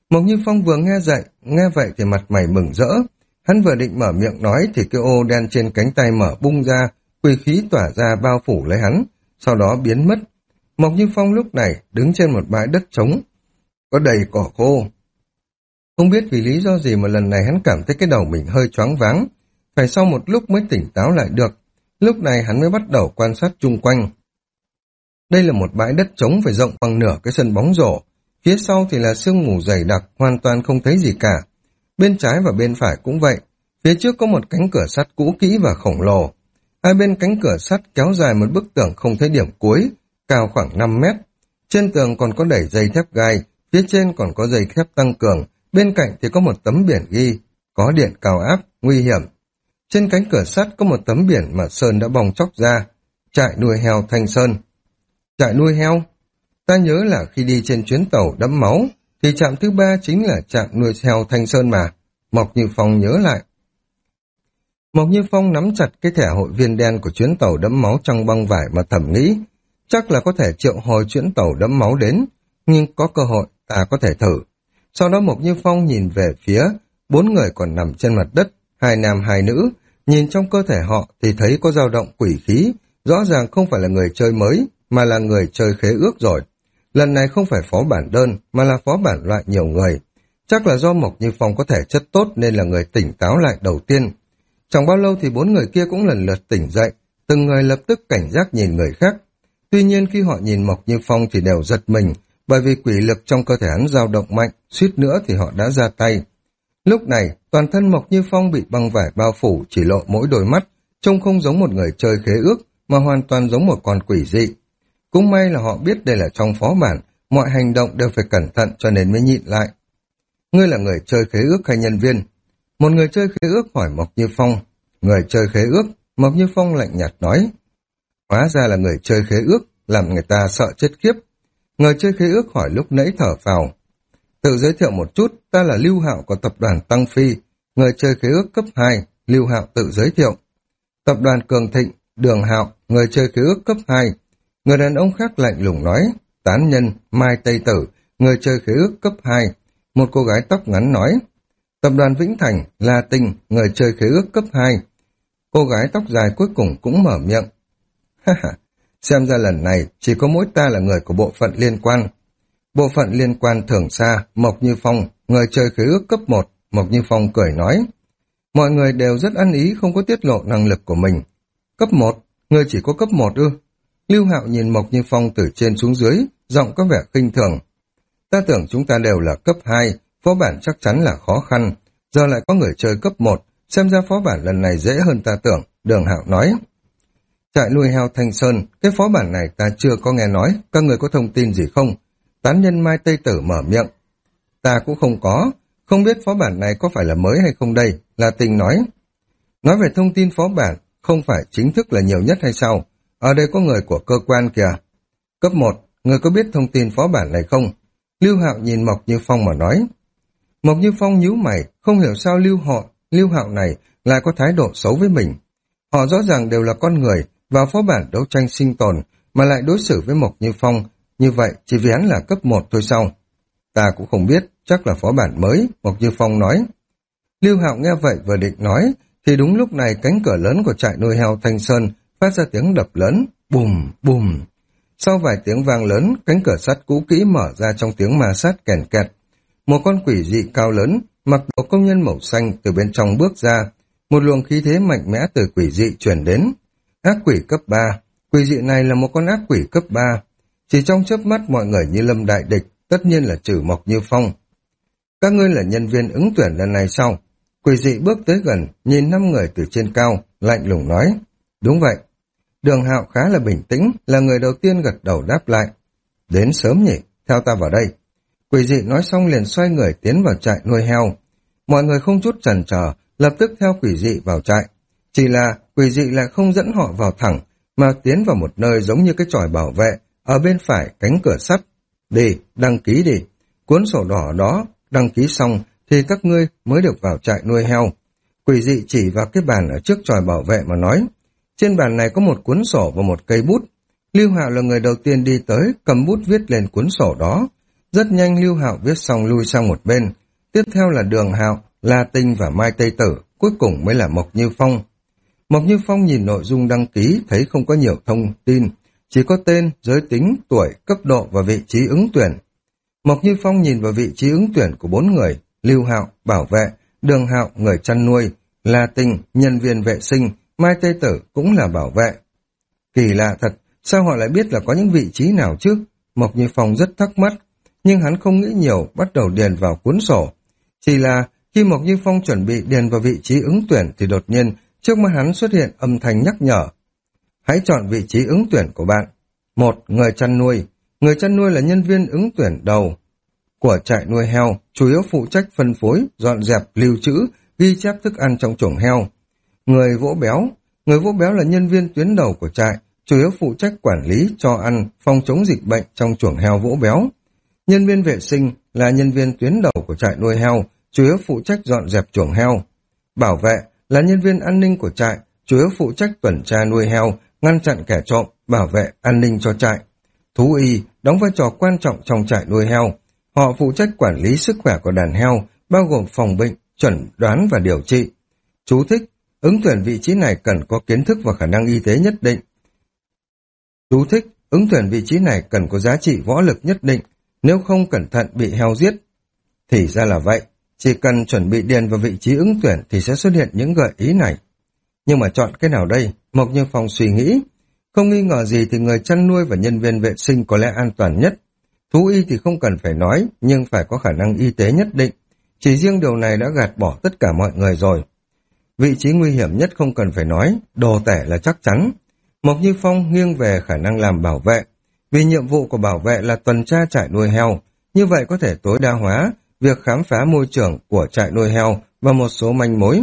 Mộc Như Phong vừa nghe dậy, nghe vậy thì mặt mày mừng rỡ. Hắn vừa định mở miệng nói thì cái ô đen trên cánh tay mở bung ra, quỷ khí tỏa ra bao phủ lấy hắn, sau đó biến mất. Mộc Như Phong lúc này đứng trên một bãi đất trống, có đầy cỏ khô. Không biết vì lý do gì mà lần này hắn cảm thấy cái đầu mình hơi choáng váng, phải sau một lúc mới tỉnh táo lại được. Lúc này hắn mới bắt đầu quan sát chung quanh. Đây là một bãi đất trống phải rộng bằng nửa cái sân bóng rổ, phía sau thì là sương mù dày đặc, hoàn toàn không thấy gì cả. Bên trái và bên phải cũng vậy, phía trước có một cánh cửa sắt cũ kỹ và khổng lồ. Hai bên cánh cửa sắt kéo dài một bức tường không thấy điểm cuối, cao khoảng năm mét. Trên tường còn có đẩy dây thép gai, phía trên còn có dây thép tăng cường, bên cạnh thì có một tấm biển ghi, có điện cao áp, nguy hiểm. Trên cánh cửa sắt có một tấm biển mà sơn đã bong chóc ra, trại nuôi heo Thanh Sơn. Trại nuôi heo? Ta nhớ là khi đi trên chuyến tàu đẫm máu, thì trạm thứ ba chính là trạm nuôi heo Thanh Sơn mà. Mộc Như Phong nhớ lại. Mộc Như Phong nắm chặt cái thẻ hội viên đen của chuyến tàu đẫm máu trong băng vải mà thầm nghĩ, chắc là có thể triệu hồi chuyến tàu đẫm máu đến, nhưng có cơ hội ta có thể thử. Sau đó Mộc Như Phong nhìn về phía bốn người còn nằm trên mặt đất, hai nam hai nữ, nhìn trong cơ thể họ thì thấy có dao động quỷ khí, rõ ràng không phải là người chơi mới, mà là người chơi khế ước rồi. Lần này không phải phó bản đơn, mà là phó bản loại nhiều người. Chắc là do Mộc Như Phong có thể chất tốt nên là người tỉnh táo lại đầu tiên. Chẳng bao lâu thì bốn người kia cũng lần lượt tỉnh dậy, từng người lập tức cảnh giác nhìn người khác. Tuy nhiên khi họ nhìn Mộc Như Phong thì đều giật mình, bởi vì quỷ lực trong cơ thể hắn dao động mạnh, suýt nữa thì họ đã ra tay. Lúc này, toàn thân Mộc Như Phong bị băng vải bao phủ, chỉ lộ mỗi đôi mắt, trông không giống một người chơi khế ước, mà hoàn toàn giống một con quỷ dị. Cũng may là họ biết đây là trong phó bản, mọi hành động đều phải cẩn thận cho nên mới nhịn lại. Ngươi là người chơi khế ước hay nhân viên? Một người chơi khế ước hỏi Mộc Như Phong. Người chơi khế ước, Mộc Như Phong lạnh nhạt nói. Hóa ra là người chơi khế ước, làm người ta sợ chết khiếp. Người chơi khế ước hỏi lúc nãy thở phào. Tự giới thiệu một chút, ta là Lưu Hạo của tập đoàn Tăng Phi. Người chơi khế ước cấp hai, Lưu Hạo tự giới thiệu. Tập đoàn Cường Thịnh, Đường Hạo, người chơi khế ước cấp hai. Người đàn ông khác lạnh lùng nói. Tán nhân, Mai Tây Tử, người chơi khế ước cấp hai. Một cô gái tóc ngắn nói. Tập đoàn Vĩnh Thành, La Tinh, người chơi khế ước cấp hai. Cô gái tóc dài cuối cùng cũng mở miệng. Ha ha, xem ra lần này chỉ có mỗi ta là người của bộ phận liên quan. Bộ phận liên quan Thường Xa, Mộc Như Phong, người chơi khế ước cấp một, Mộc Như Phong cười nói. Mọi người đều rất ăn ý không có tiết lộ năng lực của mình. Cấp một, người chỉ có cấp một ư? Lưu Hạo nhìn Mộc Như Phong từ trên xuống dưới, giọng có vẻ khinh thường. Ta tưởng chúng ta đều là cấp hai, phó bản chắc chắn là khó khăn, giờ lại có người chơi cấp một, xem ra phó bản lần này dễ hơn ta tưởng, Đường Hạo nói. Trại nuôi heo Thanh Sơn, cái phó bản này ta chưa có nghe nói, các người có thông tin gì không? Tán nhân Mai Tây Tử mở miệng. Ta cũng không có, không biết phó bản này có phải là mới hay không đây, La Tinh nói. Nói về thông tin phó bản, không phải chính thức là nhiều nhất hay sao? Ở đây có người của cơ quan kìa. Cấp một, người có biết thông tin phó bản này không? Lưu Hạo nhìn Mộc Như Phong mà nói. Mộc Như Phong nhíu mày, không hiểu sao Lưu họ, Lưu Hạo này lại có thái độ xấu với mình. Họ rõ ràng đều là con người, vào phó bản đấu tranh sinh tồn, mà lại đối xử với Mộc Như Phong, như vậy chỉ vì hắn là cấp một thôi sao? Ta cũng không biết, chắc là phó bản mới, Mộc Như Phong nói. Lưu Hạo nghe vậy vừa định nói, thì đúng lúc này cánh cửa lớn của trại nuôi heo Thanh Sơn phát ra tiếng đập lớn, bùm, bùm. Sau vài tiếng vang lớn, cánh cửa sắt cũ kỹ mở ra trong tiếng ma sát kèn kẹt. Một con quỷ dị cao lớn, mặc đồ công nhân màu xanh từ bên trong bước ra, một luồng khí thế mạnh mẽ từ quỷ dị truyền đến. Ác quỷ cấp ba, quỷ dị này là một con ác quỷ cấp ba. Chỉ trong chớp mắt mọi người như lâm đại địch, tất nhiên là trừ Mộc Như Phong. Các ngươi là nhân viên ứng tuyển lần này sao? Quỷ dị bước tới gần, nhìn năm người từ trên cao, lạnh lùng nói. Đúng vậy. Đường Hạo khá là bình tĩnh, là người đầu tiên gật đầu đáp lại. Đến sớm nhỉ, theo ta vào đây. Quỷ dị nói xong liền xoay người tiến vào trại nuôi heo. Mọi người không chút chần chờ, lập tức theo quỷ dị vào trại. Chỉ là quỷ dị lại không dẫn họ vào thẳng, mà tiến vào một nơi giống như cái chòi bảo vệ, ở bên phải cánh cửa sắt. Đi, đăng ký đi. Cuốn sổ đỏ đó, đăng ký xong thì các ngươi mới được vào trại nuôi heo. Quỷ dị chỉ vào cái bàn ở trước chòi bảo vệ mà nói. Trên bàn này có một cuốn sổ và một cây bút. Lưu Hạo là người đầu tiên đi tới, cầm bút viết lên cuốn sổ đó. Rất nhanh Lưu Hạo viết xong lui sang một bên. Tiếp theo là Đường Hạo, La Tinh và Mai Tây Tử, cuối cùng mới là Mộc Như Phong. Mộc Như Phong nhìn nội dung đăng ký thấy không có nhiều thông tin, chỉ có tên, giới tính, tuổi, cấp độ và vị trí ứng tuyển. Mộc Như Phong nhìn vào vị trí ứng tuyển của bốn người: Lưu Hạo, bảo vệ; Đường Hạo, người chăn nuôi; La Tinh, nhân viên vệ sinh; Mai Tây Tử cũng là bảo vệ. Kỳ lạ thật, sao họ lại biết là có những vị trí nào chứ? Mộc Như Phong rất thắc mắc, nhưng hắn không nghĩ nhiều, bắt đầu điền vào cuốn sổ. Chỉ là khi Mộc Như Phong chuẩn bị điền vào vị trí ứng tuyển thì đột nhiên trước mắt hắn xuất hiện âm thanh nhắc nhở. Hãy chọn vị trí ứng tuyển của bạn. Một, người chăn nuôi. Người chăn nuôi là nhân viên ứng tuyển đầu của trại nuôi heo, chủ yếu phụ trách phân phối, dọn dẹp, lưu trữ, ghi chép thức ăn trong chuồng heo. Người vỗ béo. Người vỗ béo là nhân viên tuyến đầu của trại, chủ yếu phụ trách quản lý, cho ăn, phòng chống dịch bệnh trong chuồng heo vỗ béo. Nhân viên vệ sinh là nhân viên tuyến đầu của trại nuôi heo, chủ yếu phụ trách dọn dẹp chuồng heo. Bảo vệ là nhân viên an ninh của trại, chủ yếu phụ trách tuần tra nuôi heo, ngăn chặn kẻ trộm, bảo vệ an ninh cho trại. Thú y đóng vai trò quan trọng trong trại nuôi heo. Họ phụ trách quản lý sức khỏe của đàn heo, bao gồm phòng bệnh, chẩn đoán và điều trị. Chú thích: ứng tuyển vị trí này cần có kiến thức và khả năng y tế nhất định. Chú thích: ứng tuyển vị trí này cần có giá trị võ lực nhất định, nếu không cẩn thận bị heo giết. Thì ra là vậy, chỉ cần chuẩn bị điền vào vị trí ứng tuyển thì sẽ xuất hiện những gợi ý này. Nhưng mà chọn cái nào đây? Mộc Như Phong suy nghĩ. Không nghi ngờ gì thì người chăn nuôi và nhân viên vệ sinh có lẽ an toàn nhất. Thú y thì không cần phải nói, nhưng phải có khả năng y tế nhất định. Chỉ riêng điều này đã gạt bỏ tất cả mọi người rồi. Vị trí nguy hiểm nhất không cần phải nói, đồ tể là chắc chắn. Mộc Như Phong nghiêng về khả năng làm bảo vệ. Vì nhiệm vụ của bảo vệ là tuần tra trại nuôi heo, như vậy có thể tối đa hóa việc khám phá môi trường của trại nuôi heo và một số manh mối.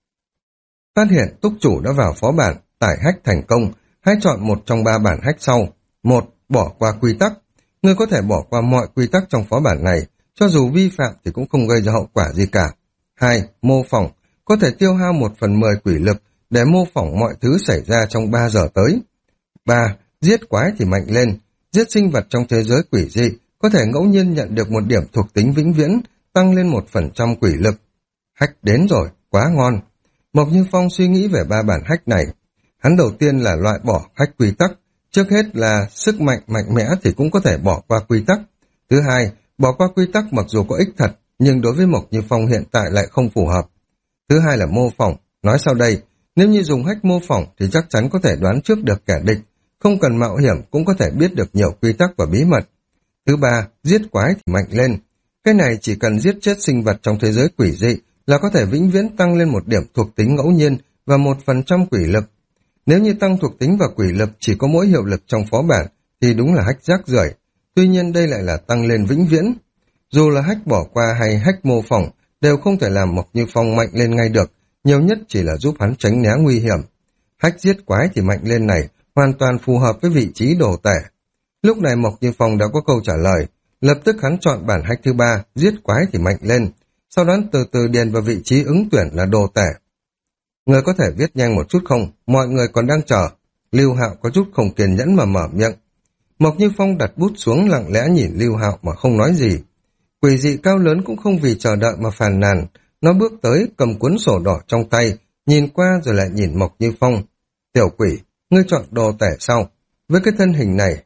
Phát hiện túc chủ đã vào phó bản, tải hack thành công, hãy chọn một trong ba bản hack sau. Một, bỏ qua quy tắc. Ngươi có thể bỏ qua mọi quy tắc trong phó bản này, cho dù vi phạm thì cũng không gây ra hậu quả gì cả. Hai, mô phỏng. Có thể tiêu hao một phần mười quỷ lực để mô phỏng mọi thứ xảy ra trong ba giờ tới. Ba, giết quái thì mạnh lên. Giết sinh vật trong thế giới quỷ dị, có thể ngẫu nhiên nhận được một điểm thuộc tính vĩnh viễn, tăng lên một phần trăm quỷ lực. Hack đến rồi, quá ngon. Mộc Như Phong suy nghĩ về ba bản hack này. Hắn đầu tiên là loại bỏ hack quy tắc. Trước hết là sức mạnh mạnh mẽ thì cũng có thể bỏ qua quy tắc. Thứ hai, bỏ qua quy tắc mặc dù có ích thật, nhưng đối với Mộc Như Phong hiện tại lại không phù hợp. Thứ hai là mô phỏng. Nói sau đây, nếu như dùng hack mô phỏng thì chắc chắn có thể đoán trước được kẻ địch, không cần mạo hiểm cũng có thể biết được nhiều quy tắc và bí mật. Thứ ba, giết quái thì mạnh lên. Cái này chỉ cần giết chết sinh vật trong thế giới quỷ dị là có thể vĩnh viễn tăng lên một điểm thuộc tính ngẫu nhiên và một phần trăm quỷ lực. Nếu như tăng thuộc tính và quỷ lực chỉ có mỗi hiệu lực trong phó bản thì đúng là hack rác rưởi. Tuy nhiên đây lại là tăng lên vĩnh viễn. Dù là hack bỏ qua hay hack mô phỏng đều không thể làm Mộc Như Phong mạnh lên ngay được, nhiều nhất chỉ là giúp hắn tránh né nguy hiểm. Hack giết quái thì mạnh lên này hoàn toàn phù hợp với vị trí đồ tể. Lúc này Mộc Như Phong đã có câu trả lời, lập tức hắn chọn bản hack thứ ba, giết quái thì mạnh lên, sau đó từ từ điền vào vị trí ứng tuyển là đồ tể. Người có thể viết nhanh một chút không? Mọi người còn đang chờ. Lưu Hạo có chút không kiên nhẫn mà mở miệng. Mộc Như Phong đặt bút xuống lặng lẽ nhìn Lưu Hạo mà không nói gì. Quỷ dị cao lớn cũng không vì chờ đợi mà phàn nàn, nó bước tới cầm cuốn sổ đỏ trong tay, nhìn qua rồi lại nhìn Mộc Như Phong. Tiểu quỷ, ngươi chọn đồ tể sao? Với cái thân hình này,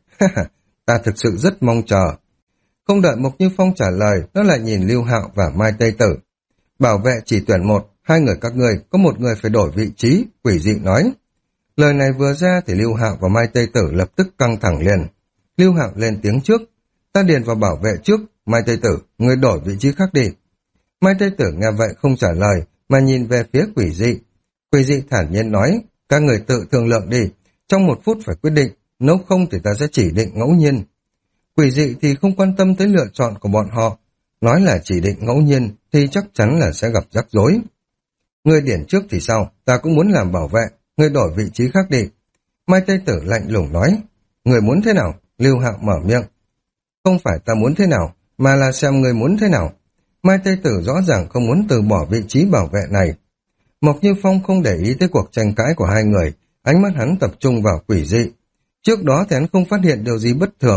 ta thực sự rất mong chờ. Không đợi Mộc Như Phong trả lời, nó lại nhìn Lưu Hạo và Mai Tây Tử. Bảo vệ chỉ tuyển một, hai người các ngươi, có một người phải đổi vị trí, quỷ dị nói. Lời này vừa ra thì Lưu Hạo và Mai Tây Tử lập tức căng thẳng liền. Lưu Hạo lên tiếng trước, ta điền vào bảo vệ trước, Mai Tây Tử, ngươi đổi vị trí khác đi. Mai Tây Tử nghe vậy không trả lời, mà nhìn về phía quỷ dị. Quỷ dị thản nhiên nói, các người tự thương lượng đi, trong một phút phải quyết định, nếu không thì ta sẽ chỉ định ngẫu nhiên. Quỷ dị thì không quan tâm tới lựa chọn của bọn họ, nói là chỉ định ngẫu nhiên thì chắc chắn là sẽ gặp rắc rối. Ngươi điển trước thì sao, ta cũng muốn làm bảo vệ, ngươi đổi vị trí khác đi. Mai Tây Tử lạnh lùng nói, ngươi muốn thế nào? Lưu Hạo mở miệng. Không phải ta muốn thế nào, mà là xem ngươi muốn thế nào. Mai Tây Tử rõ ràng không muốn từ bỏ vị trí bảo vệ này. Mộc Như Phong không để ý tới cuộc tranh cãi của hai người, ánh mắt hắn tập trung vào quỷ dị. Trước đó thì hắn không phát hiện điều gì bất thường,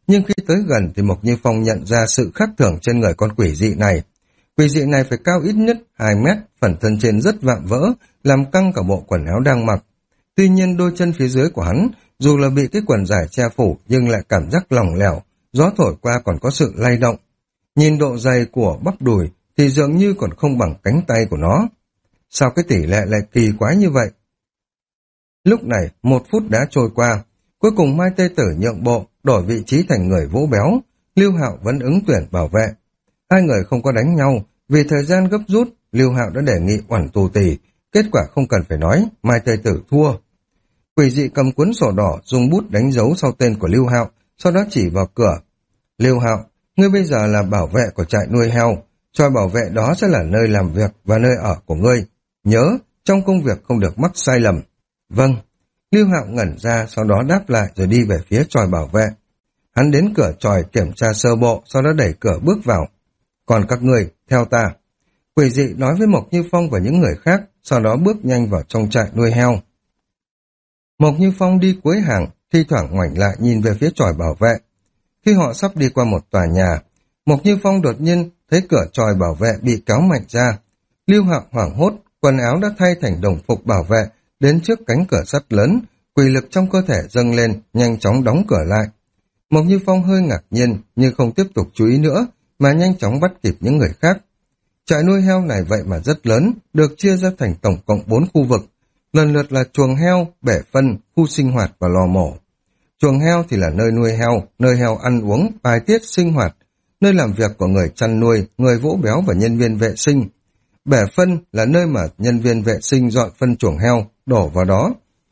Nhưng khi tới gần thì Mộc Như Phong nhận ra sự khác thường trên người con quỷ dị này. Quỷ dị này phải cao ít nhất hai mét, phần thân trên rất vạm vỡ, làm căng cả bộ quần áo đang mặc. Tuy nhiên đôi chân phía dưới của hắn, dù là bị cái quần dài che phủ nhưng lại cảm giác lỏng lẻo, gió thổi qua còn có sự lay động. Nhìn độ dày của bắp đùi thì dường như còn không bằng cánh tay của nó. Sao cái tỷ lệ lại kỳ quái như vậy? Lúc này, một phút đã trôi qua. Cuối cùng Mai Tây Tử nhượng bộ, đổi vị trí thành người vỗ béo. Lưu Hạo vẫn ứng tuyển bảo vệ. Hai người không có đánh nhau, vì thời gian gấp rút, Lưu Hạo đã đề nghị oản tù tì. Kết quả không cần phải nói, Mai Tây Tử thua. Quỷ dị cầm cuốn sổ đỏ, dùng bút đánh dấu sau tên của Lưu Hạo, sau đó chỉ vào cửa. Lưu Hạo, ngươi bây giờ là bảo vệ của trại nuôi heo. Tròi bảo vệ đó sẽ là nơi làm việc và nơi ở của ngươi. Nhớ, trong công việc không được mắc sai lầm. Vâng. Lưu Hạo ngẩn ra, sau đó đáp lại rồi đi về phía tròi bảo vệ. Hắn đến cửa tròi kiểm tra sơ bộ, sau đó đẩy cửa bước vào. Còn các người, theo ta. Quỷ dị nói với Mộc Như Phong và những người khác, sau đó bước nhanh vào trong trại nuôi heo. Mộc Như Phong đi cuối hàng, thi thoảng ngoảnh lại nhìn về phía tròi bảo vệ. Khi họ sắp đi qua một tòa nhà, Mộc Như Phong đột nhiên thấy cửa tròi bảo vệ bị kéo mạnh ra. Lưu Hạo hoảng hốt, quần áo đã thay thành đồng phục bảo vệ, đến trước cánh cửa sắt lớn, quỷ lực trong cơ thể dâng lên, nhanh chóng đóng cửa lại. Mộc Như Phong hơi ngạc nhiên, nhưng không tiếp tục chú ý nữa, mà nhanh chóng bắt kịp những người khác. Trại nuôi heo này vậy mà rất lớn, được chia ra thành tổng cộng bốn khu vực, lần lượt là chuồng heo, bể phân, khu sinh hoạt và lò mổ. Chuồng heo thì là nơi nuôi heo, nơi heo ăn uống, bài tiết, sinh hoạt, nơi làm việc của người chăn nuôi, người vỗ béo và nhân viên vệ sinh. Bể phân là nơi mà nhân viên vệ sinh dọn phân chuồng heo, đổ vào đó.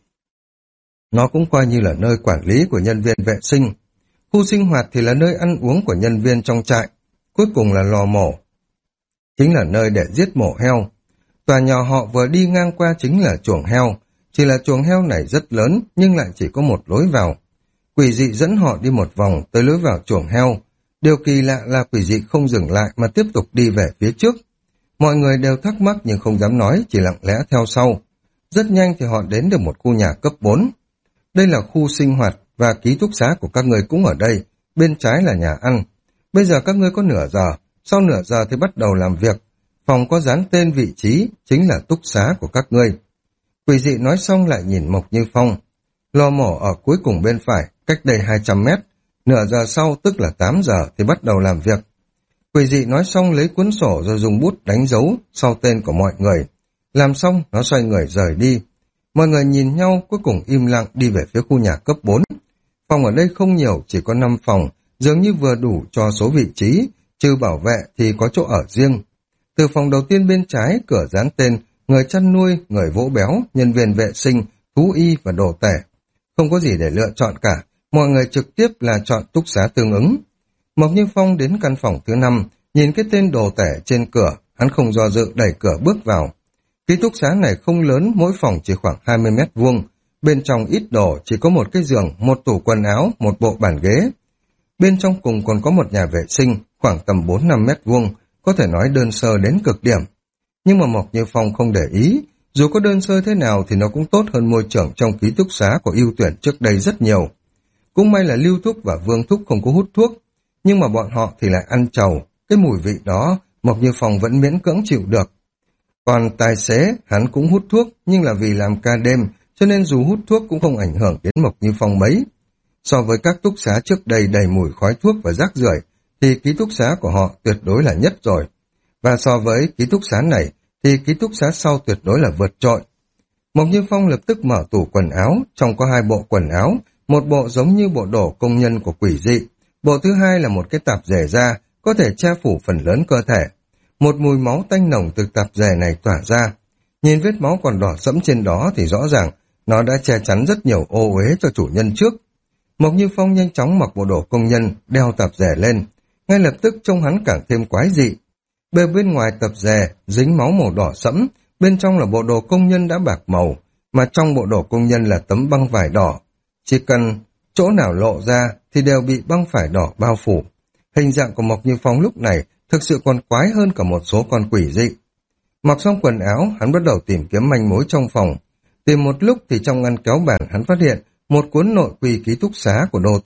Nó cũng coi như là nơi quản lý của nhân viên vệ sinh. Khu sinh hoạt thì là nơi ăn uống của nhân viên trong trại. Cuối cùng là lò mổ, chính là nơi để giết mổ heo. Tòa nhà họ vừa đi ngang qua chính là chuồng heo. Chỉ là chuồng heo này rất lớn, nhưng lại chỉ có một lối vào. Quỷ dị dẫn họ đi một vòng tới lối vào chuồng heo. Điều kỳ lạ là quỷ dị không dừng lại mà tiếp tục đi về phía trước. Mọi người đều thắc mắc nhưng không dám nói, chỉ lặng lẽ theo sau. Rất nhanh thì họ đến được một khu nhà cấp bốn. Đây là khu sinh hoạt và ký túc xá của các người cũng ở đây. Bên trái là nhà ăn. Bây giờ các ngươi có nửa giờ, sau nửa giờ thì bắt đầu làm việc. Phòng có dán tên vị trí, chính là túc xá của các ngươi. Quỷ dị nói xong lại nhìn Mộc Như Phong. Lò mổ ở cuối cùng bên phải, cách đây hai trăm mét. Nửa giờ sau, tức là tám giờ thì bắt đầu làm việc. Quỷ dị nói xong lấy cuốn sổ rồi dùng bút đánh dấu sau tên của mọi người. Làm xong, nó xoay người rời đi. Mọi người nhìn nhau, cuối cùng im lặng đi về phía khu nhà cấp bốn. Phòng ở đây không nhiều, chỉ có năm phòng, dường như vừa đủ cho số vị trí, trừ bảo vệ thì có chỗ ở riêng. Từ phòng đầu tiên bên trái, cửa dán tên người chăn nuôi, người vỗ béo, nhân viên vệ sinh, thú y và đồ tể. Không có gì để lựa chọn cả, mọi người trực tiếp là chọn túc xá tương ứng. Mộc Như Phong đến căn phòng thứ năm, nhìn cái tên đồ tể trên cửa, hắn không do dự đẩy cửa bước vào. Ký túc xá này không lớn, mỗi phòng chỉ khoảng hai mươi mét vuông. Bên trong ít đồ, chỉ có một cái giường, một tủ quần áo, một bộ bàn ghế. Bên trong cùng còn có một nhà vệ sinh, khoảng tầm bốn năm mét vuông, có thể nói đơn sơ đến cực điểm. Nhưng mà Mộc Như Phong không để ý, dù có đơn sơ thế nào thì nó cũng tốt hơn môi trường trong ký túc xá của ưu tuyển trước đây rất nhiều. Cũng may là Lưu Thúc và Vương Thúc không có hút thuốc, nhưng mà bọn họ thì lại ăn trầu, cái mùi vị đó Mộc Như Phong vẫn miễn cưỡng chịu được. Còn tài xế, hắn cũng hút thuốc, nhưng là vì làm ca đêm, cho nên dù hút thuốc cũng không ảnh hưởng đến Mộc Như Phong mấy. So với các túc xá trước đây đầy mùi khói thuốc và rác rưởi, thì ký túc xá của họ tuyệt đối là nhất rồi. Và so với ký túc xá này, thì ký túc xá sau tuyệt đối là vượt trội. Mộc Như Phong lập tức mở tủ quần áo, trong có hai bộ quần áo, một bộ giống như bộ đồ công nhân của quỷ dị, bộ thứ hai là một cái tạp dề da, có thể che phủ phần lớn cơ thể. Một mùi máu tanh nồng từ tạp dề này tỏa ra. Nhìn vết máu còn đỏ sẫm trên đó thì rõ ràng nó đã che chắn rất nhiều ô uế cho chủ nhân trước. Mộc Như Phong nhanh chóng mặc bộ đồ công nhân, đeo tạp dề lên. Ngay lập tức trông hắn càng thêm quái dị. Bề bên ngoài tạp dề dính máu màu đỏ sẫm, bên trong là bộ đồ công nhân đã bạc màu, mà trong bộ đồ công nhân là tấm băng vải đỏ. Chỉ cần chỗ nào lộ ra thì đều bị băng vải đỏ bao phủ. Hình dạng của Mộc Như Phong lúc này thực sự còn quái hơn cả một số con quỷ dị. Mặc xong quần áo, hắn bắt đầu tìm kiếm manh mối trong phòng. Tìm một lúc thì trong ngăn kéo bàn hắn phát hiện một cuốn nội quy ký túc xá của đồ tể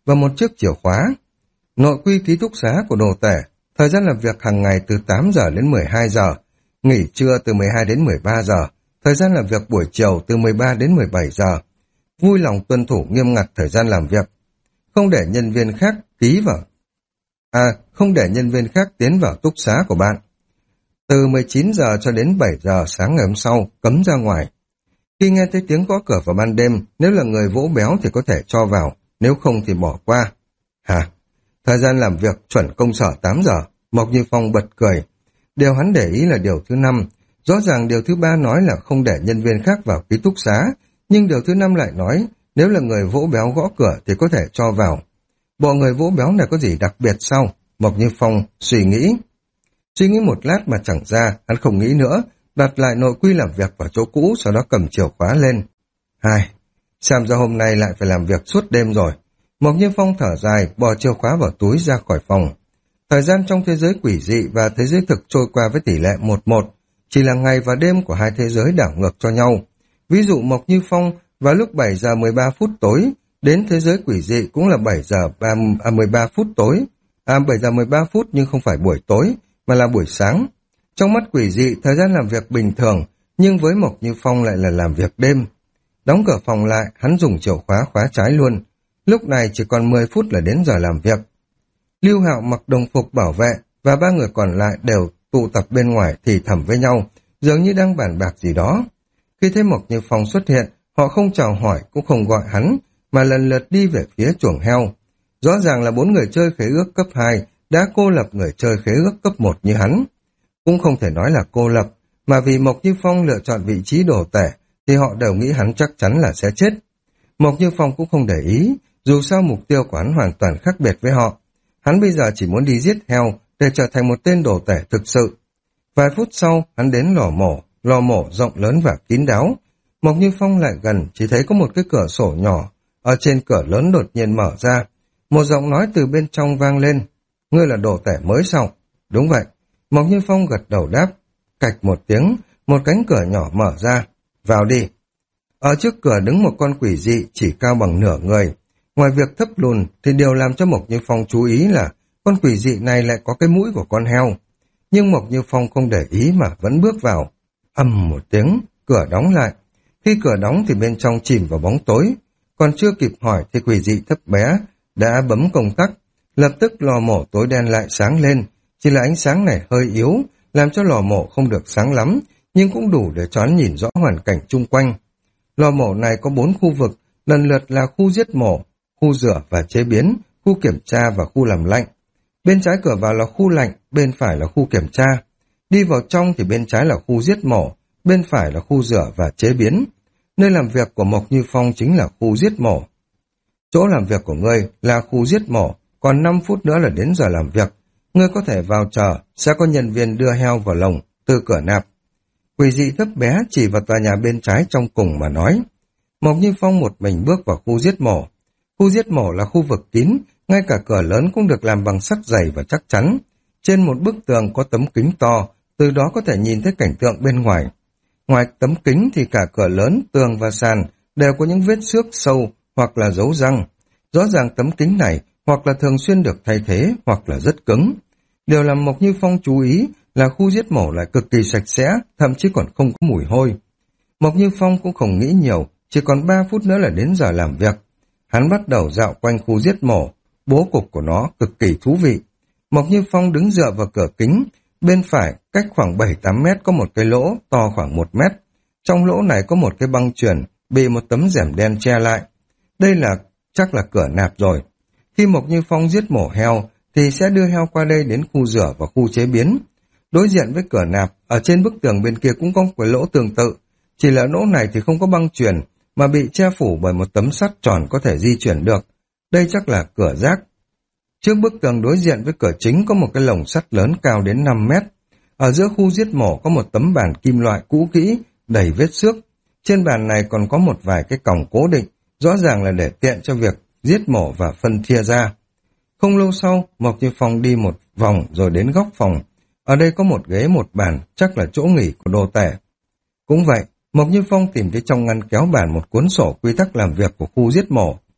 và một chiếc chìa khóa. Nội quy ký túc xá của đồ tể, thời gian làm việc hàng ngày từ tám giờ đến mười hai giờ, nghỉ trưa từ mười hai đến mười ba giờ, thời gian làm việc buổi chiều từ mười ba đến mười bảy giờ. Vui lòng tuân thủ nghiêm ngặt thời gian làm việc. Không để nhân viên khác ký vào. À, không để nhân viên khác tiến vào túc xá của bạn. Từ mười chín giờ cho đến bảy giờ sáng ngày hôm sau, cấm ra ngoài. Khi nghe thấy tiếng gõ cửa vào ban đêm, nếu là người vỗ béo thì có thể cho vào, nếu không thì bỏ qua. Hả? Thời gian làm việc chuẩn công sở tám giờ, Mộc Như Phong bật cười. Điều hắn để ý là điều thứ năm. Rõ ràng điều thứ ba nói là không để nhân viên khác vào ký túc xá, nhưng điều thứ năm lại nói nếu là người vỗ béo gõ cửa thì có thể cho vào. Bộ người vỗ béo này có gì đặc biệt sao? Mộc Như Phong suy nghĩ. Suy nghĩ một lát mà chẳng ra, hắn không nghĩ nữa, đặt lại nội quy làm việc vào chỗ cũ, sau đó cầm chìa khóa lên. Hai, xem ra hôm nay lại phải làm việc suốt đêm rồi. Mộc Như Phong thở dài, bỏ chìa khóa vào túi ra khỏi phòng. Thời gian trong thế giới quỷ dị và thế giới thực trôi qua với tỷ lệ một một, chỉ là ngày và đêm của hai thế giới đảo ngược cho nhau. Ví dụ Mộc Như Phong vào lúc bảy giờ mười ba phút tối, đến thế giới quỷ dị cũng là bảy giờ mười ba phút tối. À, bảy giờ mười ba phút nhưng không phải buổi tối, mà là buổi sáng. Trong mắt quỷ dị, thời gian làm việc bình thường, nhưng với Mộc Như Phong lại là làm việc đêm. Đóng cửa phòng lại, hắn dùng chìa khóa khóa trái luôn. Lúc này chỉ còn mười phút là đến giờ làm việc. Lưu Hạo mặc đồng phục bảo vệ và ba người còn lại đều tụ tập bên ngoài thì thầm với nhau, dường như đang bàn bạc gì đó. Khi thấy Mộc Như Phong xuất hiện, họ không chào hỏi cũng không gọi hắn, mà lần lượt đi về phía chuồng heo. Rõ ràng là bốn người chơi khế ước cấp hai đã cô lập người chơi khế ước cấp một như hắn. Cũng không thể nói là cô lập, mà vì Mộc Như Phong lựa chọn vị trí đồ tể thì họ đều nghĩ hắn chắc chắn là sẽ chết. Mộc Như Phong cũng không để ý, dù sao mục tiêu của hắn hoàn toàn khác biệt với họ. Hắn bây giờ chỉ muốn đi giết heo để trở thành một tên đồ tể thực sự. Vài phút sau, hắn đến lò mổ, lò mổ rộng lớn và kín đáo. Mộc Như Phong lại gần, chỉ thấy có một cái cửa sổ nhỏ, ở trên cửa lớn đột nhiên mở ra. Một giọng nói từ bên trong vang lên, ngươi là đồ tể mới sao? Đúng vậy. Mộc Như Phong gật đầu đáp. Cạch một tiếng, một cánh cửa nhỏ mở ra. Vào đi. Ở trước cửa đứng một con quỷ dị chỉ cao bằng nửa người. Ngoài việc thấp lùn thì điều làm cho Mộc Như Phong chú ý là con quỷ dị này lại có cái mũi của con heo. Nhưng Mộc Như Phong không để ý mà vẫn bước vào. Ầm một tiếng, cửa đóng lại. Khi cửa đóng thì bên trong chìm vào bóng tối. Còn chưa kịp hỏi thì quỷ dị thấp bé đã bấm công tắc. Lập tức lò mổ tối đen lại sáng lên. Chỉ là ánh sáng này hơi yếu, làm cho lò mổ không được sáng lắm, nhưng cũng đủ để cho hắn nhìn rõ hoàn cảnh chung quanh. Lò mổ này có bốn khu vực, lần lượt là khu giết mổ, khu rửa và chế biến, khu kiểm tra và khu làm lạnh. Bên trái cửa vào là khu lạnh, bên phải là khu kiểm tra. Đi vào trong thì bên trái là khu giết mổ, bên phải là khu rửa và chế biến. Nơi làm việc của Mộc Như Phong chính là khu giết mổ. Chỗ làm việc của ngươi là khu giết mổ, còn năm phút nữa là đến giờ làm việc. Ngươi có thể vào chờ, sẽ có nhân viên đưa heo vào lồng, từ cửa nạp. Quỷ dị thấp bé chỉ vào tòa nhà bên trái trong cùng mà nói. Mộc Như Phong một mình bước vào khu giết mổ. Khu giết mổ là khu vực kín, ngay cả cửa lớn cũng được làm bằng sắt dày và chắc chắn. Trên một bức tường có tấm kính to, từ đó có thể nhìn thấy cảnh tượng bên ngoài. Ngoài tấm kính thì cả cửa lớn, tường và sàn đều có những vết xước sâu hoặc là dấu răng. Rõ ràng tấm kính này hoặc là thường xuyên được thay thế hoặc là rất cứng. Điều làm Mộc Như Phong chú ý là khu giết mổ lại cực kỳ sạch sẽ, thậm chí còn không có mùi hôi. Mộc Như Phong cũng không nghĩ nhiều, chỉ còn ba phút nữa là đến giờ làm việc. Hắn bắt đầu dạo quanh khu giết mổ, bố cục của nó cực kỳ thú vị. Mộc Như Phong đứng dựa vào cửa kính, bên phải cách khoảng bảy tám mét có một cái lỗ to khoảng một mét. Trong lỗ này có một cái băng chuyền bị một tấm rèm đen che lại. Đây là chắc là cửa nạp rồi. Khi Mộc Như Phong giết mổ heo thì sẽ đưa heo qua đây đến khu rửa và khu chế biến. Đối diện với cửa nạp, ở trên bức tường bên kia cũng có một cái lỗ tương tự. Chỉ là lỗ này thì không có băng chuyền mà bị che phủ bởi một tấm sắt tròn có thể di chuyển được. Đây chắc là cửa rác. Trước bức tường đối diện với cửa chính có một cái lồng sắt lớn cao đến năm mét. Ở giữa khu giết mổ có một tấm bàn kim loại cũ kỹ, đầy vết xước. Trên bàn này còn có một vài cái còng cố định, rõ ràng là để tiện cho việc giết mổ và phân chia ra. Không lâu sau, Mộc Như Phong đi một vòng rồi đến góc phòng. Ở đây có một ghế một bàn, chắc là chỗ nghỉ của đồ tể. Cũng vậy, Mộc Như Phong tìm thấy trong ngăn kéo bàn một cuốn sổ quy tắc làm việc của khu giết mổ.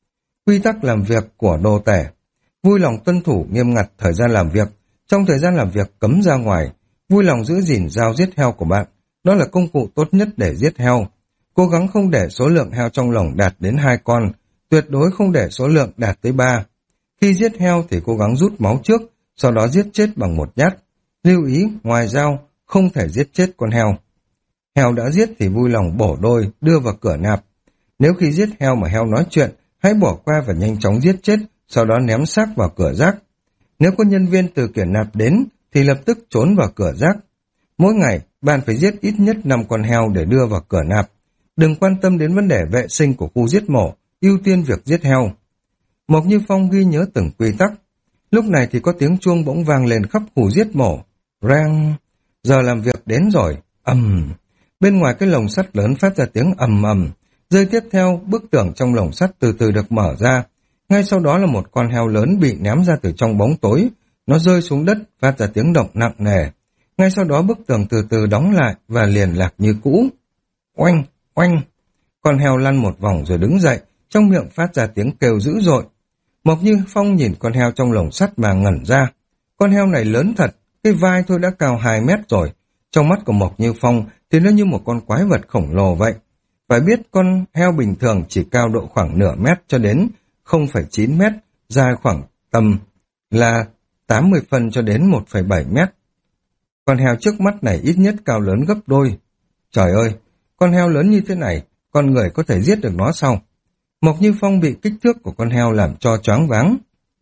Quy tắc làm việc của đồ tể. Vui lòng tuân thủ nghiêm ngặt thời gian làm việc. Trong thời gian làm việc cấm ra ngoài. Vui lòng giữ gìn dao giết heo của bạn. Đó là công cụ tốt nhất để giết heo. Cố gắng không để số lượng heo trong lồng đạt đến hai con. Tuyệt đối không để số lượng đạt tới ba. Khi giết heo thì cố gắng rút máu trước, sau đó giết chết bằng một nhát. Lưu ý, ngoài dao, không thể giết chết con heo. Heo đã giết thì vui lòng bổ đôi, đưa vào cửa nạp. Nếu khi giết heo mà heo nói chuyện, hãy bỏ qua và nhanh chóng giết chết, sau đó ném xác vào cửa rác. Nếu có nhân viên từ cửa nạp đến, thì lập tức trốn vào cửa rác. Mỗi ngày, bạn phải giết ít nhất năm con heo để đưa vào cửa nạp. Đừng quan tâm đến vấn đề vệ sinh của khu giết mổ, ưu tiên việc giết heo. Mộc Như Phong ghi nhớ từng quy tắc. Lúc này thì có tiếng chuông bỗng vang lên khắp khu giết mổ. Rang! Giờ làm việc đến rồi. Ầm! Bên ngoài cái lồng sắt lớn phát ra tiếng ầm ầm. Giây tiếp theo, bức tường trong lồng sắt từ từ được mở ra. Ngay sau đó là một con heo lớn bị ném ra từ trong bóng tối. Nó rơi xuống đất, phát ra tiếng động nặng nề. Ngay sau đó bức tường từ từ đóng lại và liền lạc như cũ. Oanh! Oanh! Con heo lăn một vòng rồi đứng dậy, trong miệng phát ra tiếng kêu dữ dội. Mộc Như Phong nhìn con heo trong lồng sắt mà ngẩn ra. Con heo này lớn thật, cái vai thôi đã cao hai mét rồi. Trong mắt của Mộc Như Phong thì nó như một con quái vật khổng lồ vậy. Phải biết con heo bình thường chỉ cao độ khoảng nửa mét cho đến không phẩy chín mét, dài khoảng tầm là tám mươi phân cho đến một phẩy bảy mét. Con heo trước mắt này ít nhất cao lớn gấp đôi. Trời ơi, con heo lớn như thế này, con người có thể giết được nó sao? Mộc Như Phong bị kích thước của con heo làm cho choáng váng.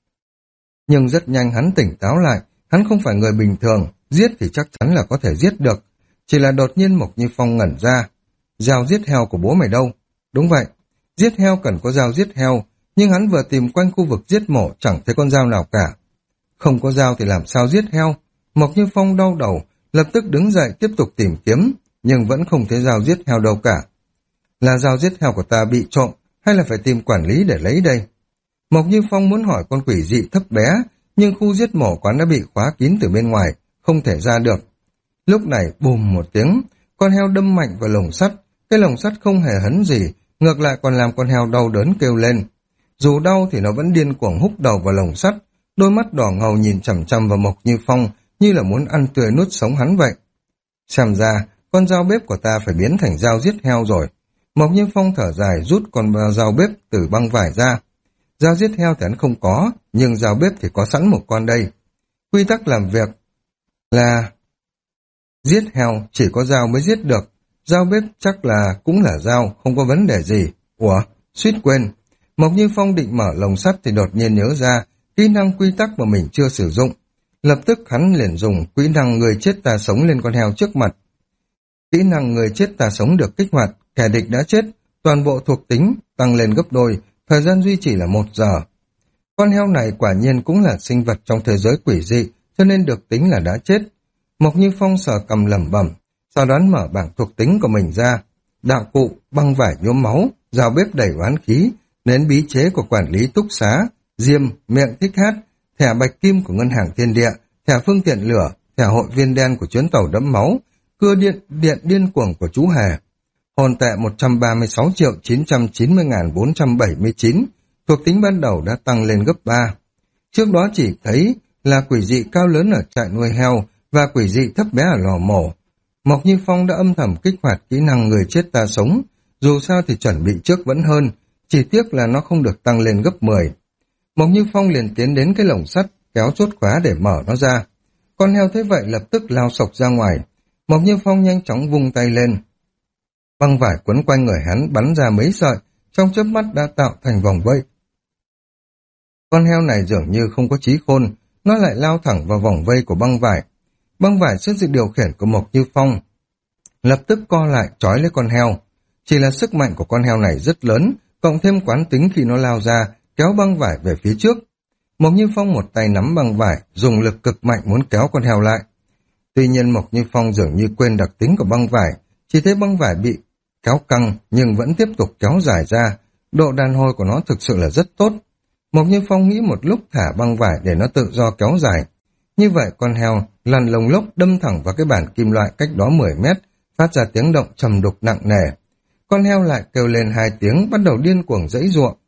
Nhưng rất nhanh hắn tỉnh táo lại, hắn không phải người bình thường, giết thì chắc chắn là có thể giết được. Chỉ là đột nhiên Mộc Như Phong ngẩn ra. Dao giết heo của bố mày đâu? Đúng vậy, giết heo cần có dao giết heo, nhưng hắn vừa tìm quanh khu vực giết mổ chẳng thấy con dao nào cả. Không có dao thì làm sao giết heo? Mộc Như Phong đau đầu, lập tức đứng dậy tiếp tục tìm kiếm, nhưng vẫn không thấy dao giết heo đâu cả. Là dao giết heo của ta bị trộm, hay là phải tìm quản lý để lấy đây? Mộc Như Phong muốn hỏi con quỷ dị thấp bé, nhưng khu giết mổ quán đã bị khóa kín từ bên ngoài, không thể ra được. Lúc này bùm một tiếng, con heo đâm mạnh vào lồng sắt, cái lồng sắt không hề hấn gì, ngược lại còn làm con heo đau đớn kêu lên. Dù đau thì nó vẫn điên cuồng húc đầu vào lồng sắt, đôi mắt đỏ ngầu nhìn chằm chằm vào Mộc Như Phong như là muốn ăn tươi nuốt sống hắn vậy. Xem ra, con dao bếp của ta phải biến thành dao giết heo rồi. Mộc Như Phong thở dài rút con dao bếp từ băng vải ra. Dao giết heo thì hắn không có, nhưng dao bếp thì có sẵn một con đây. Quy tắc làm việc là giết heo chỉ có dao mới giết được. Dao bếp chắc là cũng là dao, không có vấn đề gì. Ủa, suýt quên. Mộc Như Phong định mở lồng sắt thì đột nhiên nhớ ra kỹ năng quy tắc mà mình chưa sử dụng. Lập tức hắn liền dùng kỹ năng người chết ta sống lên con heo trước mặt. Kỹ năng người chết ta sống được kích hoạt, kẻ địch đã chết, toàn bộ thuộc tính tăng lên gấp đôi, thời gian duy trì là một giờ. Con heo này quả nhiên cũng là sinh vật trong thế giới quỷ dị, cho nên được tính là đã chết. Mộc Như Phong sờ cầm lẩm bẩm, sau đó mở bảng thuộc tính của mình ra. Đạo cụ, băng vải nhuốm máu, dao bếp đẩy oán khí, nến bí chế của quản lý túc xá, diêm, miệng thích hát, thẻ bạch kim của ngân hàng thiên địa, thẻ phương tiện lửa, thẻ hội viên đen của chuyến tàu đẫm máu, cưa điện điện điên cuồng của chú Hề. Hồn tệ một trăm ba mươi sáu triệu chín trăm chín mươi nghìn bốn trăm bảy mươi chín, thuộc tính ban đầu đã tăng lên gấp ba. Trước đó chỉ thấy là quỷ dị cao lớn ở trại nuôi heo và quỷ dị thấp bé ở lò mổ. Mộc Như Phong đã âm thầm kích hoạt kỹ năng người chết ta sống, dù sao thì chuẩn bị trước vẫn hơn, chỉ tiếc là nó không được tăng lên gấp mười. Mộc Như Phong liền tiến đến cái lồng sắt, kéo chốt khóa để mở nó ra. Con heo thấy vậy lập tức lao sộc ra ngoài. Mộc Như Phong nhanh chóng vung tay lên. Băng vải quấn quanh người hắn bắn ra mấy sợi, trong chớp mắt đã tạo thành vòng vây. Con heo này dường như không có trí khôn, nó lại lao thẳng vào vòng vây của băng vải. Băng vải dưới sự điều khiển của Mộc Như Phong lập tức co lại trói lấy con heo. Chỉ là sức mạnh của con heo này rất lớn, cộng thêm quán tính khi nó lao ra, kéo băng vải về phía trước. Mộc Như Phong một tay nắm băng vải, dùng lực cực mạnh muốn kéo con heo lại. Tuy nhiên Mộc Như Phong dường như quên đặc tính của băng vải, chỉ thấy băng vải bị kéo căng nhưng vẫn tiếp tục kéo dài ra, độ đàn hồi của nó thực sự là rất tốt. Mộc Như Phong nghĩ một lúc thả băng vải để nó tự do kéo dài. Như vậy con heo lăn lồng lốc đâm thẳng vào cái bản kim loại cách đó mười mét, phát ra tiếng động trầm đục nặng nề. Con heo lại kêu lên hai tiếng, bắt đầu điên cuồng giãy giụa.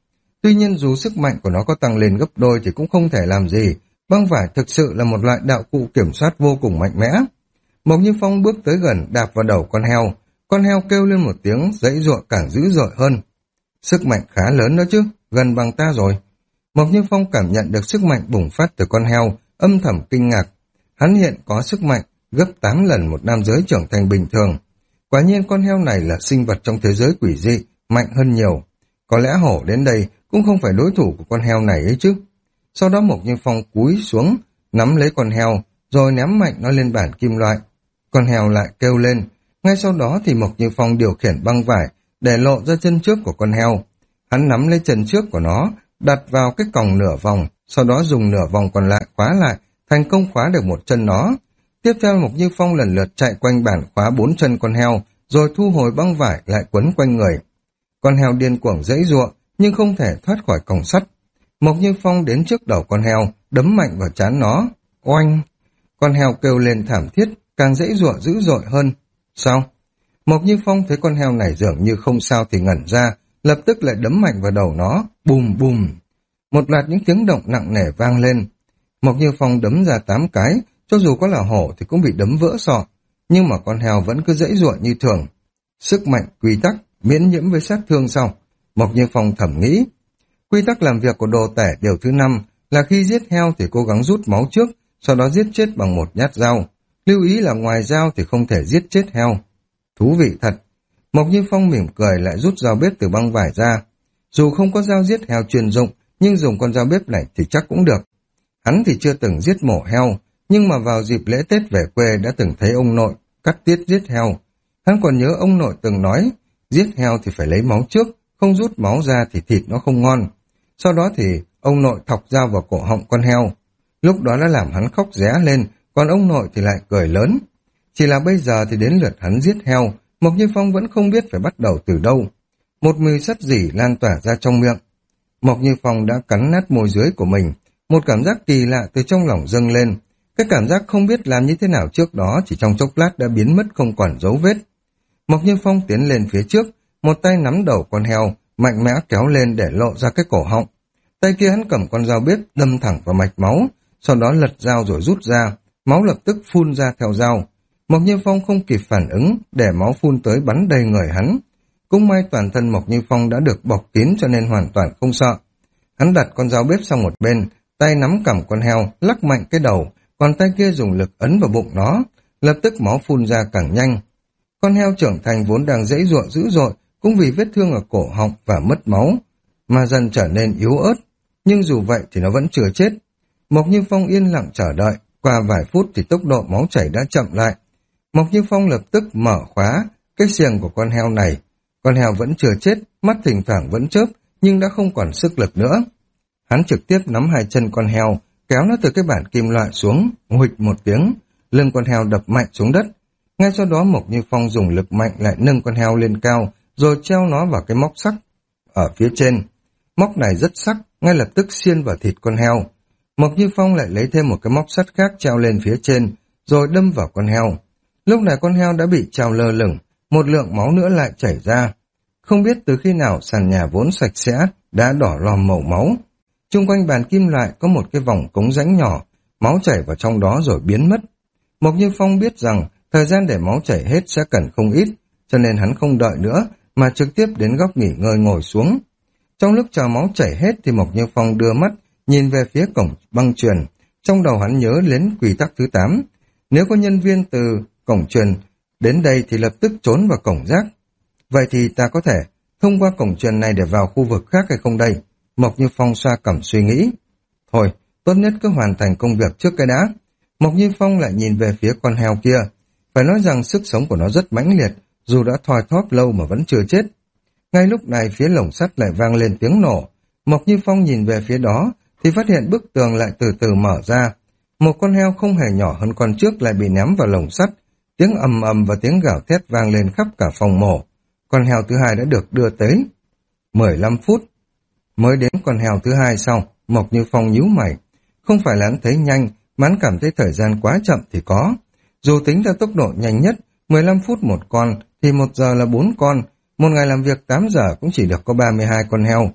Tuy nhiên dù sức mạnh của nó có tăng lên gấp đôi thì cũng không thể làm gì. Băng vải thực sự là một loại đạo cụ kiểm soát vô cùng mạnh mẽ. Mộc Như Phong bước tới gần đạp vào đầu con heo. Con heo kêu lên một tiếng, giãy giụa càng dữ dội hơn. Sức mạnh khá lớn đó chứ, gần bằng ta rồi. Mộc Như Phong cảm nhận được sức mạnh bùng phát từ con heo, âm thầm kinh ngạc. Hắn hiện có sức mạnh gấp tám lần một nam giới trưởng thành bình thường. Quả nhiên con heo này là sinh vật trong thế giới quỷ dị, mạnh hơn nhiều. Có lẽ hổ đến đây cũng không phải đối thủ của con heo này ấy chứ. Sau đó Mộc Như Phong cúi xuống, nắm lấy con heo, rồi ném mạnh nó lên bàn kim loại. Con heo lại kêu lên. Ngay sau đó thì Mộc Như Phong điều khiển băng vải để lộ ra chân trước của con heo. Hắn nắm lấy chân trước của nó, đặt vào cái còng nửa vòng, sau đó dùng nửa vòng còn lại khóa lại, thành công khóa được một chân nó. Tiếp theo Mộc Như Phong lần lượt chạy quanh bản khóa bốn chân con heo, rồi thu hồi băng vải lại quấn quanh người. Con heo điên cuồng giãy giụa nhưng không thể thoát khỏi còng sắt. Mộc Như Phong đến trước đầu con heo, đấm mạnh vào trán nó. Oanh! Con heo kêu lên thảm thiết, càng giãy giụa dữ dội hơn. Sao? Mộc Như Phong thấy con heo này dường như không sao thì ngẩn ra, lập tức lại đấm mạnh vào đầu nó. Bùm bùm! Một loạt những tiếng động nặng nề vang lên. Mộc Như Phong đấm ra tám cái, cho dù có là hổ thì cũng bị đấm vỡ sọ, nhưng mà con heo vẫn cứ giãy giụa như thường. Sức mạnh quy tắc, miễn nhiễm với sát thương sau. Mộc Như Phong thầm nghĩ. Quy tắc làm việc của đồ tể điều thứ năm là khi giết heo thì cố gắng rút máu trước, sau đó giết chết bằng một nhát dao. Lưu ý là ngoài dao thì không thể giết chết heo. Thú vị thật. Mộc Như Phong mỉm cười lại rút dao bếp từ băng vải ra. Dù không có dao giết heo chuyên dụng, nhưng dùng con dao bếp này thì chắc cũng được. Hắn thì chưa từng giết mổ heo, nhưng mà vào dịp lễ Tết về quê đã từng thấy ông nội cắt tiết giết heo. Hắn còn nhớ ông nội từng nói, giết heo thì phải lấy máu trước, không rút máu ra thì thịt nó không ngon. Sau đó thì ông nội thọc dao vào cổ họng con heo. Lúc đó đã làm hắn khóc ré lên, còn ông nội thì lại cười lớn. Chỉ là bây giờ thì đến lượt hắn giết heo, Mộc Như Phong vẫn không biết phải bắt đầu từ đâu. Một mùi sắt rỉ lan tỏa ra trong miệng. Mộc Như Phong đã cắn nát môi dưới của mình. Một cảm giác kỳ lạ từ trong lòng dâng lên. Cái cảm giác không biết làm như thế nào trước đó chỉ trong chốc lát đã biến mất không còn dấu vết. Mộc Như Phong tiến lên phía trước, một tay nắm đầu con heo, mạnh mẽ kéo lên để lộ ra cái cổ họng. Tay kia hắn cầm con dao bếp đâm thẳng vào mạch máu, sau đó lật dao rồi rút ra, máu lập tức phun ra theo dao. Mộc Như Phong không kịp phản ứng để máu phun tới bắn đầy người hắn. Cũng may toàn thân Mộc Như Phong đã được bọc kín cho nên hoàn toàn không sợ. Hắn đặt con dao bếp sang một bên, tay nắm cầm con heo, lắc mạnh cái đầu, còn tay kia dùng lực ấn vào bụng nó, lập tức máu phun ra càng nhanh. Con heo trưởng thành vốn đang giãy giụa dữ dội, cũng vì vết thương ở cổ họng và mất máu, mà dần trở nên yếu ớt. Nhưng dù vậy thì nó vẫn chưa chết. Mộc Như Phong yên lặng chờ đợi, qua vài phút thì tốc độ máu chảy đã chậm lại. Mộc Như Phong lập tức mở khóa cái xiềng của con heo này. Con heo vẫn chưa chết, mắt thỉnh thoảng vẫn chớp, nhưng đã không còn sức lực nữa. Hắn trực tiếp nắm hai chân con heo, kéo nó từ cái bản kim loại xuống, huỵch một tiếng, lưng con heo đập mạnh xuống đất. Ngay sau đó Mộc Như Phong dùng lực mạnh lại nâng con heo lên cao, rồi treo nó vào cái móc sắt ở phía trên. Móc này rất sắc, ngay lập tức xiên vào thịt con heo. Mộc Như Phong lại lấy thêm một cái móc sắt khác treo lên phía trên, rồi đâm vào con heo. Lúc này con heo đã bị treo lơ lửng, một lượng máu nữa lại chảy ra. Không biết từ khi nào sàn nhà vốn sạch sẽ đã đỏ lòm màu máu. Chung quanh bàn kim loại có một cái vòng cống rãnh nhỏ, máu chảy vào trong đó rồi biến mất. Mộc Như Phong biết rằng thời gian để máu chảy hết sẽ cần không ít, cho nên hắn không đợi nữa mà trực tiếp đến góc nghỉ ngơi ngồi xuống. Trong lúc chờ máu chảy hết thì Mộc Như Phong đưa mắt nhìn về phía cổng băng chuyền. Trong đầu hắn nhớ đến quy tắc thứ tám. Nếu có nhân viên từ cổng chuyền đến đây thì lập tức trốn vào cổng rác. Vậy thì ta có thể thông qua cổng chuyền này để vào khu vực khác hay không đây? Mộc Như Phong xoa cằm suy nghĩ. Thôi, tốt nhất cứ hoàn thành công việc trước cái đã. Mộc Như Phong lại nhìn về phía con heo kia. Phải nói rằng sức sống của nó rất mãnh liệt, dù đã thoi thóp lâu mà vẫn chưa chết. Ngay lúc này phía lồng sắt lại vang lên tiếng nổ. Mộc Như Phong nhìn về phía đó thì phát hiện bức tường lại từ từ mở ra. Một con heo không hề nhỏ hơn con trước lại bị ném vào lồng sắt. Tiếng ầm ầm và tiếng gào thét vang lên khắp cả phòng mổ. Con heo thứ hai đã được đưa tới. mười lăm phút. Mới đến con heo thứ hai sau, Mộc Như Phong nhíu mày. Không phải là hắn thấy nhanh, mà hắn cảm thấy thời gian quá chậm thì có. Dù tính ra tốc độ nhanh nhất, mười lăm phút một con, thì một giờ là bốn con. Một ngày làm việc tám giờ cũng chỉ được có ba mươi hai con heo.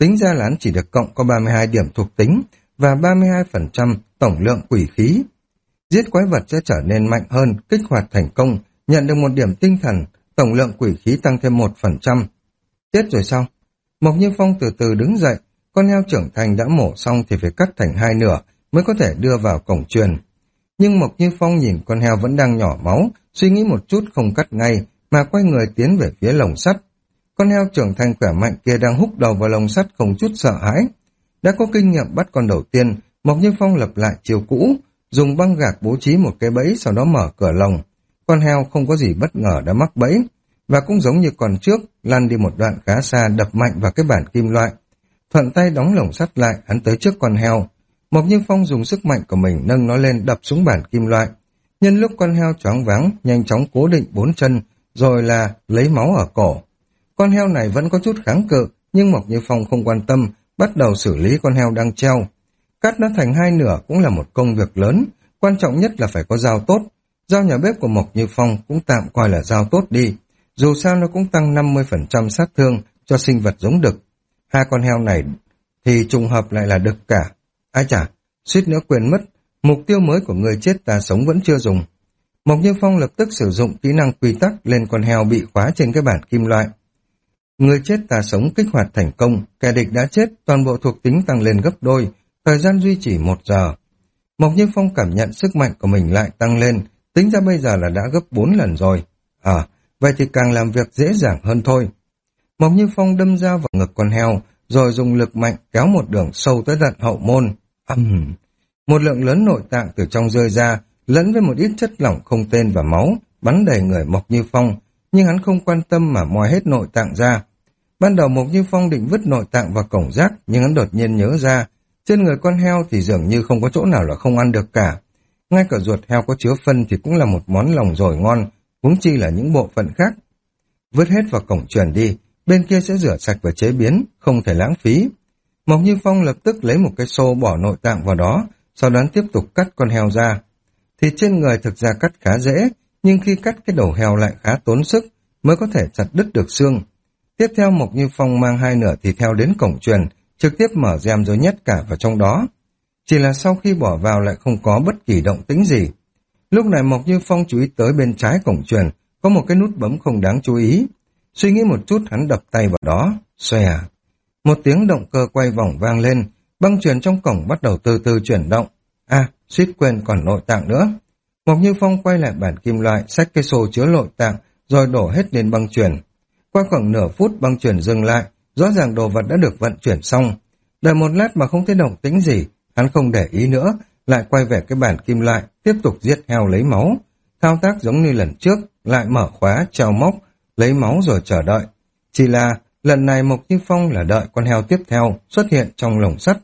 tính ra là hắn chỉ được cộng có ba mươi hai điểm thuộc tính và ba mươi hai phần trăm tổng lượng quỷ khí. Giết quái vật sẽ trở nên mạnh hơn, kích hoạt thành công, nhận được một điểm tinh thần, tổng lượng quỷ khí tăng thêm một phần trăm. Chết rồi sao? Mộc Như Phong từ từ đứng dậy, con heo trưởng thành đã mổ xong thì phải cắt thành hai nửa mới có thể đưa vào cổng truyền. Nhưng Mộc Như Phong nhìn con heo vẫn đang nhỏ máu, suy nghĩ một chút không cắt ngay, mà quay người tiến về phía lồng sắt. Con heo trưởng thành khỏe mạnh kia đang húc đầu vào lồng sắt không chút sợ hãi. Đã có kinh nghiệm bắt con đầu tiên, Mộc Như Phong lập lại chiều cũ, dùng băng gạc bố trí một cái bẫy, sau đó mở cửa lồng. Con heo không có gì bất ngờ đã mắc bẫy, và cũng giống như con trước, lăn đi một đoạn khá xa, đập mạnh vào cái bản kim loại. Thuận tay đóng lồng sắt lại, hắn tới trước con heo. Mộc Như Phong dùng sức mạnh của mình nâng nó lên đập xuống bản kim loại. Nhân lúc con heo choáng váng, nhanh chóng cố định bốn chân, rồi là lấy máu ở cổ. Con heo này vẫn có chút kháng cự, nhưng Mộc Như Phong không quan tâm, bắt đầu xử lý con heo đang treo. Cắt nó thành hai nửa cũng là một công việc lớn, quan trọng nhất là phải có dao tốt. Dao nhà bếp của Mộc Như Phong cũng tạm coi là dao tốt đi, dù sao nó cũng tăng năm mươi phần trăm sát thương cho sinh vật giống đực. Hai con heo này thì trùng hợp lại là đực cả. Ai chả, suýt nữa quên mất, mục tiêu mới của người chết ta sống vẫn chưa dùng. Mộc Như Phong lập tức sử dụng kỹ năng quy tắc lên con heo bị khóa trên cái bản kim loại. Người chết ta sống kích hoạt thành công, kẻ địch đã chết, toàn bộ thuộc tính tăng lên gấp đôi, thời gian duy trì một giờ. Mộc Như Phong cảm nhận sức mạnh của mình lại tăng lên, tính ra bây giờ là đã gấp bốn lần rồi. À, vậy thì càng làm việc dễ dàng hơn thôi. Mộc Như Phong đâm dao vào ngực con heo, rồi dùng lực mạnh kéo một đường sâu tới tận hậu môn. Ầm, một lượng lớn nội tạng từ trong rơi ra, lẫn với một ít chất lỏng không tên và máu, bắn đầy người Mộc Như Phong, nhưng hắn không quan tâm mà moi hết nội tạng ra. Ban đầu Mộc Như Phong định vứt nội tạng vào cổng rác, nhưng hắn đột nhiên nhớ ra, trên người con heo thì dường như không có chỗ nào là không ăn được cả. Ngay cả ruột heo có chứa phân thì cũng là một món lòng dồi ngon, huống chi là những bộ phận khác. Vứt hết vào cổng truyền đi, bên kia sẽ rửa sạch và chế biến, không thể lãng phí. Mộc Như Phong lập tức lấy một cái xô bỏ nội tạng vào đó, sau đó tiếp tục cắt con heo ra. Thịt trên người thực ra cắt khá dễ, nhưng khi cắt cái đầu heo lại khá tốn sức, mới có thể chặt đứt được xương. Tiếp theo Mộc Như Phong mang hai nửa thịt heo đến cổng truyền, trực tiếp mở rèm rồi nhét cả vào trong đó. Chỉ là sau khi bỏ vào lại không có bất kỳ động tĩnh gì. Lúc này Mộc Như Phong chú ý tới bên trái cổng truyền, có một cái nút bấm không đáng chú ý. Suy nghĩ một chút hắn đập tay vào đó, xòe. Một tiếng động cơ quay vòng vang lên, băng truyền trong cổng bắt đầu từ từ chuyển động. À, suýt quên còn nội tạng nữa. Mộc Như Phong quay lại bản kim loại, xách cái xô chứa nội tạng, rồi đổ hết lên băng truyền. Qua khoảng nửa phút băng truyền dừng lại, rõ ràng đồ vật đã được vận chuyển xong. Đợi một lát mà không thấy động tĩnh gì, hắn không để ý nữa, lại quay về cái bản kim loại, tiếp tục giết heo lấy máu. Thao tác giống như lần trước, lại mở khóa, treo móc, lấy máu rồi chờ đợi. Chỉ là lần này Mộc Như Phong là đợi con heo tiếp theo xuất hiện trong lồng sắt.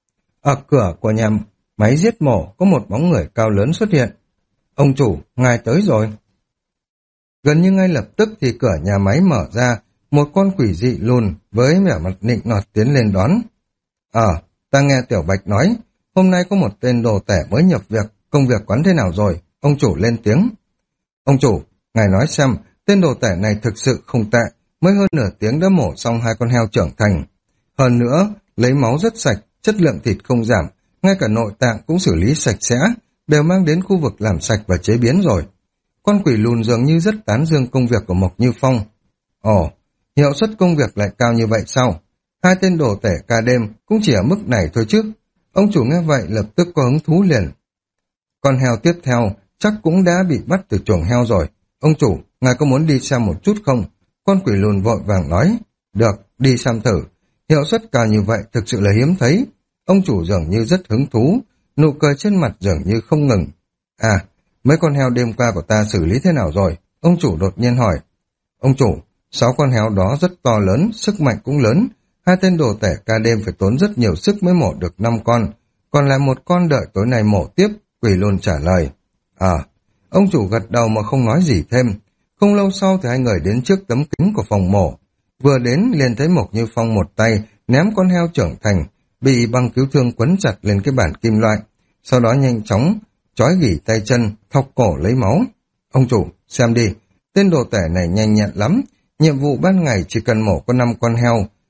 Ở cửa của nhà máy giết mổ có một bóng người cao lớn xuất hiện. Ông chủ, ngài tới rồi. Gần như ngay lập tức thì cửa nhà máy mở ra, một con quỷ dị lùn với vẻ mặt nịnh nọt tiến lên đón. Ờ, à, ta nghe Tiểu Bạch nói, hôm nay có một tên đồ tể mới nhập việc, công việc quán thế nào rồi? Ông chủ lên tiếng. Ông chủ, ngài nói xem, tên đồ tể này thực sự không tệ, mới hơn nửa tiếng đã mổ xong hai con heo trưởng thành. Hơn nữa, lấy máu rất sạch, chất lượng thịt không giảm, ngay cả nội tạng cũng xử lý sạch sẽ, đều mang đến khu vực làm sạch và chế biến rồi. Con quỷ lùn dường như rất tán dương công việc của Mộc Như Phong. Ồ, hiệu suất công việc lại cao như vậy sao? Hai tên đồ tể ca đêm cũng chỉ ở mức này thôi chứ. Ông chủ nghe vậy lập tức có hứng thú liền. Con heo tiếp theo chắc cũng đã bị bắt từ chuồng heo rồi. Ông chủ, ngài có muốn đi xem một chút không? Con quỷ lùn vội vàng nói. Được, đi xem thử. Hiệu suất cao như vậy thực sự là hiếm thấy. Ông chủ dường như rất hứng thú, nụ cười trên mặt dường như không ngừng. À, mấy con heo đêm qua của ta xử lý thế nào rồi? Ông chủ đột nhiên hỏi. Ông chủ, sáu con heo đó rất to lớn, sức mạnh cũng lớn. Hai tên đồ tể ca đêm phải tốn rất nhiều sức mới mổ được năm con. Còn lại một con đợi tối nay mổ tiếp, quỷ lùn trả lời. À, ông chủ gật đầu mà không nói gì thêm. Không lâu sau thì hai người đến trước tấm kính của phòng mổ. Vừa đến liền thấy Mộc Như Phong một tay ném con heo trưởng thành, bị băng cứu thương quấn chặt lên cái bản kim loại. Sau đó nhanh chóng trói gỉ tay chân, thọc cổ lấy máu. Ông chủ, xem đi, tên đồ tể này nhanh nhẹn lắm. Nhiệm vụ ban ngày chỉ cần mổ có năm con heo,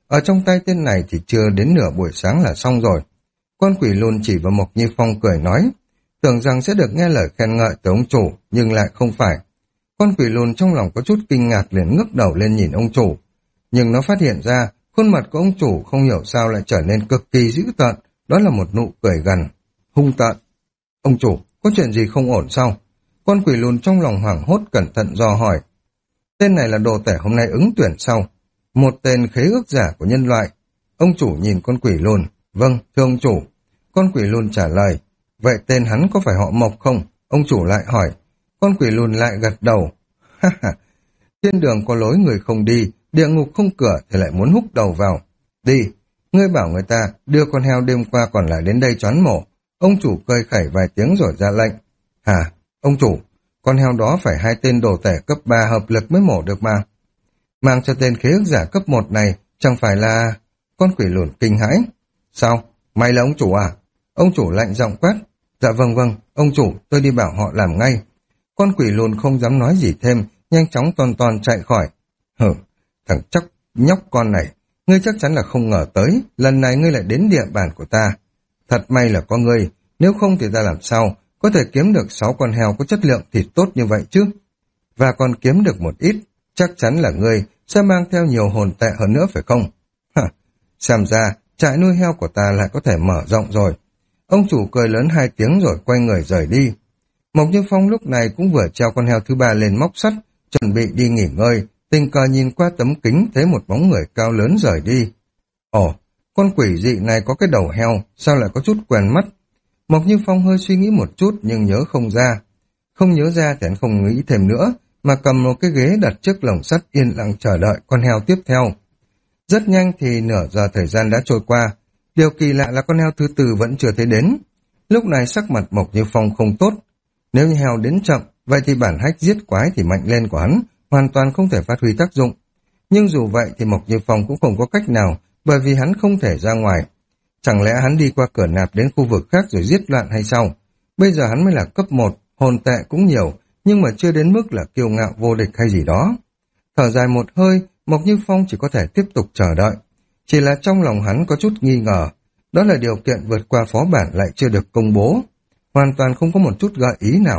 Ở trong tay tên này thì chưa đến nửa buổi sáng là xong rồi. Con quỷ lùn chỉ vào Mộc Như Phong cười nói, tưởng rằng sẽ được nghe lời khen ngợi từ ông chủ, nhưng lại không phải. Con quỷ lùn trong lòng có chút kinh ngạc liền ngước đầu lên nhìn ông chủ. Nhưng nó phát hiện ra, khuôn mặt của ông chủ không hiểu sao lại trở nên cực kỳ dữ tợn, đó là một nụ cười gằn, hung tợn. Ông chủ, có chuyện gì không ổn sao? Con quỷ lùn trong lòng hoảng hốt cẩn thận dò hỏi. Tên này là đồ tể hôm nay ứng tuyển sau, một tên khế ước giả của nhân loại. Ông chủ nhìn con quỷ lùn, vâng, thưa ông chủ. Con quỷ lùn trả lời, vậy tên hắn có phải họ Mộc không? Ông chủ lại hỏi. Con quỷ lùn lại gật đầu. Ha ha, trên đường có lối người không đi, địa ngục không cửa thì lại muốn húc đầu vào. Đi, ngươi bảo người ta đưa con heo đêm qua còn lại đến đây choán mổ. Ông chủ cười khẩy vài tiếng rồi ra lệnh. Hả, ông chủ, con heo đó phải hai tên đồ tể cấp ba hợp lực mới mổ được mà. Mang cho tên khế ước giả cấp một này, chẳng phải là... Con quỷ lùn kinh hãi. Sao? Mày là ông chủ à? Ông chủ lạnh giọng quát. Dạ vâng vâng, ông chủ, tôi đi bảo họ làm ngay. Con quỷ lùn không dám nói gì thêm, nhanh chóng ton ton chạy khỏi. Hử, thằng chắc nhóc con này, ngươi chắc chắn là không ngờ tới, lần này ngươi lại đến địa bàn của ta. Thật may là có ngươi, nếu không thì ta làm sao có thể kiếm được sáu con heo có chất lượng thịt tốt như vậy chứ? Và còn kiếm được một ít, chắc chắn là ngươi sẽ mang theo nhiều hồn tệ hơn nữa phải không? Hả, xem ra trại nuôi heo của ta lại có thể mở rộng rồi. Ông chủ cười lớn hai tiếng rồi quay người rời đi. Mộc Như Phong lúc này cũng vừa treo con heo thứ ba lên móc sắt, chuẩn bị đi nghỉ ngơi, tình cờ nhìn qua tấm kính thấy một bóng người cao lớn rời đi. Ồ, con quỷ dị này có cái đầu heo, sao lại có chút quen mắt? Mộc Như Phong hơi suy nghĩ một chút nhưng nhớ không ra. Không nhớ ra thì anh không nghĩ thêm nữa, mà cầm một cái ghế đặt trước lồng sắt yên lặng chờ đợi con heo tiếp theo. Rất nhanh thì nửa giờ thời gian đã trôi qua, điều kỳ lạ là con heo thứ tư vẫn chưa thấy đến. Lúc này sắc mặt Mộc Như Phong không tốt. Nếu như heo đến chậm, vậy thì bản hách giết quái thì mạnh lên của hắn hoàn toàn không thể phát huy tác dụng. Nhưng dù vậy thì Mộc Như Phong cũng không có cách nào, bởi vì hắn không thể ra ngoài. Chẳng lẽ hắn đi qua cửa nạp đến khu vực khác rồi giết loạn hay sao? Bây giờ hắn mới là cấp một, hồn tệ cũng nhiều, nhưng mà chưa đến mức là kiêu ngạo vô địch hay gì đó. Thở dài một hơi, Mộc Như Phong chỉ có thể tiếp tục chờ đợi. Chỉ là trong lòng hắn có chút nghi ngờ, đó là điều kiện vượt qua phó bản lại chưa được công bố. Hoàn toàn không có một chút gợi ý nào.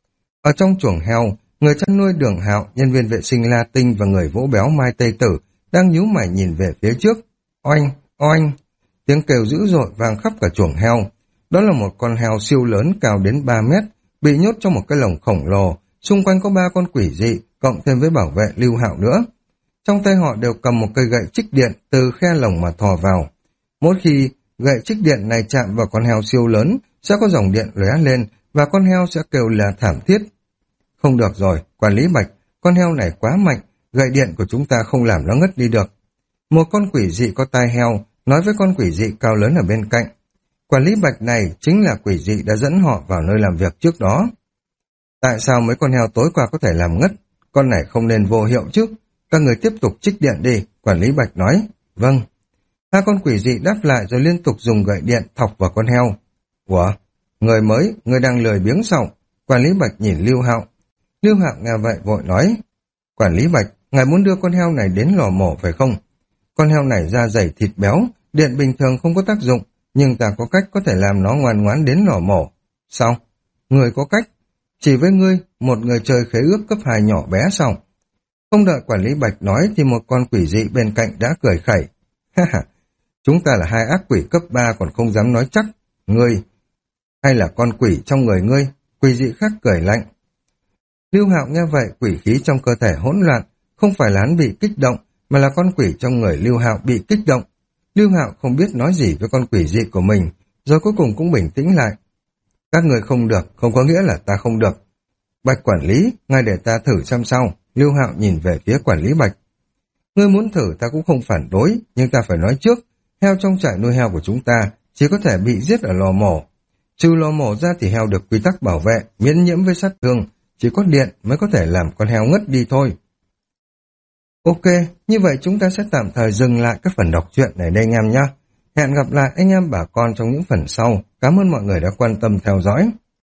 Ở trong chuồng heo, người chăn nuôi Đường Hạo, nhân viên vệ sinh La Tinh và người vỗ béo Mai Tây Tử đang nhíu mày nhìn về phía trước. Oanh, oanh, tiếng kêu dữ dội vang khắp cả chuồng heo. Đó là một con heo siêu lớn cao đến ba mét, bị nhốt trong một cái lồng khổng lồ, xung quanh có ba con quỷ dị, cộng thêm với bảo vệ Lưu Hạo nữa. Trong tay họ đều cầm một cây gậy trích điện từ khe lồng mà thò vào. Mỗi khi gậy trích điện này chạm vào con heo siêu lớn, sẽ có dòng điện lóe lên và con heo sẽ kêu là thảm thiết. Không được rồi, quản lý Bạch, con heo này quá mạnh, gậy điện của chúng ta không làm nó ngất đi được. Một con quỷ dị có tai heo nói với con quỷ dị cao lớn ở bên cạnh. Quản lý Bạch này chính là quỷ dị đã dẫn họ vào nơi làm việc trước đó. Tại sao mấy con heo tối qua có thể làm ngất? Con này không nên vô hiệu chứ. Các người tiếp tục trích điện đi, quản lý Bạch nói. Vâng. Hai con quỷ dị đáp lại rồi liên tục dùng gậy điện thọc vào con heo. Ủa? Người mới, người đang lười biếng sao? Quản lý Bạch nhìn Lưu Hạo. Lưu Hạo nghe vậy vội nói. Quản lý Bạch, ngài muốn đưa con heo này đến lò mổ phải không? Con heo này da dày thịt béo, điện bình thường không có tác dụng, nhưng ta có cách có thể làm nó ngoan ngoãn đến lò mổ. Sao? Người có cách? Chỉ với ngươi, một người chơi khế ước cấp hai nhỏ bé sao? Không đợi quản lý Bạch nói thì một con quỷ dị bên cạnh đã cười khẩy. Ha ha, chúng ta là hai ác quỷ cấp ba còn không dám nói chắc. Ngươi, hay là con quỷ trong người ngươi? Quỷ dị khác cười lạnh. Lưu Hạo nghe vậy, quỷ khí trong cơ thể hỗn loạn, không phải là hắn bị kích động, mà là con quỷ trong người Lưu Hạo bị kích động. Lưu Hạo không biết nói gì với con quỷ dị của mình, rồi cuối cùng cũng bình tĩnh lại. Các người không được, không có nghĩa là ta không được. Bạch quản lý, ngài để ta thử xem sao. Lưu Hạo nhìn về phía quản lý Bạch. Ngươi muốn thử ta cũng không phản đối, nhưng ta phải nói trước, heo trong trại nuôi heo của chúng ta chỉ có thể bị giết ở lò mổ. Trừ lò mổ ra thì heo được quy tắc bảo vệ, miễn nhiễm với sát thương, chỉ có điện mới có thể làm con heo ngất đi thôi. Ok, như vậy chúng ta sẽ tạm thời dừng lại các phần đọc truyện này đây anh em nhé. Hẹn gặp lại anh em bà con trong những phần sau. Cảm ơn mọi người đã quan tâm theo dõi.